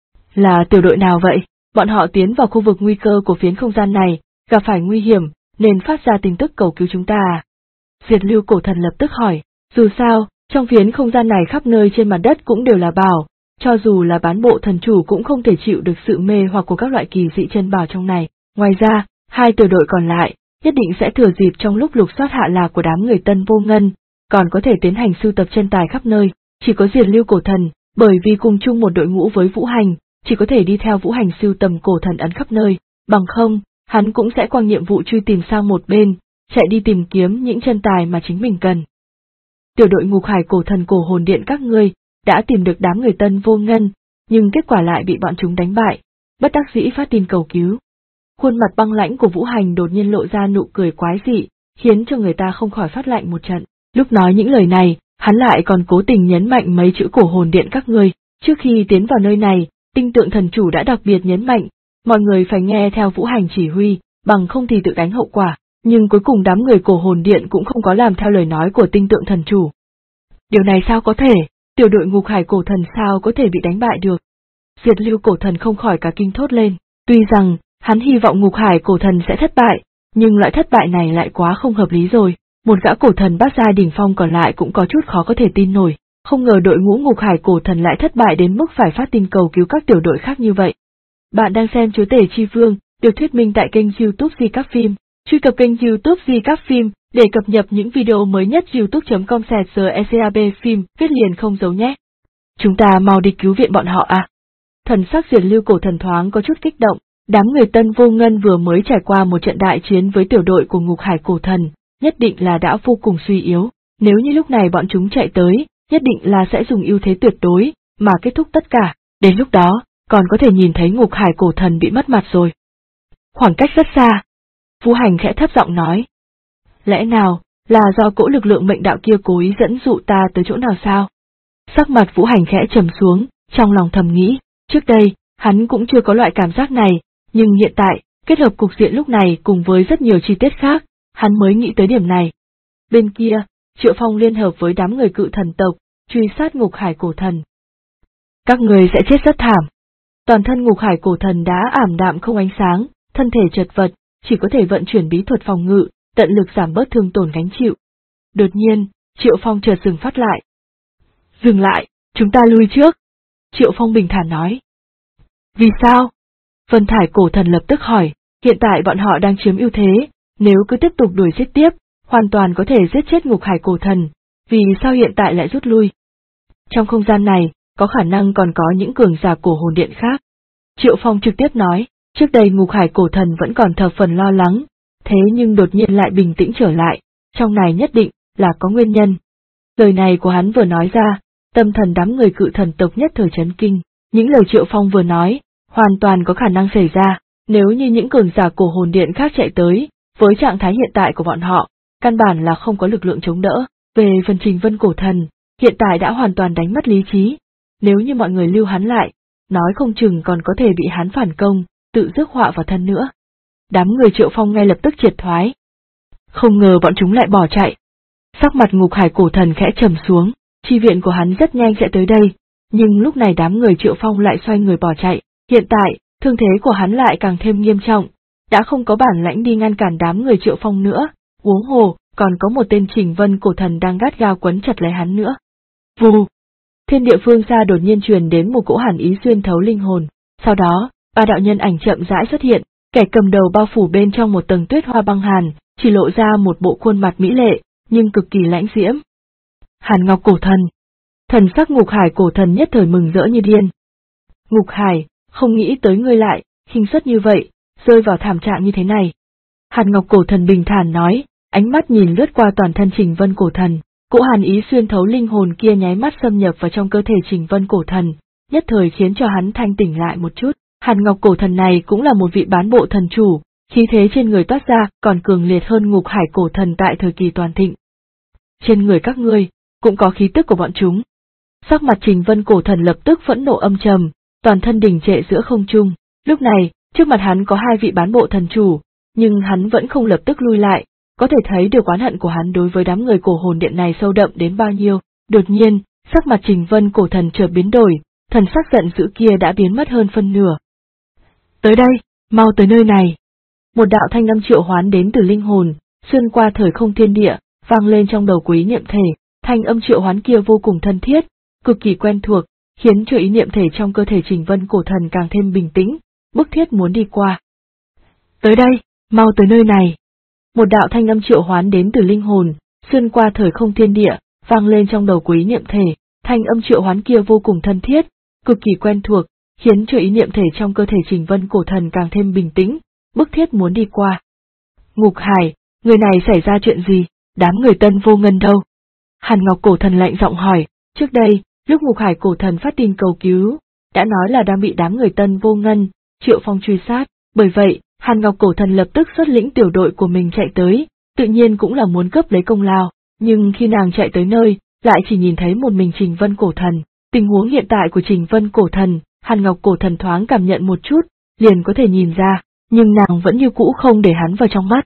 Là tiểu đội nào vậy? Bọn họ tiến vào khu vực nguy cơ của phiến không gian này, gặp phải nguy hiểm, nên phát ra tin tức cầu cứu chúng ta à? Diệt Lưu cổ thần lập tức hỏi, dù sao, trong phiến không gian này khắp nơi trên mặt đất cũng đều là bảo, cho dù là bán bộ thần chủ cũng không thể chịu được sự mê hoặc của các loại kỳ dị chân bảo trong này. Ngoài ra, hai tiểu đội còn lại, nhất định sẽ thừa dịp trong lúc lục soát hạ lạc của đám người Tân Vô Ngân, còn có thể tiến hành sưu tập chân tài khắp nơi, chỉ có Diệt Lưu cổ thần, bởi vì cùng chung một đội ngũ với Vũ Hành, chỉ có thể đi theo Vũ Hành sưu tầm cổ thần ấn khắp nơi, bằng không, hắn cũng sẽ quăng nhiệm vụ truy tìm sang một bên, chạy đi tìm kiếm những chân tài mà chính mình cần. Tiểu đội Ngục Hải cổ thần cổ hồn điện các ngươi, đã tìm được đám người Tân Vô Ngân, nhưng kết quả lại bị bọn chúng đánh bại, bất đắc dĩ phát tin cầu cứu. Khuôn mặt băng lãnh của Vũ Hành đột nhiên lộ ra nụ cười quái dị, khiến cho người ta không khỏi phát lạnh một trận. Lúc nói những lời này, hắn lại còn cố tình nhấn mạnh mấy chữ cổ hồn điện các ngươi. Trước khi tiến vào nơi này, tinh tượng thần chủ đã đặc biệt nhấn mạnh, mọi người phải nghe theo Vũ Hành chỉ huy, bằng không thì tự gánh hậu quả. Nhưng cuối cùng đám người cổ hồn điện cũng không có làm theo lời nói của tinh tượng thần chủ. Điều này sao có thể, tiểu đội Ngục Hải cổ thần sao có thể bị đánh bại được? Diệt Lưu cổ thần không khỏi cả kinh thốt lên, tuy rằng, hắn hy vọng Ngục Hải cổ thần sẽ thất bại, nhưng loại thất bại này lại quá không hợp lý rồi, một gã cổ thần bát giai đỉnh phong còn lại cũng có chút khó có thể tin nổi, không ngờ đội ngũ Ngục Hải cổ thần lại thất bại đến mức phải phát tin cầu cứu các tiểu đội khác như vậy. Bạn đang xem Chúa Tể Chi Vương, được thuyết minh tại kênh YouTube Di Các Phim. Truy cập kênh YouTube Di Các Phim để cập nhật những video mới nhất youtube.com/secab phim, viết liền không giấu nhé. Chúng ta mau đi cứu viện bọn họ à? Thần sắc Diệt Lưu cổ thần thoáng có chút kích động, đám người Tân Vô Ngân vừa mới trải qua một trận đại chiến với tiểu đội của Ngục Hải cổ thần, nhất định là đã vô cùng suy yếu, nếu như lúc này bọn chúng chạy tới, nhất định là sẽ dùng ưu thế tuyệt đối, mà kết thúc tất cả, đến lúc đó, còn có thể nhìn thấy Ngục Hải cổ thần bị mất mặt rồi. Khoảng cách rất xa. Vũ Hành khẽ thấp giọng nói. Lẽ nào, là do cỗ lực lượng mệnh đạo kia cố ý dẫn dụ ta tới chỗ nào sao? Sắc mặt Vũ Hành khẽ trầm xuống, trong lòng thầm nghĩ, trước đây, hắn cũng chưa có loại cảm giác này, nhưng hiện tại, kết hợp cục diện lúc này cùng với rất nhiều chi tiết khác, hắn mới nghĩ tới điểm này. Bên kia, Triệu Phong liên hợp với đám người cự thần tộc, truy sát Ngục Hải cổ thần. Các người sẽ chết rất thảm. Toàn thân Ngục Hải cổ thần đã ảm đạm không ánh sáng, thân thể chật vật, chỉ có thể vận chuyển bí thuật phòng ngự, tận lực giảm bớt thương tổn gánh chịu. Đột nhiên, Triệu Phong chợt dừng phát lại. Dừng lại, chúng ta lui trước. Triệu Phong bình thản nói. Vì sao? Vân Thải cổ thần lập tức hỏi, hiện tại bọn họ đang chiếm ưu thế, nếu cứ tiếp tục đuổi giết tiếp, hoàn toàn có thể giết chết Ngục Hải cổ thần, vì sao hiện tại lại rút lui? Trong không gian này, có khả năng còn có những cường giả cổ hồn điện khác. Triệu Phong trực tiếp nói, trước đây Ngục Hải cổ thần vẫn còn thập phần lo lắng, thế nhưng đột nhiên lại bình tĩnh trở lại, trong này nhất định là có nguyên nhân. Lời này của hắn vừa nói ra, tâm thần đám người Cự Thần tộc nhất thời chấn kinh, những lời Triệu Phong vừa nói, hoàn toàn có khả năng xảy ra, nếu như những cường giả cổ hồn điện khác chạy tới, với trạng thái hiện tại của bọn họ, căn bản là không có lực lượng chống đỡ. Về phần Trình Vân cổ thần, hiện tại đã hoàn toàn đánh mất lý trí, nếu như mọi người lưu hắn lại, nói không chừng còn có thể bị hắn phản công, tự rước họa vào thân nữa. Đám người Triệu Phong ngay lập tức triệt thoái. Không ngờ bọn chúng lại bỏ chạy. Sắc mặt Ngục Hải cổ thần khẽ trầm xuống, chi viện của hắn rất nhanh sẽ tới đây, nhưng lúc này đám người Triệu Phong lại xoay người bỏ chạy, hiện tại, thương thế của hắn lại càng thêm nghiêm trọng, đã không có bản lãnh đi ngăn cản đám người Triệu Phong nữa, huống hồ, còn có một tên Trình Vân cổ thần đang gắt gao quấn chặt lấy hắn nữa. Vù! Thiên địa phương xa đột nhiên truyền đến một cỗ hàn ý xuyên thấu linh hồn, sau đó, ba đạo nhân ảnh chậm rãi xuất hiện, kẻ cầm đầu bao phủ bên trong một tầng tuyết hoa băng hàn, chỉ lộ ra một bộ khuôn mặt mỹ lệ, nhưng cực kỳ lãnh diễm. Hàn Ngọc cổ thần. Thần sắc Ngục Hải cổ thần nhất thời mừng rỡ như điên. Ngục Hải, không nghĩ tới ngươi lại, khinh suất như vậy, rơi vào thảm trạng như thế này. Hàn Ngọc cổ thần bình thản nói, ánh mắt nhìn lướt qua toàn thân Trình Vân cổ thần, cỗ hàn ý xuyên thấu linh hồn kia nháy mắt xâm nhập vào trong cơ thể Trình Vân cổ thần, nhất thời khiến cho hắn thanh tỉnh lại một chút. Hàn Ngọc cổ thần này cũng là một vị bán bộ thần chủ, khí thế trên người toát ra còn cường liệt hơn Ngục Hải cổ thần tại thời kỳ toàn thịnh. Trên người các ngươi, cũng có khí tức của bọn chúng. Sắc mặt Trình Vân cổ thần lập tức phẫn nộ âm trầm, toàn thân đình trệ giữa không trung, lúc này, trước mặt hắn có hai vị bán bộ thần chủ, nhưng hắn vẫn không lập tức lui lại, có thể thấy được oán hận của hắn đối với đám người cổ hồn điện này sâu đậm đến bao nhiêu. Đột nhiên, sắc mặt Trình Vân cổ thần chợt biến đổi, thần sắc giận dữ kia đã biến mất hơn phân nửa. Tới đây, mau tới nơi này. Một đạo thanh âm triệu hoán đến từ linh hồn, xuyên qua thời không thiên địa, vang lên trong đầu của ý niệm thể, thanh âm triệu hoán kia vô cùng thân thiết, cực kỳ quen thuộc, khiến cho ý niệm thể trong cơ thể Trình Vân cổ thần càng thêm bình tĩnh, bức thiết muốn đi qua. Tới đây, mau tới nơi này. Một đạo thanh âm triệu hoán đến từ linh hồn, xuyên qua thời không thiên địa, vang lên trong đầu của ý niệm thể, thanh âm triệu hoán kia vô cùng thân thiết, cực kỳ quen thuộc, khiến cho ý niệm thể trong cơ thể Trình Vân cổ thần càng thêm bình tĩnh, bức thiết muốn đi qua. Ngục Hải, người này xảy ra chuyện gì, đám người Tân Vô Ngân đâu? Hàn Ngọc cổ thần lạnh giọng hỏi, trước đây, lúc Ngục Hải cổ thần phát tin cầu cứu, đã nói là đang bị đám người Tân Vô Ngân, Triệu Phong truy sát, bởi vậy, Hàn Ngọc cổ thần lập tức xuất lĩnh tiểu đội của mình chạy tới, tự nhiên cũng là muốn cướp lấy công lao, nhưng khi nàng chạy tới nơi, lại chỉ nhìn thấy một mình Trình Vân cổ thần. Tình huống hiện tại của Trình Vân cổ thần, Hàn Ngọc cổ thần thoáng cảm nhận một chút, liền có thể nhìn ra, nhưng nàng vẫn như cũ không để hắn vào trong mắt.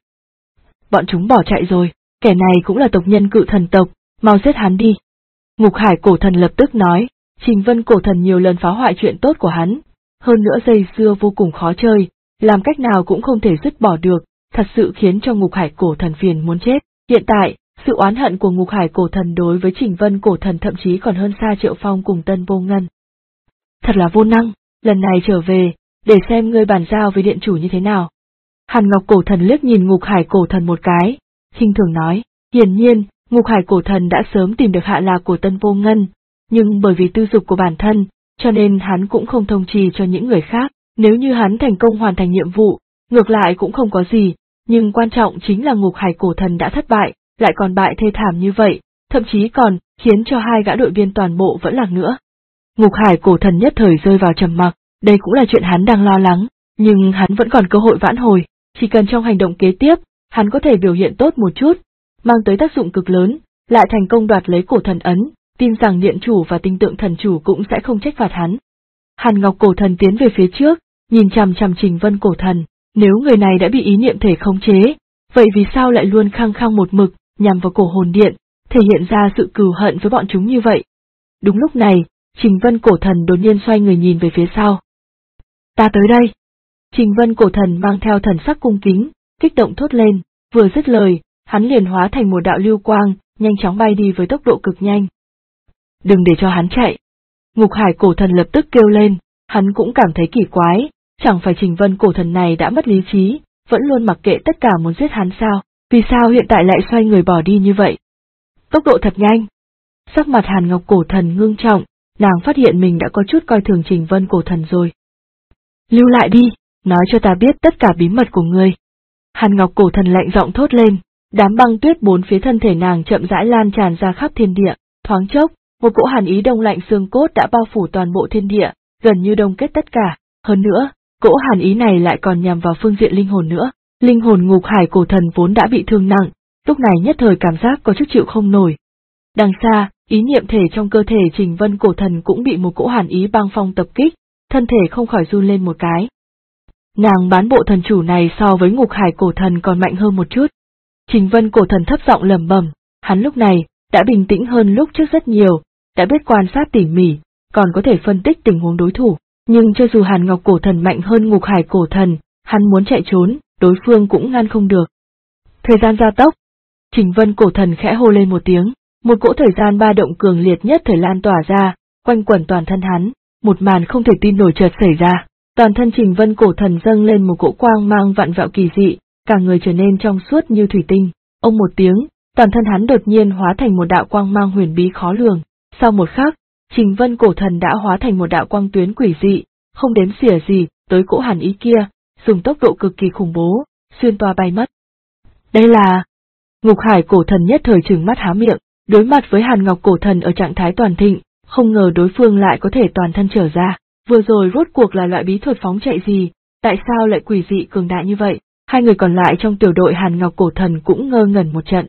Bọn chúng bỏ chạy rồi, kẻ này cũng là tộc nhân Cự Thần tộc, mau giết hắn đi. Ngục Hải cổ thần lập tức nói, Trình Vân cổ thần nhiều lần phá hoại chuyện tốt của hắn, hơn nữa dây dưa vô cùng khó chơi, làm cách nào cũng không thể dứt bỏ được, thật sự khiến cho Ngục Hải cổ thần phiền muốn chết. Hiện tại, sự oán hận của Ngục Hải cổ thần đối với Trình Vân cổ thần thậm chí còn hơn xa Triệu Phong cùng Tân Vô Ngân. Thật là vô năng, lần này trở về, để xem ngươi bàn giao với điện chủ như thế nào. Hàn Ngọc cổ thần liếc nhìn Ngục Hải cổ thần một cái, khinh thường nói, hiển nhiên, Ngục Hải cổ thần đã sớm tìm được hạ lạc của Tân Vô Ngân, nhưng bởi vì tư dục của bản thân, cho nên hắn cũng không thông trì cho những người khác, nếu như hắn thành công hoàn thành nhiệm vụ, ngược lại cũng không có gì, nhưng quan trọng chính là Ngục Hải cổ thần đã thất bại, lại còn bại thê thảm như vậy, thậm chí còn khiến cho hai gã đội viên toàn bộ vẫn lạc nữa. Ngục Hải cổ thần nhất thời rơi vào trầm mặc, đây cũng là chuyện hắn đang lo lắng, nhưng hắn vẫn còn cơ hội vãn hồi, chỉ cần trong hành động kế tiếp, hắn có thể biểu hiện tốt một chút, mang tới tác dụng cực lớn, lại thành công đoạt lấy cổ thần ấn, tin rằng điện chủ và tinh tượng thần chủ cũng sẽ không trách phạt hắn. Hàn Ngọc cổ thần tiến về phía trước, nhìn chằm chằm Trình Vân cổ thần, nếu người này đã bị ý niệm thể khống chế, vậy vì sao lại luôn khăng khăng một mực, nhằm vào cổ hồn điện, thể hiện ra sự cừu hận với bọn chúng như vậy. Đúng lúc này, Trình Vân cổ thần đột nhiên xoay người nhìn về phía sau. Ta tới đây. Trình Vân cổ thần mang theo thần sắc cung kính, kích động thốt lên, vừa dứt lời, hắn liền hóa thành một đạo lưu quang, nhanh chóng bay đi với tốc độ cực nhanh. Đừng để cho hắn chạy. Ngục Hải cổ thần lập tức kêu lên, hắn cũng cảm thấy kỳ quái, chẳng phải Trình Vân cổ thần này đã mất lý trí, vẫn luôn mặc kệ tất cả muốn giết hắn sao, vì sao hiện tại lại xoay người bỏ đi như vậy? Tốc độ thật nhanh. Sắc mặt Hàn Ngọc cổ thần ngưng trọng, nàng phát hiện mình đã có chút coi thường Trình Vân cổ thần rồi. Lưu lại đi, nói cho ta biết tất cả bí mật của ngươi. Hàn Ngọc cổ thần lạnh giọng thốt lên, Đám băng tuyết bốn phía thân thể nàng chậm rãi lan tràn ra khắp thiên địa, thoáng chốc, một cỗ hàn ý đông lạnh xương cốt đã bao phủ toàn bộ thiên địa, gần như đông kết tất cả. Hơn nữa, cỗ hàn ý này lại còn nhằm vào phương diện linh hồn nữa. Linh hồn Ngục Hải Cổ Thần vốn đã bị thương nặng, lúc này nhất thời cảm giác có chút chịu không nổi. Đằng xa, ý niệm thể trong cơ thể Trình Vân Cổ Thần cũng bị một cỗ hàn ý băng phong tập kích, thân thể không khỏi run lên một cái. Nàng bán bộ thần chủ này so với Ngục Hải Cổ Thần còn mạnh hơn một chút. Trình Vân Cổ Thần thấp giọng lẩm bẩm, hắn lúc này đã bình tĩnh hơn lúc trước rất nhiều, đã biết quan sát tỉ mỉ, còn có thể phân tích tình huống đối thủ. Nhưng cho dù Hàn Ngọc Cổ Thần mạnh hơn Ngục Hải Cổ Thần, hắn muốn chạy trốn, đối phương cũng ngăn không được. Thời gian gia tốc. Trình Vân Cổ Thần khẽ hô lên một tiếng, một cỗ thời gian ba động cường liệt nhất thời lan tỏa ra, quanh quẩn toàn thân hắn, một màn không thể tin nổi chợt xảy ra. Toàn thân Trình Vân Cổ Thần dâng lên một cỗ quang mang vạn vẹo kỳ dị, cả người trở nên trong suốt như thủy tinh. Ông một tiếng, toàn thân hắn đột nhiên hóa thành một đạo quang mang huyền bí khó lường. Sau một khắc, Trình Vân Cổ Thần đã hóa thành một đạo quang tuyến quỷ dị, không đếm xỉa gì tới cỗ hàn ý kia, dùng tốc độ cực kỳ khủng bố, xuyên toa bay mất. Đây là... Ngục Hải Cổ Thần nhất thời trừng mắt há miệng, đối mặt với Hàn Ngọc Cổ Thần ở trạng thái toàn thịnh, không ngờ đối phương lại có thể toàn thân trở ra. Vừa rồi rốt cuộc là loại bí thuật phóng chạy gì, tại sao lại quỷ dị cường đại như vậy? Hai người còn lại trong tiểu đội Hàn Ngọc Cổ Thần cũng ngơ ngẩn một trận.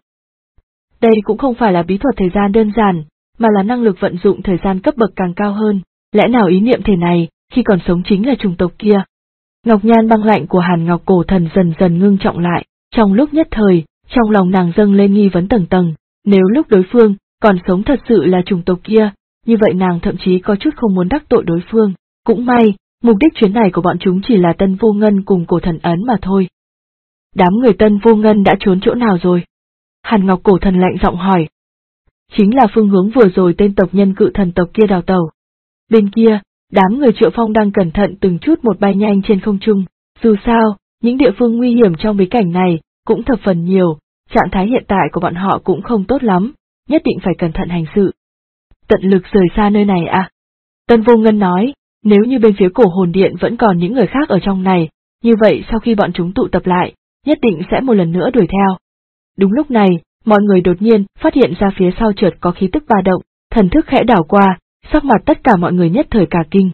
Đây cũng không phải là bí thuật thời gian đơn giản, mà là năng lực vận dụng thời gian cấp bậc càng cao hơn. Lẽ nào ý niệm thể này, khi còn sống chính là chủng tộc kia? Ngọc nhan băng lạnh của Hàn Ngọc Cổ Thần dần dần ngưng trọng lại, trong lúc nhất thời, trong lòng nàng dâng lên nghi vấn tầng tầng, nếu lúc đối phương còn sống thật sự là chủng tộc kia, như vậy nàng thậm chí có chút không muốn đắc tội đối phương. Cũng may, mục đích chuyến này của bọn chúng chỉ là Tân Vô Ngân cùng Cổ Thần Ấn mà thôi. Đám người Tân Vô Ngân đã trốn chỗ nào rồi? Hàn Ngọc Cổ Thần lạnh giọng hỏi. Chính là phương hướng vừa rồi tên tộc nhân Cự Thần tộc kia đào tẩu. Bên kia, đám người Triệu Phong đang cẩn thận từng chút một bay nhanh trên không trung. Dù sao, những địa phương nguy hiểm trong bối cảnh này cũng thập phần nhiều, trạng thái hiện tại của bọn họ cũng không tốt lắm, nhất định phải cẩn thận hành sự. Tận lực rời xa nơi này à? Tân Vô Ngân nói, nếu như bên phía Cổ Hồn Điện vẫn còn những người khác ở trong này, như vậy sau khi bọn chúng tụ tập lại, nhất định sẽ một lần nữa đuổi theo. Đúng lúc này, mọi người đột nhiên phát hiện ra phía sau chợt có khí tức ba động, thần thức khẽ đảo qua, sắc mặt tất cả mọi người nhất thời cả kinh.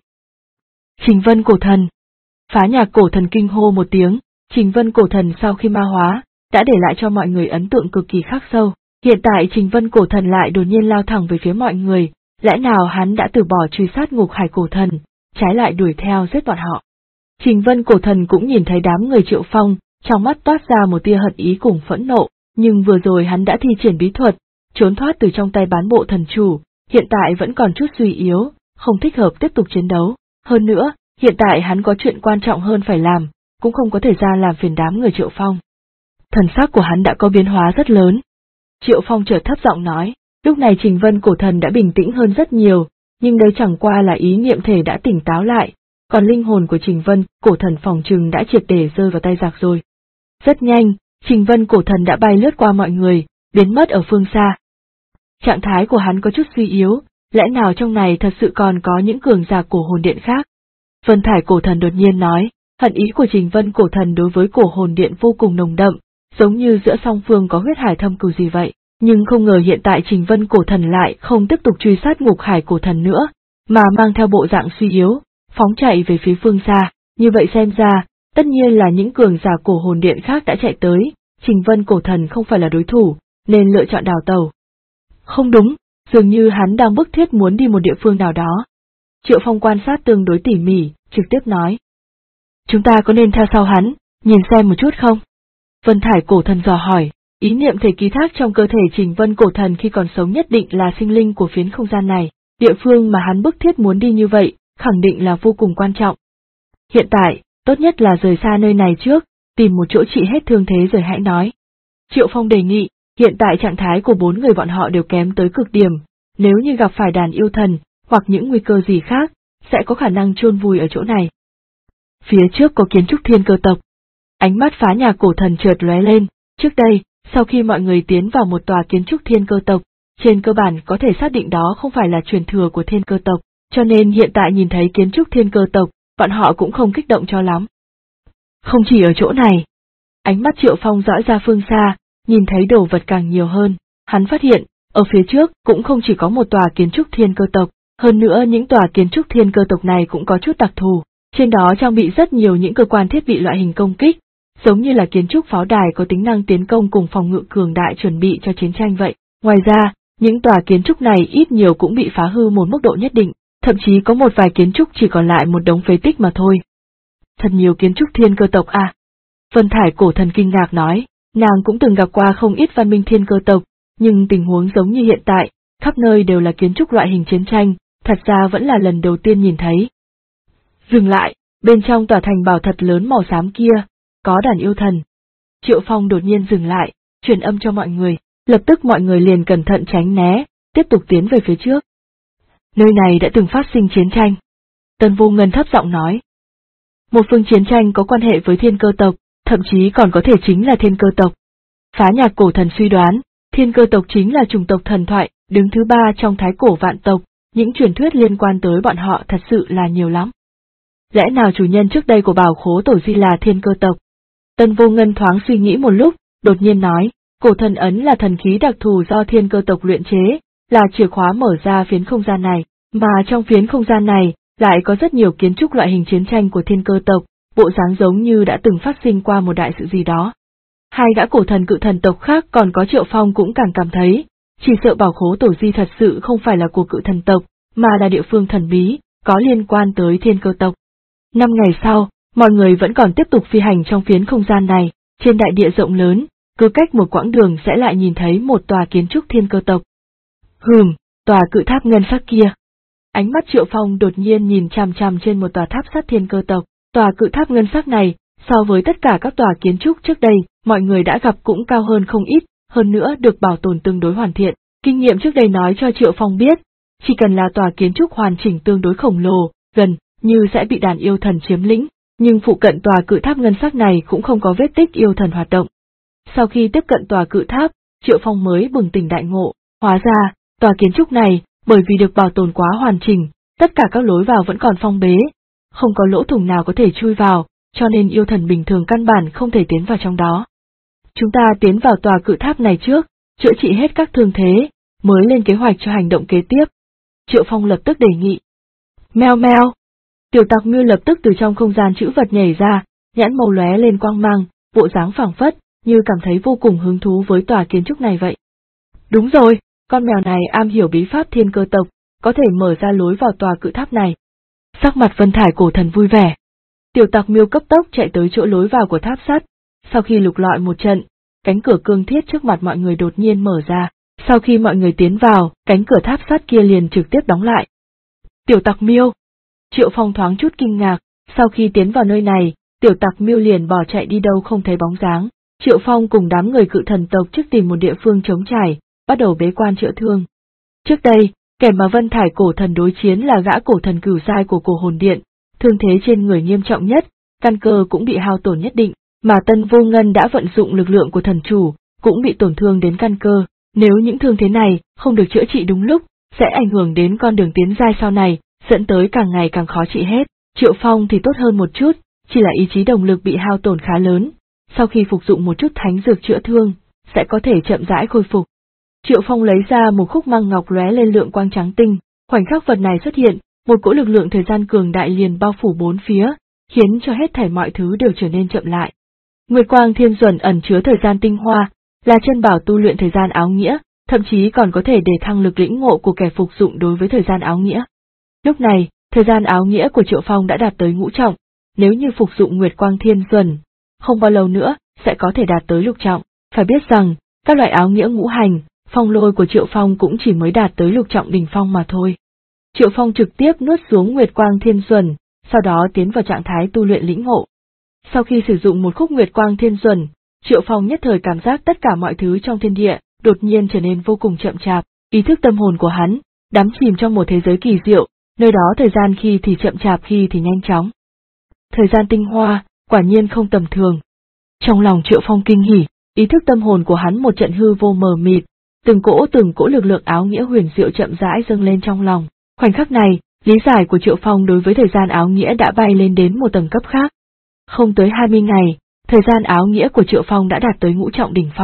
Trình Vân Cổ Thần. Phá Nhạc Cổ Thần kinh hô một tiếng, Trình Vân Cổ Thần sau khi ma hóa, đã để lại cho mọi người ấn tượng cực kỳ khắc sâu. Hiện tại Trình Vân Cổ Thần lại đột nhiên lao thẳng về phía mọi người, lẽ nào hắn đã từ bỏ truy sát Ngục Hải Cổ Thần, trái lại đuổi theo giết bọn họ. Trình Vân Cổ Thần cũng nhìn thấy đám người Triệu Phong, trong mắt toát ra một tia hận ý cùng phẫn nộ, nhưng vừa rồi hắn đã thi triển bí thuật, trốn thoát từ trong tay bán bộ thần chủ, hiện tại vẫn còn chút suy yếu, không thích hợp tiếp tục chiến đấu. Hơn nữa, hiện tại hắn có chuyện quan trọng hơn phải làm, cũng không có thời gian làm phiền đám người Triệu Phong. Thần sắc của hắn đã có biến hóa rất lớn. Triệu Phong chợt thấp giọng nói, lúc này Trình Vân Cổ Thần đã bình tĩnh hơn rất nhiều, nhưng đây chẳng qua là ý niệm thể đã tỉnh táo lại, còn linh hồn của Trình Vân Cổ Thần phòng trừng đã triệt để rơi vào tay giặc rồi. Rất nhanh, Trình Vân Cổ Thần đã bay lướt qua mọi người, biến mất ở phương xa. Trạng thái của hắn có chút suy yếu, lẽ nào trong này thật sự còn có những cường giả Cổ Hồn Điện khác? Vân Thải Cổ Thần đột nhiên nói, hận ý của Trình Vân Cổ Thần đối với Cổ Hồn Điện vô cùng nồng đậm, giống như giữa song phương có huyết hải thâm cừu gì vậy. Nhưng không ngờ hiện tại Trình Vân Cổ Thần lại không tiếp tục truy sát Ngục Hải Cổ Thần nữa, mà mang theo bộ dạng suy yếu, phóng chạy về phía phương xa. Như vậy xem ra, tất nhiên là những cường giả Cổ Hồn Điện khác đã chạy tới, Trình Vân Cổ Thần không phải là đối thủ, nên lựa chọn đào tẩu. Không đúng, dường như hắn đang bức thiết muốn đi một địa phương nào đó. Triệu Phong quan sát tương đối tỉ mỉ, trực tiếp nói. Chúng ta có nên theo sau hắn, nhìn xem một chút không? Vân Thải Cổ Thần dò hỏi, ý niệm thể ký thác trong cơ thể Trình Vân Cổ Thần khi còn sống nhất định là sinh linh của phiến không gian này, địa phương mà hắn bức thiết muốn đi như vậy, khẳng định là vô cùng quan trọng. Hiện tại, tốt nhất là rời xa nơi này trước, tìm một chỗ trị hết thương thế rồi hãy nói. Triệu Phong đề nghị, hiện tại trạng thái của bốn người bọn họ đều kém tới cực điểm, nếu như gặp phải đàn yêu thần, hoặc những nguy cơ gì khác, sẽ có khả năng chôn vùi ở chỗ này. Phía trước có kiến trúc Thiên Cơ tộc. Ánh mắt Phá Nhạc Cổ Thần chợt lóe lên, trước đây, sau khi mọi người tiến vào một tòa kiến trúc Thiên Cơ tộc, trên cơ bản có thể xác định đó không phải là truyền thừa của Thiên Cơ tộc, cho nên hiện tại nhìn thấy kiến trúc Thiên Cơ tộc, bọn họ cũng không kích động cho lắm. Không chỉ ở chỗ này. Ánh mắt Triệu Phong dõi ra phương xa, nhìn thấy đồ vật càng nhiều hơn, hắn phát hiện, ở phía trước cũng không chỉ có một tòa kiến trúc thiên cơ tộc, hơn nữa những tòa kiến trúc thiên cơ tộc này cũng có chút đặc thù, trên đó trang bị rất nhiều những cơ quan thiết bị loại hình công kích, giống như là kiến trúc pháo đài có tính năng tiến công cùng phòng ngự cường đại chuẩn bị cho chiến tranh vậy. Ngoài ra, những tòa kiến trúc này ít nhiều cũng bị phá hư một mức độ nhất định, thậm chí có một vài kiến trúc chỉ còn lại một đống phế tích mà thôi. Thật nhiều kiến trúc thiên cơ tộc à? Vân Thải cổ thần kinh ngạc nói, nàng cũng từng gặp qua không ít văn minh thiên cơ tộc, nhưng tình huống giống như hiện tại, khắp nơi đều là kiến trúc loại hình chiến tranh, thật ra vẫn là lần đầu tiên nhìn thấy. Dừng lại, bên trong tòa thành bảo thật lớn màu xám kia, có đàn yêu thần. Triệu Phong đột nhiên dừng lại, truyền âm cho mọi người, lập tức mọi người liền cẩn thận tránh né, tiếp tục tiến về phía trước. Nơi này đã từng phát sinh chiến tranh. Tân Vô Ngân thấp giọng nói. Một phương chiến tranh có quan hệ với thiên cơ tộc, thậm chí còn có thể chính là thiên cơ tộc. Phá Nhạc cổ thần suy đoán, thiên cơ tộc chính là chủng tộc thần thoại, đứng thứ 3 trong thái cổ vạn tộc, những truyền thuyết liên quan tới bọn họ thật sự là nhiều lắm. Lẽ nào chủ nhân trước đây của bảo khố tổ di là thiên cơ tộc? Tân Vô Ngân thoáng suy nghĩ một lúc, đột nhiên nói, cổ thần ấn là thần khí đặc thù do thiên cơ tộc luyện chế, là chìa khóa mở ra phiến không gian này, mà trong phiến không gian này, lại có rất nhiều kiến trúc loại hình chiến tranh của thiên cơ tộc, bộ dáng giống như đã từng phát sinh qua một đại sự gì đó. Hai gã cổ thần cự thần tộc khác còn có Triệu Phong cũng càng cảm thấy, chỉ sợ bảo khố tổ di thật sự không phải là của cự thần tộc, mà là địa phương thần bí, có liên quan tới thiên cơ tộc. 5 ngày sau, mọi người vẫn còn tiếp tục phi hành trong phiến không gian này, trên đại địa rộng lớn, cứ cách một quãng đường sẽ lại nhìn thấy một tòa kiến trúc thiên cơ tộc. Tòa cự tháp ngân sắc kia. Ánh mắt Triệu Phong đột nhiên nhìn chằm chằm trên một tòa tháp sắt thiên cơ tộc, tòa cự tháp ngân sắc này, so với tất cả các tòa kiến trúc trước đây, mọi người đã gặp cũng cao hơn không ít, hơn nữa được bảo tồn tương đối hoàn thiện. Kinh nghiệm trước đây nói cho Triệu Phong biết, chỉ cần là tòa kiến trúc hoàn chỉnh tương đối khổng lồ, gần như sẽ bị đàn yêu thần chiếm lĩnh, nhưng phụ cận tòa cự tháp ngân sắc này cũng không có vết tích yêu thần hoạt động. Sau khi tiếp cận tòa cự tháp, Triệu Phong mới bừng tỉnh đại ngộ, hóa ra, tòa kiến trúc này, bởi vì được bảo tồn quá hoàn chỉnh, tất cả các lối vào vẫn còn phong bế, không có lỗ thủng nào có thể chui vào, cho nên yêu thần bình thường căn bản không thể tiến vào trong đó. Chúng ta tiến vào tòa cự tháp này trước, chữa trị hết các thương thế, mới lên kế hoạch cho hành động kế tiếp. Triệu Phong lập tức đề nghị. Meo meo. Tiểu Tặc Miêu lập tức từ trong không gian chữ vật nhảy ra, nhãn màu lóe lên quang mang, bộ dáng phảng phất, như cảm thấy vô cùng hứng thú với tòa kiến trúc này vậy. Đúng rồi, con mèo này am hiểu bí pháp thiên cơ tộc, có thể mở ra lối vào tòa cự tháp này. Sắc mặt Vân Thải cổ thần vui vẻ. Tiểu Tặc Miêu cấp tốc chạy tới chỗ lối vào của tháp sắt, sau khi lục lọi một trận, cánh cửa cương thiết trước mặt mọi người đột nhiên mở ra, sau khi mọi người tiến vào, cánh cửa tháp sắt kia liền trực tiếp đóng lại. Tiểu Tặc Miêu. Triệu Phong thoáng chút kinh ngạc, sau khi tiến vào nơi này, Tiểu Tặc Miêu liền bỏ chạy đi đâu không thấy bóng dáng. Triệu Phong cùng đám người cự thần tộc trước tìm một địa phương trống trải, bắt đầu bế quan chữa thương. Trước đây, kẻ mà Vân Thải cổ thần đối chiến là gã cổ thần cửu giai của cổ hồn điện, thương thế trên người nghiêm trọng nhất, căn cơ cũng bị hao tổn nhất định, mà Tân Vô Ngân đã vận dụng lực lượng của thần chủ, cũng bị tổn thương đến căn cơ, nếu những thương thế này không được chữa trị đúng lúc, sẽ ảnh hưởng đến con đường tiến giai sau này, dẫn tới càng ngày càng khó trị hết. Triệu Phong thì tốt hơn một chút, chỉ là ý chí động lực bị hao tổn khá lớn, sau khi phục dụng một chút thánh dược chữa thương, sẽ có thể chậm rãi khôi phục. Triệu Phong lấy ra một khúc măng ngọc lóe lên lượng quang trắng tinh, khoảnh khắc vật này xuất hiện, một cỗ lực lượng thời gian cường đại liền bao phủ bốn phía, khiến cho hết thảy mọi thứ đều trở nên chậm lại. Nguyệt quang thiên duẩn ẩn chứa thời gian tinh hoa, là chân bảo tu luyện thời gian áo nghĩa, thậm chí còn có thể để thăng lực lĩnh ngộ của kẻ phục dụng đối với thời gian áo nghĩa. Lúc này, thời gian áo nghĩa của Triệu Phong đã đạt tới ngũ trọng, nếu như phục dụng Nguyệt quang thiên duẩn, không bao lâu nữa sẽ có thể đạt tới lục trọng. Phải biết rằng, các loại áo nghĩa ngũ hành, phong lôi của Triệu Phong cũng chỉ mới đạt tới lục trọng đỉnh phong mà thôi. Triệu Phong trực tiếp nuốt xuống Nguyệt quang thiên duẩn, sau đó tiến vào trạng thái tu luyện lĩnh ngộ. Sau khi sử dụng một khúc Nguyệt quang thiên duẩn, Triệu Phong nhất thời cảm giác tất cả mọi thứ trong thiên địa đột nhiên trở nên vô cùng chậm chạp, ý thức tâm hồn của hắn đắm chìm trong một thế giới kỳ diệu, nơi đó thời gian khi thì chậm chạp khi thì nhanh chóng. Thời gian tinh hoa, quả nhiên không tầm thường. Trong lòng Triệu Phong kinh hỉ, ý thức tâm hồn của hắn một trận hư vô mờ mịt, từng cỗ lực lượng áo nghĩa huyền diệu chậm rãi dâng lên trong lòng. Khoảnh khắc này, lý giải của Triệu Phong đối với thời gian áo nghĩa đã bay lên đến một tầng cấp khác. Không tới 20 ngày, thời gian áo nghĩa của Triệu Phong đã đạt tới ngũ trọng đỉnh phong.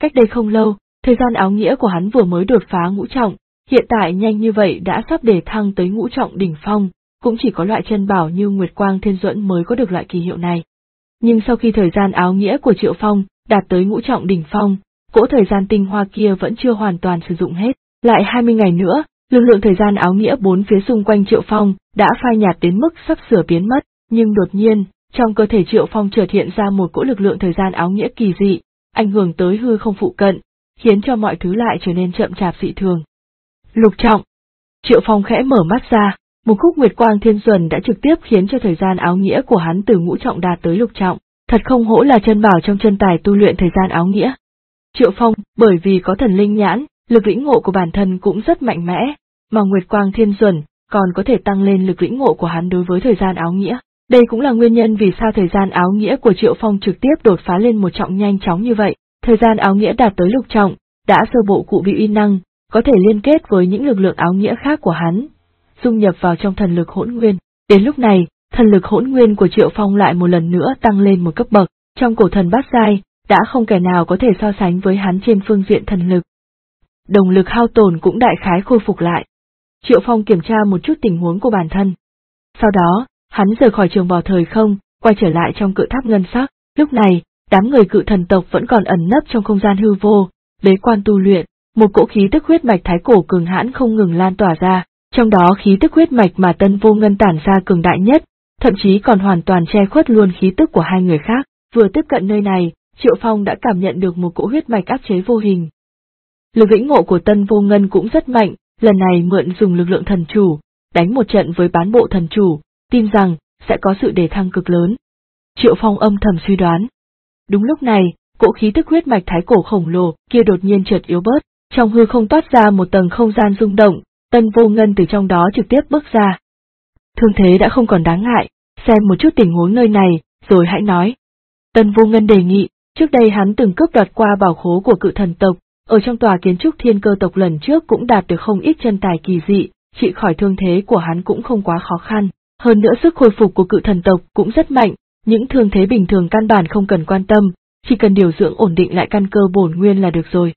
Cách đây không lâu, thời gian áo nghĩa của hắn vừa mới đột phá ngũ trọng, hiện tại nhanh như vậy đã sắp đề thăng tới ngũ trọng đỉnh phong, cũng chỉ có loại chân bảo như Nguyệt Quang Thiên Duẫn mới có được loại kỳ hiệu này. Nhưng sau khi thời gian áo nghĩa của Triệu Phong đạt tới ngũ trọng đỉnh phong, cỗ thời gian tinh hoa kia vẫn chưa hoàn toàn sử dụng hết, lại 20 ngày nữa, lực lượng thời gian áo nghĩa bốn phía xung quanh Triệu Phong đã phai nhạt đến mức sắp sửa biến mất, nhưng đột nhiên, trong cơ thể Triệu Phong chợt hiện ra một cỗ lực lượng thời gian áo nghĩa kỳ dị, ảnh hưởng tới hư không phụ cận, khiến cho mọi thứ lại trở nên chậm chạp dị thường. Lục trọng. Triệu Phong khẽ mở mắt ra, một khúc Nguyệt Quang Thiên Duẫn đã trực tiếp khiến cho thời gian áo nghĩa của hắn từ ngũ trọng đạt tới lục trọng, thật không hổ là chân bảo trong chân tài tu luyện thời gian áo nghĩa. Triệu Phong, bởi vì có thần linh nhãn, lực lĩnh ngộ của bản thân cũng rất mạnh mẽ, mà Nguyệt Quang Thiên Duẫn còn có thể tăng lên lực lĩnh ngộ của hắn đối với thời gian áo nghĩa. Đây cũng là nguyên nhân vì sao thời gian áo nghĩa của Triệu Phong trực tiếp đột phá lên một trọng nhanh chóng như vậy. Thời gian áo nghĩa đạt tới lục trọng, đã sơ bộ cụ bị uy năng, có thể liên kết với những lực lượng áo nghĩa khác của hắn, dung nhập vào trong thần lực hỗn nguyên. Đến lúc này, thần lực hỗn nguyên của Triệu Phong lại một lần nữa tăng lên một cấp bậc, trong cổ thần bát giai, đã không kẻ nào có thể so sánh với hắn trên phương diện thần lực. Đồng lực hao tổn cũng đại khái khôi phục lại. Triệu Phong kiểm tra một chút tình huống của bản thân. Sau đó, hắn rời khỏi trường bò thời không, quay trở lại trong cự tháp ngân sắc. Lúc này, đám người cự thần tộc vẫn còn ẩn nấp trong không gian hư vô, bế quan tu luyện, một cỗ khí tức huyết mạch thái cổ cường hãn không ngừng lan tỏa ra, trong đó khí tức huyết mạch mà Tân Vô Ngân tản ra cường đại nhất, thậm chí còn hoàn toàn che khuất luôn khí tức của hai người khác. Vừa tiếp cận nơi này, Triệu Phong đã cảm nhận được một cỗ huyết mạch áp chế vô hình. Lực lĩnh ngộ của Tân Vô Ngân cũng rất mạnh, lần này mượn dùng lực lượng thần chủ, đánh một trận với bán bộ thần chủ, tin rằng sẽ có sự đề thăng cực lớn. Triệu Phong âm thầm suy đoán. Đúng lúc này, cỗ khí tức huyết mạch thái cổ khổng lồ kia đột nhiên chợt yếu bớt, trong hư không toát ra một tầng không gian rung động, Tân Vô Ngân từ trong đó trực tiếp bước ra. Thương thế đã không còn đáng ngại, xem một chút tình huống nơi này, rồi hãy nói. Tân Vô Ngân đề nghị, trước đây hắn từng cướp đoạt qua bảo khố của cự thần tộc, ở trong tòa kiến trúc thiên cơ tộc lần trước cũng đạt được không ít chân tài kỳ dị, trị khỏi thương thế của hắn cũng không quá khó khăn, hơn nữa sức hồi phục của cự thần tộc cũng rất mạnh, những thương thế bình thường căn bản không cần quan tâm, chỉ cần điều dưỡng ổn định lại căn cơ bổn nguyên là được rồi.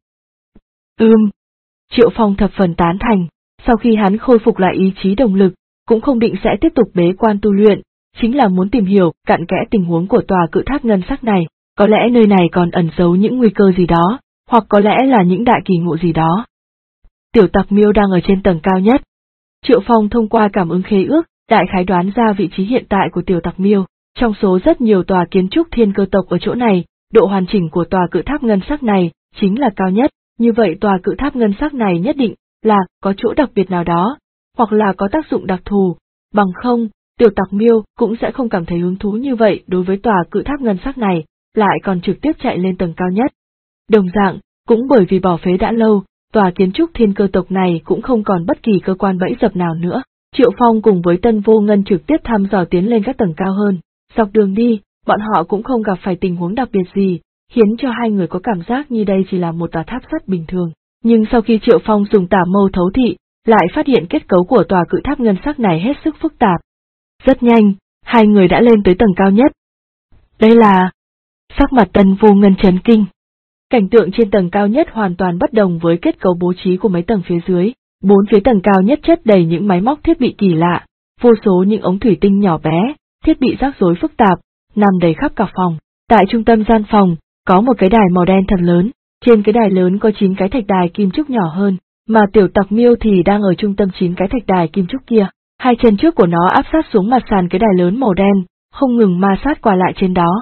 Triệu Phong thập phần tán thành, sau khi hắn khôi phục lại ý chí động lực, cũng không định sẽ tiếp tục bế quan tu luyện, chính là muốn tìm hiểu cặn kẽ tình huống của tòa cự tháp ngân sắc này, có lẽ nơi này còn ẩn giấu những nguy cơ gì đó, hoặc có lẽ là những đại kỳ ngộ gì đó. Tiểu Tặc Miêu đang ở trên tầng cao nhất. Triệu Phong thông qua cảm ứng khế ước, đại khái đoán ra vị trí hiện tại của Tiểu Tặc Miêu. Trong số rất nhiều tòa kiến trúc thiên cơ tộc ở chỗ này, độ hoàn chỉnh của tòa cự tháp ngân sắc này chính là cao nhất, như vậy tòa cự tháp ngân sắc này nhất định là có chỗ đặc biệt nào đó, hoặc là có tác dụng đặc thù, bằng không, Tiểu Tặc Miêu cũng sẽ không cảm thấy hứng thú như vậy đối với tòa cự tháp ngân sắc này, lại còn trực tiếp chạy lên tầng cao nhất. Đồng dạng, cũng bởi vì bỏ phế đã lâu, tòa kiến trúc thiên cơ tộc này cũng không còn bất kỳ cơ quan bẫy dập nào nữa. Triệu Phong cùng với Tân Vô Ngân trực tiếp thăm dò tiến lên các tầng cao hơn. Dọc đường đi, bọn họ cũng không gặp phải tình huống đặc biệt gì, khiến cho hai người có cảm giác như đây chỉ là một tòa tháp sắt bình thường. Nhưng sau khi Triệu Phong dùng tả mâu thấu thị, lại phát hiện kết cấu của tòa cự tháp ngân sắc này hết sức phức tạp. Rất nhanh, hai người đã lên tới tầng cao nhất. Đây là... Sắc mặt Tân Vô Ngân chấn kinh. Cảnh tượng trên tầng cao nhất hoàn toàn bất đồng với kết cấu bố trí của mấy tầng phía dưới. Bốn phía tầng cao nhất chất đầy những máy móc thiết bị kỳ lạ, vô số những ống thủy tinh nhỏ bé, thiết bị rắc rối phức tạp, nằm đầy khắp cả phòng. Tại trung tâm gian phòng, có một cái đài màu đen thật lớn, trên cái đài lớn có 9 cái thạch đài kim trúc nhỏ hơn, mà Tiểu Tặc Miêu thì đang ở trung tâm 9 cái thạch đài kim trúc kia. Hai chân trước của nó áp sát xuống mặt sàn cái đài lớn màu đen, không ngừng ma sát qua lại trên đó.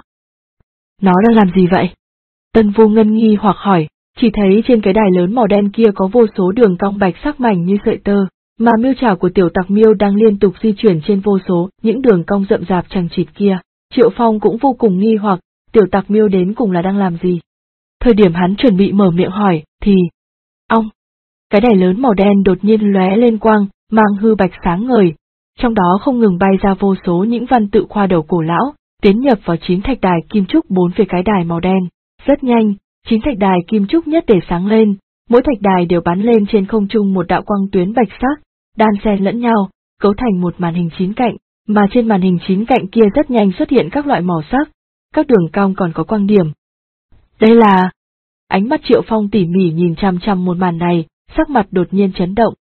Nó đang làm gì vậy? Tân Vô Ngân nghi hoặc hỏi, chỉ thấy trên cái đài lớn màu đen kia có vô số đường cong bạch sắc mảnh như sợi tơ, mà miêu chảo của Tiểu Tặc Miêu đang liên tục di chuyển trên vô số những đường cong rậm rạp chằng chịt kia. Triệu Phong cũng vô cùng nghi hoặc, Tiểu Tặc Miêu đến cùng là đang làm gì? Thời điểm hắn chuẩn bị mở miệng hỏi, thì... Ong! Cái đài lớn màu đen đột nhiên lóe lên quang, mang hư bạch sáng ngời, trong đó không ngừng bay ra vô số những văn tự khoa đầu cổ lão, tiến nhập vào 9 thạch đài kim trúc bốn phía cái đài màu đen. Rất nhanh, 9 thạch đài kim trúc nhất để sáng lên, mỗi thạch đài đều bắn lên trên không trung một đạo quang tuyến bạch sắc, đan xen lẫn nhau, cấu thành một màn hình 9 cạnh, mà trên màn hình 9 cạnh kia rất nhanh xuất hiện các loại màu sắc, các đường cong còn có quang điểm. Đây là... ánh mắt Triệu Phong tỉ mỉ nhìn chằm chằm một màn này, sắc mặt đột nhiên chấn động.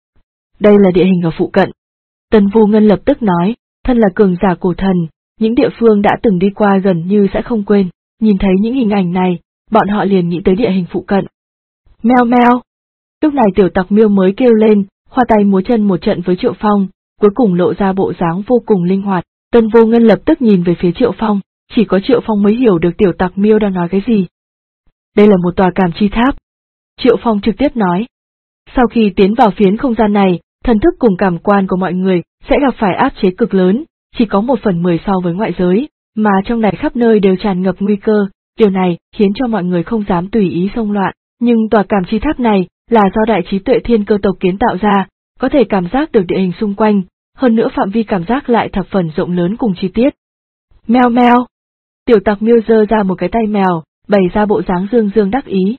Đây là địa hình ở phụ cận. Tân Vô Ngân lập tức nói, thân là cường giả cổ thần, những địa phương đã từng đi qua gần như sẽ không quên, nhìn thấy những hình ảnh này, bọn họ liền nghĩ tới địa hình phụ cận. Meo meo. Lúc này tiểu tặc miêu mới kêu lên, khoa tay múa chân một trận với Triệu Phong, cuối cùng lộ ra bộ dáng vô cùng linh hoạt. Tân Vô Ngân lập tức nhìn về phía Triệu Phong, chỉ có Triệu Phong mới hiểu được tiểu tặc miêu đang nói cái gì. Đây là một tòa cảm chi tháp. Triệu Phong trực tiếp nói. Sau khi tiến vào phiến không gian này, thần thức cùng cảm quan của mọi người sẽ gặp phải áp chế cực lớn, chỉ có 1/10 so với ngoại giới, mà trong này khắp nơi đều tràn ngập nguy cơ, điều này khiến cho mọi người không dám tùy ý xông loạn, nhưng tòa cảm chi tháp này là do đại trí tuệ thiên cơ tộc kiến tạo ra, có thể cảm giác được địa hình xung quanh, hơn nữa phạm vi cảm giác lại thập phần rộng lớn cùng chi tiết. Meo meo. Tiểu tặc miêu giơ ra một cái tay mèo, bày ra bộ dáng dương dương đắc ý.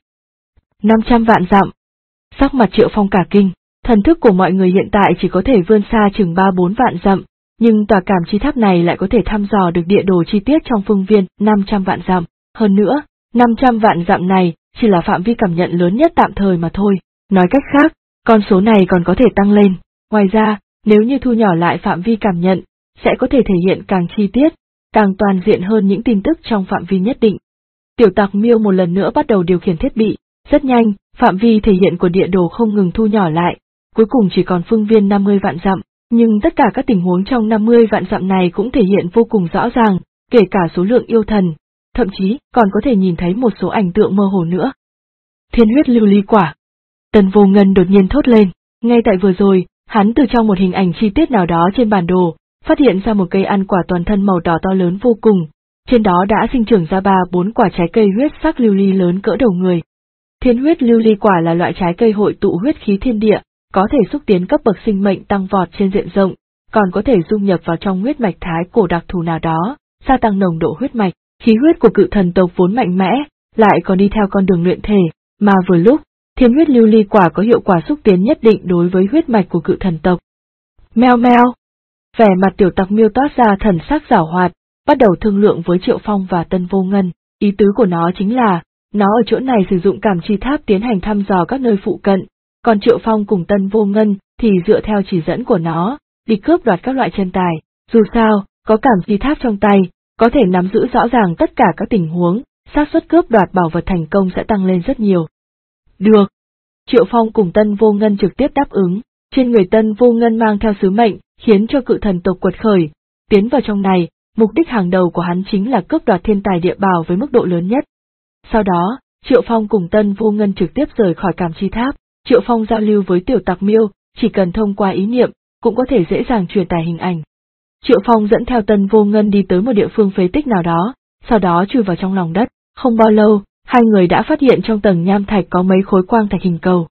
500 vạn dặm. Sắc mặt Triệu Phong cả kinh, thần thức của mọi người hiện tại chỉ có thể vươn xa chừng 3-4 vạn dặm, nhưng tòa cảm chi tháp này lại có thể thăm dò được địa đồ chi tiết trong phương viên 500 vạn dặm. Hơn nữa, 500 vạn dặm này chỉ là phạm vi cảm nhận lớn nhất tạm thời mà thôi. Nói cách khác, con số này còn có thể tăng lên. Ngoài ra, nếu như thu nhỏ lại phạm vi cảm nhận, sẽ có thể thể hiện càng chi tiết, càng toàn diện hơn những tin tức trong phạm vi nhất định. Tiểu tặc miêu một lần nữa bắt đầu điều khiển thiết bị, rất nhanh, phạm vi thể hiện của địa đồ không ngừng thu nhỏ lại, cuối cùng chỉ còn phương viên 50 vạn dặm, nhưng tất cả các tình huống trong 50 vạn dặm này cũng thể hiện vô cùng rõ ràng, kể cả số lượng yêu thần, thậm chí còn có thể nhìn thấy một số ảnh tượng mơ hồ nữa. Thiên huyết lưu ly quả. Tần Vô Ngân đột nhiên thốt lên, ngay tại vừa rồi, hắn từ trong một hình ảnh chi tiết nào đó trên bản đồ, phát hiện ra một cây ăn quả toàn thân màu đỏ to lớn vô cùng, trên đó đã sinh trưởng ra 3-4 quả trái cây huyết sắc lưu ly lớn cỡ đầu người. Thiên huyết lưu ly quả là loại trái cây hội tụ huyết khí thiên địa, có thể xúc tiến cấp bậc sinh mệnh tăng vọt trên diện rộng, còn có thể dung nhập vào trong huyết mạch thái cổ đặc thù nào đó, gia tăng nồng độ huyết mạch, khí huyết của cự thần tộc vốn mạnh mẽ, lại còn đi theo con đường luyện thể, mà vừa lúc, thiên huyết lưu ly quả có hiệu quả xúc tiến nhất định đối với huyết mạch của cự thần tộc. Meo meo. Vẻ mặt tiểu tặc miêu toát ra thần sắc giảo hoạt, bắt đầu thương lượng với Triệu Phong và Tân Vô Ngân, ý tứ của nó chính là, nó ở chỗ này sử dụng cảm chi tháp tiến hành thăm dò các nơi phụ cận, còn Triệu Phong cùng Tân Vô Ngân thì dựa theo chỉ dẫn của nó, đi cướp đoạt các loại chân tài, dù sao, có cảm chi tháp trong tay, có thể nắm giữ rõ ràng tất cả các tình huống, xác suất cướp đoạt bảo vật thành công sẽ tăng lên rất nhiều. Được. Triệu Phong cùng Tân Vô Ngân trực tiếp đáp ứng, trên người Tân Vô Ngân mang theo sứ mệnh, khiến cho cự thần tộc quật khởi, tiến vào trong này, mục đích hàng đầu của hắn chính là cướp đoạt thiên tài địa bảo với mức độ lớn nhất. Sau đó, Triệu Phong cùng Tân Vô Ngân trực tiếp rời khỏi cảm chi tháp, Triệu Phong giao lưu với tiểu tặc miêu, chỉ cần thông qua ý niệm, cũng có thể dễ dàng truyền tải hình ảnh. Triệu Phong dẫn theo Tân Vô Ngân đi tới một địa phương phế tích nào đó, sau đó chui vào trong lòng đất, không bao lâu, hai người đã phát hiện trong tầng nham thạch có mấy khối quang thạch hình cầu.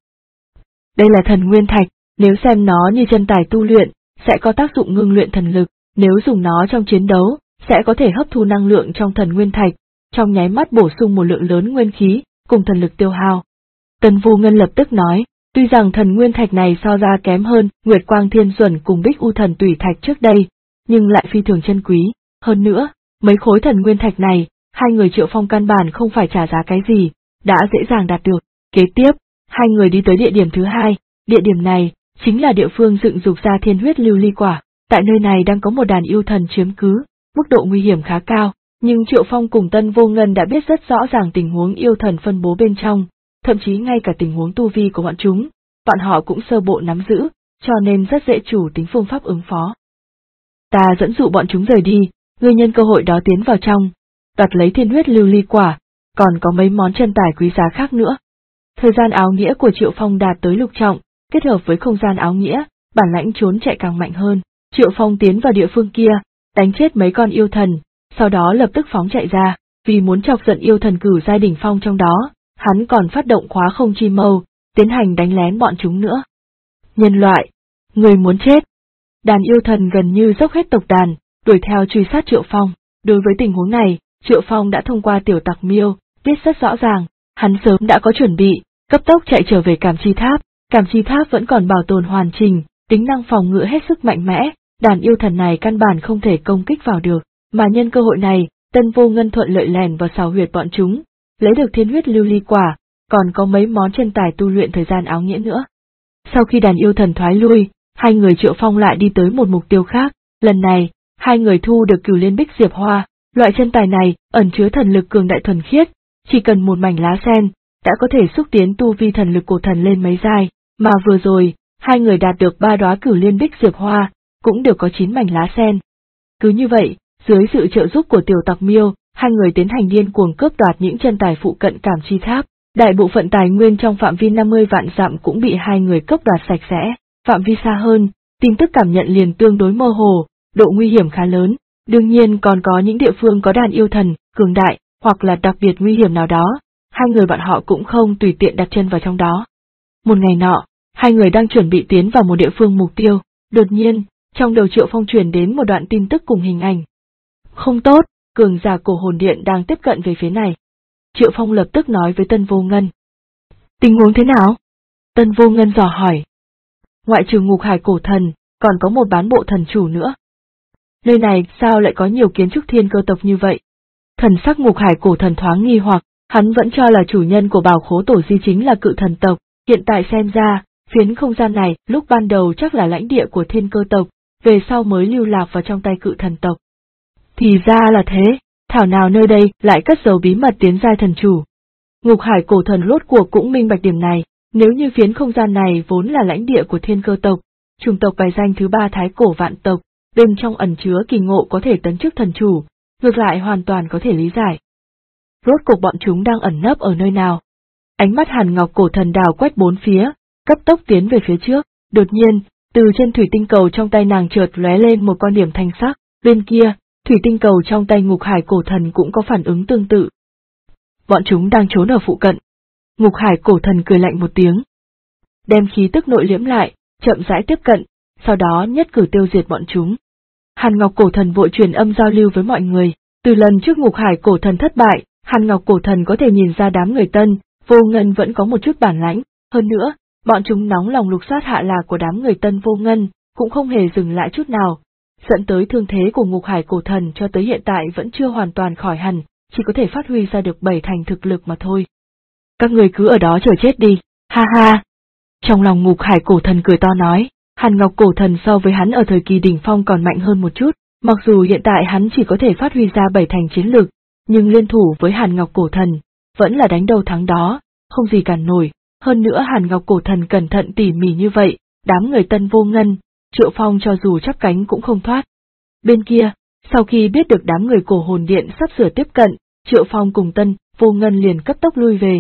Đây là thần nguyên thạch, nếu xem nó như chân tài tu luyện, sẽ có tác dụng ngưng luyện thần lực, nếu dùng nó trong chiến đấu, sẽ có thể hấp thu năng lượng trong thần nguyên thạch, trong nháy mắt bổ sung một lượng lớn nguyên khí, cùng thần lực tiêu hao. Tân Vô Ngân lập tức nói, tuy rằng thần nguyên thạch này so ra kém hơn Nguyệt Quang Thiên Duẩn cùng Bích U Thần Tủy Thạch trước đây, nhưng lại phi thường chân quý, hơn nữa, mấy khối thần nguyên thạch này, hai người Triệu Phong căn bản không phải trả giá cái gì, đã dễ dàng đạt được. Kế tiếp, hai người đi tới địa điểm thứ hai, địa điểm này chính là địa phương dựng dục ra thiên huyết lưu ly quả, tại nơi này đang có một đàn yêu thần chiếm cứ, mức độ nguy hiểm khá cao, nhưng Triệu Phong cùng Tân Vô Ngân đã biết rất rõ ràng tình huống yêu thần phân bố bên trong, thậm chí ngay cả tình huống tu vi của bọn chúng, bọn họ cũng sơ bộ nắm giữ, cho nên rất dễ chủ tính phương pháp ứng phó. Ta dẫn dụ bọn chúng rời đi, ngươi nhân cơ hội đó tiến vào trong, đoạt lấy thiên huyết lưu ly quả, còn có mấy món chân tài quý giá khác nữa. Thời gian áo nghĩa của Triệu Phong đạt tới lục trọng, kết hợp với không gian áo nghĩa, bản lãnh trốn chạy càng mạnh hơn. Triệu Phong tiến vào địa phương kia, đánh chết mấy con yêu thần, sau đó lập tức phóng chạy ra, vì muốn chọc giận yêu thần cửu giai đỉnh phong trong đó, hắn còn phát động khóa không chi mâu, tiến hành đánh lén bọn chúng nữa. Nhân loại, người muốn chết. Đàn yêu thần gần như dốc hết tộc đàn, đuổi theo truy sát Triệu Phong. Đối với tình huống này, Triệu Phong đã thông qua tiểu tặc miêu, biết rất rõ ràng, hắn sớm đã có chuẩn bị, cấp tốc chạy trở về cảm chi tháp vẫn còn bảo tồn hoàn chỉnh, tính năng phòng ngự hết sức mạnh mẽ, đàn yêu thần này căn bản không thể công kích vào được, mà nhân cơ hội này, Tân Vô Ngân thuận lợi lèn vào xào huyệt bọn chúng, lấy được thiên huyết lưu ly quả, còn có mấy món chân tài tu luyện thời gian áo nghĩa nữa. Sau khi đàn yêu thần thoái lui, hai người Triệu Phong lại đi tới một mục tiêu khác, lần này, hai người thu được Cửu Liên Bích Diệp Hoa, loại chân tài này ẩn chứa thần lực cường đại thuần khiết, chỉ cần một mảnh lá sen, đã có thể xúc tiến tu vi thần lực cổ thần lên mấy giai, mà vừa rồi, hai người đạt được 3 đóa Cửu Liên Bích Diệp Hoa, cũng đều có 9 mảnh lá sen. Cứ như vậy, dưới sự trợ giúp của Tiểu Tặc Miêu, hai người tiến hành điên cuồng cướp đoạt những chân tài phụ cận Cảm Chi Tháp, đại bộ phận tài nguyên trong phạm vi 50 vạn dặm cũng bị hai người cướp đoạt sạch sẽ, phạm vi xa hơn, tin tức cảm nhận liền tương đối mơ hồ, độ nguy hiểm khá lớn, đương nhiên còn có những địa phương có đàn yêu thần, cường đại, hoặc là đặc biệt nguy hiểm nào đó, hai người bọn họ cũng không tùy tiện đặt chân vào trong đó. Một ngày nọ, hai người đang chuẩn bị tiến vào một địa phương mục tiêu, đột nhiên, trong đầu Triệu Phong truyền đến một đoạn tin tức cùng hình ảnh. Không tốt, cường giả cổ hồn điện đang tiếp cận về phía này. Triệu Phong lập tức nói với Tân Vô Ngân. Tình huống thế nào? Tân Vô Ngân dò hỏi. Ngoại trừ Ngục Hải cổ thần, còn có một bán bộ thần chủ nữa. Nơi này sao lại có nhiều kiến trúc thiên cơ tộc như vậy? Thần sắc Ngục Hải cổ thần thoáng nghi hoặc, hắn vẫn cho là chủ nhân của bảo khố tổ di chính là Cự Thần tộc, hiện tại xem ra, phiến không gian này lúc ban đầu chắc là lãnh địa của thiên cơ tộc, về sau mới lưu lạc vào trong tay Cự Thần tộc. Thì ra là thế, thảo nào nơi đây lại cất giấu bí mật tiến giai thần chủ. Ngục Hải cổ thần rốt cuộc cũng minh bạch điểm này, nếu như phiến không gian này vốn là lãnh địa của thiên cơ tộc, chủng tộc bài danh thứ 3 thái cổ vạn tộc, bên trong ẩn chứa kỳ ngộ có thể tấn chức thần chủ, ngược lại hoàn toàn có thể lý giải. Rốt cuộc bọn chúng đang ẩn nấp ở nơi nào? Ánh mắt Hàn Ngọc cổ thần đào quét bốn phía, cấp tốc tiến về phía trước, đột nhiên, từ trên thủy tinh cầu trong tay nàng chợt lóe lên một con điểm thanh sắc, bên kia, thủy tinh cầu trong tay Ngục Hải cổ thần cũng có phản ứng tương tự. Bọn chúng đang trốn ở phụ cận. Ngục Hải cổ thần cười lạnh một tiếng. Đem khí tức nội liễm lại, chậm rãi tiếp cận, sau đó nhất cử tiêu diệt bọn chúng. Hàn Ngọc cổ thần vội truyền âm giao lưu với mọi người, từ lần trước Ngục Hải cổ thần thất bại, Hàn Ngọc cổ thần có thể nhìn ra đám người Tân, Vô Ngân vẫn có một chút bản lãnh, hơn nữa, bọn chúng nóng lòng lục soát hạ lạc của đám người Tân Vô Ngân, cũng không hề dừng lại chút nào, dẫn tới thương thế của Ngục Hải cổ thần cho tới hiện tại vẫn chưa hoàn toàn khỏi hẳn, chỉ có thể phát huy ra được 7 thành thực lực mà thôi. Các người cứ ở đó chờ chết đi, ha ha. Trong lòng Ngục Hải cổ thần cười to nói, Hàn Ngọc cổ thần so với hắn ở thời kỳ đỉnh phong còn mạnh hơn một chút, mặc dù hiện tại hắn chỉ có thể phát huy ra 7 thành chiến lực, nhưng liên thủ với Hàn Ngọc cổ thần, vẫn là đánh đầu thắng đó, không gì cản nổi. Hơn nữa Hàn Ngọc cổ thần cẩn thận tỉ mỉ như vậy, đám người Tân Vô Ngân, Triệu Phong cho dù chắp cánh cũng không thoát. Bên kia, sau khi biết được đám người cổ hồn điện sắp sửa tiếp cận, Triệu Phong cùng Tân Vô Ngân liền cấp tốc lui về.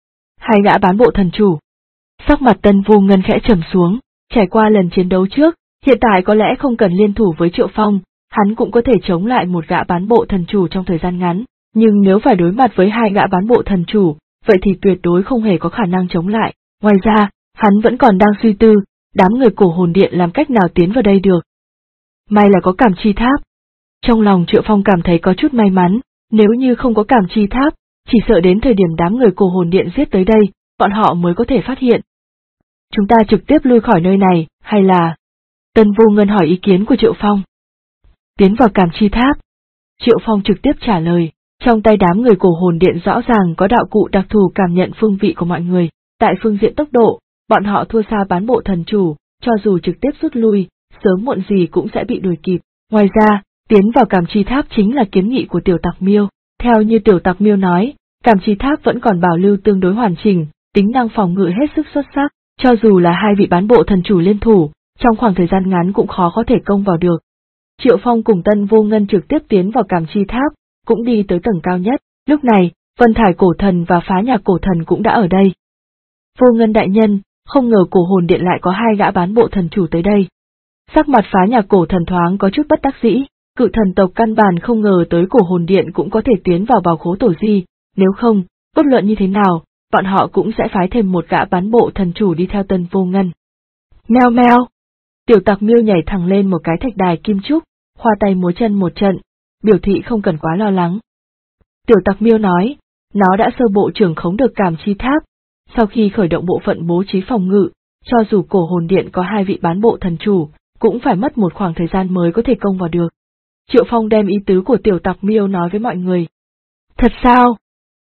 Hai gã bán bộ thần chủ. Sắc mặt Tân Vô Ngân khẽ trầm xuống, trải qua lần chiến đấu trước, hiện tại có lẽ không cần liên thủ với Triệu Phong, hắn cũng có thể chống lại một gã bán bộ thần chủ trong thời gian ngắn, nhưng nếu phải đối mặt với hai gã bán bộ thần chủ, vậy thì tuyệt đối không hề có khả năng chống lại. Ngoài ra, hắn vẫn còn đang suy tư, đám người cổ hồn điện làm cách nào tiến vào đây được. May là có Cảm Chi Tháp. Trong lòng Triệu Phong cảm thấy có chút may mắn, nếu như không có Cảm Chi Tháp, chỉ sợ đến thời điểm đám người cổ hồn điện giết tới đây, bọn họ mới có thể phát hiện. Chúng ta trực tiếp lui khỏi nơi này, hay là... Tân Vô Ngân hỏi ý kiến của Triệu Phong. Tiến vào Cảm Chi Tháp. Triệu Phong trực tiếp trả lời, trong tay đám người cổ hồn điện rõ ràng có đạo cụ đặc thù cảm nhận phương vị của mọi người, tại phương diện tốc độ, bọn họ thua xa bán bộ thần chủ, cho dù trực tiếp rút lui, sớm muộn gì cũng sẽ bị đuổi kịp. Ngoài ra, tiến vào Cảm Chi Tháp chính là kiến nghị của Tiểu Tặc Miêu, theo như Tiểu Tặc Miêu nói, Cảm Chi Tháp vẫn còn bảo lưu tương đối hoàn chỉnh, tính năng phòng ngự hết sức xuất sắc, cho dù là hai vị bán bộ thần chủ liên thủ, trong khoảng thời gian ngắn cũng khó có thể công vào được. Triệu Phong cùng Tân Vô Ngân trực tiếp tiến vào Cảm Chi Tháp, cũng đi tới tầng cao nhất, lúc này, Vân Thải cổ thần và Phá Nhạc cổ thần cũng đã ở đây. Vô Ngân đại nhân, không ngờ cổ hồn điện lại có hai gã bán bộ thần chủ tới đây. Sắc mặt Phá Nhạc cổ thần thoáng có chút bất đắc dĩ, Cự Thần tộc căn bản không ngờ tới cổ hồn điện cũng có thể tiến vào bảo khố tổ di, nếu không, bất luận như thế nào, bọn họ cũng sẽ phái thêm một gã bán bộ thần chủ đi theo Tân Vô Ngân. Meo meo! Tiểu Tặc Miêu nhảy thẳng lên một cái thạch đài kim trúc, khoa tay múa chân một trận, biểu thị không cần quá lo lắng. Tiểu Tặc Miêu nói, nó đã sơ bộ trưởng khống được Cảm Chi Tháp, sau khi khởi động bộ phận bố trí phòng ngự, cho dù cổ hồn điện có hai vị bán bộ thần chủ, cũng phải mất một khoảng thời gian mới có thể công vào được. Triệu Phong đem ý tứ của Tiểu Tặc Miêu nói với mọi người. Thật sao?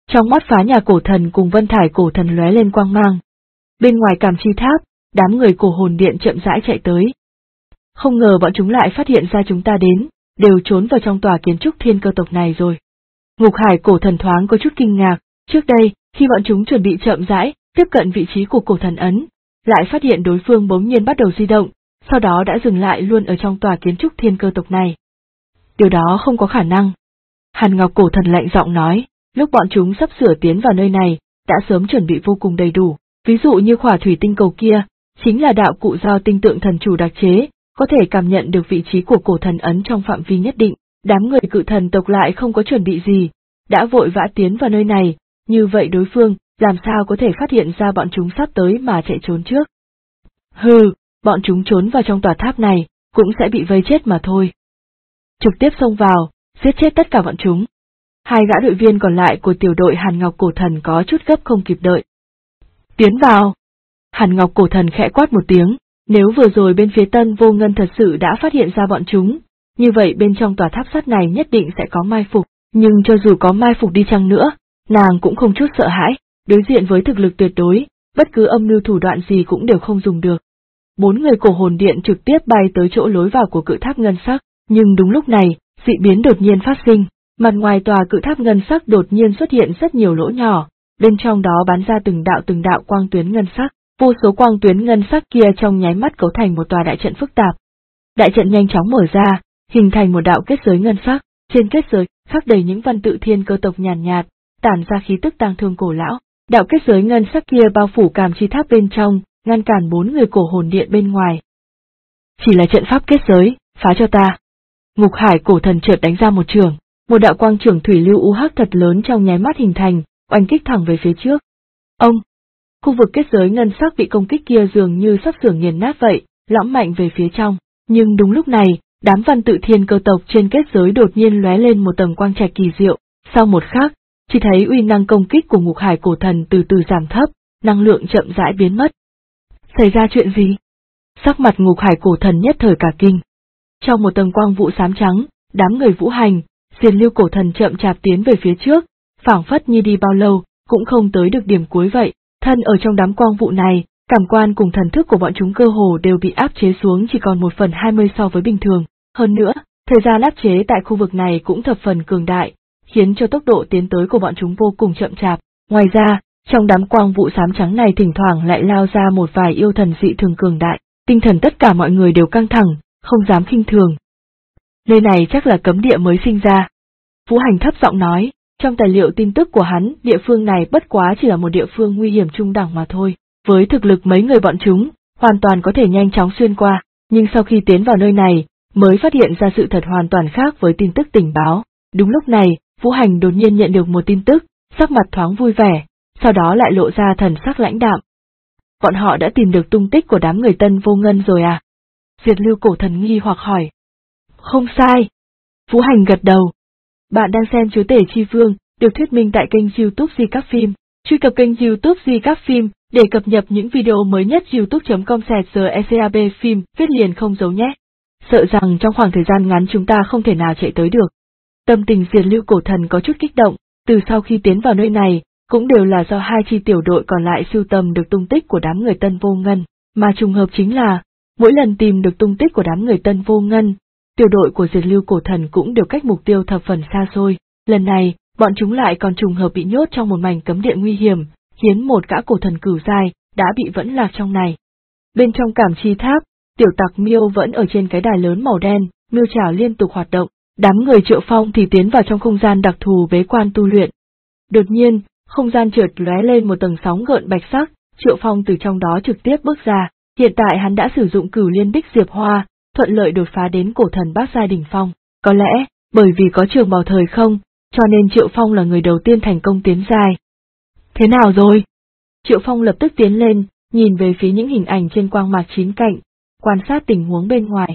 Trong mắt phá nhà cổ thần cùng vân thải cổ thần lóe lên quang mang. Bên ngoài Càm Chi Tháp, đám người cổ hồn điện chậm rãi chạy tới. Không ngờ bọn chúng lại phát hiện ra chúng ta đến, đều trốn vào trong tòa kiến trúc thiên cơ tộc này rồi. Ngục Hải cổ thần thoáng có chút kinh ngạc, trước đây, khi bọn chúng chuẩn bị chậm rãi, tiếp cận vị trí của cổ thần ấn, lại phát hiện đối phương bỗng nhiên bắt đầu di động, sau đó đã dừng lại luôn ở trong tòa kiến trúc thiên cơ tộc này. Điều đó không có khả năng. Hàn Ngọc cổ thần lạnh giọng nói, lúc bọn chúng sắp sửa tiến vào nơi này, đã sớm chuẩn bị vô cùng đầy đủ, ví dụ như khỏa thủy tinh cầu kia, chính là đạo cụ do tinh tượng thần chủ đặc chế, có thể cảm nhận được vị trí của cổ thần ấn trong phạm vi nhất định. Đám người cự thần tộc lại không có chuẩn bị gì, đã vội vã tiến vào nơi này, như vậy đối phương làm sao có thể phát hiện ra bọn chúng sắp tới mà chạy trốn trước. Hừ, bọn chúng trốn vào trong tòa tháp này, cũng sẽ bị vây chết mà thôi. Trực tiếp xông vào, giết chết tất cả bọn chúng. Hai gã đội viên còn lại của tiểu đội Hàn Ngọc cổ thần có chút gấp không kịp đợi. Tiến vào! Hàn Ngọc cổ thần khẽ quát một tiếng, nếu vừa rồi bên phía Tân Vô Ngân thật sự đã phát hiện ra bọn chúng, như vậy bên trong tòa tháp sắt này nhất định sẽ có mai phục, nhưng cho dù có mai phục đi chăng nữa, nàng cũng không chút sợ hãi, đối diện với thực lực tuyệt đối, bất cứ âm mưu thủ đoạn gì cũng đều không dùng được. 4 người cổ hồn điện trực tiếp bay tới chỗ lối vào của cự tháp ngân sắc, nhưng đúng lúc này, dị biến đột nhiên phát sinh, mặt ngoài tòa cự tháp ngân sắc đột nhiên xuất hiện rất nhiều lỗ nhỏ, bên trong đó bắn ra từng đạo quang tuyến ngân sắc, vô số quang tuyến ngân sắc kia trong nháy mắt cấu thành một tòa đại trận phức tạp. Đại trận nhanh chóng mở ra, hình thành một đạo kết giới ngân sắc, trên kết giới khắc đầy những văn tự thiên cơ tộc nhàn nhạt, tản ra khí tức tang thương cổ lão. Đạo kết giới ngân sắc kia bao phủ Càm Chi Tháp bên trong, ngăn cản 4 người cổ hồn điện bên ngoài. Chỉ là trận pháp kết giới, phá cho ta. Ngục Hải cổ thần chợt đánh ra một chưởng, một đạo quang chưởng thủy lưu u hắc thật lớn trong nháy mắt hình thành, oanh kích thẳng về phía trước. Ông! Khu vực kết giới ngân sắc bị công kích kia dường như sắp sửa nghiền nát vậy, lõm mạnh về phía trong. Nhưng đúng lúc này, đám văn tự thiên cơ tộc trên kết giới đột nhiên lóe lên một tầng quang trạch kỳ diệu, sau một khắc, chỉ thấy uy năng công kích của Ngục Hải cổ thần từ từ giảm thấp, năng lượng chậm rãi biến mất. Xảy ra chuyện gì? Sắc mặt Ngục Hải cổ thần nhất thời cả kinh. Trong một tầng quang vụ xám trắng, đám người Vũ Hành, Diệt Lưu cổ thần chậm chạp tiến về phía trước, phảng phất như đi bao lâu, cũng không tới được điểm cuối vậy. Thân ở trong đám quang vụ này, cảm quan cùng thần thức của bọn chúng cơ hồ đều bị áp chế xuống chỉ còn 1/20 so với bình thường. Hơn nữa, thời gian áp chế tại khu vực này cũng thập phần cường đại, khiến cho tốc độ tiến tới của bọn chúng vô cùng chậm chạp. Ngoài ra, trong đám quang vụ xám trắng này thỉnh thoảng lại lao ra một vài yêu thần dị thường cường đại, tinh thần tất cả mọi người đều căng thẳng, không dám khinh thường. Nơi này chắc là cấm địa mới sinh ra. Vũ Hành thấp giọng nói, trong tài liệu tin tức của hắn, địa phương này bất quá chỉ là một địa phương nguy hiểm trung đẳng mà thôi. Với thực lực mấy người bọn chúng, hoàn toàn có thể nhanh chóng xuyên qua, nhưng sau khi tiến vào nơi này, mới phát hiện ra sự thật hoàn toàn khác với tin tức tình báo. Đúng lúc này, Vũ Hành đột nhiên nhận được một tin tức, sắc mặt thoáng vui vẻ, sau đó lại lộ ra thần sắc lãnh đạm. Bọn họ đã tìm được tung tích của đám người Tân Vô Ngân rồi à? Diệt Lưu cổ thần nghi hoặc hỏi. Không sai. Vũ Hành gật đầu. Bạn đang xem Chúa Tể Chi Vương, được thuyết minh tại kênh YouTube Di Các Phim. Truy cập kênh YouTube Di Các Phim để cập nhật những video mới nhất. youtube.com/secab phim viết liền không giấu nhé. Sợ rằng trong khoảng thời gian ngắn chúng ta không thể nào chạy tới được. Tâm tình Diệt Lưu cổ thần có chút kích động, từ sau khi tiến vào nơi này, cũng đều là do hai chi tiểu đội còn lại sưu tầm được tung tích của đám người Tân Vô Ngân, mà trùng hợp chính là, mỗi lần tìm được tung tích của đám người Tân Vô Ngân, tiểu đội của Diệt Lưu cổ thần cũng đều cách mục tiêu thập phần xa xôi. Lần này, bọn chúng lại còn trùng hợp bị nhốt trong một mảnh cấm địa nguy hiểm, khiến một gã cổ thần cửu giai đã bị vẫn lạc trong này. Bên trong Càm Chi Tháp, tiểu tặc Miêu vẫn ở trên cái đài lớn màu đen, miêu trảo liên tục hoạt động, đám người Triệu Phong thì tiến vào trong không gian đặc thù bế quan tu luyện. Đột nhiên, không gian chợt lóe lên một tầng sóng gợn bạch sắc, Triệu Phong từ trong đó trực tiếp bước ra, hiện tại hắn đã sử dụng Cửu Liên Bích Diệp Hoa, thuận lợi đột phá đến cổ thần bát giai đỉnh phong. Có lẽ, bởi vì có trường bào thời không, cho nên Triệu Phong là người đầu tiên thành công tiến giai. Thế nào rồi? Triệu Phong lập tức tiến lên, nhìn về phía những hình ảnh trên quang mạc chín cạnh, quan sát tình huống bên ngoài.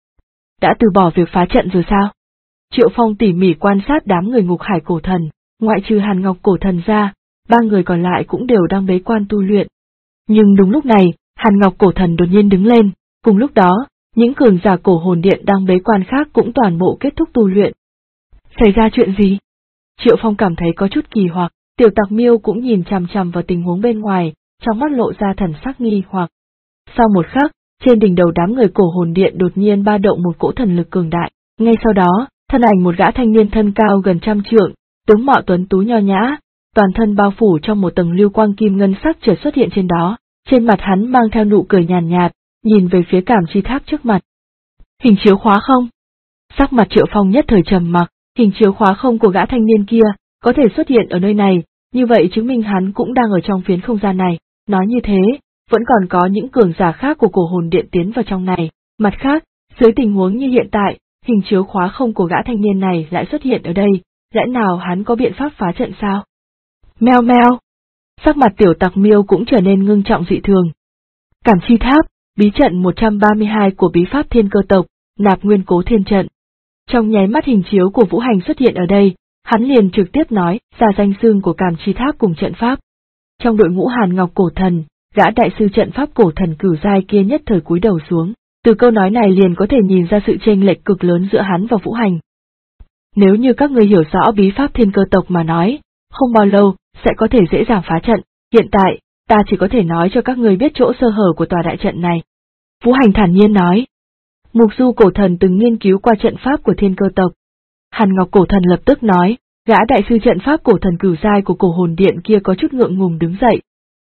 Đã từ bỏ việc phá trận rồi sao? Triệu Phong tỉ mỉ quan sát đám người Ngục Hải cổ thần, ngoại trừ Hàn Ngọc cổ thần ra, 3 người còn lại cũng đều đang bế quan tu luyện. Nhưng đúng lúc này, Hàn Ngọc cổ thần đột nhiên đứng lên, cùng lúc đó, những cường giả cổ hồn điện đang bế quan khác cũng toàn bộ kết thúc tu luyện. Xảy ra chuyện gì? Triệu Phong cảm thấy có chút kỳ hoặc, Tiểu Tặc Miêu cũng nhìn chằm chằm vào tình huống bên ngoài, trong mắt lộ ra thần sắc nghi hoặc. Sau một khắc, trên đỉnh đầu đám người Cổ Hồn Điện đột nhiên ba động một cỗ thần lực cường đại, ngay sau đó, thân ảnh một gã thanh niên thân cao gần 100 trượng, tướng mạo tuấn tú nho nhã, toàn thân bao phủ trong một tầng lưu quang kim ngân sắc chợt xuất hiện trên đó, trên mặt hắn mang theo nụ cười nhàn nhạt, nhìn về phía Cảm Chi Tháp trước mặt. Hình chiếu khóa không? Sắc mặt Triệu Phong nhất thời trầm mặc, hình chiếu khóa không của gã thanh niên kia, có thể xuất hiện ở nơi này, như vậy chứng minh hắn cũng đang ở trong phiến không gian này, nói như thế, vẫn còn có những cường giả khác của Cổ Hồn Điện tiến vào trong này, mặt khác, dưới tình huống như hiện tại, hình chiếu khóa không của gã thanh niên này lại xuất hiện ở đây, lẽ nào hắn có biện pháp phá trận sao? Meo meo. Sắc mặt Tiểu Tặc Miêu cũng trở nên ngưng trọng dị thường. Cảm Chi Tháp, bí trận 132 của bí pháp Thiên Cơ tộc, Nạp Nguyên Cố Thiên trận. Trong nháy mắt hình chiếu của Vũ Hành xuất hiện ở đây, hắn liền trực tiếp nói ra danh xưng của Cảm Chi Tháp cùng trận pháp. Trong đội ngũ Hàn Ngọc Cổ Thần, gã đại sư trận pháp cổ thần cửu giai kia nhất thời cúi đầu xuống, từ câu nói này liền có thể nhìn ra sự chênh lệch cực lớn giữa hắn và Vũ Hành. Nếu như các ngươi hiểu rõ bí pháp Thiên Cơ tộc mà nói, không bao lâu sẽ có thể dễ dàng phá trận, hiện tại, ta chỉ có thể nói cho các ngươi biết chỗ sơ hở của tòa đại trận này. Vũ Hành thản nhiên nói. Mục Du Cổ Thần từng nghiên cứu qua trận pháp của Thiên Cơ tộc. Hàn Ngọc Cổ Thần lập tức nói, gã đại sư trận pháp cổ thần cửu giai của Cổ Hồn Điện kia có chút ngượng ngùng đứng dậy.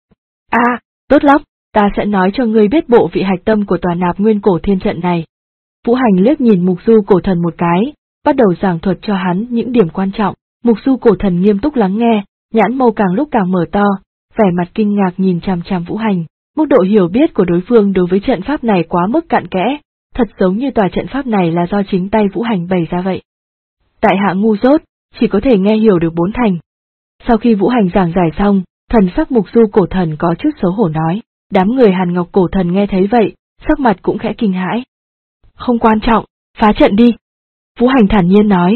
Tốt lắm, ta sẽ nói cho ngươi biết bộ vị hạch tâm của tòa Nạp Nguyên Cổ Thiên trận này. Vũ Hành liếc nhìn Mục Du Cổ Thần một cái, bắt đầu giảng thuật cho hắn những điểm quan trọng. Mục Du Cổ Thần nghiêm túc lắng nghe, nhãn mâu càng lúc càng mở to, vẻ mặt kinh ngạc nhìn chằm chằm Vũ Hành, mức độ hiểu biết của đối phương đối với trận pháp này quá mức cặn kẽ, thật giống như tòa trận pháp này là do chính tay Vũ Hành bày ra vậy. Tại hạ ngu dốt, chỉ có thể nghe hiểu được 4 thành. Sau khi Vũ Hành giảng giải xong, thần sắc Mục Du Cổ Thần có chút xấu hổ nói, đám người Hàn Ngọc Cổ Thần nghe thấy vậy, sắc mặt cũng khẽ kinh hãi. Không quan trọng, phá trận đi. Vũ Hành thản nhiên nói.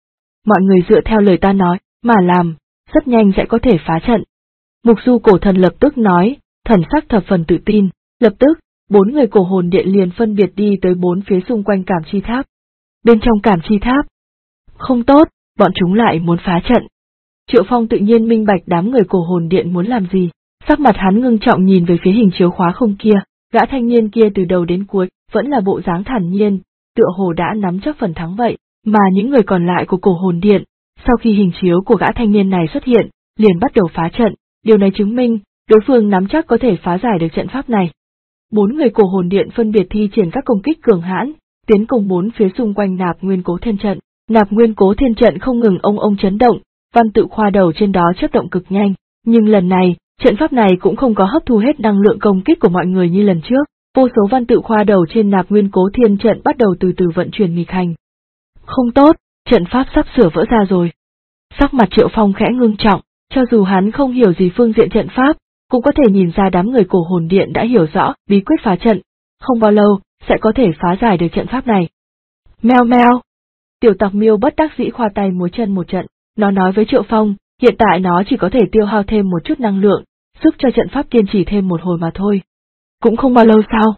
Mọi người dựa theo lời ta nói, mà làm, rất nhanh sẽ có thể phá trận. Mục Du Cổ Thần lập tức nói, thần sắc thập phần tự tin, lập tức, 4 người Cổ Hồn Điện liền phân biệt đi tới 4 phía xung quanh Cảm Chi Tháp. Bên trong Cảm Chi Tháp, không tốt, bọn chúng lại muốn phá trận. Triệu Phong tự nhiên minh bạch đám người Cổ Hồn Điện muốn làm gì, sắc mặt hắn ngưng trọng nhìn về phía hình chiếu khóa không kia, gã thanh niên kia từ đầu đến cuối, vẫn là bộ dáng thản nhiên, tựa hồ đã nắm chắc phần thắng vậy, mà những người còn lại của Cổ Hồn Điện, sau khi hình chiếu của gã thanh niên này xuất hiện, liền bắt đầu phá trận, điều này chứng minh, đối phương nắm chắc có thể phá giải được trận pháp này. 4 người Cổ Hồn Điện phân biệt thi triển các công kích cường hãn, tiến công 4 phía xung quanh Nạp Nguyên Cố Thiên trận. Nạp Nguyên Cố Thiên trận không ngừng ông chấn động, văn tự khoa đầu trên đó chớp động cực nhanh, nhưng lần này, trận pháp này cũng không có hấp thu hết năng lượng công kích của mọi người như lần trước, vô số văn tự khoa đầu trên Nạp Nguyên Cố Thiên trận bắt đầu từ từ vận chuyển nghịch hành. Không tốt, trận pháp sắp sửa vỡ ra rồi. Sắc mặt Triệu Phong khẽ ngưng trọng, cho dù hắn không hiểu gì phương diện trận pháp, cũng có thể nhìn ra đám người Cổ Hồn Điện đã hiểu rõ bí quyết phá trận, không bao lâu sẽ có thể phá giải được trận pháp này. Meo meo. Tiểu Tặc Miêu bất đắc dĩ khoa tay múa chân một trận, nó nói với Triệu Phong, hiện tại nó chỉ có thể tiêu hao thêm một chút năng lượng, giúp cho trận pháp kiên trì thêm một hồi mà thôi. Cũng không bao lâu sau.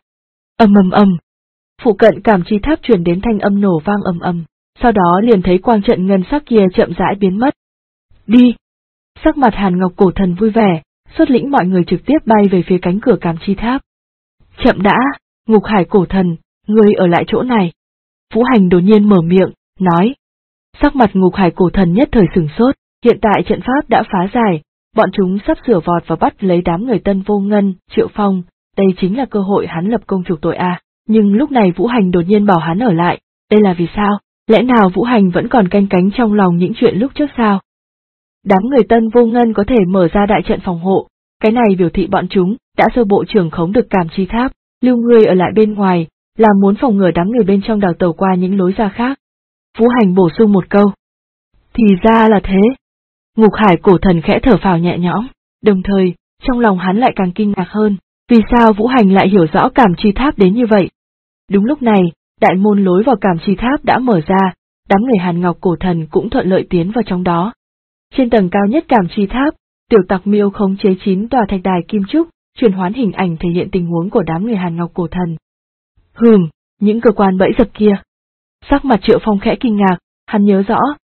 Ầm. Phụ cận Cảm Chi Tháp truyền đến thanh âm nổ vang ầm, sau đó liền thấy quang trận ngân sắc kia chậm rãi biến mất. Đi. Sắc mặt Hàn Ngọc Cổ Thần vui vẻ, xuất lĩnh mọi người trực tiếp bay về phía cánh cửa Cảm Chi Tháp. Chậm đã, Ngục Hải Cổ Thần, ngươi ở lại chỗ này. Vũ Hành đột nhiên mở miệng, nói. Sắc mặt Ngục Hải Cổ Thần nhất thời sửng sốt, hiện tại trận pháp đã phá giải, bọn chúng sắp sửa vọt và bắt lấy đám người Tân Vô Ngân, Triệu Phong, đây chính là cơ hội hắn lập công chuộc tội à, nhưng lúc này Vũ Hành đột nhiên bảo hắn ở lại, đây là vì sao, lẽ nào Vũ Hành vẫn còn canh cánh trong lòng những chuyện lúc trước sao? Đám người Tân Vô Ngân có thể mở ra đại trận phòng hộ, cái này biểu thị bọn chúng đã sơ bộ trưởng khống được Cảm Chi Tháp, lưu người ở lại bên ngoài, là muốn phòng ngừa đám người bên trong đào tẩu qua những lối ra khác. Vũ Hành bổ sung một câu. Thì ra là thế. Ngục Hải Cổ Thần khẽ thở phào nhẹ nhõm, đồng thời, trong lòng hắn lại càng kinh ngạc hơn, vì sao Vũ Hành lại hiểu rõ Cảm Chi Tháp đến như vậy. Đúng lúc này, đại môn lối vào Cảm Chi Tháp đã mở ra, đám người Hàn Ngọc Cổ Thần cũng thuận lợi tiến vào trong đó. Trên tầng cao nhất Cảm Chi Tháp, Tiểu Tặc Miêu khống chế 9 tòa thạch đài kim trúc, chuyển hoán hình ảnh thể hiện tình huống của đám người Hàn Ngọc Cổ Thần. Những cơ quan bẫy dập kia. Sắc mặt Triệu Phong khẽ kinh ngạc, hắn nhớ rõ,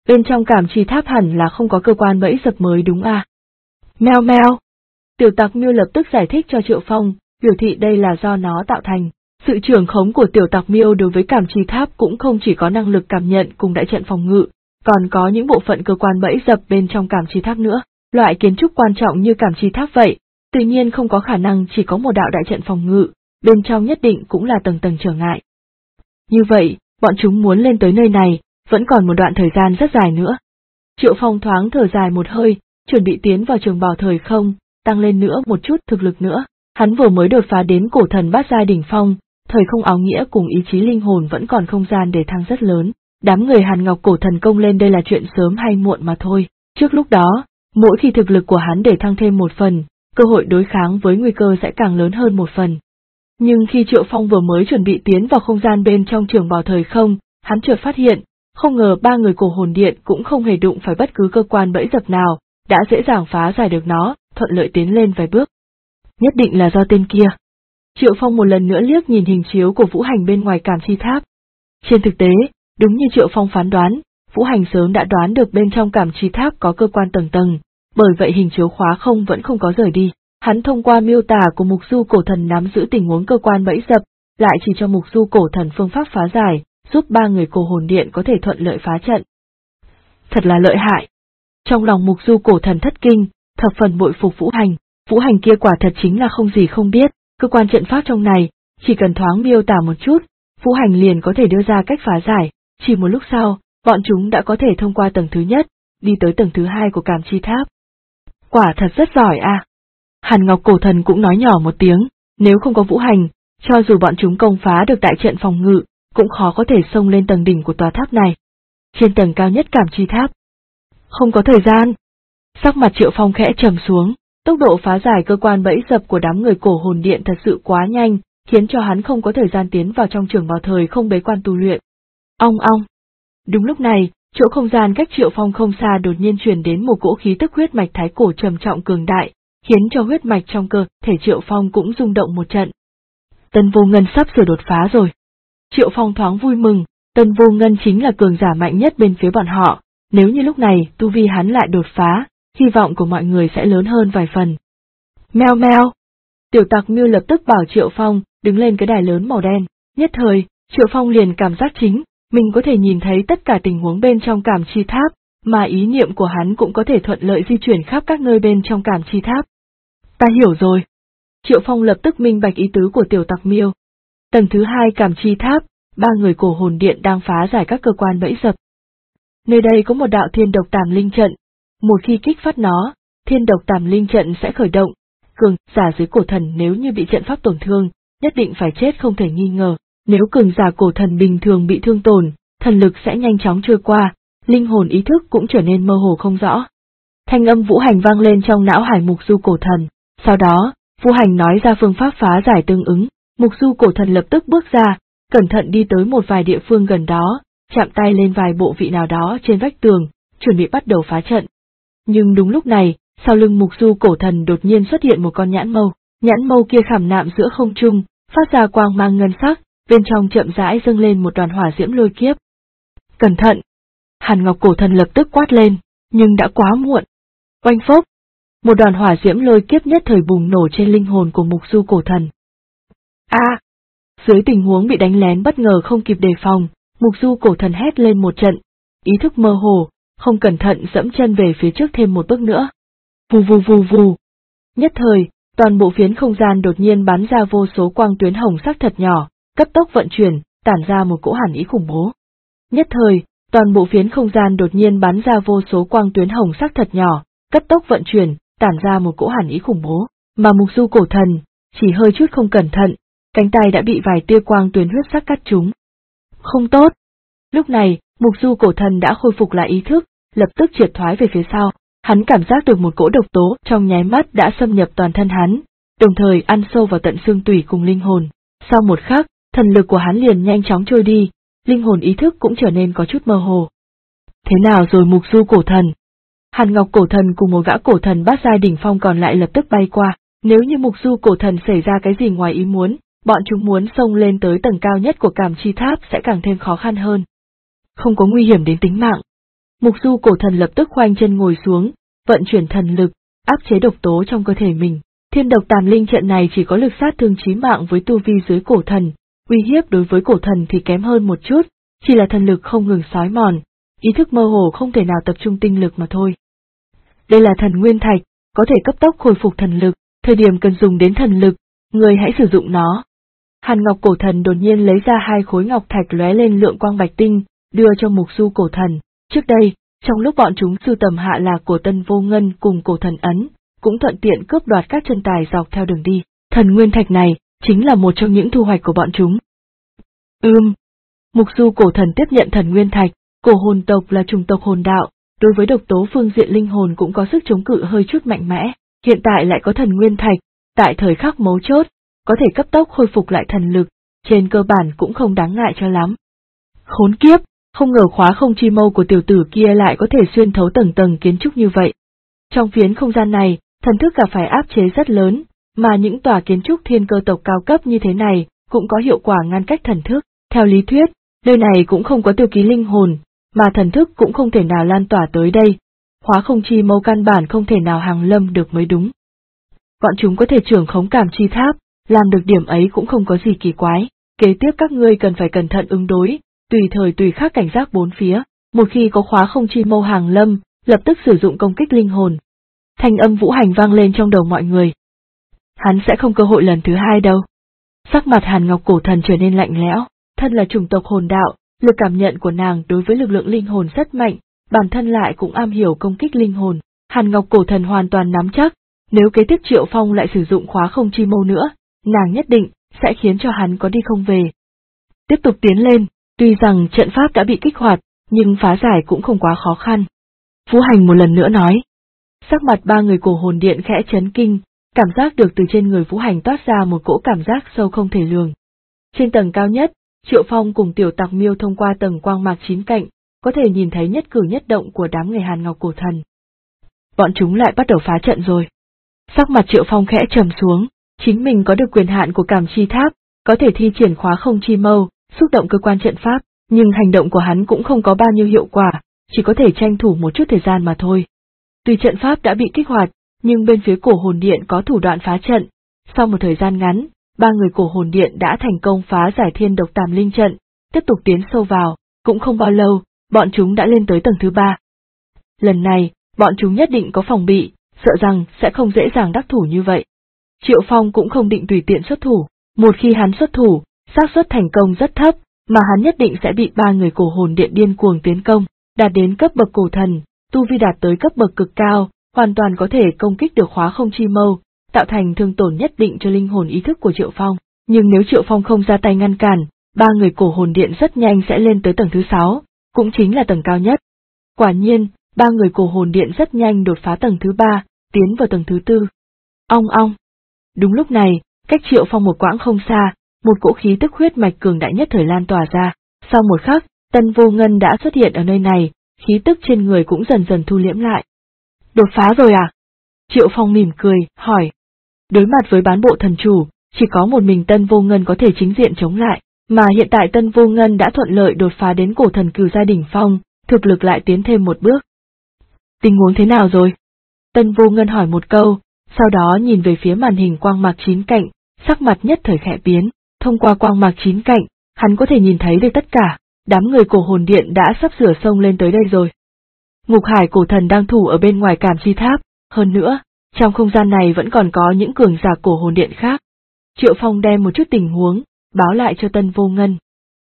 Bên trong cảm trì tháp hẳn là không có cơ quan bẫy dập mới đúng à? Meo meo. Tiểu Tặc Miêu lập tức giải thích cho Triệu Phong, biểu thị đây là do nó tạo thành. Sự trưởng khống của Tiểu Tặc Miêu đối với cảm trì tháp cũng không chỉ có năng lực cảm nhận cùng đại trận phòng ngự, còn có những bộ phận cơ quan bẫy dập bên trong cảm trì tháp nữa. Loại kiến trúc quan trọng như cảm trì tháp vậy, tự nhiên không có khả năng chỉ có một đạo đại trận phòng ngự, bên trong nhất định cũng là tầng tầng trở ngại. Như vậy, bọn chúng muốn lên tới nơi này, vẫn còn một đoạn thời gian rất dài nữa. Triệu Phong thoáng thở dài một hơi, chuẩn bị tiến vào trường bào thời không, tăng lên nữa một chút thực lực nữa. Hắn vừa mới đột phá đến cổ thần bát giai đỉnh phong, thời không áo nghĩa cùng ý chí linh hồn vẫn còn không gian để thăng rất lớn. Đám người Hàn Ngọc cổ thần công lên đây là chuyện sớm hay muộn mà thôi. Trước lúc đó, mỗi khi thực lực của hắn để thăng thêm một phần, cơ hội đối kháng với nguy cơ sẽ càng lớn hơn một phần. Nhưng khi Triệu Phong vừa mới chuẩn bị tiến vào không gian bên trong trường bào thời không, hắn chợt phát hiện, không ngờ ba người cổ hồn điện cũng không hề đụng phải bất cứ cơ quan bẫy dập nào, đã dễ dàng phá giải được nó, thuận lợi tiến lên vài bước. Nhất định là do tên kia. Triệu Phong một lần nữa liếc nhìn hình chiếu của Vũ Hành bên ngoài cảm chi tháp. Trên thực tế, đúng như Triệu Phong phán đoán, Vũ Hành sớm đã đoán được bên trong cảm chi tháp có cơ quan tầng tầng, bởi vậy hình chiếu khóa không vẫn không có rời đi. Hắn thông qua miêu tả của Mục Du cổ thần nắm giữ tình huống cơ quan bẫy dập, lại chỉ cho Mục Du cổ thần phương pháp phá giải, giúp ba người cổ hồn điện có thể thuận lợi phá trận. Thật là lợi hại. Trong lòng Mục Du cổ thần thất kinh, thập phần bội phục Vũ Hành. Vũ Hành kia quả thật chính là không gì không biết, cơ quan trận pháp trong này, chỉ cần thoáng miêu tả một chút, Vũ Hành liền có thể đưa ra cách phá giải, chỉ một lúc sau, bọn chúng đã có thể thông qua tầng thứ nhất, đi tới tầng thứ hai của cảm chi tháp. Quả thật rất giỏi à. Hàn Ngọc cổ thần cũng nói nhỏ một tiếng, nếu không có Vũ Hành, cho dù bọn chúng công phá được đại trận phòng ngự, cũng khó có thể xông lên tầng đỉnh của tòa tháp này. Trên tầng cao nhất cảm chi tháp. Không có thời gian. Sắc mặt Triệu Phong khẽ trầm xuống, tốc độ phá giải cơ quan bẫy dập của đám người cổ hồn điện thật sự quá nhanh, khiến cho hắn không có thời gian tiến vào trong trường bào thời không bế quan tu luyện. Ong ong. Đúng lúc này, chỗ không gian cách Triệu Phong không xa đột nhiên truyền đến một cỗ khí tức huyết mạch thái cổ trầm trọng cường đại, khiến cho huyết mạch trong cơ thể Triệu Phong cũng rung động một trận. Tân Vô Ngân sắp sửa đột phá rồi. Triệu Phong thoáng vui mừng, Tân Vô Ngân chính là cường giả mạnh nhất bên phía bọn họ, nếu như lúc này tu vi hắn lại đột phá, hy vọng của mọi người sẽ lớn hơn vài phần. Meo meo. Tiểu Tặc Miêu lập tức bảo Triệu Phong đứng lên cái đài lớn màu đen, nhất thời, Triệu Phong liền cảm giác chính, mình có thể nhìn thấy tất cả tình huống bên trong cảm chi tháp, mà ý niệm của hắn cũng có thể thuận lợi di chuyển khắp các nơi bên trong cảm chi tháp. Ta hiểu rồi. Triệu Phong lập tức minh bạch ý tứ của Tiểu Tặc Miêu. Tầng thứ hai cảm chi tháp, ba người cổ hồn điện đang phá giải các cơ quan bẫy dập. Nơi đây có một đạo thiên độc tàm linh trận, một khi kích phát nó, thiên độc tàm linh trận sẽ khởi động, cường giả dưới cổ thần nếu như bị trận pháp tổn thương, nhất định phải chết không thể nghi ngờ, nếu cường giả cổ thần bình thường bị thương tổn, thần lực sẽ nhanh chóng trôi qua, linh hồn ý thức cũng trở nên mơ hồ không rõ. Thanh âm Vũ Hành vang lên trong não hải Mục Du cổ thần, sau đó, Vũ Hành nói ra phương pháp phá giải tương ứng, Mục Du cổ thần lập tức bước ra, cẩn thận đi tới một vài địa phương gần đó, chạm tay lên vài bộ vị nào đó trên vách tường, chuẩn bị bắt đầu phá trận. Nhưng đúng lúc này, sau lưng Mục Du cổ thần đột nhiên xuất hiện một con nhãn mâu kia khảm nạm giữa không trung, phát ra quang mang ngân sắc, bên trong chậm rãi dâng lên một đoàn hỏa diễm lôi kiếp. Cẩn thận! Hàn Ngọc cổ thần lập tức quát lên, nhưng đã quá muộn. Oanh phốc! Một đoàn hỏa diễm lôi kiếp nhất thời bùng nổ trên linh hồn của Mục Du cổ thần. Dưới tình huống bị đánh lén bất ngờ không kịp đề phòng, Mục Du cổ thần hét lên một trận, ý thức mơ hồ, không cẩn thận dẫm chân về phía trước thêm một bước nữa. Vù vù vù vù. Nhất thời, toàn bộ phiến không gian đột nhiên bắn ra vô số quang tuyến hồng sắc thật nhỏ, cấp tốc vận chuyển, tản ra một cỗ hàn ý khủng bố. Nhất thời, toàn bộ phiến không gian đột nhiên bắn ra vô số quang tuyến hồng sắc thật nhỏ, cấp tốc vận chuyển, tản ra một cỗ hàn ý khủng bố, mà Mục Du cổ thần, chỉ hơi chút không cẩn thận, cánh tay đã bị vài tia quang tuyến huyết sắc cắt trúng. Không tốt! Lúc này, Mục Du cổ thần đã khôi phục lại ý thức, lập tức triệt thoái về phía sau, hắn cảm giác được một cỗ độc tố trong nháy mắt đã xâm nhập toàn thân hắn, đồng thời ăn sâu vào tận xương tủy cùng linh hồn. Sau một khắc, thần lực của hắn liền nhanh chóng trôi đi, linh hồn ý thức cũng trở nên có chút mơ hồ. Thế nào rồi Mục Du cổ thần? Hàn Ngọc cổ thần cùng một gã cổ thần bát giai đỉnh phong còn lại lập tức bay qua, nếu như Mục Du cổ thần xảy ra cái gì ngoài ý muốn, bọn chúng muốn xông lên tới tầng cao nhất của cảm chi tháp sẽ càng thêm khó khăn hơn. Không có nguy hiểm đến tính mạng. Mục Du cổ thần lập tức khoanh chân ngồi xuống, vận chuyển thần lực, áp chế độc tố trong cơ thể mình. Thiên độc tàm linh trận này chỉ có lực sát thương chí mạng với tu vi dưới cổ thần, uy hiếp đối với cổ thần thì kém hơn một chút, chỉ là thần lực không ngừng xói mòn, ý thức mơ hồ không thể nào tập trung tinh lực mà thôi. Đây là thần nguyên thạch, có thể cấp tốc khôi phục thần lực, thời điểm cần dùng đến thần lực, người hãy sử dụng nó. Hàn Ngọc cổ thần đột nhiên lấy ra 2 khối ngọc thạch lóe lên lượng quang bạch tinh, đưa cho Mục Du cổ thần. Trước đây, trong lúc bọn chúng sưu tầm hạ lạc của Tân Vô Ngân cùng cổ thần ấn, cũng thuận tiện cướp đoạt các chân tài dọc theo đường đi. Thần nguyên thạch này chính là một trong những thu hoạch của bọn chúng. Mục Du cổ thần tiếp nhận thần nguyên thạch. Cổ hồn tộc là chủng tộc hồn đạo, đối với độc tố phương diện linh hồn cũng có sức chống cự hơi chút mạnh mẽ. Hiện tại lại có thần nguyên thạch, tại thời khắc mấu chốt, có thể cấp tốc khôi phục lại thần lực, trên cơ bản cũng không đáng ngại cho lắm. Khốn kiếp, không ngờ khóa không chi mâu của tiểu tử kia lại có thể xuyên thấu tầng tầng kiến trúc như vậy. Trong phiến không gian này, thần thức gặp phải áp chế rất lớn, mà những tòa kiến trúc thiên cơ tộc cao cấp như thế này cũng có hiệu quả ngăn cách thần thức. Theo lý thuyết, nơi này cũng không có tiêu ký linh hồn, mà thần thức cũng không thể nào lan tỏa tới đây. Khóa không chi mâu căn bản không thể nào hàng lâm được mới đúng. Bọn chúng có thể trưởng khống cảm chi tháp, làm được điểm ấy cũng không có gì kỳ quái. Kế tiếp các ngươi cần phải cẩn thận ứng đối, tùy thời tùy khắc cảnh giác bốn phía. Một khi có khóa không chi mâu hàng lâm, lập tức sử dụng công kích linh hồn. Thanh âm Vũ Hành vang lên trong đầu mọi người. Hắn sẽ không cơ hội lần thứ 2 đâu. Sắc mặt Hàn Ngọc cổ thần trở nên lạnh lẽo. Thân là chủng tộc hồn đạo, lực cảm nhận của nàng đối với lực lượng linh hồn rất mạnh, bản thân lại cũng am hiểu công kích linh hồn. Hàn Ngọc cổ thần hoàn toàn nắm chắc, nếu kế tiếp Triệu Phong lại sử dụng khóa không chi mâu nữa, nàng nhất định sẽ khiến cho hắn có đi không về. Tiếp tục tiến lên, tuy rằng trận pháp đã bị kích hoạt, nhưng phá giải cũng không quá khó khăn. Vũ Hành một lần nữa nói. Sắc mặt 3 người cổ hồn điện khẽ chấn kinh, cảm giác được từ trên người Vũ Hành toát ra một cỗ cảm giác sâu không thể lường. Trên tầng cao nhất, Triệu Phong cùng Tiểu Tặc Miêu thông qua tầng quang mạc 9 cạnh, có thể nhìn thấy nhất cử nhất động của đám người Hàn Ngọc cổ thần. Bọn chúng lại bắt đầu phá trận rồi. Sắc mặt Triệu Phong khẽ trầm xuống, chính mình có được quyền hạn của cảm chi tháp, có thể thi triển khóa không chi mâu, xúc động cơ quan trận pháp, nhưng hành động của hắn cũng không có bao nhiêu hiệu quả, chỉ có thể tranh thủ một chút thời gian mà thôi. Tuy trận pháp đã bị kích hoạt, nhưng bên phía cổ hồn điện có thủ đoạn phá trận. Sau một thời gian ngắn, 3 người cổ hồn điện đã thành công phá giải thiên độc tàm linh trận, tiếp tục tiến sâu vào, cũng không bao lâu, bọn chúng đã lên tới tầng thứ 3. Lần này, bọn chúng nhất định có phòng bị, sợ rằng sẽ không dễ dàng đắc thủ như vậy. Triệu Phong cũng không định tùy tiện xuất thủ, một khi hắn xuất thủ, xác suất thành công rất thấp, mà hắn nhất định sẽ bị 3 người cổ hồn điện điên cuồng tiến công, đạt đến cấp bậc cổ thần, tu vi đạt tới cấp bậc cực cao, hoàn toàn có thể công kích được khóa không chi mâu, tạo thành thương tổn nhất định cho linh hồn ý thức của Triệu Phong. Nhưng nếu Triệu Phong không ra tay ngăn cản, 3 người cổ hồn điện rất nhanh sẽ lên tới tầng thứ 6, cũng chính là tầng cao nhất. Quả nhiên, 3 người cổ hồn điện rất nhanh đột phá tầng thứ 3, tiến vào tầng thứ 4. Ong ong. Đúng lúc này, cách Triệu Phong một quãng không xa, một cỗ khí tức huyết mạch cường đại nhất thời lan tỏa ra. Sau một khắc, Tân Vô Ngân đã xuất hiện ở nơi này, khí tức trên người cũng dần dần thu liễm lại. Đột phá rồi à? Triệu Phong mỉm cười, hỏi. Đối mặt với bán bộ thần chủ, chỉ có một mình Tân Vô Ngân có thể chính diện chống lại, mà hiện tại Tân Vô Ngân đã thuận lợi đột phá đến cổ thần cửu giai đỉnh phong, thực lực lại tiến thêm một bước. Tình huống thế nào rồi? Tân Vô Ngân hỏi một câu, sau đó nhìn về phía màn hình quang mạc 9 cạnh, sắc mặt nhất thời khẽ biến, thông qua quang mạc 9 cạnh, hắn có thể nhìn thấy được tất cả, đám người cổ hồn điện đã sắp sửa xông lên tới đây rồi. Ngục Hải cổ thần đang thủ ở bên ngoài cảm chi tháp, hơn nữa, trong không gian này vẫn còn có những cường giả cổ hồn điện khác. Triệu Phong đem một chút tình huống, báo lại cho Tân Vô Ngân.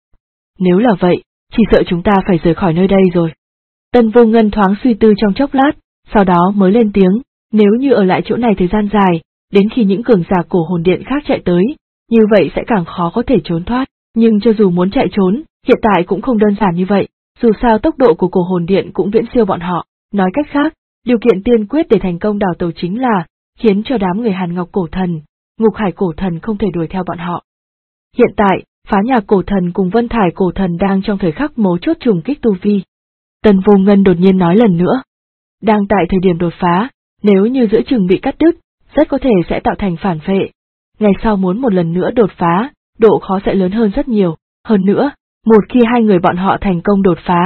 Nếu là vậy, chỉ sợ chúng ta phải rời khỏi nơi đây rồi. Tân Vô Ngân thoáng suy tư trong chốc lát, sau đó mới lên tiếng, nếu như ở lại chỗ này thời gian dài, đến khi những cường giả cổ hồn điện khác chạy tới, như vậy sẽ càng khó có thể trốn thoát, nhưng cho dù muốn chạy trốn, hiện tại cũng không đơn giản như vậy, dù sao tốc độ của cổ hồn điện cũng viễn siêu bọn họ, nói cách khác, điều kiện tiên quyết để thành công đào tẩu chính là, khiến cho đám người Hàn Ngọc cổ thần, Ngục Hải cổ thần không thể đuổi theo bọn họ. Hiện tại, Phá Nhà cổ thần cùng Vân Thải cổ thần đang trong thời khắc mấu chốt trùng kích tu vi. Tân Vô Ngân đột nhiên nói lần nữa. Đang tại thời điểm đột phá, nếu như giữa chừng bị cắt đứt, rất có thể sẽ tạo thành phản phệ. Ngày sau muốn một lần nữa đột phá, độ khó sẽ lớn hơn rất nhiều. Hơn nữa, một khi hai người bọn họ thành công đột phá,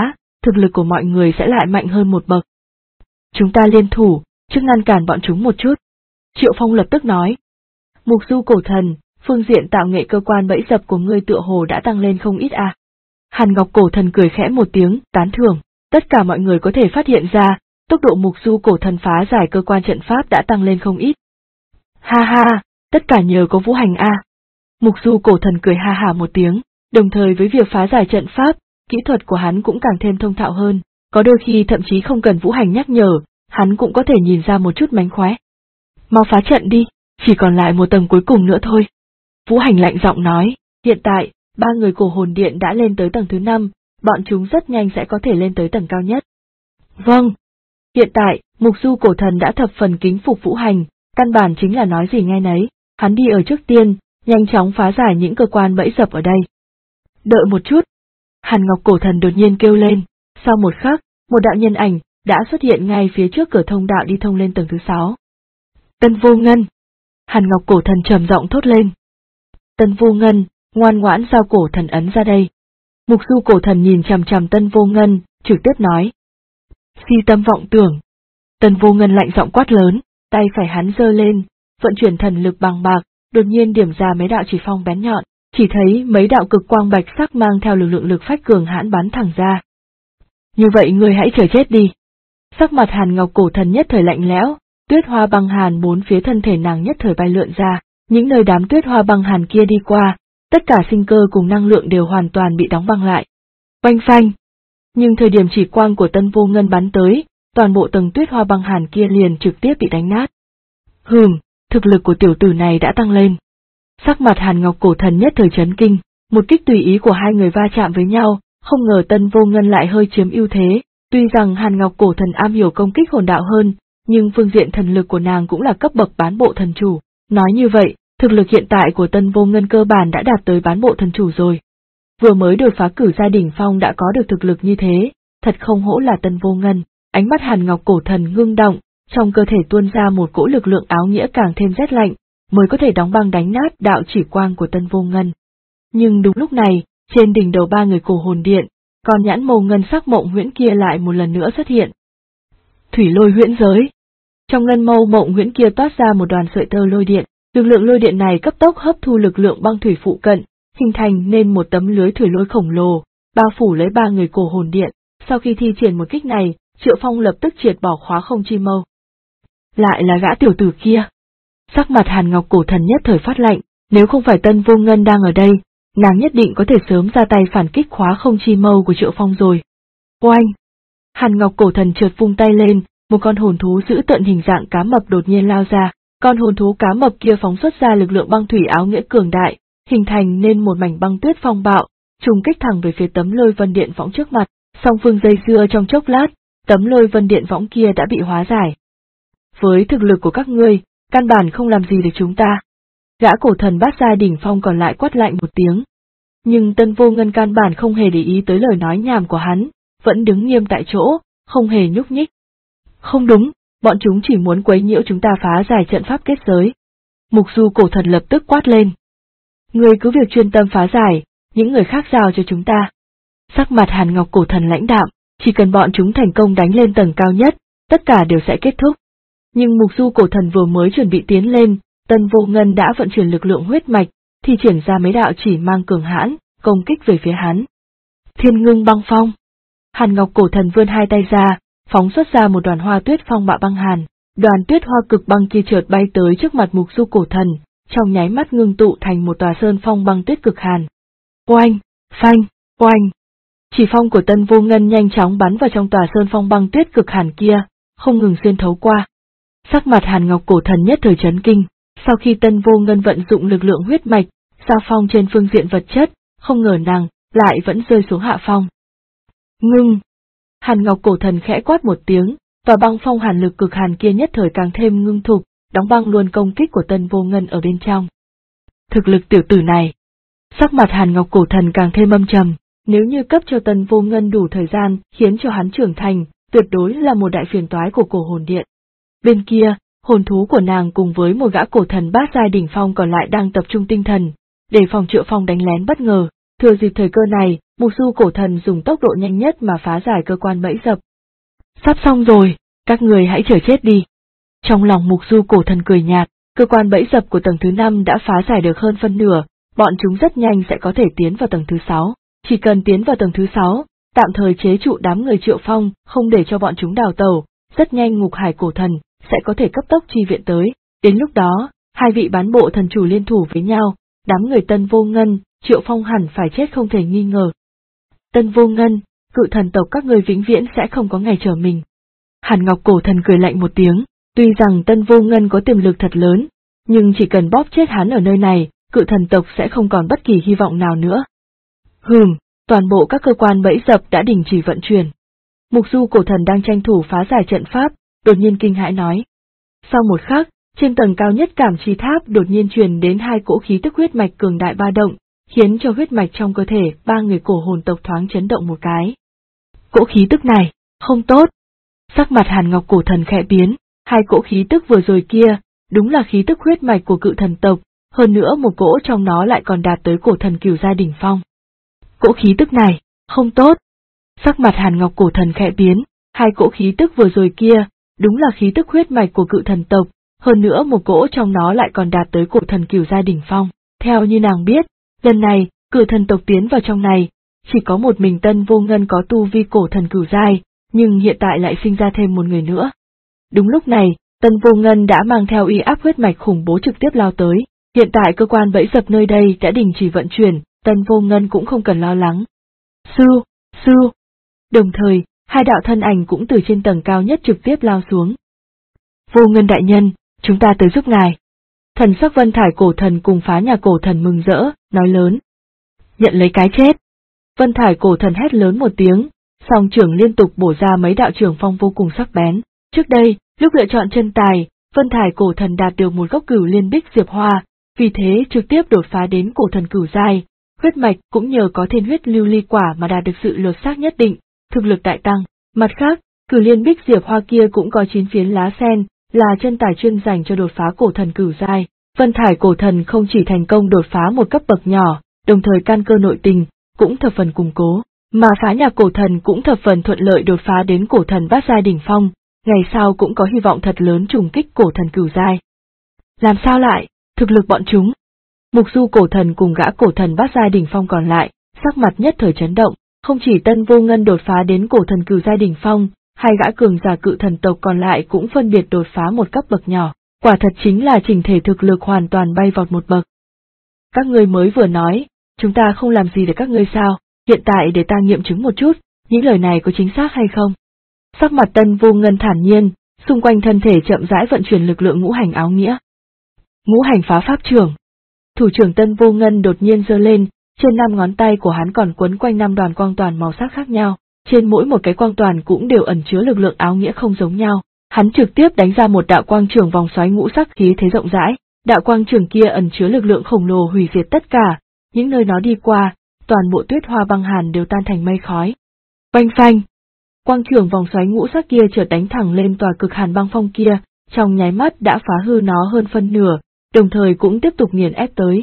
thực lực của mọi người sẽ lại mạnh hơn một bậc. Chúng ta liên thủ, trước ngăn cản bọn chúng một chút. Triệu Phong lập tức nói. Mục Du cổ thần, phương diện tạo nghệ cơ quan bẫy dập của ngươi tựa hồ đã tăng lên không ít à. Hàn Ngọc cổ thần cười khẽ một tiếng, tán thưởng, tất cả mọi người có thể phát hiện ra, tốc độ Mục Du cổ thần phá giải cơ quan trận pháp đã tăng lên không ít. Ha ha, tất cả nhờ có Vũ Hành a. Mục Du cổ thần cười ha hả một tiếng, đồng thời với việc phá giải trận pháp, kỹ thuật của hắn cũng càng thêm thông thạo hơn, có đôi khi thậm chí không cần Vũ Hành nhắc nhở, hắn cũng có thể nhìn ra một chút mánh khóe. Mau phá trận đi, chỉ còn lại một tầng cuối cùng nữa thôi. Vũ Hành lạnh giọng nói, hiện tại, 3 người cổ hồn điện đã lên tới tầng thứ 5, bọn chúng rất nhanh sẽ có thể lên tới tầng cao nhất. Vâng. Hiện tại, Mục Du cổ thần đã thập phần kính phục Vũ Hành, căn bản chính là nói gì nghe nấy, hắn đi ở trước tiên, nhanh chóng phá giải những cơ quan bẫy dập ở đây. Đợi một chút. Hàn Ngọc cổ thần đột nhiên kêu lên, sau một khắc, một đạo nhân ảnh đã xuất hiện ngay phía trước cửa thông đạo đi thông lên tầng thứ 6. Tân Vô Ngân. Hàn Ngọc cổ thần trầm giọng thốt lên. Tân Vô Ngân, ngoan ngoãn giao cổ thần ấn ra đây. Mục Du cổ thần nhìn chằm chằm Tân Vô Ngân, trực tiếp nói. Si tâm vọng tưởng. Tân Vô Ngân lạnh giọng quát lớn, tay phải hắn giơ lên, vận chuyển thần lực bằng bạc, đột nhiên điểm ra mấy đạo chỉ phong bén nhọn, chỉ thấy mấy đạo cực quang bạch sắc mang theo lực lượng lực phách cường hãn bắn thẳng ra. Như vậy ngươi hãy chờ chết đi. Sắc mặt Hàn Ngọc cổ thần nhất thời lạnh lẽo, tuyết hoa băng hàn bốn phía thân thể nàng nhất thời bay lượn ra, những nơi đám tuyết hoa băng hàn kia đi qua, tất cả sinh cơ cùng năng lượng đều hoàn toàn bị đóng băng lại. Oanh phanh! Nhưng thời điểm chỉ quang của Tân Vô Ngân bắn tới, toàn bộ tầng tuyết hoa băng hàn kia liền trực tiếp bị đánh nát. Thực lực của tiểu tử này đã tăng lên. Sắc mặt Hàn Ngọc cổ thần nhất thời chấn kinh, một kích tùy ý của hai người va chạm với nhau, không ngờ Tân Vô Ngân lại hơi chiếm ưu thế, tuy rằng Hàn Ngọc cổ thần am hiểu công kích hồn đạo hơn, nhưng phương diện thần lực của nàng cũng là cấp bậc bán bộ thần chủ, nói như vậy, thực lực hiện tại của Tân Vô Ngân cơ bản đã đạt tới bán bộ thần chủ rồi. Vừa mới đột phá cử gia đỉnh phong đã có được thực lực như thế, thật không hổ là Tân Vô Ngân. Ánh mắt Hàn Ngọc cổ thần ngưng động, trong cơ thể tuôn ra một cỗ lực lượng áo nghĩa càng thêm rét lạnh, mới có thể đóng băng đánh nát đạo chỉ quang của Tân Vô Ngân. Nhưng đúng lúc này, trên đỉnh đầu 3 người cổ hồn điện, con nhãn màu ngân sắc mộng huyễn kia lại một lần nữa xuất hiện. Thủy lôi huyễn giới. Trong ngân mâu mộng huyễn kia toát ra một đoàn sợi tơ lôi điện, lực lượng lôi điện này cấp tốc hấp thu lực lượng băng thủy phụ cận, hình thành nên một tấm lưới thủy lôi khổng lồ, bao phủ lấy 3 người cổ hồn điện. Sau khi thi triển một kích này, Triệu Phong lập tức triệt bỏ khóa không chi mâu. Lại là gã tiểu tử kia. Sắc mặt Hàn Ngọc cổ thần nhất thời phát lạnh, nếu không phải Tân Vô Ngân đang ở đây, nàng nhất định có thể sớm ra tay phản kích khóa không chi mâu của Triệu Phong rồi. Oanh! Hàn Ngọc cổ thần chợt vung tay lên, một con hồn thú dữ tợn hình dạng cá mập đột nhiên lao ra, con hồn thú cá mập kia phóng xuất ra lực lượng băng thủy áo nghĩa cường đại, hình thành nên một mảnh băng tuyết phong bạo, trùng kích thẳng về phía tấm lôi vân điện võng trước mặt, song phương dây dưa trong chốc lát, tấm lôi vân điện võng kia đã bị hóa giải. Với thực lực của các ngươi, căn bản không làm gì được chúng ta. Gã cổ thần bát giai đỉnh phong còn lại quát lạnh một tiếng. Nhưng Tân Vô Ngân căn bản không hề để ý tới lời nói nhảm của hắn, vẫn đứng nghiêm tại chỗ, không hề nhúc nhích. Không đúng, bọn chúng chỉ muốn quấy nhiễu chúng ta phá giải trận pháp kết giới. Mục Du cổ thần lập tức quát lên. Ngươi cứ việc chuyên tâm phá giải, những người khác giao cho chúng ta. Sắc mặt Hàn Ngọc cổ thần lãnh đạm, chỉ cần bọn chúng thành công đánh lên tầng cao nhất, tất cả đều sẽ kết thúc. Nhưng Mục Du cổ thần vừa mới chuẩn bị tiến lên, Tân Vô Ngân đã vận chuyển lực lượng huyết mạch, thì triển ra mấy đạo chỉ mang cường hãn, công kích về phía hắn. Thiên ngưng băng phong. Hàn Ngọc cổ thần vươn hai tay ra, phóng xuất ra một đoàn hoa tuyết phong bạo băng hàn, đoàn tuyết hoa cực băng kia chợt bay tới trước mặt Mục Du cổ thần, trong nháy mắt ngưng tụ thành một tòa sơn phong băng tuyết cực hàn. Oanh, phanh, oanh. Chỉ phong của Tân Vô Ngân nhanh chóng bắn vào trong tòa sơn phong băng tuyết cực hàn kia, không ngừng xuyên thấu qua. Sắc mặt Hàn Ngọc cổ thần nhất thời chấn kinh, sau khi Tân Vô Ngân vận dụng lực lượng huyết mạch, giao phong trên phương diện vật chất, không ngờ nàng lại vẫn rơi xuống hạ phong. Ngưng! Hàn Ngọc cổ thần khẽ quát một tiếng, tòa băng phong hàn lực cực hàn kia nhất thời càng thêm ngưng thục, đóng băng luôn công kích của Tân Vô Ngân ở bên trong. Thực lực tiểu tử này. Sắc mặt Hàn Ngọc cổ thần càng thêm âm trầm, nếu như cấp cho Tân Vô Ngân đủ thời gian khiến cho hắn trưởng thành, tuyệt đối là một đại phiền toái của cổ hồn điện. Bên kia, hồn thú của nàng cùng với một gã cổ thần bát giai đỉnh phong còn lại đang tập trung tinh thần, để phòng Triệu Phong đánh lén bất ngờ, thừa dịp thời cơ này, Mục Du cổ thần dùng tốc độ nhanh nhất mà phá giải cơ quan bẫy dập. Sắp xong rồi, các người hãy chờ chết đi. Trong lòng Mục Du cổ thần cười nhạt, cơ quan bẫy dập của tầng thứ 5 đã phá giải được hơn phân nửa, bọn chúng rất nhanh sẽ có thể tiến vào tầng thứ 6. Chỉ cần tiến vào tầng thứ 6, tạm thời chế trụ đám người Triệu Phong, không để cho bọn chúng đào tẩu, rất nhanh Ngục Hải cổ thần sẽ có thể cấp tốc chi viện tới. Đến lúc đó, hai vị bán bộ thần chủ liên thủ với nhau, đám người Tân Vô Ngân, Triệu Phong hẳn phải chết không thể nghi ngờ. Tân Vô Ngân, Cự thần tộc các người vĩnh viễn sẽ không có ngày trở mình. Hàn Ngọc cổ thần cười lạnh một tiếng, tuy rằng Tân Vô Ngân có tiềm lực thật lớn, nhưng chỉ cần bóp chết hắn ở nơi này, Cự thần tộc sẽ không còn bất kỳ hy vọng nào nữa. Toàn bộ các cơ quan bẫy dập đã đình chỉ vận chuyển. Mục Du cổ thần đang tranh thủ phá giải trận pháp, đột nhiên kinh hãi nói. Sau một khắc, trên tầng cao nhất Cảm Chi Tháp đột nhiên truyền đến hai cỗ khí tức huyết mạch cường đại ba động, khiến cho huyết mạch trong cơ thể ba người cổ hồn tộc thoáng chấn động một cái. Cỗ khí tức này, không tốt. Sắc mặt Hàn Ngọc cổ thần khẽ biến, hai cỗ khí tức vừa rồi kia, đúng là khí tức huyết mạch của Cự thần tộc, hơn nữa một cỗ trong nó lại còn đạt tới cổ thần cửu giai đỉnh phong. Cỗ khí tức này, không tốt. Sắc mặt Hàn Ngọc cổ thần khẽ biến, hai cỗ khí tức vừa rồi kia, đúng là khí tức huyết mạch của Cự thần tộc, hơn nữa một cỗ trong nó lại còn đạt tới cổ thần cửu giai đỉnh phong. Theo như nàng biết, lần này, Cự thần tộc tiến vào trong này, chỉ có một mình Tân Vô Ngân có tu vi cổ thần cửu giai, nhưng hiện tại lại sinh ra thêm một người nữa. Đúng lúc này, Tân Vô Ngân đã mang theo uy áp huyết mạch khủng bố trực tiếp lao tới, hiện tại cơ quan bẫy dập nơi đây đã đình chỉ vận chuyển, Tân Vô Ngân cũng không cần lo lắng. Sư! Đồng thời, hai đạo thân ảnh cũng từ trên tầng cao nhất trực tiếp lao xuống. Vô Ngân đại nhân, chúng ta tới giúp ngài. Thần sắc Vân Thải cổ thần cùng Phá Nhà cổ thần mừng rỡ, nói lớn. Nhận lấy cái chết. Vân Thải cổ thần hét lớn một tiếng, song trưởng liên tục bổ ra mấy đạo trưởng phong vô cùng sắc bén. Trước đây, lúc lựa chọn chân tài, Vân Thải cổ thần đạt được một gốc cửu liên bích diệp hoa, vì thế trực tiếp đột phá đến cổ thần cửu giai. Huyết mạch cũng nhờ có thiên huyết lưu ly quả mà đạt được sự lột xác nhất định, thực lực đại tăng. Mặt khác, cửu liên bích diệp hoa kia cũng có 9 phiến lá sen, là chân tài chuyên dành cho đột phá cổ thần cửu giai. Vân Thải cổ thần không chỉ thành công đột phá một cấp bậc nhỏ, đồng thời căn cơ nội tình cũng thập phần củng cố, mà Phá Nhà cổ thần cũng thập phần thuận lợi đột phá đến cổ thần bát giai đỉnh phong, ngày sau cũng có hy vọng thật lớn trùng kích cổ thần cửu giai. Làm sao lại, thực lực bọn chúng? Mục Du cổ thần cùng gã cổ thần bát giai đỉnh phong còn lại, sắc mặt nhất thời chấn động, không chỉ Tân Vô Ngân đột phá đến cổ thần cửu giai đỉnh phong, hai gã cường giả Cự thần tộc còn lại cũng phân biệt đột phá một cấp bậc nhỏ, quả thật chính là chỉnh thể thực lực hoàn toàn bay vọt một bậc. Các ngươi mới vừa nói, chúng ta không làm gì được các ngươi sao, hiện tại để ta nghiệm chứng một chút, những lời này có chính xác hay không? Sắc mặt Tân Vô Ngân thản nhiên, xung quanh thân thể chậm rãi vận chuyển lực lượng ngũ hành áo nghĩa. Ngũ hành phá pháp trưởng. Thủ trưởng Tân Vô Ngân đột nhiên giơ lên, trên 5 ngón tay của hắn còn quấn quanh 5 đoàn quang toàn màu sắc khác nhau, trên mỗi một cái quang toàn cũng đều ẩn chứa lực lượng áo nghĩa không giống nhau. Hắn trực tiếp đánh ra một đạo quang trường vòng xoáy ngũ sắc khí thế rộng rãi, đạo quang trường kia ẩn chứa lực lượng khổng lồ hủy diệt tất cả, những nơi nó đi qua, toàn bộ tuyết hoa băng hàn đều tan thành mây khói. Oanh phanh! Quang trường vòng xoáy ngũ sắc kia chợt đánh thẳng lên tòa cực hàn băng phong kia, trong nháy mắt đã phá hư nó hơn phân nửa, đồng thời cũng tiếp tục nghiền ép tới.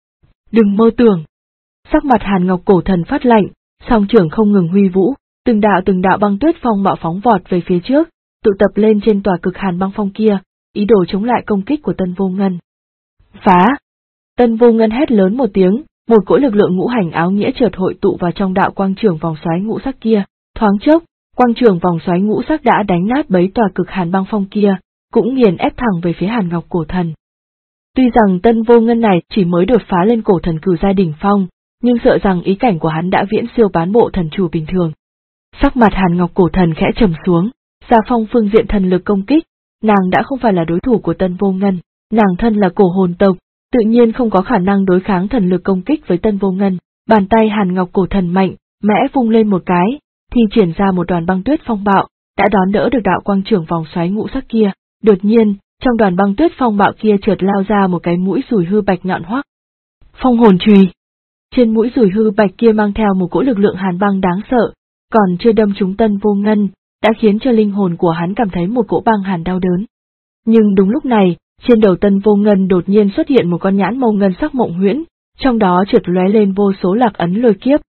Đừng mơ tưởng! Sắc mặt Hàn Ngọc cổ thần phát lạnh, song trưởng không ngừng huy vũ, từng đạo băng tuyết phong bạo phóng vọt về phía trước, tụ tập lên trên tòa cực hàn băng phong kia, ý đồ chống lại công kích của Tân Vô Ngân. Phá! Tân Vô Ngân hét lớn một tiếng, một cỗ lực lượng ngũ hành áo nghĩa chợt hội tụ vào trong đạo quang trường vòng xoáy ngũ sắc kia, thoáng chốc, quang trường vòng xoáy ngũ sắc đã đánh nát bấy tòa cực hàn băng phong kia, cũng nghiền ép thẳng về phía Hàn Ngọc cổ thần. Tuy rằng Tân Vô Ngân này chỉ mới đột phá lên cổ thần cửu giai đỉnh phong, nhưng sợ rằng ý cảnh của hắn đã viễn siêu bán bộ thần chủ bình thường. Sắc mặt Hàn Ngọc cổ thần khẽ trầm xuống, gia phong phương diện thần lực công kích, nàng đã không phải là đối thủ của Tân Vô Ngân, nàng thân là cổ hồn tộc, tự nhiên không có khả năng đối kháng thần lực công kích với Tân Vô Ngân. Bàn tay Hàn Ngọc cổ thần mạnh, mẽ vung lên một cái, thì triển ra một đoàn băng tuyết phong bạo, đã đón đỡ được đạo quang trưởng vòng xoáy ngũ sắc kia. Đột nhiên, trong đoàn băng tuyết phong bạo kia chợt lao ra một cái mũi dùi hư bạch nhọn hoắc. Phong hồn chùy. Trên mũi dùi hư bạch kia mang theo một cỗ lực lượng hàn băng đáng sợ, còn chưa đâm trúng Tân Vô Ngân, đã khiến cho linh hồn của hắn cảm thấy một cỗ băng hàn đau đớn. Nhưng đúng lúc này, trên đầu Tân Vô Ngân đột nhiên xuất hiện một con nhãn màu ngân sắc mộng huyễn, trong đó chợt lóe lên vô số lạc ấn lôi kiếp.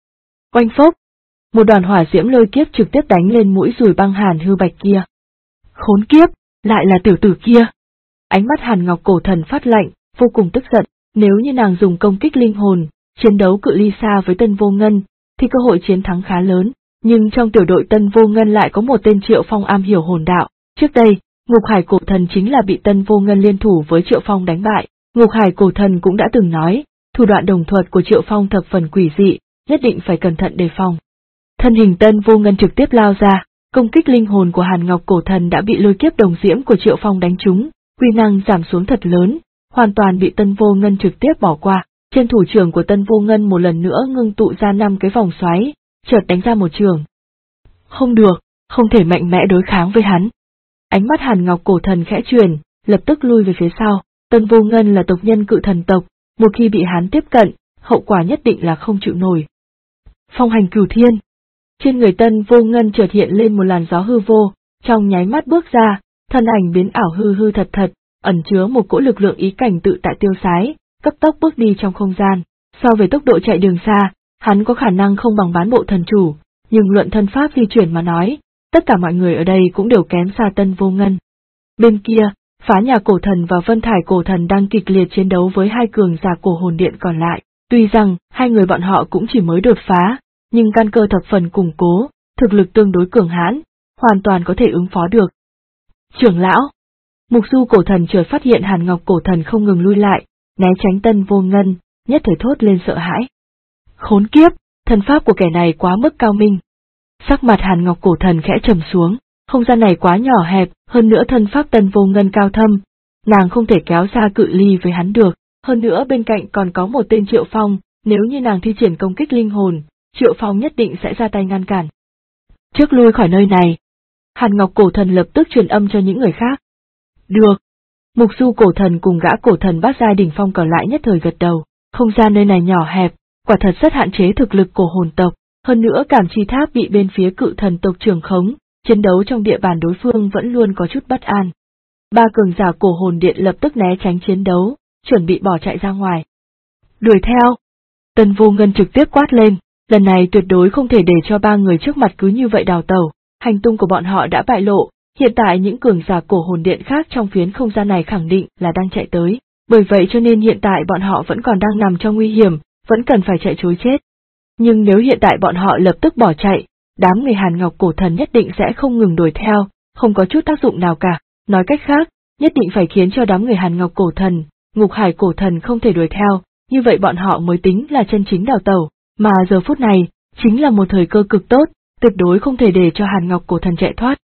Oanh phốc, một đoàn hỏa diễm lôi kiếp trực tiếp đánh lên mũi dùi băng Hàn Hư Bạch kia. Khốn kiếp, lại là tiểu tử kia. Ánh mắt Hàn Ngọc Cổ Thần phát lạnh, vô cùng tức giận, nếu như nàng dùng công kích linh hồn, chiến đấu cự ly xa với Tân Vô Ngân, thì cơ hội chiến thắng khá lớn, nhưng trong tiểu đội Tân Vô Ngân lại có một tên Triệu Phong am hiểu hồn đạo. Trước đây, Ngục Hải Cổ Thần chính là bị Tân Vô Ngân liên thủ với Triệu Phong đánh bại. Ngục Hải Cổ Thần cũng đã từng nói, thủ đoạn đồng thuật của Triệu Phong thập phần quỷ dị, nhất định phải cẩn thận đề phòng. Thân hình Tân Vô Ngân trực tiếp lao ra, công kích linh hồn của Hàn Ngọc Cổ Thần đã bị lôi kiếp đồng diễm của Triệu Phong đánh trúng, uy năng giảm xuống thật lớn, hoàn toàn bị Tân Vô Ngân trực tiếp bỏ qua. Trên thủ trưởng của Tân Vô Ngân một lần nữa ngưng tụ ra 5 cái vòng xoáy, chợt đánh ra một trường. Không được, không thể mạnh mẽ đối kháng với hắn. Ánh mắt Hàn Ngọc Cổ Thần khẽ chuyển, lập tức lui về phía sau. Tân Vô Ngân là tộc nhân cự thần tộc, một khi bị hắn tiếp cận, hậu quả nhất định là không chịu nổi. Phong hành cửu thiên. Trên người Tân Vô Ngân chợt hiện lên một làn gió hư vô, trong nháy mắt bước ra, thân ảnh biến ảo hư hư thật thật, ẩn chứa một cỗ lực lượng ý cảnh tự tại tiêu sái, cấp tốc bước đi trong không gian. So với tốc độ chạy đường xa, hắn có khả năng không bằng bán bộ thần chủ, nhưng luận thân pháp di chuyển mà nói, tất cả mọi người ở đây cũng đều kém xa Tân Vô Ngân. Bên kia, Phá Nhà Cổ Thần và Vân Thải Cổ Thần đang kịch liệt chiến đấu với hai cường giả cổ hồn điện còn lại. Tuy rằng, hai người bọn họ cũng chỉ mới đột phá, nhưng căn cơ thập phần củng cố, thực lực tương đối cường hãn, hoàn toàn có thể ứng phó được. Trưởng lão, Mục Du Cổ Thần chợt phát hiện Hàn Ngọc Cổ Thần không ngừng lui lại, né tránh Tân Vô Ngân, nhất thời thốt lên sợ hãi. Khốn kiếp, thân pháp của kẻ này quá mức cao minh. Sắc mặt Hàn Ngọc Cổ Thần khẽ trầm xuống, không gian này quá nhỏ hẹp, hơn nữa thân pháp Tân Vô Ngân cao thâm, nàng không thể kéo xa cự ly với hắn được, hơn nữa bên cạnh còn có một tên Triệu Phong, nếu như nàng thi triển công kích linh hồn, Triệu Phong nhất định sẽ ra tay ngăn cản. Trước lui khỏi nơi này. Hàn Ngọc Cổ Thần lập tức truyền âm cho những người khác. Được. Mục Du Cổ Thần cùng gã cổ thần bát giai đỉnh phong còn lại nhất thời gật đầu, không gian nơi này nhỏ hẹp, quả thật rất hạn chế thực lực cổ hồn tộc, hơn nữa cảm chi tháp bị bên phía cự thần tộc trưởng khống, chiến đấu trong địa bàn đối phương vẫn luôn có chút bất an. Ba cường giả cổ hồn điện lập tức né tránh chiến đấu, chuẩn bị bỏ chạy ra ngoài. Đuổi theo. Tân Vô Ngân trực tiếp quát lên, lần này tuyệt đối không thể để cho ba người trước mặt cứ như vậy đào tẩu, hành tung của bọn họ đã bại lộ, hiện tại những cường giả cổ hồn điện khác trong phiến không gian này khẳng định là đang chạy tới, bởi vậy cho nên hiện tại bọn họ vẫn còn đang nằm trong nguy hiểm, vẫn cần phải chạy trối chết. Nhưng nếu hiện tại bọn họ lập tức bỏ chạy, đám người Hàn Ngọc Cổ Thần nhất định sẽ không ngừng đuổi theo, không có chút tác dụng nào cả, nói cách khác, nhất định phải khiến cho đám người Hàn Ngọc Cổ Thần, Ngục Hải Cổ Thần không thể đuổi theo, như vậy bọn họ mới tính là chân chính đào tẩu, mà giờ phút này, chính là một thời cơ cực tốt, tuyệt đối không thể để cho Hàn Ngọc Cổ Thần chạy thoát.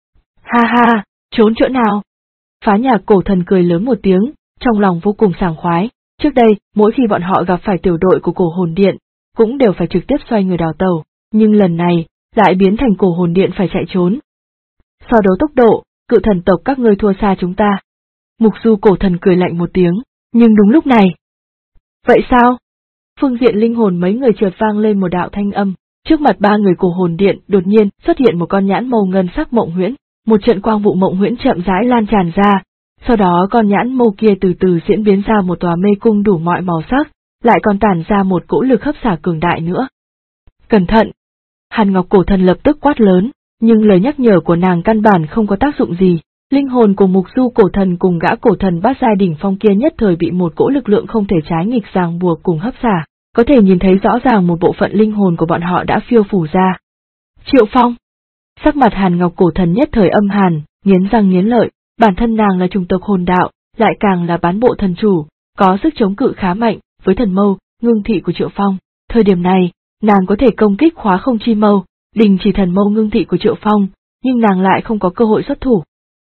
Ha ha, trốn chỗ nào? Phá Nhà Cổ Thần cười lớn một tiếng, trong lòng vô cùng sảng khoái, trước đây, mỗi khi bọn họ gặp phải tiểu đội của cổ hồn điện, cũng đều phải trực tiếp xoay người đào tẩu, nhưng lần này, lại biến thành cổ hồn điện phải chạy trốn. So đấu tốc độ, cự thần tộc các ngươi thua xa chúng ta. Mục Du Cổ Thần cười lạnh một tiếng, nhưng đúng lúc này. Vậy sao? Phương diện linh hồn mấy người chợt vang lên một đạo thanh âm, trước mặt ba người cổ hồn điện đột nhiên xuất hiện một con nhãn màu ngân sắc mộng huyễn, một trận quang vụ mộng huyễn chậm rãi lan tràn ra, sau đó con nhãn mâu kia từ từ diễn biến ra một tòa mê cung đủ mọi màu sắc, lại còn tản ra một cỗ lực hấp xả cường đại nữa. Cẩn thận! Hàn Ngọc Cổ Thần lập tức quát lớn, nhưng lời nhắc nhở của nàng căn bản không có tác dụng gì, linh hồn của Mục Du Cổ Thần cùng gã cổ thần bát giai đỉnh phong kia nhất thời bị một cỗ lực lượng không thể trái nghịch ràng buộc cùng hấp xả, có thể nhìn thấy rõ ràng một bộ phận linh hồn của bọn họ đã phiêu phù ra. Triệu Phong! Sắc mặt Hàn Ngọc Cổ Thần nhất thời âm hàn, nghiến răng nghiến lợi, bản thân nàng là chủng tộc hồn đạo, lại càng là bán bộ thần chủ, có sức chống cự khá mạnh, với thần mâu, ngưng thị của Triệu Phong. Thời điểm này, nàng có thể công kích khóa không chi mâu, đình chỉ thần mâu ngưng thị của Triệu Phong, nhưng nàng lại không có cơ hội xuất thủ.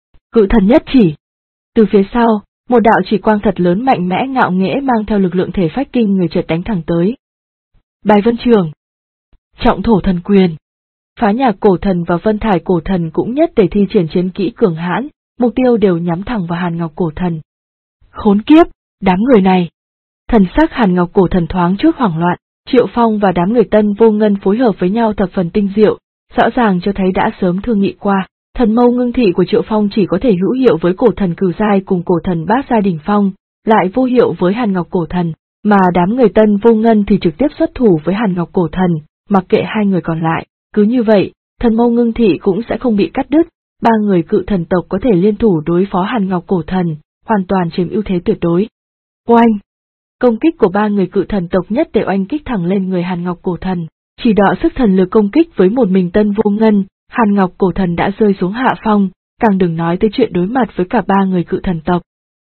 Cự thần nhất chỉ. Từ phía sau, một đạo chỉ quang thật lớn mạnh mẽ ngạo nghễ mang theo lực lượng thể phách kinh người chợt đánh thẳng tới. Bài Vân Trường. Trọng thổ thần quyền. Phá Nhà Cổ Thần và Vân Thải Cổ Thần cũng nhất để thi triển chiến kỹ cường hãn, mục tiêu đều nhắm thẳng vào Hàn Ngọc Cổ Thần. Khốn kiếp, đám người này. Thần sắc Hàn Ngọc Cổ Thần thoáng chút hoảng loạn, Triệu Phong và đám người Tân Vô Ngân phối hợp với nhau thập phần tinh diệu, rõ ràng cho thấy đã sớm thương nghị qua, thần mâu ngưng thị của Triệu Phong chỉ có thể hữu hiệu với cổ thần cửu giai cùng cổ thần bát giai đỉnh phong, lại vô hiệu với Hàn Ngọc Cổ Thần, mà đám người Tân Vô Ngân thì trực tiếp xuất thủ với Hàn Ngọc Cổ Thần, mặc kệ hai người còn lại, cứ như vậy, thần mâu ngưng thị cũng sẽ không bị cắt đứt, ba người cự thần tộc có thể liên thủ đối phó Hàn Ngọc Cổ Thần, hoàn toàn chiếm ưu thế tuyệt đối. Oanh! Công kích của ba người cự thần tộc nhất để oanh kích thẳng lên người Hàn Ngọc Cổ Thần, chỉ đọ sức thần lực công kích với một mình Tân Vô Ngân, Hàn Ngọc Cổ Thần đã rơi xuống hạ phong, càng đừng nói tới chuyện đối mặt với cả ba người cự thần tộc.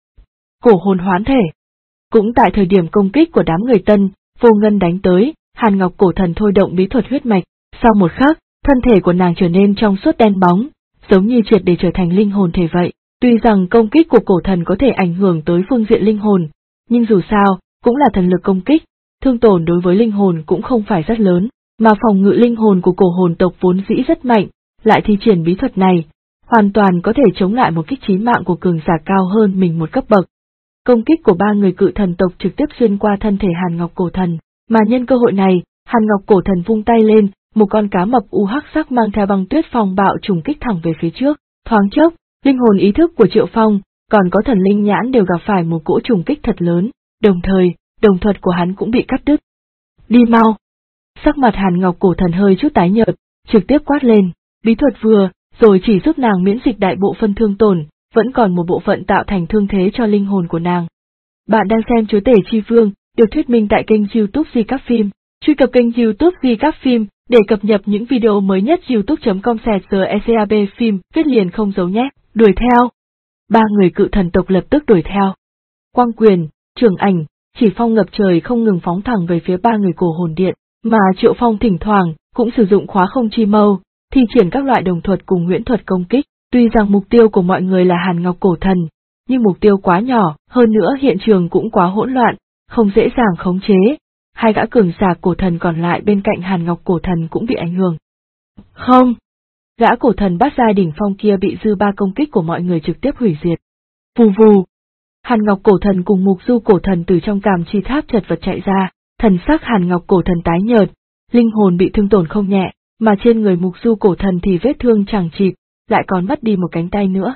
Cổ hồn hoán thể. Cũng tại thời điểm công kích của đám người Tân Vô Ngân đánh tới, Hàn Ngọc Cổ Thần thôi động bí thuật huyết mạch, sau một khắc, thân thể của nàng trở nên trong suốt đen bóng, giống như triệt để trở thành linh hồn thể vậy. Tuy rằng công kích của cổ thần có thể ảnh hưởng tới phương diện linh hồn, nhưng dù sao, cũng là thần lực công kích, thương tổn đối với linh hồn cũng không phải rất lớn, mà phòng ngự linh hồn của cổ hồn tộc vốn dĩ rất mạnh, lại thi triển bí thuật này, hoàn toàn có thể chống lại một kích chí mạng của cường giả cao hơn mình một cấp bậc. Công kích của ba người cự thần tộc trực tiếp xuyên qua thân thể Hàn Ngọc Cổ Thần, mà nhân cơ hội này, Hàn Ngọc Cổ Thần vung tay lên, một con cá mập u hắc sắc mang theo băng tuyết phong bạo trùng kích thẳng về phía trước, thoáng chốc, linh hồn ý thức của Triệu Phong, còn có thần linh nhãn đều gặp phải một cỗ trùng kích thật lớn, đồng thời, đồng thuật của hắn cũng bị cắt đứt. Đi mau! Sắc mặt Hàn Ngọc Cổ Thần hơi chút tái nhợt, trực tiếp quát lên, bí thuật vừa, rồi chỉ giúp nàng miễn dịch đại bộ phân thương tổn, vẫn còn một bộ phận tạo thành thương thế cho linh hồn của nàng. Bạn đang xem Chúa Tể Chi Vương, được thuyết minh tại kênh YouTube Di Các Phim. Truy cập kênh YouTube Di Các Phim để cập nhật những video mới nhất. youtube.com/secab phim, viết liền không giấu nhé. Đuổi theo. Ba người cự thần tộc lập tức đuổi theo. Quang quyền, trường ảnh, chỉ phong ngập trời không ngừng phóng thẳng về phía ba người cổ hồn điện, mà Triệu Phong thỉnh thoảng cũng sử dụng khóa không chi mâu, thi triển các loại đồng thuật cùng huyễn thuật công kích. Tuy rằng mục tiêu của mọi người là Hàn Ngọc Cổ Thần, nhưng mục tiêu quá nhỏ, hơn nữa hiện trường cũng quá hỗn loạn, không dễ dàng khống chế. Hai gã cường giả cổ thần còn lại bên cạnh Hàn Ngọc Cổ Thần cũng bị ảnh hưởng. Không! Gã cổ thần bát giai đỉnh phong kia bị dư ba công kích của mọi người trực tiếp hủy diệt. Vù vù! Hàn Ngọc Cổ Thần cùng Mục Du Cổ Thần từ trong Càm Chi Tháp chật vật chạy ra, thần sắc Hàn Ngọc Cổ Thần tái nhợt, linh hồn bị thương tổn không nhẹ, mà trên người Mục Du Cổ Thần thì vết thương chằng chịt, lại còn mất đi một cánh tay nữa.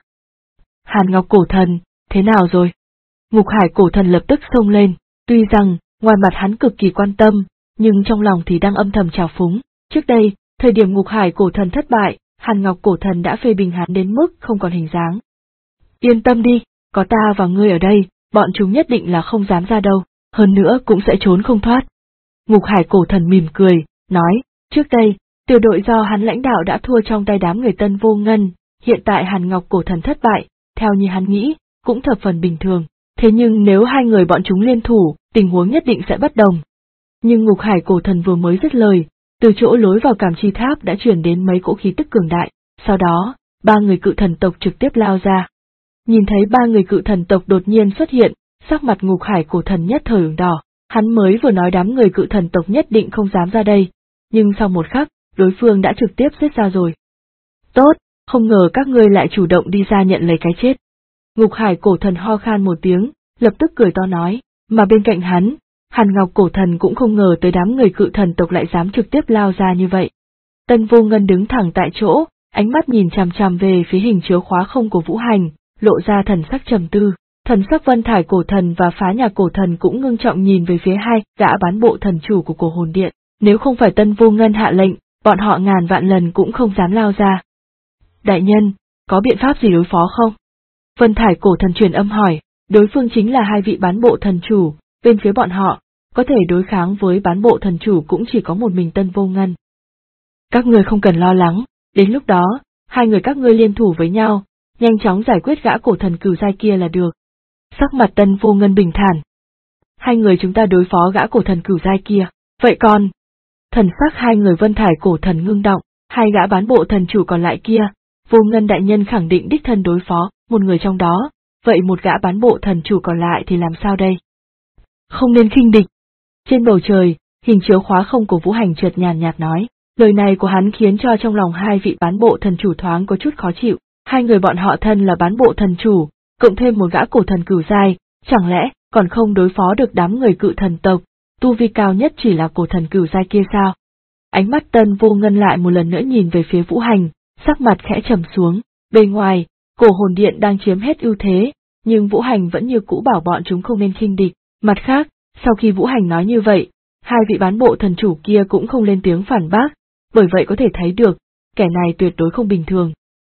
Hàn Ngọc Cổ Thần, thế nào rồi? Ngục Hải Cổ Thần lập tức xông lên, tuy rằng, ngoài mặt hắn cực kỳ quan tâm, nhưng trong lòng thì đang âm thầm trào phúng. Trước đây, thời điểm Ngục Hải Cổ Thần thất bại, Hàn Ngọc Cổ Thần đã phê bình hắn đến mức không còn hình dáng. Yên tâm đi, có ta và ngươi ở đây, bọn chúng nhất định là không dám ra đâu, hơn nữa cũng sẽ trốn không thoát. Ngục Hải Cổ Thần mỉm cười, nói, trước đây, tiểu đội do hắn lãnh đạo đã thua trong tay đám người Tân Vô Ngân, hiện tại Hàn Ngọc Cổ Thần thất bại, theo như hắn nghĩ, cũng thập phần bình thường, thế nhưng nếu hai người bọn chúng liên thủ, tình huống nhất định sẽ bất đồng. Nhưng Ngục Hải Cổ Thần vừa mới dứt lời, từ chỗ lối vào Càm Chi Tháp đã truyền đến mấy cỗ khí tức cường đại, sau đó, ba người cự thần tộc trực tiếp lao ra. Nhìn thấy ba người cự thần tộc đột nhiên xuất hiện, sắc mặt Ngục Hải Cổ Thần nhất thời ửng đỏ, hắn mới vừa nói đám người cự thần tộc nhất định không dám ra đây, nhưng sau một khắc, đối phương đã trực tiếp giết ra rồi. Tốt, không ngờ các ngươi lại chủ động đi ra nhận lấy cái chết. Ngục Hải Cổ Thần ho khan một tiếng, lập tức cười to nói, mà bên cạnh hắn, Hàn Ngọc Cổ Thần cũng không ngờ tới đám người cự thần tộc lại dám trực tiếp lao ra như vậy. Tân Vô Ngân đứng thẳng tại chỗ, ánh mắt nhìn chằm chằm về phía hình chiếu khóa không của Vũ Hành, lộ ra thần sắc trầm tư. Thần sắc Vân Thải Cổ Thần và Phá Nhà Cổ Thần cũng ngưng trọng nhìn về phía hai gã bán bộ thần chủ của cổ hồn điện, nếu không phải Tân Vô Ngân hạ lệnh, bọn họ ngàn vạn lần cũng không dám lao ra. Đại nhân, có biện pháp gì đối phó không? Vân Thải Cổ Thần truyền âm hỏi, đối phương chính là hai vị bán bộ thần chủ, bên phía bọn họ, có thể đối kháng với bán bộ thần chủ cũng chỉ có một mình Tân Vô Ngân. Các ngươi không cần lo lắng, đến lúc đó, hai người các ngươi liên thủ với nhau, nhanh chóng giải quyết gã cổ thần cửu giai kia là được. Sắc mặt Tân Vô Ngân bình thản. Hai người chúng ta đối phó gã cổ thần cửu giai kia, vậy còn? Thần sắc hai người Vân Thải Cổ Thần ngưng động, hai gã bán bộ thần chủ còn lại kia, Vô Ngân đại nhân khẳng định đích thân đối phó, một người trong đó, vậy một gã bán bộ thần chủ còn lại thì làm sao đây? Không nên khinh địch. Trên bầu trời, hình chiếu khóa không của Vũ Hành chợt nhàn nhạt nói, lời này của hắn khiến cho trong lòng hai vị bán bộ thần chủ thoáng có chút khó chịu, hai người bọn họ thân là bán bộ thần chủ, cộng thêm một gã cổ thần cửu giai, chẳng lẽ còn không đối phó được đám người cự thần tộc, tu vi cao nhất chỉ là cổ thần cửu giai kia sao? Ánh mắt Tân Vô Ngân lại một lần nữa nhìn về phía Vũ Hành, sắc mặt khẽ trầm xuống, bên ngoài, cổ hồn điện đang chiếm hết ưu thế, nhưng Vũ Hành vẫn như cũ bảo bọn chúng không nên khinh địch. Mặt khác, sau khi Vũ Hành nói như vậy, Hai vị bán bộ thần chủ kia cũng không lên tiếng phản bác, bởi vậy có thể thấy được, kẻ này tuyệt đối không bình thường.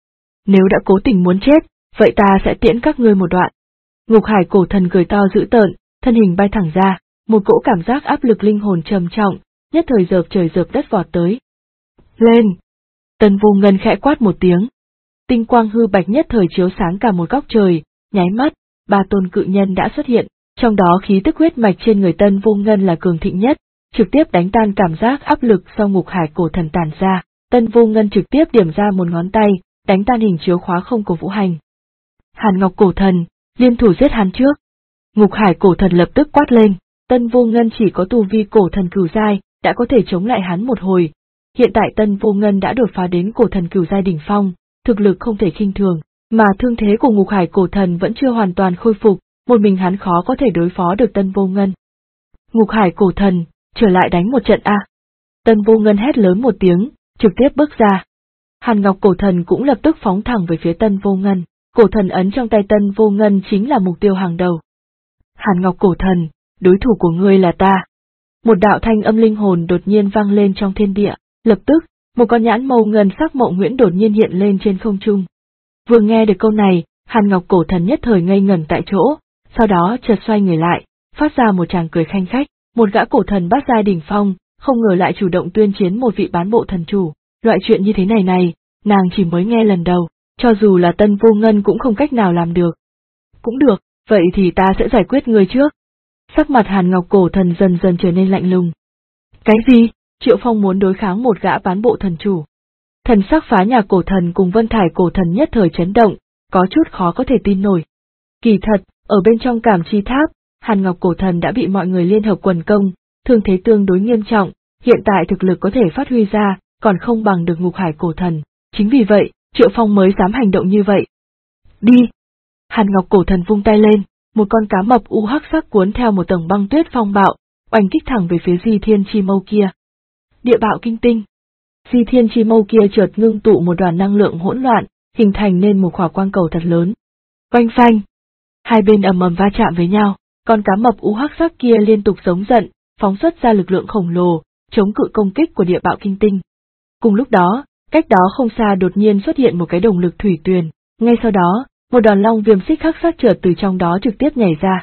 Nếu đã cố tình muốn chết, vậy ta sẽ tiễn các ngươi một đoạn. Ngục Hải cổ thần cười to dữ tợn, thân hình bay thẳng ra, một cỗ cảm giác áp lực linh hồn trầm trọng, nhất thời dợp trời dợp đất vọt tới. Lên! Tân Vô Ngân khẽ quát một tiếng. Tinh quang hư bạch nhất thời chiếu sáng cả một góc trời, nháy mắt, ba tôn cự nhân đã xuất hiện, trong đó khí tức huyết mạch trên người Tân Vô Ngân là cường thịnh nhất, trực tiếp đánh tan cảm giác áp lực sau Ngục Hải cổ thần tản ra. Tân Vô Ngân trực tiếp điểm ra một ngón tay, đánh tan hình chiếu khóa không của Vũ Hành. Hàn Ngọc cổ thần, liên thủ giết hắn trước. Ngục Hải cổ thần lập tức quát lên, Tân Vô Ngân chỉ có tu vi cổ thần cửu giai, đã có thể chống lại hắn một hồi. Hiện tại Tân Vô Ngân đã đột phá đến cổ thần cửu giai đỉnh phong, thực lực không thể khinh thường, mà thương thế của Ngục Hải cổ thần vẫn chưa hoàn toàn khôi phục, một mình hắn khó có thể đối phó được Tân Vô Ngân. Ngục Hải cổ thần, trở lại đánh một trận a! Tân Vô Ngân hét lớn một tiếng, trực tiếp bước ra. Hàn Ngọc cổ thần cũng lập tức phóng thẳng về phía Tân Vô Ngân, cổ thần ấn trong tay Tân Vô Ngân chính là mục tiêu hàng đầu. Hàn Ngọc cổ thần, đối thủ của ngươi là ta. Một đạo thanh âm linh hồn đột nhiên vang lên trong thiên địa, lập tức, một con nhãn màu ngân sắc Mộng Nguyễn đột nhiên hiện lên trên không trung. Vừa nghe được câu này, Hàn Ngọc cổ thần nhất thời ngây ngẩn tại chỗ, sau đó chợt xoay người lại, phát ra một tràng cười khanh khách, một gã cổ thần bát giai đỉnh phong, không ngờ lại chủ động tuyên chiến một vị bán bộ thần chủ, loại chuyện như thế này, nàng chỉ mới nghe lần đầu, cho dù là Tân Vô Ngân cũng không cách nào làm được. Cũng được, vậy thì ta sẽ giải quyết ngươi trước. Sắc mặt Hàn Ngọc cổ thần dần dần trở nên lạnh lùng. Cái gì? Triệu Phong muốn đối kháng một gã bán bộ thần chủ. Thần sắc Phá Nhà cổ thần cùng Vân Thải cổ thần nhất thời chấn động, có chút khó có thể tin nổi. Kỳ thật, ở bên trong Cảm Chi Tháp, Hàn Ngọc cổ thần đã bị mọi người liên hợp quần công, thương thế tương đối nghiêm trọng, hiện tại thực lực có thể phát huy ra, còn không bằng được Ngục Hải cổ thần, chính vì vậy, Triệu Phong mới dám hành động như vậy. Đi! Hàn Ngọc cổ thần vung tay lên, một con cá mập u hắc sắc cuốn theo một tầng băng tuyết phong bạo, oanh kích thẳng về phía Di Thiên Chi Mâu kia. Địa bạo kinh tinh. Di Thiên Chi Mâu kia chợt ngưng tụ một đoàn năng lượng hỗn loạn, hình thành nên một quả quang cầu thật lớn. Oanh phanh! Hai bên ầm ầm va chạm với nhau, con cá mập u hắc sắc kia liên tục giống giận, phóng xuất ra lực lượng khổng lồ, chống cự công kích của địa bạo kinh tinh. Cùng lúc đó, cách đó không xa đột nhiên xuất hiện một cái đồng lực thủy tuyền, ngay sau đó, một đoàn long viêm xích hắc sắc chợt từ trong đó trực tiếp nhảy ra.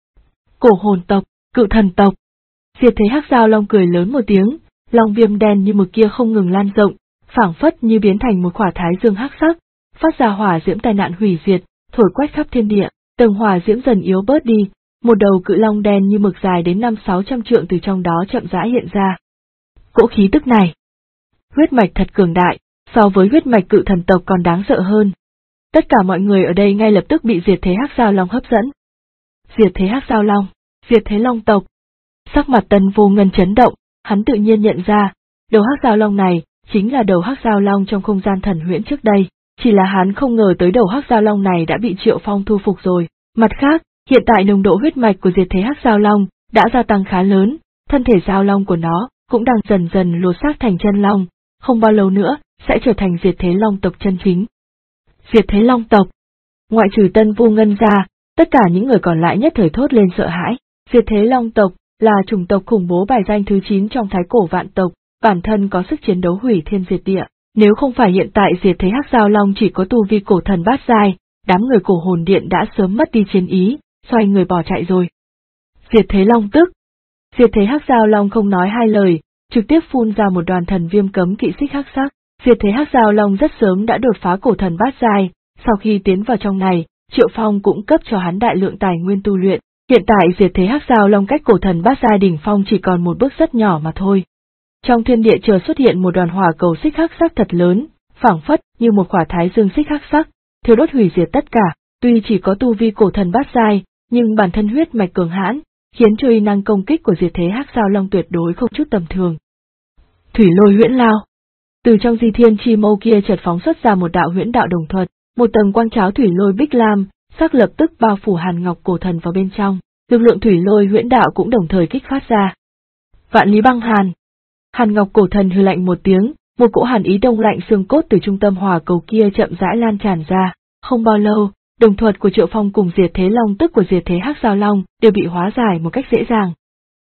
Cổ hồn tộc, cự thần tộc. Diệt Thế Hắc Giao Long cười lớn một tiếng, long viêm đen như mực kia không ngừng lan rộng, phảng phất như biến thành một quả thái dương hắc sắc, phát ra hỏa diễm tai nạn hủy diệt, thổi quét khắp thiên địa, tầng hỏa diễm dần yếu bớt đi, một đầu cự long đen như mực dài đến 500-600 trượng từ trong đó chậm rãi hiện ra. Cỗ khí tức này, huyết mạch thật cường đại, so với huyết mạch cự thần tộc còn đáng sợ hơn. Tất cả mọi người ở đây ngay lập tức bị Diệt Thế Hắc Giao Long hấp dẫn. Diệt Thế Hắc Giao Long, Diệt Thế Long tộc. Sắc mặt Tân Vô Ngân chấn động, hắn tự nhiên nhận ra, đầu Hắc Giao Long này chính là đầu Hắc Giao Long trong không gian thần huyễn trước đây, chỉ là hắn không ngờ tới đầu Hắc Giao Long này đã bị Triệu Phong thu phục rồi. Mặt khác, hiện tại nồng độ huyết mạch của Diệt Thế Hắc Giao Long đã gia tăng khá lớn, thân thể Giao Long của nó cũng đang dần dần lột xác thành chân long, không bao lâu nữa sẽ trở thành Diệt Thế Long tộc chân chính. Diệt Thế Long tộc. Ngoại trừ Tân Vô Ngân ra, tất cả những người còn lại nhất thời thốt lên sợ hãi. Diệt Thế Long tộc là chủng tộc khủng bố bài danh thứ 9 trong Thái Cổ Vạn tộc, bản thân có sức chiến đấu hủy thiên diệt địa. Nếu không phải hiện tại Diệt Thế Hắc Giao Long chỉ có tu vi cổ thần bát giai, đám người Cổ Hồn Điện đã sớm mất đi chiến ý, xoay người bỏ chạy rồi. Diệt Thế Long tức. Diệt Thế Hắc Giao Long không nói hai lời, trực tiếp phun ra một đoàn thần viêm cấm kỵ xích hắc sắc. Diệt Thế Hắc Giao Long rất sớm đã đột phá cổ thần bát giai, sau khi tiến vào trong này, Triệu Phong cũng cấp cho hắn đại lượng tài nguyên tu luyện. Hiện tại Diệt Thế Hắc Giao Long cách cổ thần bát giai đỉnh phong chỉ còn một bước rất nhỏ mà thôi. Trong thiên địa chợt xuất hiện một đoàn hỏa cầu xích hắc sắc thật lớn, phảng phất như một quả thái dương xích hắc sắc, thiêu đốt hủy diệt tất cả. Tuy chỉ có tu vi cổ thần bát giai, nhưng bản thân huyết mạch cường hãn, khiến cho uy năng công kích của Diệt Thế Hắc Giao Long tuyệt đối không chút tầm thường. Thủy Lôi Huyễn Lao. Từ trong Di Thiên Chi Mâu kia chợt phóng xuất ra một đạo huyễn đạo đồng thuật, một tầng quang cháo thủy lôi bích lam, sắc lập tức bao phủ Hàn Ngọc cổ thần vào bên trong, lực lượng thủy lôi huyễn đạo cũng đồng thời kích phát ra. Vạn Lý Băng Hàn. Hàn Ngọc cổ thần hừ lạnh một tiếng, một cỗ hàn ý đông lạnh xương cốt từ trung tâm hỏa cầu kia chậm rãi lan tràn ra, không bao lâu, đồng thuật của Triệu Phong cùng Diệt Thế Long tức của Diệt Thế Hắc Giao Long đều bị hóa giải một cách dễ dàng.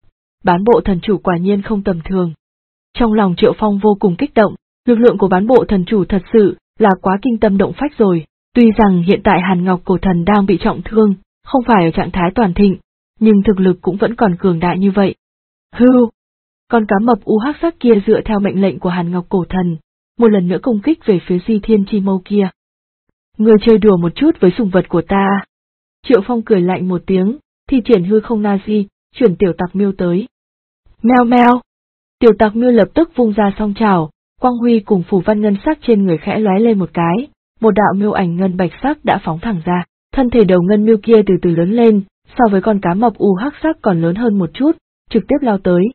bán bộ thần chủ quả nhiên không tầm thường. Trong lòng Triệu Phong vô cùng kích động, lực lượng của bán bộ thần chủ thật sự là quá kinh tâm động phách rồi. Tuy rằng hiện tại Hàn Ngọc Cổ Thần đang bị trọng thương, không phải ở trạng thái toàn thịnh, nhưng thực lực cũng vẫn còn cường đại như vậy. Hưu! Con cá mập u hắc sắc kia dựa theo mệnh lệnh của Hàn Ngọc Cổ Thần, một lần nữa công kích về phía Di Thiên Chi Mâu kia. Ngươi chơi đùa một chút với sủng vật của ta. Triệu Phong cười lạnh một tiếng, thi triển hư không Nazi, chuyển tiểu tặc miêu tới. Meo meo! Tiểu tặc miêu lập tức vung ra song chảo, quang huy cùng phù văn ngân sắc trên người khẽ lóe lên một cái, một đạo miêu ảnh ngân bạch sắc đã phóng thẳng ra, thân thể đầu ngân miêu kia từ từ lớn lên, so với con cá mập u hắc sắc còn lớn hơn một chút, trực tiếp lao tới.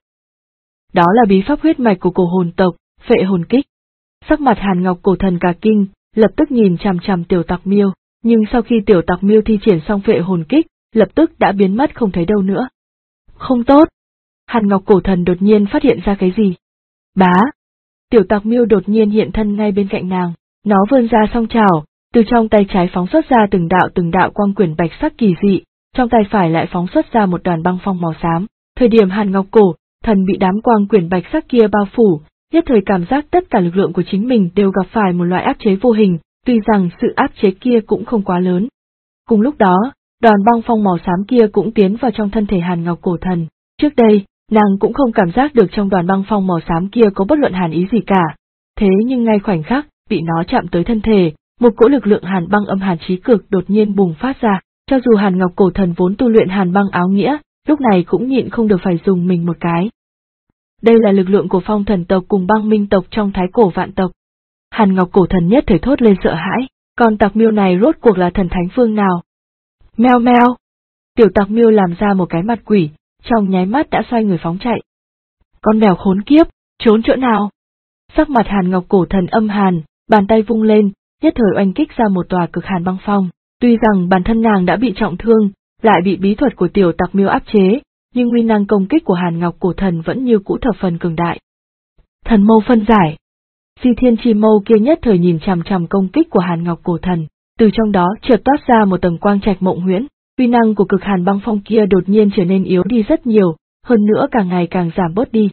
Đó là bí pháp huyết mạch của cổ hồn tộc, phệ hồn kích. Sắc mặt Hàn Ngọc Cổ Thần cả kinh, lập tức nhìn chằm chằm tiểu tặc miêu, nhưng sau khi tiểu tặc miêu thi triển xong phệ hồn kích, lập tức đã biến mất không thấy đâu nữa. Không tốt! Hàn Ngọc Cổ Thần đột nhiên phát hiện ra cái gì? Bá! Tiểu tặc miêu đột nhiên hiện thân ngay bên cạnh nàng, nó vươn ra song chảo, từ trong tay trái phóng xuất ra từng đạo quang quyển bạch sắc kỳ dị, trong tay phải lại phóng xuất ra một đoàn băng phong màu xám. Thời điểm Hàn Ngọc Cổ Thần bị đám quang quyển bạch sắc kia bao phủ, nhất thời cảm giác tất cả lực lượng của chính mình đều gặp phải một loại áp chế vô hình, tuy rằng sự áp chế kia cũng không quá lớn. Cùng lúc đó, đoàn băng phong màu xám kia cũng tiến vào trong thân thể Hàn Ngọc Cổ Thần. Trước đây, nàng cũng không cảm giác được trong đoàn băng phong màu xám kia có bất luận hàn ý gì cả. Thế nhưng ngay khoảnh khắc, bị nó chạm tới thân thể, một cỗ lực lượng hàn băng âm hàn chí cực đột nhiên bùng phát ra, cho dù Hàn Ngọc Cổ Thần vốn tu luyện hàn băng áo nghĩa, lúc này cũng nhịn không được phải dùng mình một cái. Đây là lực lượng của phong thần tộc cùng băng minh tộc trong thái cổ vạn tộc. Hàn Ngọc Cổ Thần nhất thời thốt lên sợ hãi, con tặc miêu này rốt cuộc là thần thánh phương nào? Meo meo! Tiểu tặc miêu làm ra một cái mặt quỷ, trong nháy mắt đã xoay người phóng chạy. Con mèo khốn kiếp, trốn chỗ nào? Sắc mặt Hàn Ngọc Cổ Thần âm hàn, bàn tay vung lên, nhất thời oanh kích ra một tòa cực hàn băng phong. Tuy rằng bản thân nàng đã bị trọng thương, lại bị bí thuật của tiểu tặc miêu áp chế, nhưng uy năng công kích của Hàn Ngọc Cổ Thần vẫn như cũ thập phần cường đại. Thần mâu phân giải. Di Thiên Chi Mâu kia nhất thời nhìn chằm chằm công kích của Hàn Ngọc Cổ Thần, từ trong đó chợt toát ra một tầng quang trạch mộng huyễn, uy năng của cực hàn băng phong kia đột nhiên trở nên yếu đi rất nhiều, hơn nữa càng ngày càng giảm bớt đi.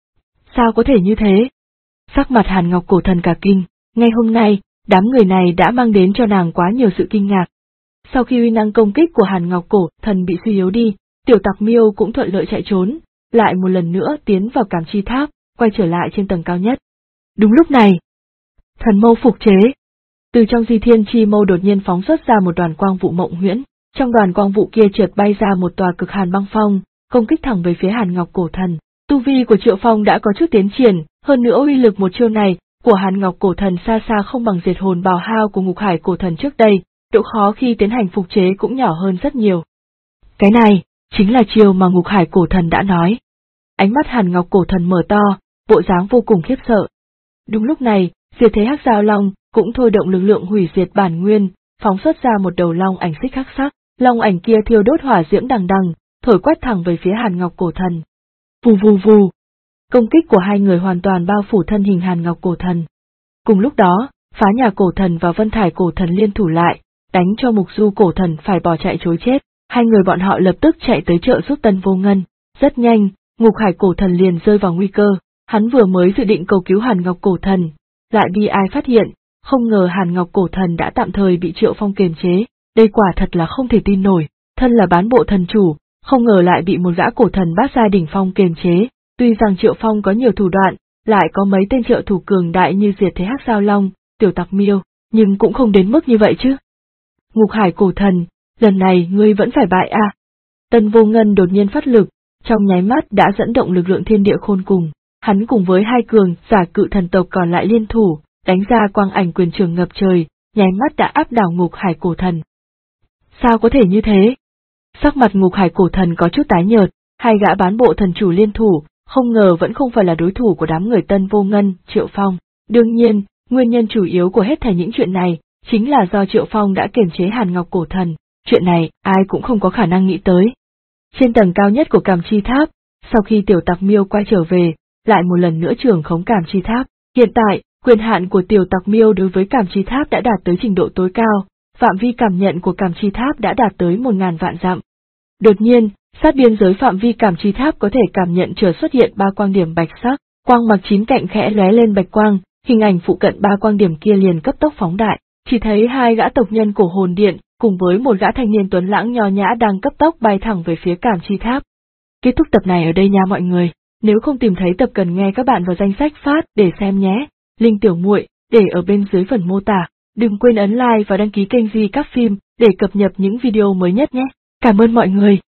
Sao có thể như thế? Sắc mặt Hàn Ngọc Cổ Thần cả kinh, ngay hôm nay, đám người này đã mang đến cho nàng quá nhiều sự kinh ngạc. Sau khi uy năng công kích của Hàn Ngọc Cổ Thần bị suy yếu đi, tiểu tặc miêu cũng thuận lợi chạy trốn, lại một lần nữa tiến vào Cảm Chi Tháp, quay trở lại trên tầng cao nhất. Đúng lúc này, thần mâu phục chế. Từ trong Di Thiên Chi Mâu đột nhiên phóng xuất ra một đoàn quang vụ mộng huyễn, trong đoàn quang vụ kia chợt bay ra một tòa cực hàn băng phong, công kích thẳng về phía Hàn Ngọc Cổ Thần. Tu vi của Triệu Phong đã có chút tiến triển, hơn nữa uy lực một chiêu này của Hàn Ngọc Cổ Thần xa xa không bằng diệt hồn bào hao của Ngục Hải Cổ Thần trước đây, độ khó khi tiến hành phục chế cũng nhỏ hơn rất nhiều. Cái này chính là chiêu mà Ngục Hải Cổ Thần đã nói. Ánh mắt Hàn Ngọc Cổ Thần mở to, bộ dáng vô cùng khiếp sợ. Đúng lúc này, Diệt Thế Hắc Giao Long cũng thôi động lực lượng hủy diệt bản nguyên, phóng xuất ra một đầu long ảnh xích hắc sắc, long ảnh kia thiêu đốt hỏa diễm đằng đằng, thổi quét thẳng về phía Hàn Ngọc Cổ Thần. Vù vù vù. Công kích của hai người hoàn toàn bao phủ thân hình Hàn Ngọc Cổ Thần. Cùng lúc đó, Phá Nhà Cổ Thần và Vân Thải Cổ Thần liên thủ lại, đánh cho Mục Du Cổ Thần phải bỏ chạy trối chết. Hai người bọn họ lập tức chạy tới trợ giúp Tân Vô Ngân. Rất nhanh, Ngục Hải Cổ Thần liền rơi vào nguy cơ. Hắn vừa mới dự định cầu cứu Hàn Ngọc Cổ Thần, lại bị ai phát hiện, không ngờ Hàn Ngọc Cổ Thần đã tạm thời bị Triệu Phong kiềm chế. Đây quả thật là không thể tin nổi, thân là bán bộ thần chủ, không ngờ lại bị một gã cổ thần bát giai đỉnh phong kiềm chế. Tuy rằng Triệu Phong có nhiều thủ đoạn, lại có mấy tên trợ thủ cường đại như Diệt Thế Hắc Giao Long, Tiểu Tặc Miêu, nhưng cũng không đến mức như vậy chứ. Ngục Hải Cổ Thần, lần này ngươi vẫn phải bại à? Tân Vô Ngân đột nhiên phát lực, trong nháy mắt đã dẫn động lực lượng thiên địa khôn cùng, hắn cùng với hai cường giả cự thần tộc còn lại liên thủ, đánh ra quang ảnh quyền trường ngập trời, nháy mắt đã áp đảo Ngục Hải Cổ Thần. Sao có thể như thế? Sắc mặt Ngục Hải Cổ Thần có chút tái nhợt, hai gã bán bộ thần chủ liên thủ, không ngờ vẫn không phải là đối thủ của đám người Tân Vô Ngân, Triệu Phong. Đương nhiên, nguyên nhân chủ yếu của hết thảy những chuyện này, chính là do Triệu Phong đã kiềm chế Hàn Ngọc Cổ Thần, chuyện này ai cũng không có khả năng nghĩ tới. Trên tầng cao nhất của Cảm Chi Tháp, sau khi Tiểu Tặc Miêu quay trở về, lại một lần nữa trưởng khống Cảm Chi Tháp. Hiện tại, quyền hạn của Tiểu Tặc Miêu đối với Cảm Chi Tháp đã đạt tới trình độ tối cao, phạm vi cảm nhận của Cảm Chi Tháp đã đạt tới 1000 vạn dặm. Đột nhiên, sát biên giới phạm vi cảm chi tháp có thể cảm nhận chợt xuất hiện 3 quang điểm bạch sắc, quang mạc 9 cạnh khẽ lóe lên bạch quang, hình ảnh phụ cận 3 quang điểm kia liền cấp tốc phóng đại, chỉ thấy 2 gã tộc nhân cổ hồn điện, cùng với một gã thanh niên tuấn lãng nho nhã đang cấp tốc bay thẳng về phía cảm chi tháp. Kết thúc tập này ở đây nha mọi người, nếu không tìm thấy tập cần nghe các bạn vào danh sách phát để xem nhé, link tiểu muội để ở bên dưới phần mô tả, đừng quên ấn like và đăng ký kênh Di Các Phim để cập nhật những video mới nhất nhé. Cảm ơn mọi người.